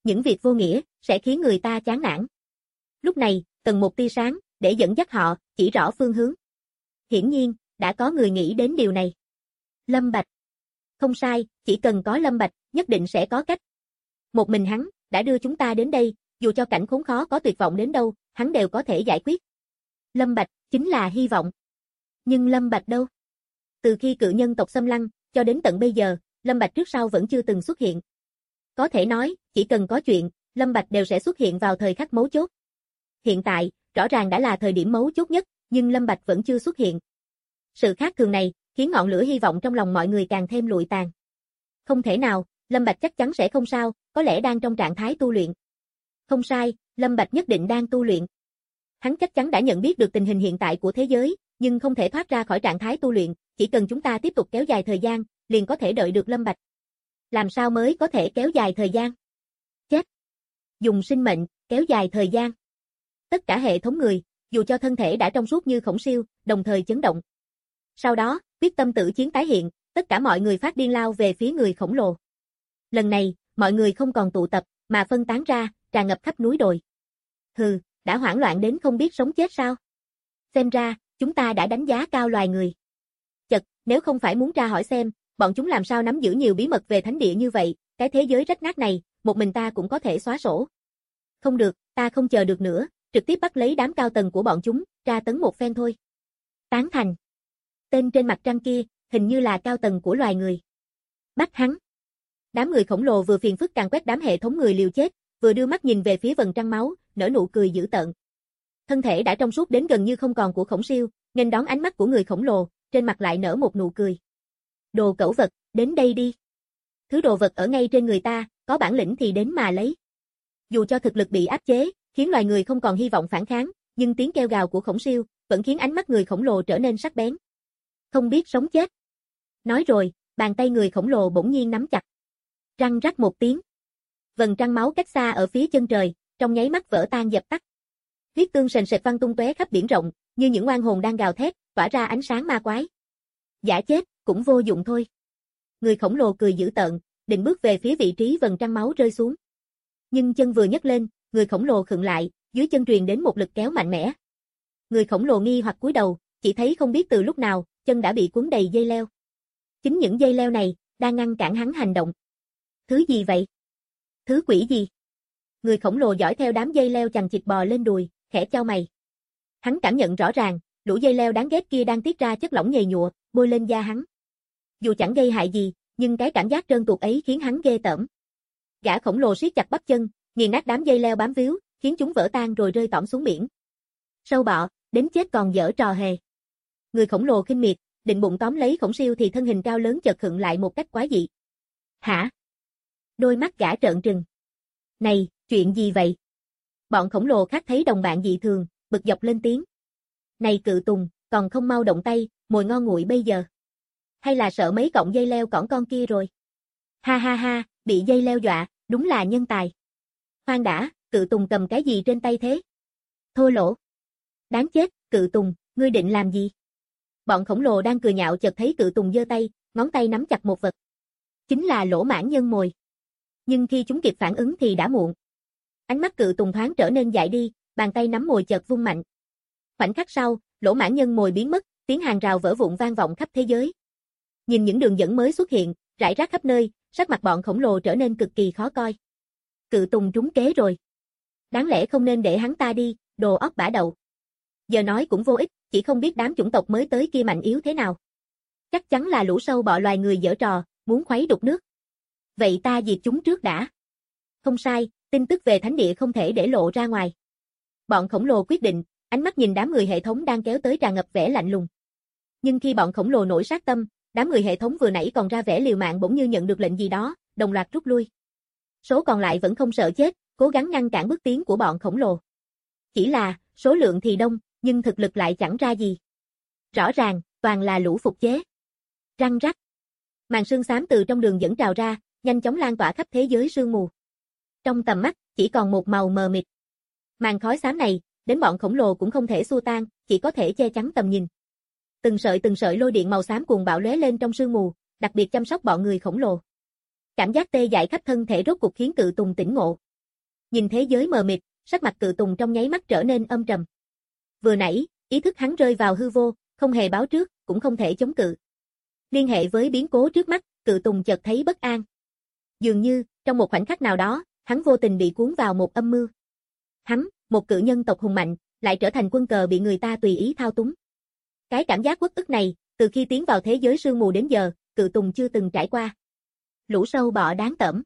Những việc vô nghĩa sẽ khiến người ta chán nản. Lúc này, cần một tia sáng để dẫn dắt họ, chỉ rõ phương hướng. Hiển nhiên, đã có người nghĩ đến điều này. Lâm Bạch. Không sai, chỉ cần có Lâm Bạch, nhất định sẽ có cách. Một mình hắn đã đưa chúng ta đến đây, dù cho cảnh khốn khó có tuyệt vọng đến đâu, hắn đều có thể giải quyết. Lâm Bạch chính là hy vọng. Nhưng Lâm Bạch đâu? Từ khi cự nhân tộc xâm lăng, cho đến tận bây giờ, Lâm Bạch trước sau vẫn chưa từng xuất hiện. Có thể nói, chỉ cần có chuyện, Lâm Bạch đều sẽ xuất hiện vào thời khắc mấu chốt. Hiện tại, rõ ràng đã là thời điểm mấu chốt nhất, nhưng Lâm Bạch vẫn chưa xuất hiện. Sự khác thường này, khiến ngọn lửa hy vọng trong lòng mọi người càng thêm lụi tàn. Không thể nào, Lâm Bạch chắc chắn sẽ không sao, có lẽ đang trong trạng thái tu luyện. Không sai, Lâm Bạch nhất định đang tu luyện. Hắn chắc chắn đã nhận biết được tình hình hiện tại của thế giới, nhưng không thể thoát ra khỏi trạng thái tu luyện, chỉ cần chúng ta tiếp tục kéo dài thời gian, liền có thể đợi được Lâm Bạch. Làm sao mới có thể kéo dài thời gian? Chết! Dùng sinh mệnh, kéo dài thời gian. Tất cả hệ thống người, dù cho thân thể đã trong suốt như Khổng Siêu, đồng thời chấn động. Sau đó, quyết tâm tử chiến tái hiện, tất cả mọi người phát điên lao về phía người khổng lồ. Lần này, mọi người không còn tụ tập, mà phân tán ra, tràn ngập khắp núi đồi. Hừ, đã hoảng loạn đến không biết sống chết sao? Xem ra, chúng ta đã đánh giá cao loài người. Chật, nếu không phải muốn tra hỏi xem, bọn chúng làm sao nắm giữ nhiều bí mật về thánh địa như vậy, cái thế giới rách nát này, một mình ta cũng có thể xóa sổ. Không được, ta không chờ được nữa, trực tiếp bắt lấy đám cao tầng của bọn chúng, tra tấn một phen thôi. Tán thành. Tên trên mặt trăng kia, hình như là cao tầng của loài người. Bắt hắn. Đám người khổng lồ vừa phiền phức càn quét đám hệ thống người liều chết, vừa đưa mắt nhìn về phía vầng trăng máu, nở nụ cười dữ tợn. Thân thể đã trong suốt đến gần như không còn của Khổng Siêu, nghênh đón ánh mắt của người khổng lồ, trên mặt lại nở một nụ cười. Đồ cẩu vật, đến đây đi. Thứ đồ vật ở ngay trên người ta, có bản lĩnh thì đến mà lấy. Dù cho thực lực bị áp chế, khiến loài người không còn hy vọng phản kháng, nhưng tiếng kêu gào của Khổng Siêu vẫn khiến ánh mắt người khổng lồ trở nên sắc bén. Không biết sống chết. Nói rồi, bàn tay người khổng lồ bỗng nhiên nắm chặt. Răng rắc một tiếng. Vầng trăng máu cách xa ở phía chân trời, trong nháy mắt vỡ tan dập tắt. Huyết tương sền sệt văng tung tóe khắp biển rộng, như những oan hồn đang gào thét, tỏa ra ánh sáng ma quái. Giả chết, cũng vô dụng thôi. Người khổng lồ cười dữ tợn, định bước về phía vị trí vầng trăng máu rơi xuống. Nhưng chân vừa nhấc lên, người khổng lồ khựng lại, dưới chân truyền đến một lực kéo mạnh mẽ. Người khổng lồ nghi hoặc cúi đầu, chỉ thấy không biết từ lúc nào, chân đã bị cuốn đầy dây leo. Chính những dây leo này, đang ngăn cản hắn hành động. Thứ gì vậy? Thứ quỷ gì? Người khổng lồ dõi theo đám dây leo chằng chịt bò lên đùi, khẽ chau mày. Hắn cảm nhận rõ ràng, lũ dây leo đáng ghét kia đang tiết ra chất lỏng nhầy nhụa, bôi lên da hắn. Dù chẳng gây hại gì, nhưng cái cảm giác trơn tuột ấy khiến hắn ghê tởm. Gã khổng lồ siết chặt bắp chân, nghiền nát đám dây leo bám víu, khiến chúng vỡ tan rồi rơi tõm xuống biển. Sâu bọ, đến chết còn dở trò hề. Người khổng lồ khinh miệt, định bụng tóm lấy Khổng Siêu thì thân hình cao lớn chợt khựng lại một cách quái dị. Hả? Đôi mắt gã trợn trừng. Này, chuyện gì vậy? Bọn khổng lồ khác thấy đồng bạn dị thường, bực dọc lên tiếng. Này cự tùng, còn không mau động tay, mồi ngon nguội bây giờ. Hay là sợ mấy cọng dây leo cỏn con kia rồi? Ha ha ha, bị dây leo dọa, đúng là nhân tài. Khoan đã, cự tùng cầm cái gì trên tay thế? Thô lỗ. Đáng chết, cự tùng, ngươi định làm gì? Bọn khổng lồ đang cười nhạo chợt thấy cự tùng giơ tay, ngón tay nắm chặt một vật. Chính là lỗ mãng nhân mồi. Nhưng khi chúng kịp phản ứng thì đã muộn. Ánh mắt cự tùng thoáng trở nên dại đi, bàn tay nắm mồi chợt vung mạnh. Khoảnh khắc sau, lỗ mãng nhân mồi biến mất, tiếng hàng rào vỡ vụn vang vọng khắp thế giới. Nhìn những đường dẫn mới xuất hiện, rải rác khắp nơi, sắc mặt bọn khổng lồ trở nên cực kỳ khó coi. Cự tùng trúng kế rồi. Đáng lẽ không nên để hắn ta đi, đồ óc bả đậu. Giờ nói cũng vô ích, chỉ không biết đám chủng tộc mới tới kia mạnh yếu thế nào. Chắc chắn là lũ sâu bọ loài người giở trò, muốn khuấy đục nước. Vậy ta diệt chúng trước đã. Không sai, tin tức về thánh địa không thể để lộ ra ngoài. Bọn khổng lồ quyết định, ánh mắt nhìn đám người hệ thống đang kéo tới tràn ngập vẻ lạnh lùng. Nhưng khi bọn khổng lồ nổi sát tâm, đám người hệ thống vừa nãy còn ra vẻ liều mạng bỗng như nhận được lệnh gì đó, đồng loạt rút lui. Số còn lại vẫn không sợ chết, cố gắng ngăn cản bước tiến của bọn khổng lồ. Chỉ là, số lượng thì đông, nhưng thực lực lại chẳng ra gì. Rõ ràng, toàn là lũ phục chế. Răng rắc. Màn sương xám từ trong đường dẫn trào ra, nhanh chóng lan tỏa khắp thế giới sương mù. Trong tầm mắt, chỉ còn một màu mờ mịt. Màn khói xám này, đến bọn khổng lồ cũng không thể xua tan, chỉ có thể che chắn tầm nhìn. Từng sợi lôi điện màu xám cuồng bạo lóe lên trong sương mù, đặc biệt chăm sóc bọn người khổng lồ. Cảm giác tê dại khắp thân thể rốt cục khiến cự tùng tỉnh ngộ. Nhìn thế giới mờ mịt, sắc mặt Cự Tùng trong nháy mắt trở nên âm trầm. Vừa nãy, ý thức hắn rơi vào hư vô, không hề báo trước, cũng không thể chống cự. Liên hệ với biến cố trước mắt, Cự Tùng chợt thấy bất an. Dường như, trong một khoảnh khắc nào đó, hắn vô tình bị cuốn vào một âm mưu. Hắn, một cự nhân tộc hùng mạnh, lại trở thành quân cờ bị người ta tùy ý thao túng. Cái cảm giác uất ức này, từ khi tiến vào thế giới sương mù đến giờ, Cự Tùng chưa từng trải qua. Lũ sâu bọ đáng tởm.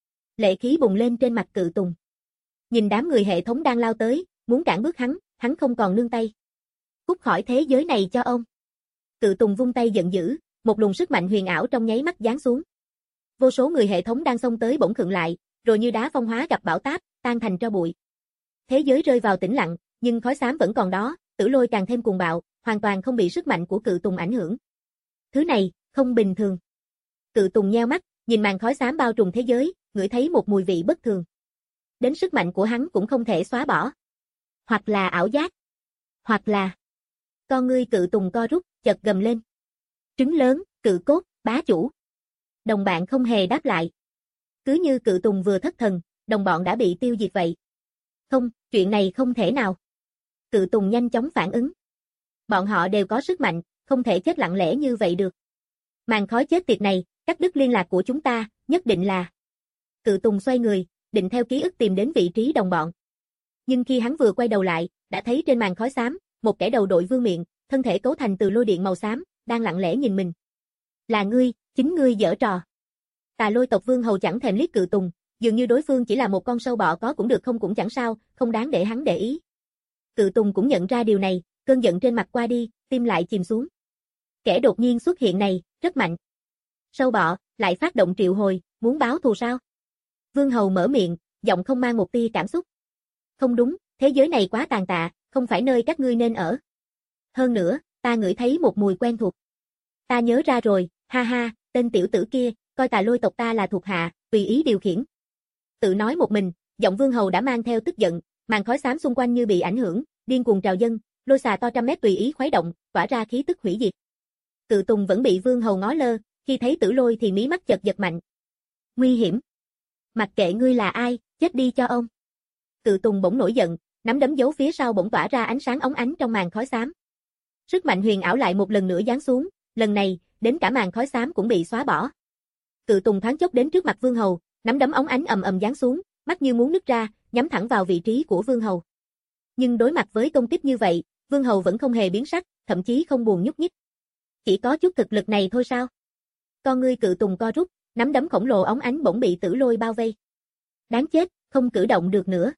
Lệ khí bùng lên trên mặt Cự Tùng. Nhìn đám người hệ thống đang lao tới, muốn cản bước hắn không còn nương tay. Cút khỏi thế giới này cho ông. Cự Tùng vung tay giận dữ, một luồng sức mạnh huyền ảo trong nháy mắt giáng xuống. Vô số người hệ thống đang xông tới bỗng khựng lại, rồi như đá phong hóa gặp bão táp, tan thành tro bụi. Thế giới rơi vào tĩnh lặng, nhưng khói xám vẫn còn đó, Tử Lôi càng thêm cuồng bạo, hoàn toàn không bị sức mạnh của Cự Tùng ảnh hưởng. Thứ này, không bình thường. Cự Tùng nheo mắt, nhìn màn khói xám bao trùm thế giới, ngửi thấy một mùi vị bất thường. Đến sức mạnh của hắn cũng không thể xóa bỏ. Hoặc là ảo giác, hoặc là... Con ngươi Cự Tùng co rút, chợt gầm lên. Trứng lớn, Cự Cốt, bá chủ. Đồng bạn không hề đáp lại. Cứ như Cự Tùng vừa thất thần, đồng bọn đã bị tiêu diệt vậy. Không, chuyện này không thể nào. Cự Tùng nhanh chóng phản ứng. Bọn họ đều có sức mạnh, không thể chết lặng lẽ như vậy được. Màn khói chết tiệt này, cắt đứt liên lạc của chúng ta, nhất định là... Cự Tùng xoay người, định theo ký ức tìm đến vị trí đồng bọn. Nhưng khi hắn vừa quay đầu lại, đã thấy trên màn khói xám, một kẻ đầu đội vương miện, thân thể cấu thành từ lôi điện màu xám, đang lặng lẽ nhìn mình. Là ngươi, chính ngươi giở trò. Tà Lôi tộc vương hầu chẳng thèm liếc Cự Tùng, dường như đối phương chỉ là một con sâu bọ có cũng được không cũng chẳng sao, không đáng để hắn để ý. Cự Tùng cũng nhận ra điều này, cơn giận trên mặt qua đi, tim lại chìm xuống. Kẻ đột nhiên xuất hiện này, rất mạnh. Sâu bọ, lại phát động triệu hồi, muốn báo thù sao? Vương hầu mở miệng, giọng không mang một tia cảm xúc. Không đúng, thế giới này quá tàn tạ, không phải nơi các ngươi nên ở. Hơn nữa, ta ngửi thấy một mùi quen thuộc. Ta nhớ ra rồi, ha ha, tên tiểu tử kia, coi Tà Lôi tộc ta là thuộc hạ, tùy ý điều khiển. Tự nói một mình, giọng vương hầu đã mang theo tức giận, màn khói xám xung quanh như bị ảnh hưởng, điên cuồng trào dâng, lôi xà to trăm mét tùy ý khuấy động, tỏa ra khí tức hủy diệt. Cự Tùng vẫn bị vương hầu ngó lơ, khi thấy Tử Lôi thì mí mắt chợt giật mạnh. Nguy hiểm. Mặc kệ ngươi là ai, chết đi cho ông. Cự Tùng bỗng nổi giận, nắm đấm giấu phía sau bỗng tỏa ra ánh sáng óng ánh trong màn khói xám. Sức mạnh huyền ảo lại một lần nữa giáng xuống, lần này, đến cả màn khói xám cũng bị xóa bỏ. Cự Tùng thoáng chốc đến trước mặt vương hầu, nắm đấm óng ánh ầm ầm giáng xuống, mắt như muốn nứt ra, nhắm thẳng vào vị trí của vương hầu. Nhưng đối mặt với công kích như vậy, vương hầu vẫn không hề biến sắc, thậm chí không buồn nhúc nhích. Chỉ có chút thực lực này thôi sao? Con ngươi Cự Tùng co rút, nắm đấm khổng lồ óng ánh bỗng bị Tử Lôi bao vây. Đáng chết, không cử động được nữa.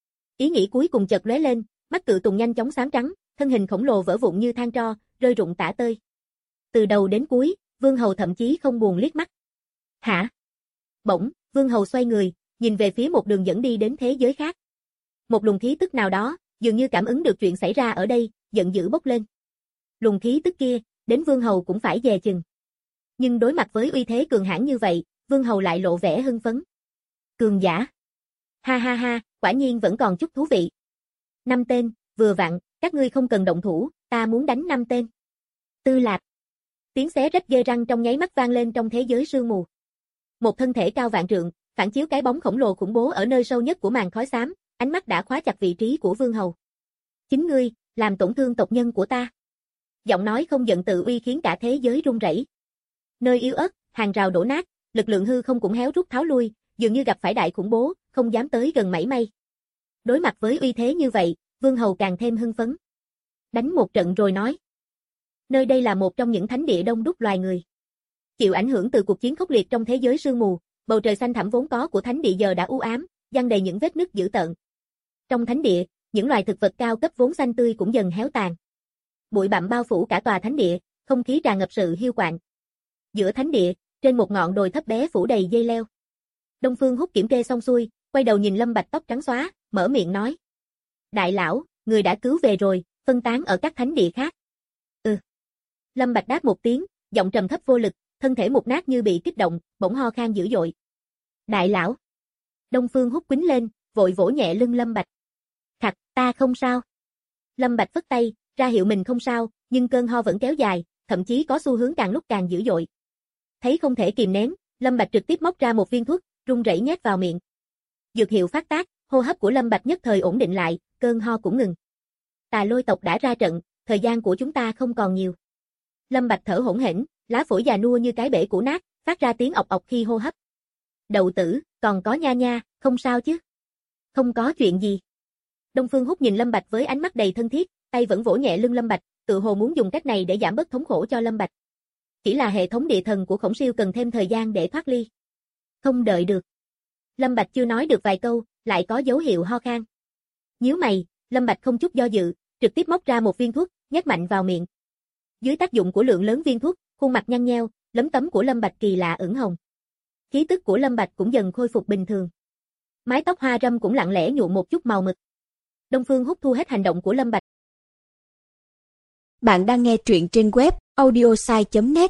Ý nghĩ cuối cùng chợt lóe lên, mắt Cự Tùng nhanh chóng xám trắng, thân hình khổng lồ vỡ vụn như than tro, rơi rụng tả tơi. Từ đầu đến cuối, vương hầu thậm chí không buồn liếc mắt. Hả? Bỗng, vương hầu xoay người, nhìn về phía một đường dẫn đi đến thế giới khác. Một luồng khí tức nào đó, dường như cảm ứng được chuyện xảy ra ở đây, giận dữ bốc lên. Luồng khí tức kia, đến vương hầu cũng phải dè chừng. Nhưng đối mặt với uy thế cường hãn như vậy, vương hầu lại lộ vẻ hưng phấn. Cường giả. Ha ha ha, quả nhiên vẫn còn chút thú vị. 5 tên, vừa vặn, các ngươi không cần động thủ, ta muốn đánh 5 tên. Tư Lạp. Tiếng xé rách ghê răng trong nháy mắt vang lên trong thế giới sương mù. Một thân thể cao vạn trượng, phản chiếu cái bóng khổng lồ khủng bố ở nơi sâu nhất của màn khói xám, ánh mắt đã khóa chặt vị trí của vương hầu. Chính ngươi, làm tổn thương tộc nhân của ta. Giọng nói không giận tự uy khiến cả thế giới rung rẩy. Nơi yếu ớt, hàng rào đổ nát, lực lượng hư không cũng héo rút tháo lui, dường như gặp phải đại khủng bố, không dám tới gần mảy may. Đối mặt với uy thế như vậy, vương hầu càng thêm hưng phấn. Đánh một trận rồi nói. Nơi đây là một trong những thánh địa đông đúc loài người. Chịu ảnh hưởng từ cuộc chiến khốc liệt trong thế giới sương mù, bầu trời xanh thẳm vốn có của thánh địa giờ đã u ám, giăng đầy những vết nứt dữ tợn. Trong thánh địa, những loài thực vật cao cấp vốn xanh tươi cũng dần héo tàn. Bụi bặm bao phủ cả tòa thánh địa, không khí tràn ngập sự hiu quạnh. Giữa thánh địa, trên một ngọn đồi thấp bé phủ đầy dây leo. Đông Phương Húc kiểm kê xong xuôi, quay đầu nhìn Lâm Bạch tóc trắng xóa, mở miệng nói: "Đại lão, người đã cứu về rồi, phân tán ở các thánh địa khác." "Ừ." Lâm Bạch đáp một tiếng, giọng trầm thấp vô lực, thân thể mục nát như bị kích động, bỗng ho khan dữ dội. "Đại lão." Đông Phương Húc quýnh lên, vội vỗ nhẹ lưng Lâm Bạch. "Khặt, ta không sao." Lâm Bạch phất tay, ra hiệu mình không sao, nhưng cơn ho vẫn kéo dài, thậm chí có xu hướng càng lúc càng dữ dội. Thấy không thể kìm nén, Lâm Bạch trực tiếp móc ra một viên thuốc, run rẩy nhét vào miệng. Dược hiệu phát tác, Hô hấp của Lâm Bạch nhất thời ổn định lại, cơn ho cũng ngừng. Tà Lôi tộc đã ra trận, thời gian của chúng ta không còn nhiều. Lâm Bạch thở hổn hển, lá phổi già nua như cái bể củ nát, phát ra tiếng ọc ọc khi hô hấp. Đậu tử, còn có nha nha, không sao chứ? Không có chuyện gì. Đông Phương Húc nhìn Lâm Bạch với ánh mắt đầy thân thiết, tay vẫn vỗ nhẹ lưng Lâm Bạch, tự hồ muốn dùng cách này để giảm bớt thống khổ cho Lâm Bạch. Chỉ là hệ thống địa thần của Khổng Siêu cần thêm thời gian để thoát ly. Không đợi được. Lâm Bạch chưa nói được vài câu, lại có dấu hiệu ho khan. Nhíu mày, Lâm Bạch không chút do dự, trực tiếp móc ra một viên thuốc, nhét mạnh vào miệng. Dưới tác dụng của lượng lớn viên thuốc, khuôn mặt nhăn nheo, lấm tấm của Lâm Bạch kỳ lạ ửng hồng. Khí tức của Lâm Bạch cũng dần khôi phục bình thường. Mái tóc hoa râm cũng lặng lẽ nhuộm một chút màu mực. Đông Phương Húc thu hết hành động của Lâm Bạch. Bạn đang nghe truyện trên web audiosai.net.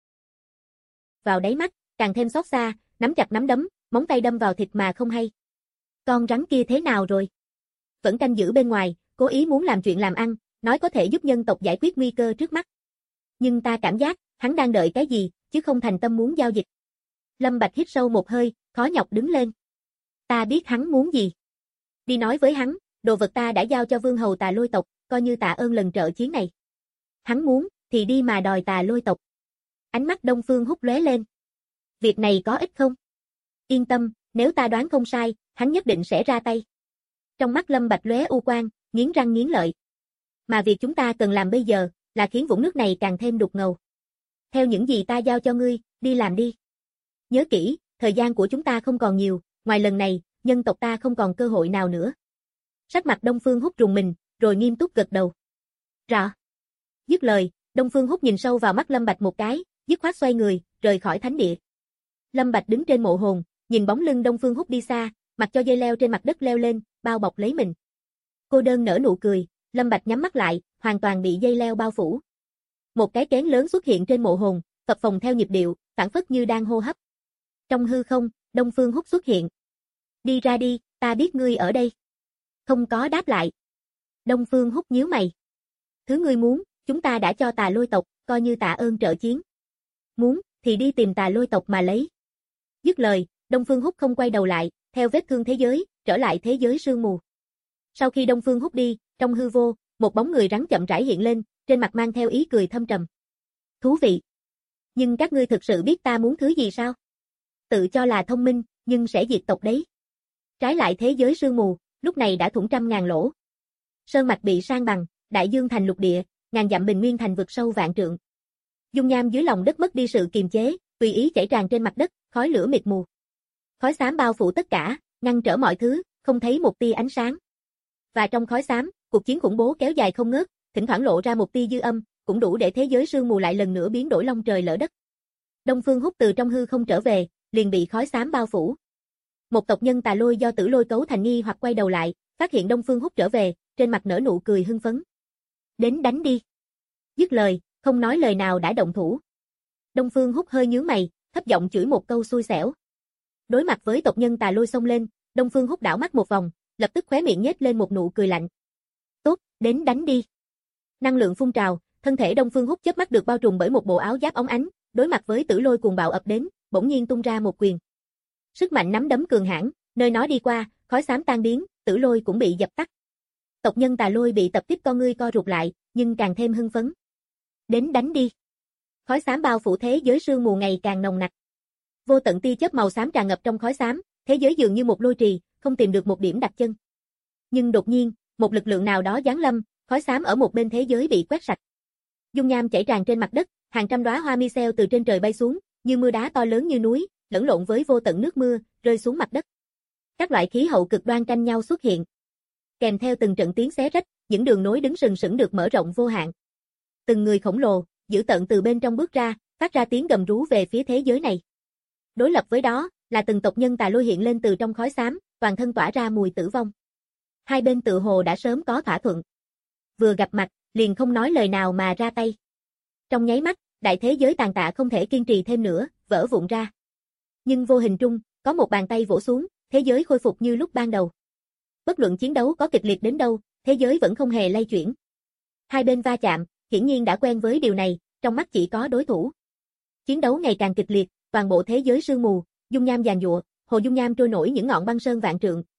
Vào đáy mắt, càng thêm xót xa, nắm chặt nắm đấm, móng tay đâm vào thịt mà không hay. Con rắn kia thế nào rồi? Vẫn canh giữ bên ngoài, cố ý muốn làm chuyện làm ăn, nói có thể giúp nhân tộc giải quyết nguy cơ trước mắt. Nhưng ta cảm giác, hắn đang đợi cái gì, chứ không thành tâm muốn giao dịch. Lâm Bạch hít sâu một hơi, khó nhọc đứng lên. Ta biết hắn muốn gì. Đi nói với hắn, đồ vật ta đã giao cho vương hầu Tà Lôi tộc, coi như tạ ơn lần trợ chiến này. Hắn muốn, thì đi mà đòi Tà Lôi tộc. Ánh mắt Đông Phương Húc lóe lên. Việc này có ích không? Yên tâm, nếu ta đoán không sai, hắn nhất định sẽ ra tay. Trong mắt Lâm Bạch lóe u quang, nghiến răng nghiến lợi. Mà việc chúng ta cần làm bây giờ, là khiến vũng nước này càng thêm đục ngầu. Theo những gì ta giao cho ngươi, đi làm đi. Nhớ kỹ, thời gian của chúng ta không còn nhiều, ngoài lần này, nhân tộc ta không còn cơ hội nào nữa. Sắc mặt Đông Phương Húc rùng mình, rồi nghiêm túc gật đầu. Rõ. Dứt lời, Đông Phương Húc nhìn sâu vào mắt Lâm Bạch một cái, dứt khoát xoay người, rời khỏi thánh địa. Lâm Bạch đứng trên mộ hồn, nhìn bóng lưng Đông Phương Húc đi xa, mặc cho dây leo trên mặt đất leo lên, bao bọc lấy mình. Cô đơn nở nụ cười, Lâm Bạch nhắm mắt lại, hoàn toàn bị dây leo bao phủ. Một cái kén lớn xuất hiện trên mộ hồn, phập phồng theo nhịp điệu, phảng phất như đang hô hấp. Trong hư không, Đông Phương Húc xuất hiện. Đi ra đi, ta biết ngươi ở đây. Không có đáp lại. Đông Phương Húc nhíu mày. Thứ ngươi muốn, chúng ta đã cho Tà Lôi tộc, coi như tạ ơn trợ chiến. Muốn, thì đi tìm Tà Lôi tộc mà lấy. Dứt lời, Đông Phương Húc không quay đầu lại, theo vết thương thế giới, trở lại thế giới sương mù. Sau khi Đông Phương Húc đi, trong hư vô, một bóng người rắn chậm rãi hiện lên, trên mặt mang theo ý cười thâm trầm. Thú vị. Nhưng các ngươi thực sự biết ta muốn thứ gì sao? Tự cho là thông minh, nhưng sẽ diệt tộc đấy. Trái lại thế giới sương mù, lúc này đã thủng trăm ngàn lỗ. Sơn mạch bị san bằng, đại dương thành lục địa, ngàn dặm bình nguyên thành vực sâu vạn trượng. Dung nham dưới lòng đất mất đi sự kiềm chế, tùy ý chảy tràn trên mặt đất, khói lửa mịt mù. Khói xám bao phủ tất cả, ngăn trở mọi thứ, không thấy một tia ánh sáng. Và trong khói xám, cuộc chiến khủng bố kéo dài không ngớt, thỉnh thoảng lộ ra một tia dư âm, cũng đủ để thế giới sương mù lại lần nữa biến đổi long trời lở đất. Đông Phương Húc từ trong hư không trở về, liền bị khói xám bao phủ. Một tộc nhân Tà Lôi do Tử Lôi cấu thành nghi hoặc quay đầu lại, phát hiện Đông Phương Húc trở về, trên mặt nở nụ cười hưng phấn. Đến đánh đi. Dứt lời, không nói lời nào đã động thủ. Đông Phương Húc hơi nhướng mày, thấp giọng chửi một câu xui xẻo. Đối mặt với tộc nhân Tà Lôi xông lên, Đông Phương Húc đảo mắt một vòng, lập tức khóe miệng nhếch lên một nụ cười lạnh. Tốt, đến đánh đi. Năng lượng phun trào, thân thể Đông Phương Húc chớp mắt được bao trùm bởi một bộ áo giáp óng ánh, đối mặt với Tử Lôi cuồng bạo ập đến, bỗng nhiên tung ra một quyền. Sức mạnh nắm đấm cường hãn, nơi nó đi qua, khói xám tan biến, Tử Lôi cũng bị dập tắt. Tộc nhân Tà Lôi bị tập kích con ngươi co rụt lại, nhưng càng thêm hưng phấn. Đến đánh đi. Khói xám bao phủ thế giới sương mù ngày càng nồng nặc. Vô tận tia chớp màu xám tràn ngập trong khói xám, thế giới dường như một lôi trì, không tìm được một điểm đặt chân. Nhưng đột nhiên, một lực lượng nào đó giáng lâm, khói xám ở một bên thế giới bị quét sạch. Dung nham chảy tràn trên mặt đất, hàng trăm đóa hoa misel từ trên trời bay xuống, như mưa đá to lớn như núi, lẫn lộn với vô tận nước mưa, rơi xuống mặt đất. Các loại khí hậu cực đoan tranh nhau xuất hiện. Kèm theo từng trận tiếng xé rách, những đường nối đứng sừng sững được mở rộng vô hạn. Từng người khổng lồ, dữ tợn từ bên trong bước ra, phát ra tiếng gầm rú về phía thế giới này. Đối lập với đó, là từng tộc nhân Tà Lôi hiện lên từ trong khói xám, toàn thân tỏa ra mùi tử vong. Hai bên tự hồ đã sớm có thỏa thuận. Vừa gặp mặt, liền không nói lời nào mà ra tay. Trong nháy mắt, đại thế giới tàn tạ không thể kiên trì thêm nữa, vỡ vụn ra. Nhưng vô hình trung, có một bàn tay vỗ xuống, thế giới khôi phục như lúc ban đầu. Bất luận chiến đấu có kịch liệt đến đâu, thế giới vẫn không hề lay chuyển. Hai bên va chạm, hiển nhiên đã quen với điều này, trong mắt chỉ có đối thủ. Chiến đấu ngày càng kịch liệt, toàn bộ thế giới sương mù, dung nham giàn giụa, hồ dung nham trôi nổi những ngọn băng sơn vạn trượng,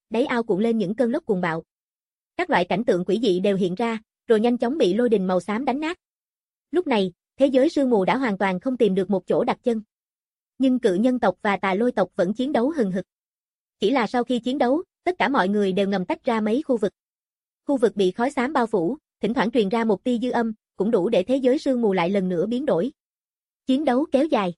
đáy ao cuộn lên những cơn lốc cuồng bạo. Các loại cảnh tượng quỷ dị đều hiện ra, rồi nhanh chóng bị lôi đình màu xám đánh nát. Lúc này, thế giới sương mù đã hoàn toàn không tìm được một chỗ đặt chân. Nhưng cự nhân tộc và tà lôi tộc vẫn chiến đấu hừng hực. Chỉ là sau khi chiến đấu, tất cả mọi người đều ngầm tách ra mấy khu vực. Khu vực bị khói xám bao phủ, thỉnh thoảng truyền ra một tia dư âm, cũng đủ để thế giới sương mù lại lần nữa biến đổi. Chiến đấu kéo dài.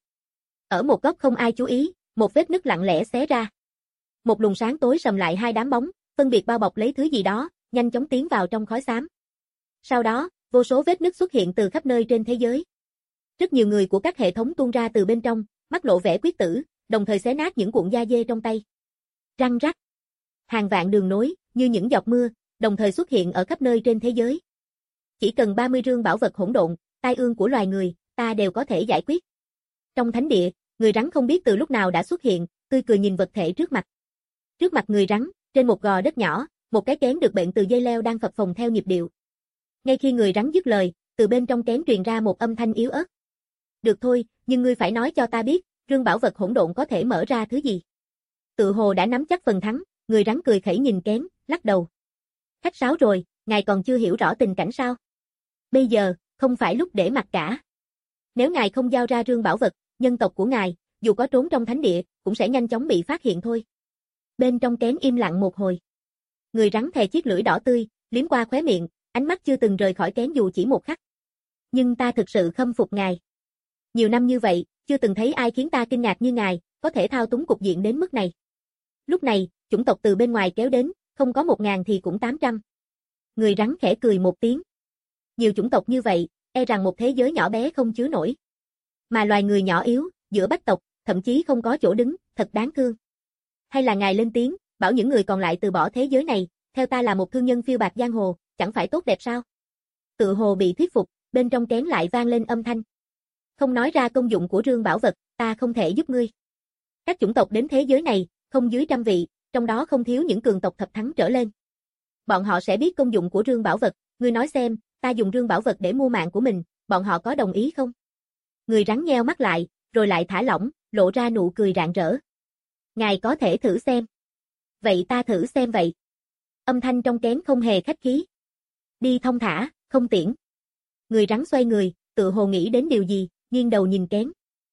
Ở một góc không ai chú ý, một vết nứt lặng lẽ xé ra. Một luồng sáng tối sầm lại hai đám bóng, phân biệt bao bọc lấy thứ gì đó, nhanh chóng tiến vào trong khói xám. Sau đó, vô số vết nứt xuất hiện từ khắp nơi trên thế giới. Rất nhiều người của các hệ thống tuôn ra từ bên trong, mắt lộ vẻ quyết tử, đồng thời xé nát những cuộn da dê trong tay. Răng rắc. Hàng vạn đường nối, như những giọt mưa, đồng thời xuất hiện ở khắp nơi trên thế giới. Chỉ cần 30 rương bảo vật hỗn độn, tai ương của loài người, ta đều có thể giải quyết. Trong thánh địa, người rắn không biết từ lúc nào đã xuất hiện, tươi cười nhìn vật thể trước mặt. Trước mặt người rắn, trên một gò đất nhỏ, một cái kén được bện từ dây leo đang phập phồng theo nhịp điệu. Ngay khi người rắn dứt lời, từ bên trong kén truyền ra một âm thanh yếu ớt. Được thôi, nhưng ngươi phải nói cho ta biết, rương bảo vật hỗn độn có thể mở ra thứ gì. Tự hồ đã nắm chắc phần thắng, người rắn cười khẩy nhìn kén, lắc đầu. Khách sáo rồi, ngài còn chưa hiểu rõ tình cảnh sao? Bây giờ, không phải lúc để mặc cả. Nếu ngài không giao ra rương bảo vật, nhân tộc của ngài, dù có trốn trong thánh địa, cũng sẽ nhanh chóng bị phát hiện thôi. Bên trong kén im lặng một hồi. Người rắn thè chiếc lưỡi đỏ tươi, liếm qua khóe miệng, ánh mắt chưa từng rời khỏi kén dù chỉ một khắc. Nhưng ta thực sự khâm phục ngài. Nhiều năm như vậy, chưa từng thấy ai khiến ta kinh ngạc như ngài, có thể thao túng cục diện đến mức này. Lúc này, chủng tộc từ bên ngoài kéo đến, không có 1000 thì cũng 800. Người rắn khẽ cười một tiếng. Nhiều chủng tộc như vậy, e rằng một thế giới nhỏ bé không chứa nổi. Mà loài người nhỏ yếu, giữa bách tộc, thậm chí không có chỗ đứng, thật đáng thương. Hay là ngài lên tiếng, bảo những người còn lại từ bỏ thế giới này, theo ta là một thương nhân phiêu bạt giang hồ, chẳng phải tốt đẹp sao? Tự hồ bị thuyết phục, bên trong kén lại vang lên âm thanh. Không nói ra công dụng của rương bảo vật, ta không thể giúp ngươi. Các chủng tộc đến thế giới này, không dưới 100 vị, trong đó không thiếu những cường tộc thập thắng trở lên. Bọn họ sẽ biết công dụng của rương bảo vật, ngươi nói xem, ta dùng rương bảo vật để mua mạng của mình, bọn họ có đồng ý không? Người rắn nheo mắt lại, rồi lại thả lỏng, lộ ra nụ cười rạng rỡ. Ngài có thể thử xem. Vậy ta thử xem vậy. Âm thanh trong kén không hề khách khí. Đi thông thả, không tiễn. Người rắn xoay người, tự hồ nghĩ đến điều gì, nghiêng đầu nhìn kén.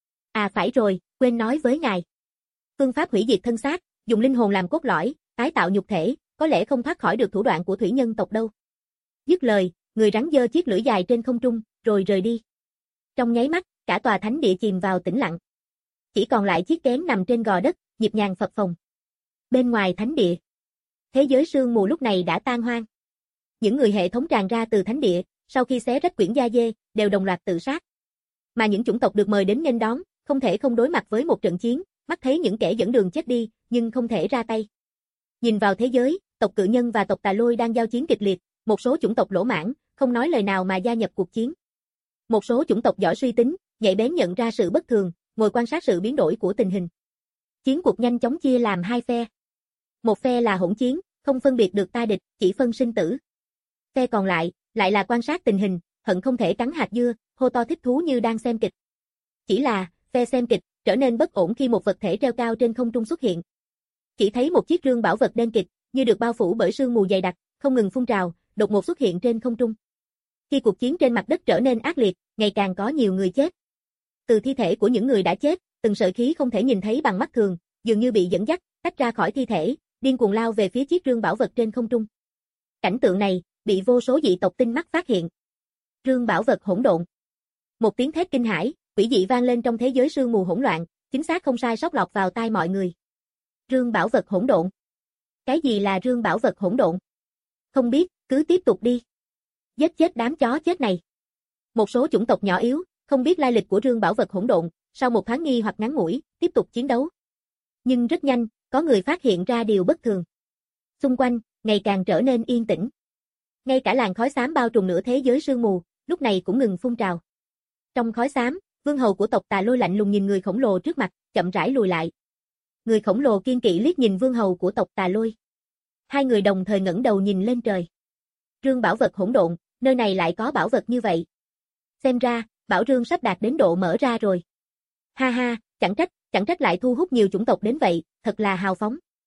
À phải rồi, quên nói với ngài. Phương pháp hủy diệt thân xác, dùng linh hồn làm cốt lõi, tái tạo nhục thể, có lẽ không thoát khỏi được thủ đoạn của thủy nhân tộc đâu. Dứt lời, người rắn giơ chiếc lưỡi dài trên không trung, rồi rời đi. Trong nháy mắt, cả tòa thánh địa chìm vào tĩnh lặng. Chỉ còn lại chiếc kén nằm trên gò đất, nhịp nhàng phập phồng. Bên ngoài thánh địa, thế giới sương mù lúc này đã tan hoang. Những người hệ thống tràn ra từ thánh địa, sau khi xé rách quyển da dê, đều đồng loạt tự sát. Mà những chủng tộc được mời đến nghênh đón, không thể không đối mặt với một trận chiến, mắt thấy những kẻ dẫn đường chết đi, nhưng không thể ra tay. Nhìn vào thế giới, tộc cự nhân và tộc tà lôi đang giao chiến kịch liệt, một số chủng tộc lỗ mãng, không nói lời nào mà gia nhập cuộc chiến. Một số chủng tộc giỏi suy tính, nhạy bén nhận ra sự bất thường, ngồi quan sát sự biến đổi của tình hình. Chiến cuộc nhanh chóng chia làm hai phe. Một phe là hỗn chiến, không phân biệt được ta địch, chỉ phân sinh tử. Phe còn lại là quan sát tình hình, hận không thể cắn hạt dưa, hô to thích thú như đang xem kịch. Chỉ là, phe xem kịch, trở nên bất ổn khi một vật thể treo cao trên không trung xuất hiện. Chỉ thấy một chiếc rương bảo vật đen kịt, như được bao phủ bởi sương mù dày đặc, không ngừng phun trào, đột ngột xuất hiện trên không trung. Khi cuộc chiến trên mặt đất trở nên ác liệt, ngày càng có nhiều người chết. Từ thi thể của những người đã chết, từng sợi khí không thể nhìn thấy bằng mắt thường, dường như bị dẫn dắt, tách ra khỏi thi thể, điên cuồng lao về phía chiếc rương bảo vật trên không trung. Cảnh tượng này, bị vô số dị tộc tinh mắt phát hiện. Rương bảo vật hỗn độn. Một tiếng thét kinh hãi, quỷ dị vang lên trong thế giới sương mù hỗn loạn, chính xác không sai sót lọt vào tai mọi người. Rương bảo vật hỗn độn. Cái gì là rương bảo vật hỗn độn? Không biết, cứ tiếp tục đi. Giết chết đám chó chết này. Một số chủng tộc nhỏ yếu, không biết lai lịch của rương bảo vật hỗn độn, sau một thoáng nghi hoặc ngắn ngủi, tiếp tục chiến đấu. Nhưng rất nhanh, có người phát hiện ra điều bất thường. Xung quanh, ngày càng trở nên yên tĩnh. Ngay cả làn khói xám bao trùm nửa thế giới sương mù, lúc này cũng ngừng phun trào. Trong khói xám, vương hầu của tộc Tà Lôi lạnh lùng nhìn người khổng lồ trước mặt, chậm rãi lùi lại. Người khổng lồ kiên kỵ liếc nhìn vương hầu của tộc Tà Lôi. Hai người đồng thời ngẩng đầu nhìn lên trời. Rương bảo vật hỗn độn, nơi này lại có bảo vật như vậy. Xem ra, bảo rương sắp đạt đến độ mở ra rồi. Ha ha, chẳng trách lại thu hút nhiều chủng tộc đến vậy, thật là hào phóng.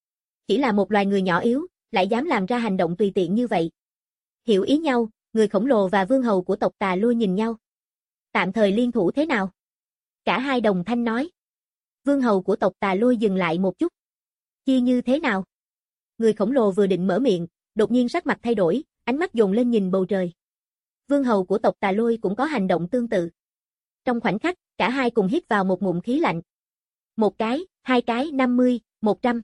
Chỉ là một loài người nhỏ yếu, lại dám làm ra hành động tùy tiện như vậy. Hiểu ý nhau, người khổng lồ và vương hầu của tộc Tà Lôi nhìn nhau. Tạm thời liên thủ thế nào? Cả hai đồng thanh nói. Vương hầu của tộc Tà Lôi dừng lại một chút. Chia như thế nào? Người khổng lồ vừa định mở miệng, đột nhiên sắc mặt thay đổi, ánh mắt dồn lên nhìn bầu trời. Vương hầu của tộc Tà Lôi cũng có hành động tương tự. Trong khoảnh khắc, cả hai cùng hít vào một ngụm khí lạnh. Một cái, hai cái, 50, 100.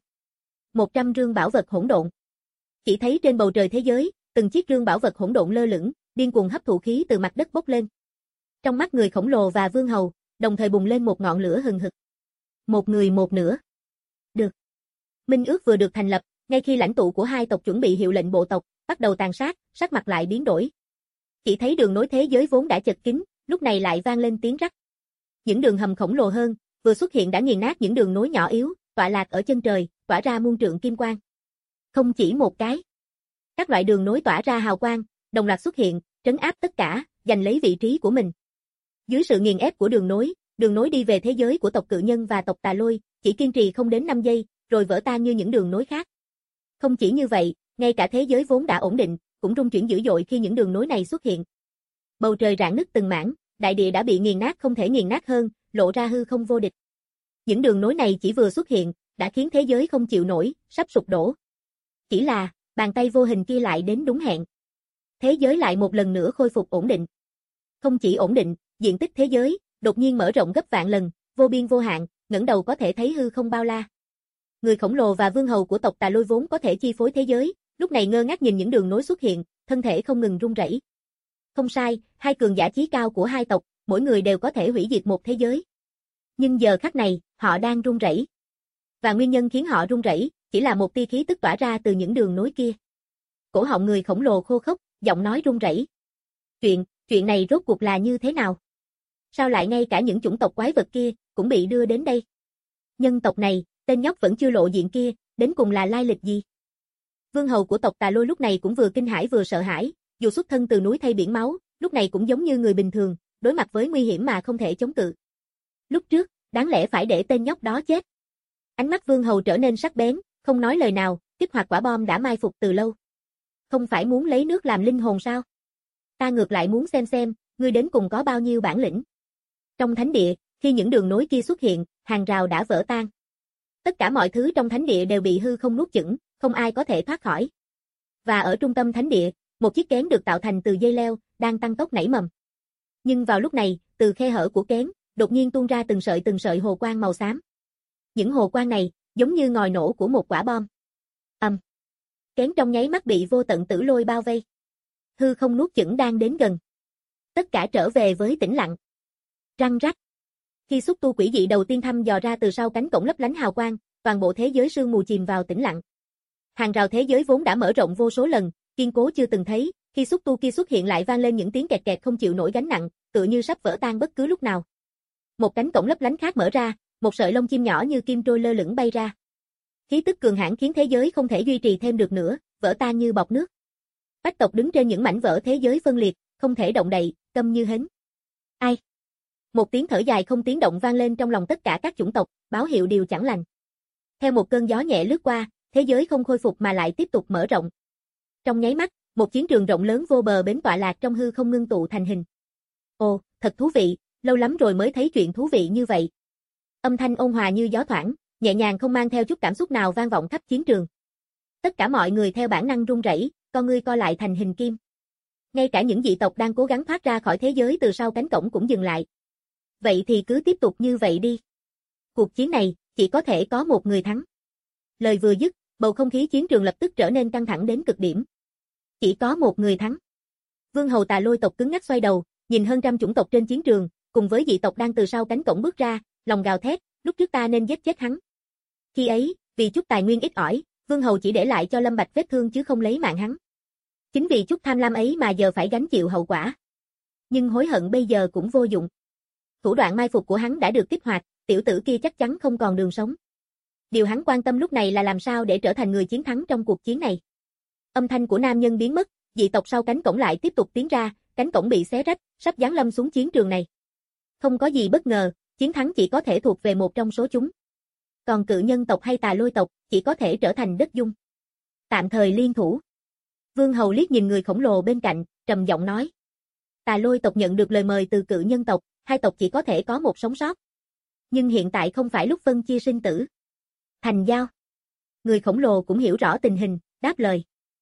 100 rương bảo vật hỗn độn. Chỉ thấy trên bầu trời thế giới, từng chiếc rương bảo vật hỗn độn lơ lửng, điên cuồng hấp thụ khí từ mặt đất bốc lên. Trong mắt người khổng lồ và vương hầu, đồng thời bùng lên một ngọn lửa hừng hực. Một người một nửa. Được. Minh ước vừa được thành lập, ngay khi lãnh tụ của hai tộc chuẩn bị hiệu lệnh bộ tộc, bắt đầu tàn sát, sắc mặt lại biến đổi. Chỉ thấy đường nối thế giới vốn đã chật kín, lúc này lại vang lên tiếng rắc. Những đường hầm khổng lồ hơn, vừa xuất hiện đã nghiền nát những đường nối nhỏ yếu, tọa lạc ở chân trời, tỏa ra muôn trượng kim quang. Không chỉ một cái. Các loại đường nối tỏa ra hào quang, đồng loạt xuất hiện, trấn áp tất cả, giành lấy vị trí của mình. Dưới sự nghiền ép của đường nối đi về thế giới của tộc Cự Nhân và tộc Tà Lôi, chỉ kiên trì không đến 5 giây, rồi vỡ tan như những đường nối khác. Không chỉ như vậy, ngay cả thế giới vốn đã ổn định, cũng rung chuyển dữ dội khi những đường nối này xuất hiện. Bầu trời rạn nứt từng mảng, đại địa đã bị nghiền nát không thể nghiền nát hơn, lộ ra hư không vô địch. Những đường nối này chỉ vừa xuất hiện, đã khiến thế giới không chịu nổi, sắp sụp đổ. Chỉ là, bàn tay vô hình kia lại đến đúng hẹn. Thế giới lại một lần nữa khôi phục ổn định. Không chỉ ổn định, diện tích thế giới đột nhiên mở rộng gấp vạn lần, vô biên vô hạn, ngẩng đầu có thể thấy hư không bao la. Người khổng lồ và vương hầu của tộc Tà Lôi vốn có thể chi phối thế giới, lúc này ngơ ngác nhìn những đường nối xuất hiện, thân thể không ngừng run rẩy. Không sai, hai cường giả chí cao của hai tộc, mỗi người đều có thể hủy diệt một thế giới. Nhưng giờ khắc này, họ đang run rẩy. Và nguyên nhân khiến họ run rẩy, chỉ là một tia khí tức tỏa ra từ những đường nối kia. Cổ họng người khổng lồ khô khốc, giọng nói run rẩy. Chuyện này rốt cuộc là như thế nào? Sao lại ngay cả những chủng tộc quái vật kia cũng bị đưa đến đây? Nhân tộc này, tên nhóc vẫn chưa lộ diện kia, đến cùng là lai lịch gì? Vương hầu của tộc Tà Lôi lúc này cũng vừa kinh hãi vừa sợ hãi, dù xuất thân từ núi thay biển máu, lúc này cũng giống như người bình thường, đối mặt với nguy hiểm mà không thể chống cự. Lúc trước, đáng lẽ phải để tên nhóc đó chết. Ánh mắt Vương hầu trở nên sắc bén, không nói lời nào, kích hoạt quả bom đã mai phục từ lâu. Không phải muốn lấy nước làm linh hồn sao? Ta ngược lại muốn xem, ngươi đến cùng có bao nhiêu bản lĩnh. Trong thánh địa, khi những đường nối kia xuất hiện, hàng rào đã vỡ tan. Tất cả mọi thứ trong thánh địa đều bị hư không nuốt chửng, không ai có thể thoát khỏi. Và ở trung tâm thánh địa, một chiếc kén được tạo thành từ dây leo, đang tăng tốc nảy mầm. Nhưng vào lúc này, từ khe hở của kén, đột nhiên tuôn ra từng sợi hồ quang màu xám. Những hồ quang này, giống như ngòi nổ của một quả bom. Kén trong nháy mắt bị vô tận tử lôi bao vây. Hư không nuốt chửng đang đến gần. Tất cả trở về với tĩnh lặng. Răng rắc. Khi xúc tu quỷ dị đầu tiên thăm dò ra từ sau cánh cổng lấp lánh hào quang, toàn bộ thế giới sương mù chìm vào tĩnh lặng. Hàng rào thế giới vốn đã mở rộng vô số lần, kiên cố chưa từng thấy, khi xúc tu kia xuất hiện lại vang lên những tiếng kẹt kẹt không chịu nổi gánh nặng, tựa như sắp vỡ tan bất cứ lúc nào. Một cánh cổng lấp lánh khác mở ra, một sợi lông chim nhỏ như kim trôi lơ lửng bay ra. Khí tức cường hãn khiến thế giới không thể duy trì thêm được nữa, vỡ tan như bọt nước. Bách tộc đứng trên những mảnh vỡ thế giới phân liệt, không thể động đậy, câm như hến. Ai? Một tiếng thở dài không tiếng động vang lên trong lòng tất cả các chủng tộc, báo hiệu điều chẳng lành. Theo một cơn gió nhẹ lướt qua, thế giới không khôi phục mà lại tiếp tục mở rộng. Trong nháy mắt, một chiến trường rộng lớn vô bờ bến tọa lạc trong hư không ngưng tụ thành hình. Ồ, thật thú vị, lâu lắm rồi mới thấy chuyện thú vị như vậy. Âm thanh ôn hòa như gió thoảng, nhẹ nhàng không mang theo chút cảm xúc nào vang vọng khắp chiến trường. Tất cả mọi người theo bản năng run rẩy, con ngươi co lại thành hình kim. Ngay cả những dị tộc đang cố gắng thoát ra khỏi thế giới từ sau cánh cổng cũng dừng lại. Vậy thì cứ tiếp tục như vậy đi. Cuộc chiến này, chỉ có thể có một người thắng. Lời vừa dứt, bầu không khí chiến trường lập tức trở nên căng thẳng đến cực điểm. Chỉ có một người thắng. Vương hầu Tà Lôi tộc cứng ngắc xoay đầu, nhìn hơn trăm chủng tộc trên chiến trường, cùng với dị tộc đang từ sau cánh cổng bước ra, lòng gào thét, lúc trước ta nên giết chết hắn. Khi ấy, vì chút tài nguyên ít ỏi, Vương hầu chỉ để lại cho Lâm Bạch vết thương chứ không lấy mạng hắn. Chính vì chút tham lam ấy mà giờ phải gánh chịu hậu quả. Nhưng hối hận bây giờ cũng vô dụng. Thủ đoạn mai phục của hắn đã được kích hoạt, tiểu tử kia chắc chắn không còn đường sống. Điều hắn quan tâm lúc này là làm sao để trở thành người chiến thắng trong cuộc chiến này. Âm thanh của nam nhân biến mất, dị tộc sau cánh cổng lại tiếp tục tiến ra, cánh cổng bị xé rách, sắp giáng lâm xuống chiến trường này. Không có gì bất ngờ, chiến thắng chỉ có thể thuộc về một trong số chúng. Còn cự nhân tộc hay tà lôi tộc chỉ có thể trở thành đất dung. Tạm thời liên thủ. Vương Hầu liếc nhìn người khổng lồ bên cạnh, trầm giọng nói. Tà lôi tộc nhận được lời mời từ cự nhân tộc, hai tộc chỉ có thể có một sống sót. Nhưng hiện tại không phải lúc phân chia sinh tử. Thành giao. Người khổng lồ cũng hiểu rõ tình hình, đáp lời.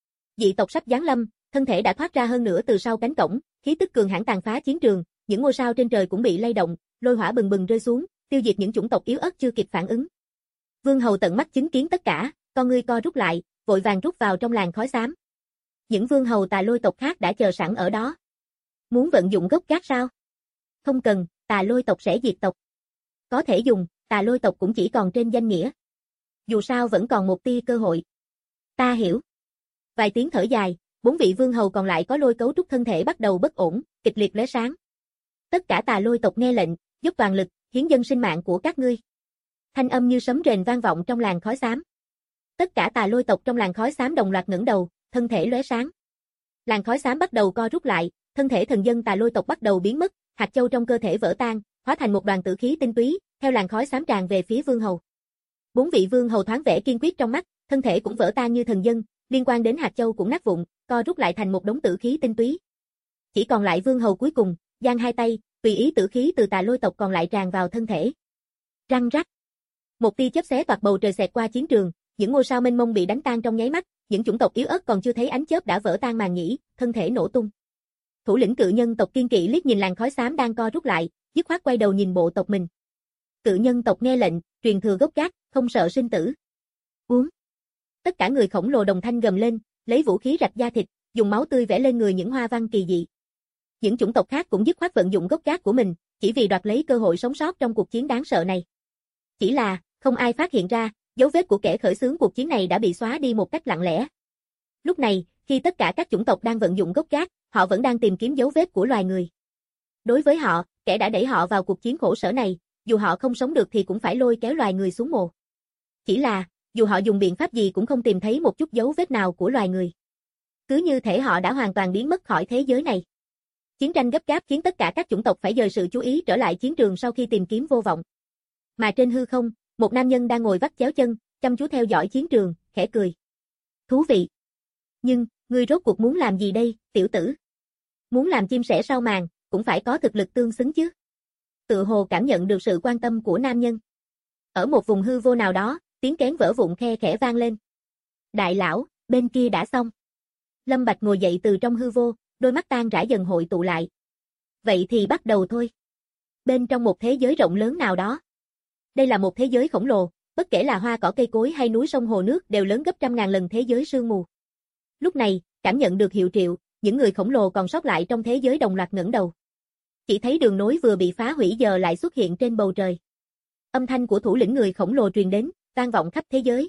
Dị tộc sắp giáng lâm, thân thể đã thoát ra hơn nữa từ sau cánh cổng, khí tức cường hãn tàn phá chiến trường, những ngôi sao trên trời cũng bị lay động, lôi hỏa bừng bừng rơi xuống, tiêu diệt những chủng tộc yếu ớt chưa kịp phản ứng. Vương Hầu tận mắt chứng kiến tất cả, con ngươi co rút lại, vội vàng rút vào trong làn khói xám. Những vương hầu tà lôi tộc khác đã chờ sẵn ở đó. Muốn vận dụng gốc gác sao? Không cần, tà lôi tộc sẽ diệt tộc. Có thể dùng, tà lôi tộc cũng chỉ còn trên danh nghĩa. Dù sao vẫn còn một tia cơ hội. Ta hiểu. Vài tiếng thở dài, 4 vị vương hầu còn lại có lôi cấu trúc thân thể bắt đầu bất ổn, kịch liệt lóe sáng. Tất cả tà lôi tộc nghe lệnh, dốc toàn lực, hiến dâng sinh mạng của các ngươi. Thanh âm như sấm rền vang vọng trong làn khói xám. Tất cả tà lôi tộc trong làn khói xám đồng loạt ngẩng đầu, thân thể lóe sáng. Làn khói xám bắt đầu co rút lại, thân thể thần dân tà lôi tộc bắt đầu biến mất, hạt châu trong cơ thể vỡ tan, hóa thành một đoàn tử khí tinh túy, theo làn khói xám tràn về phía vương hầu. 4 vị vương hầu thoáng vẻ kiên quyết trong mắt, thân thể cũng vỡ tan như thần dân, liên quan đến hạt châu cũng nát vụn, co rút lại thành một đống tử khí tinh túy. Chỉ còn lại vương hầu cuối cùng, giang hai tay, tùy ý tử khí từ tà lôi tộc còn lại tràn vào thân thể. Răng rắc. Một tia chớp xé toạc bầu trời xẹt qua chiến trường, những ngôi sao mênh mông bị đánh tan trong nháy mắt, những chủng tộc yếu ớt còn chưa thấy ánh chớp đã vỡ tan màn nhĩ, thân thể nổ tung. Thủ lĩnh cự nhân tộc kiên kỵ liếc nhìn làn khói xám đang co rút lại, dứt khoát quay đầu nhìn bộ tộc mình. Cự nhân tộc nghe lệnh, truyền thừa gốc gác, không sợ sinh tử. Uống. Tất cả người khổng lồ đồng thanh gầm lên, lấy vũ khí rạch da thịt, dùng máu tươi vẽ lên người những hoa văn kỳ dị. Những chủng tộc khác cũng dứt khoát vận dụng gốc gác của mình, chỉ vì đoạt lấy cơ hội sống sót trong cuộc chiến đáng sợ này. Chỉ là, không ai phát hiện ra, dấu vết của kẻ khởi xướng cuộc chiến này đã bị xóa đi một cách lặng lẽ. Lúc này, khi tất cả các chủng tộc đang vận dụng gốc gác, họ vẫn đang tìm kiếm dấu vết của loài người. Đối với họ, kẻ đã đẩy họ vào cuộc chiến khổ sở này, dù họ không sống được thì cũng phải lôi kéo loài người xuống mồ. Chỉ là, dù họ dùng biện pháp gì cũng không tìm thấy một chút dấu vết nào của loài người. Cứ như thể họ đã hoàn toàn biến mất khỏi thế giới này. Chiến tranh gấp gáp khiến tất cả các chủng tộc phải dời sự chú ý trở lại chiến trường sau khi tìm kiếm vô vọng. Mà trên hư không, một nam nhân đang ngồi vắt chéo chân, chăm chú theo dõi chiến trường, khẽ cười. Thú vị. Nhưng, ngươi rốt cuộc muốn làm gì đây, tiểu tử? Muốn làm chim sẻ sau màn, cũng phải có thực lực tương xứng chứ. Tự hồ cảm nhận được sự quan tâm của nam nhân. Ở một vùng hư vô nào đó, tiếng kén vỡ vụn khe khẽ vang lên. Đại lão, bên kia đã xong. Lâm Bạch ngồi dậy từ trong hư vô, đôi mắt tan rã dần hội tụ lại. Vậy thì bắt đầu thôi. Bên trong một thế giới rộng lớn nào đó. Đây là một thế giới khổng lồ, bất kể là hoa cỏ cây cối hay núi sông hồ nước đều lớn gấp trăm ngàn lần thế giới sương mù. Lúc này, cảm nhận được hiệu triệu, những người khổng lồ còn sót lại trong thế giới đồng loạt ngẩng đầu. Chỉ thấy đường nối vừa bị phá hủy giờ lại xuất hiện trên bầu trời. Âm thanh của thủ lĩnh người khổng lồ truyền đến, vang vọng khắp thế giới.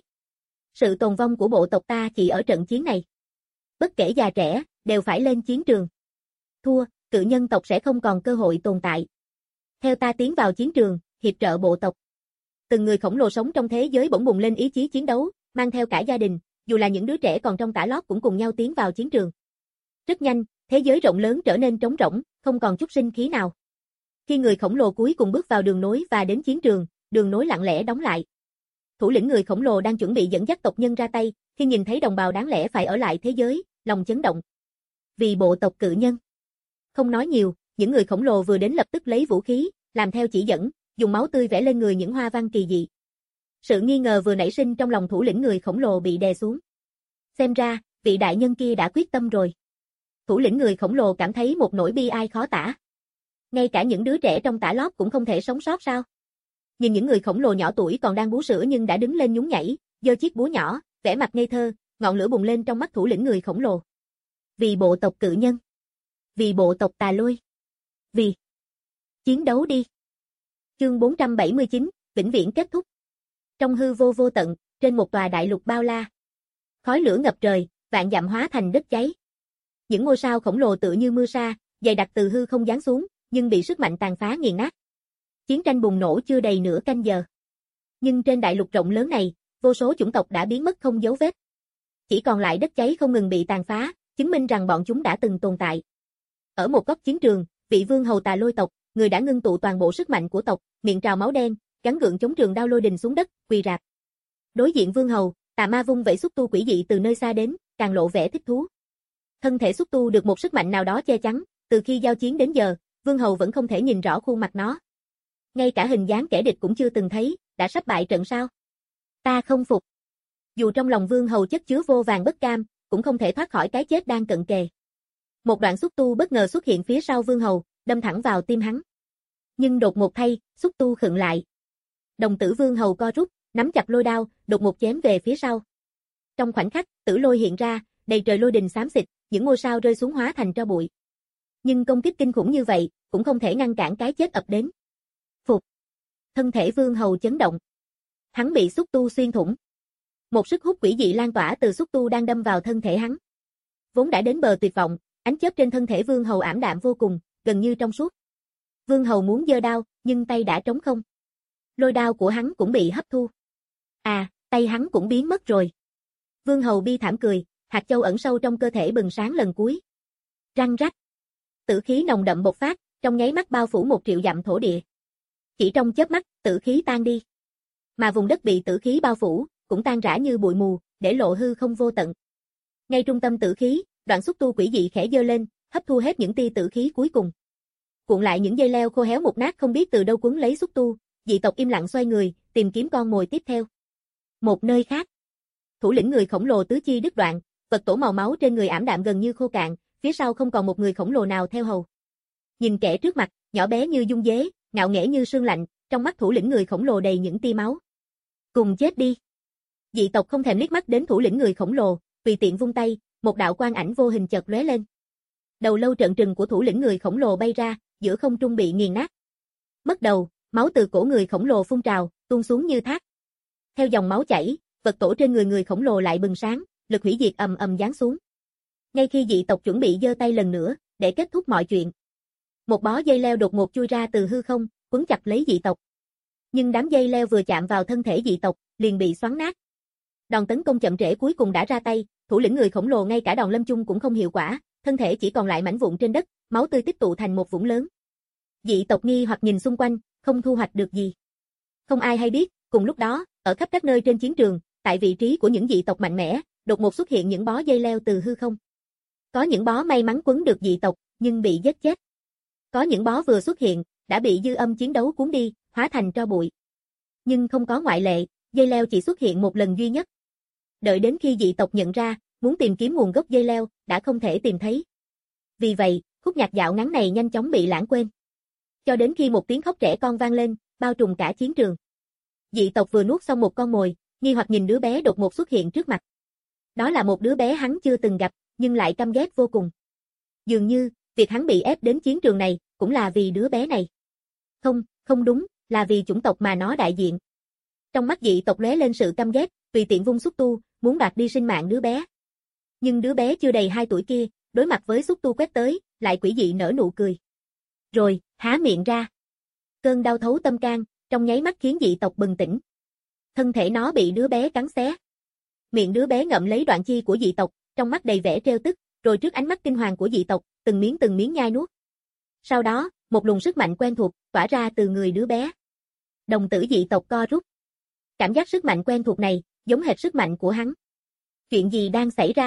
Sự tồn vong của bộ tộc ta chỉ ở trận chiến này. Bất kể già trẻ, đều phải lên chiến trường. Thua, cự nhân tộc sẽ không còn cơ hội tồn tại. Theo ta tiến vào chiến trường, hiệp trợ bộ tộc. Từng người khổng lồ sống trong thế giới bỗng bùng lên ý chí chiến đấu, mang theo cả gia đình, dù là những đứa trẻ còn trong tã lót cũng cùng nhau tiến vào chiến trường. Rất nhanh, thế giới rộng lớn trở nên trống rỗng, không còn chút sinh khí nào. Khi người khổng lồ cuối cùng bước vào đường nối và đến chiến trường, đường nối lặng lẽ đóng lại. Thủ lĩnh người khổng lồ đang chuẩn bị dẫn dắt tộc nhân ra tay, khi nhìn thấy đồng bào đáng lẽ phải ở lại thế giới, lòng chấn động. Vì bộ tộc cự nhân. Không nói nhiều, những người khổng lồ vừa đến lập tức lấy vũ khí, làm theo chỉ dẫn, dùng máu tươi vẽ lên người những hoa văn kỳ dị. Sự nghi ngờ vừa nảy sinh trong lòng thủ lĩnh người khổng lồ bị đè xuống. Xem ra, vị đại nhân kia đã quyết tâm rồi. Thủ lĩnh người khổng lồ cảm thấy một nỗi bi ai khó tả. Ngay cả những đứa trẻ trong tã lót cũng không thể sống sót sao? Nhìn những người khổng lồ nhỏ tuổi còn đang bú sữa nhưng đã đứng lên nhún nhảy, giơ chiếc búa nhỏ, vẻ mặt ngây thơ, ngọn lửa bùng lên trong mắt thủ lĩnh người khổng lồ. Vì bộ tộc cự nhân. Vì bộ tộc tà lôi. Vì. Chiến đấu đi. Chương 479, vĩnh viễn kết thúc. Trong hư vô vô tận, trên một tòa đại lục bao la. Khói lửa ngập trời, vạn dặm hóa thành đất cháy. Những ngôi sao khổng lồ tựa như mưa sa, dày đặc từ hư không giáng xuống, nhưng bị sức mạnh tàn phá nghiền nát. Chiến tranh bùng nổ chưa đầy nửa canh giờ. Nhưng trên đại lục rộng lớn này, vô số chủng tộc đã biến mất không dấu vết. Chỉ còn lại đất cháy không ngừng bị tàn phá, chứng minh rằng bọn chúng đã từng tồn tại. Ở một góc chiến trường, vị vương hầu tà lôi tộc, người đã ngưng tụ toàn bộ sức mạnh của tộc, miệng trào máu đen, gắn gượng chống trường đao lôi đình xuống đất, quỳ rạp. Đối diện Vương Hầu, tà ma vung vẩy xúc tu quỷ dị từ nơi xa đến, càng lộ vẻ thích thú. Thân thể xúc tu được một sức mạnh nào đó che chắn, từ khi giao chiến đến giờ, Vương Hầu vẫn không thể nhìn rõ khuôn mặt nó. Ngay cả hình dáng kẻ địch cũng chưa từng thấy, đã sắp bại trận sao? Ta không phục. Dù trong lòng Vương Hầu chất chứa vô vàn bất cam, cũng không thể thoát khỏi cái chết đang cận kề. Một đoạn xúc tu bất ngờ xuất hiện phía sau Vương Hầu, đâm thẳng vào tim hắn. Nhưng đột ngột thay, xúc tu khựng lại. Đồng tử Vương Hầu co rút, nắm chặt lôi đao, đột ngột chém về phía sau. Trong khoảnh khắc, tử lôi hiện ra, đầy trời lôi đình xám xịt, những ngôi sao rơi xuống hóa thành tro bụi. Nhưng công kích kinh khủng như vậy, cũng không thể ngăn cản cái chết ập đến. Phục. Thân thể Vương Hầu chấn động. Hắn bị xúc tu xuyên thủng. Một sức hút quỷ dị lan tỏa từ xúc tu đang đâm vào thân thể hắn. Vốn đã đến bờ tuyệt vọng, ánh chớp trên thân thể Vương Hầu ảm đạm vô cùng, gần như trong suốt. Vương Hầu muốn giơ đao, nhưng tay đã trống không. Lôi đao của hắn cũng bị hấp thu. À, tay hắn cũng biến mất rồi. Vương Hầu bi thảm cười, hạt châu ẩn sâu trong cơ thể bừng sáng lần cuối. Răng rắc. Tử khí nồng đậm bộc phát, trong nháy mắt bao phủ 1 triệu dặm thổ địa. Chỉ trong chớp mắt, tử khí tan đi. Mà vùng đất bị tử khí bao phủ, cũng tan rã như bụi mù, để lộ hư không vô tận. Ngay trung tâm tử khí, đoạn xúc tu quỷ dị khẽ giơ lên, hấp thu hết những tia tử khí cuối cùng. Cuộn lại những dây leo khô héo mục nát không biết từ đâu quấn lấy xúc tu, dị tộc im lặng xoay người, tìm kiếm con mồi tiếp theo. Một nơi khác, thủ lĩnh người khổng lồ tứ chi đứt đoạn, vật tổ màu máu trên người ảm đạm gần như khô cạn, phía sau không còn một người khổng lồ nào theo hầu. Nhìn kẻ trước mặt, nhỏ bé như dung dế, ngạo nghễ như sương lạnh, trong mắt thủ lĩnh người khổng lồ đầy những tia máu. Cùng chết đi. Dị tộc không thèm liếc mắt đến thủ lĩnh người khổng lồ, tùy tiện vung tay, một đạo quang ảnh vô hình chợt lóe lên. Đầu lâu trợn trừng của thủ lĩnh người khổng lồ bay ra, giữa không trung bị nghiền nát. Mất đầu, máu từ cổ người khổng lồ phun trào, tuôn xuống như thác. Theo dòng máu chảy, vật tổ trên người khổng lồ lại bừng sáng, lực hủy diệt ầm ầm giáng xuống. Ngay khi dị tộc chuẩn bị giơ tay lần nữa, để kết thúc mọi chuyện, một bó dây leo đột ngột chui ra từ hư không, quấn chặt lấy dị tộc. Nhưng đám dây leo vừa chạm vào thân thể dị tộc, liền bị xoắn nát. Đòn tấn công chậm trễ cuối cùng đã ra tay, thủ lĩnh người khổng lồ ngay cả đòn lâm chung cũng không hiệu quả, thân thể chỉ còn lại mảnh vụn trên đất, máu tươi tích tụ thành một vũng lớn. Dị tộc nghi hoặc nhìn xung quanh, không thu hoạch được gì. Không ai hay biết, cùng lúc đó, ở khắp các nơi trên chiến trường, tại vị trí của những dị tộc mạnh mẽ, đột ngột xuất hiện những bó dây leo từ hư không. Có những bó may mắn quấn được dị tộc, nhưng bị giết chết. Có những bó vừa xuất hiện, đã bị dư âm chiến đấu cuốn đi, hóa thành tro bụi. Nhưng không có ngoại lệ, dây leo chỉ xuất hiện một lần duy nhất. Đợi đến khi dị tộc nhận ra, muốn tìm kiếm nguồn gốc dây leo, đã không thể tìm thấy. Vì vậy, khúc nhạc dạo ngắn này nhanh chóng bị lãng quên. Cho đến khi một tiếng khóc trẻ con vang lên, bao trùm cả chiến trường. Dị tộc vừa nuốt xong một con mồi, nghi hoặc nhìn đứa bé đột ngột xuất hiện trước mặt. Đó là một đứa bé hắn chưa từng gặp, nhưng lại căm ghét vô cùng. Dường như, việc hắn bị ép đến chiến trường này, cũng là vì đứa bé này. Không đúng, là vì chủng tộc mà nó đại diện. Trong mắt dị tộc lóe lên sự căm ghét, tùy tiện vung xúc tu, muốn đoạt đi sinh mạng đứa bé. Nhưng đứa bé chưa đầy 2 tuổi kia, đối mặt với xúc tu quét tới, lại quỷ dị nở nụ cười. Rồi, há miệng ra. Cơn đau thấu tâm can, trong nháy mắt khiến dị tộc bừng tỉnh. Thân thể nó bị đứa bé cắn xé. Miệng đứa bé ngậm lấy đoạn chi của dị tộc, trong mắt đầy vẻ trêu tức, rồi trước ánh mắt kinh hoàng của dị tộc, từng miếng nhai nuốt. Sau đó, một luồng sức mạnh quen thuộc tỏa ra từ người đứa bé. Đồng tử dị tộc co rút. Cảm giác sức mạnh quen thuộc này, giống hệt sức mạnh của hắn. Chuyện gì đang xảy ra?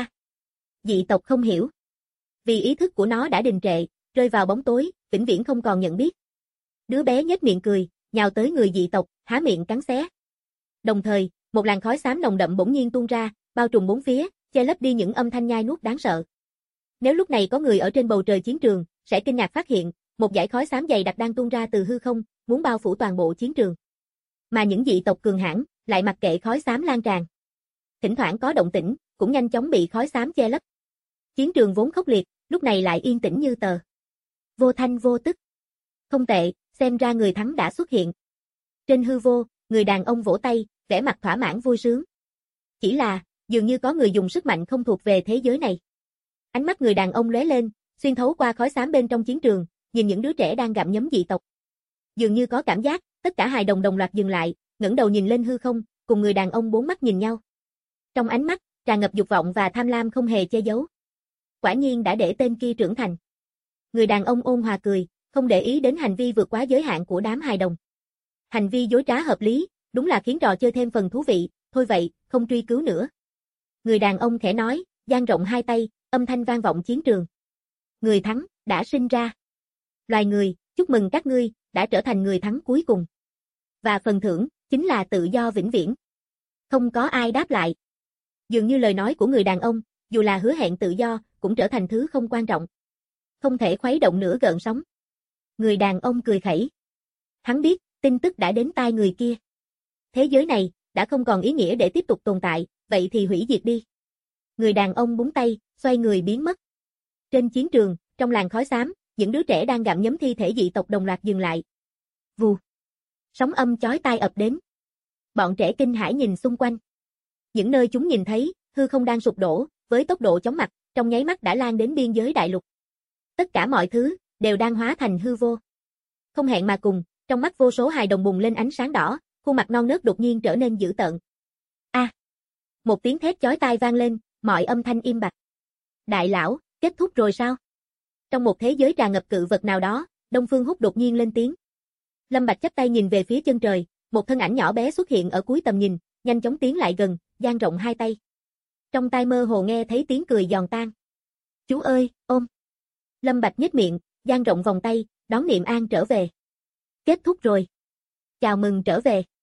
Dị tộc không hiểu. Vì ý thức của nó đã đình trệ, rơi vào bóng tối, vĩnh viễn không còn nhận biết. Đứa bé nhếch miệng cười, nhào tới người dị tộc, há miệng cắn xé. Đồng thời, một làn khói xám nồng đậm bỗng nhiên tuôn ra, bao trùm bốn phía, che lấp đi những âm thanh nhai nuốt đáng sợ. Nếu lúc này có người ở trên bầu trời chiến trường, sẽ kinh ngạc phát hiện, một dải khói xám dày đặc đang tuôn ra từ hư không, muốn bao phủ toàn bộ chiến trường. Mà những dị tộc cường hãn lại mặc kệ khói xám lan tràn. Thỉnh thoảng có động tĩnh, cũng nhanh chóng bị khói xám che lấp. Chiến trường vốn khốc liệt, lúc này lại yên tĩnh như tờ. Vô thanh vô tức. Không tệ, xem ra người thắng đã xuất hiện. Trên hư vô, người đàn ông vỗ tay, vẻ mặt thỏa mãn vui sướng. Chỉ là, dường như có người dùng sức mạnh không thuộc về thế giới này. Ánh mắt người đàn ông lóe lên, xuyên thấu qua khói xám bên trong chiến trường, nhìn những đứa trẻ đang gặm nhấm dị tộc. Dường như có cảm giác, tất cả hài đồng đồng loạt dừng lại, ngẩng đầu nhìn lên hư không, cùng người đàn ông bốn mắt nhìn nhau. Trong ánh mắt, tràn ngập dục vọng và tham lam không hề che giấu. Quả nhiên đã để tên kia trưởng thành. Người đàn ông ôn hòa cười, không để ý đến hành vi vượt quá giới hạn của đám hài đồng. Hành vi dối trá hợp lý, đúng là khiến trò chơi thêm phần thú vị, thôi vậy, không truy cứu nữa. Người đàn ông khẽ nói, dang rộng hai tay, âm thanh vang vọng chiến trường. Người thắng, đã sinh ra. Loài người, chúc mừng các ngươi, đã trở thành người thắng cuối cùng. Và phần thưởng, chính là tự do vĩnh viễn. Không có ai đáp lại. Dường như lời nói của người đàn ông, dù là hứa hẹn tự do, cũng trở thành thứ không quan trọng. Không thể khuấy động nửa gợn sóng. Người đàn ông cười khẩy. Hắn biết, tin tức đã đến tai người kia. Thế giới này, đã không còn ý nghĩa để tiếp tục tồn tại, vậy thì hủy diệt đi. Người đàn ông búng tay, xoay người biến mất. Trên chiến trường, trong làn khói xám, những đứa trẻ đang gặm nhấm thi thể dị tộc đồng loạt dừng lại. Vù. Sóng âm chói tai ập đến. Bọn trẻ kinh hãi nhìn xung quanh. Những nơi chúng nhìn thấy, hư không đang sụp đổ, với tốc độ chóng mặt, trong nháy mắt đã lan đến biên giới đại lục. Tất cả mọi thứ, đều đang hóa thành hư vô. Không hẹn mà cùng, trong mắt vô số hài đồng bùng lên ánh sáng đỏ, khuôn mặt non nớt đột nhiên trở nên dữ tợn. A! Một tiếng thét chói tai vang lên, mọi âm thanh im bặt. Đại lão, kết thúc rồi sao? Trong một thế giới tràn ngập cự vật nào đó, Đông Phương Húc đột nhiên lên tiếng. Lâm Bạch chắp tay nhìn về phía chân trời, một thân ảnh nhỏ bé xuất hiện ở cuối tầm nhìn, nhanh chóng tiến lại gần, dang rộng hai tay. Trong tai mơ hồ nghe thấy tiếng cười giòn tan. Chú ơi, ôm. Lâm Bạch nhếch miệng, dang rộng vòng tay, đón Niệm An trở về. Kết thúc rồi. Chào mừng trở về.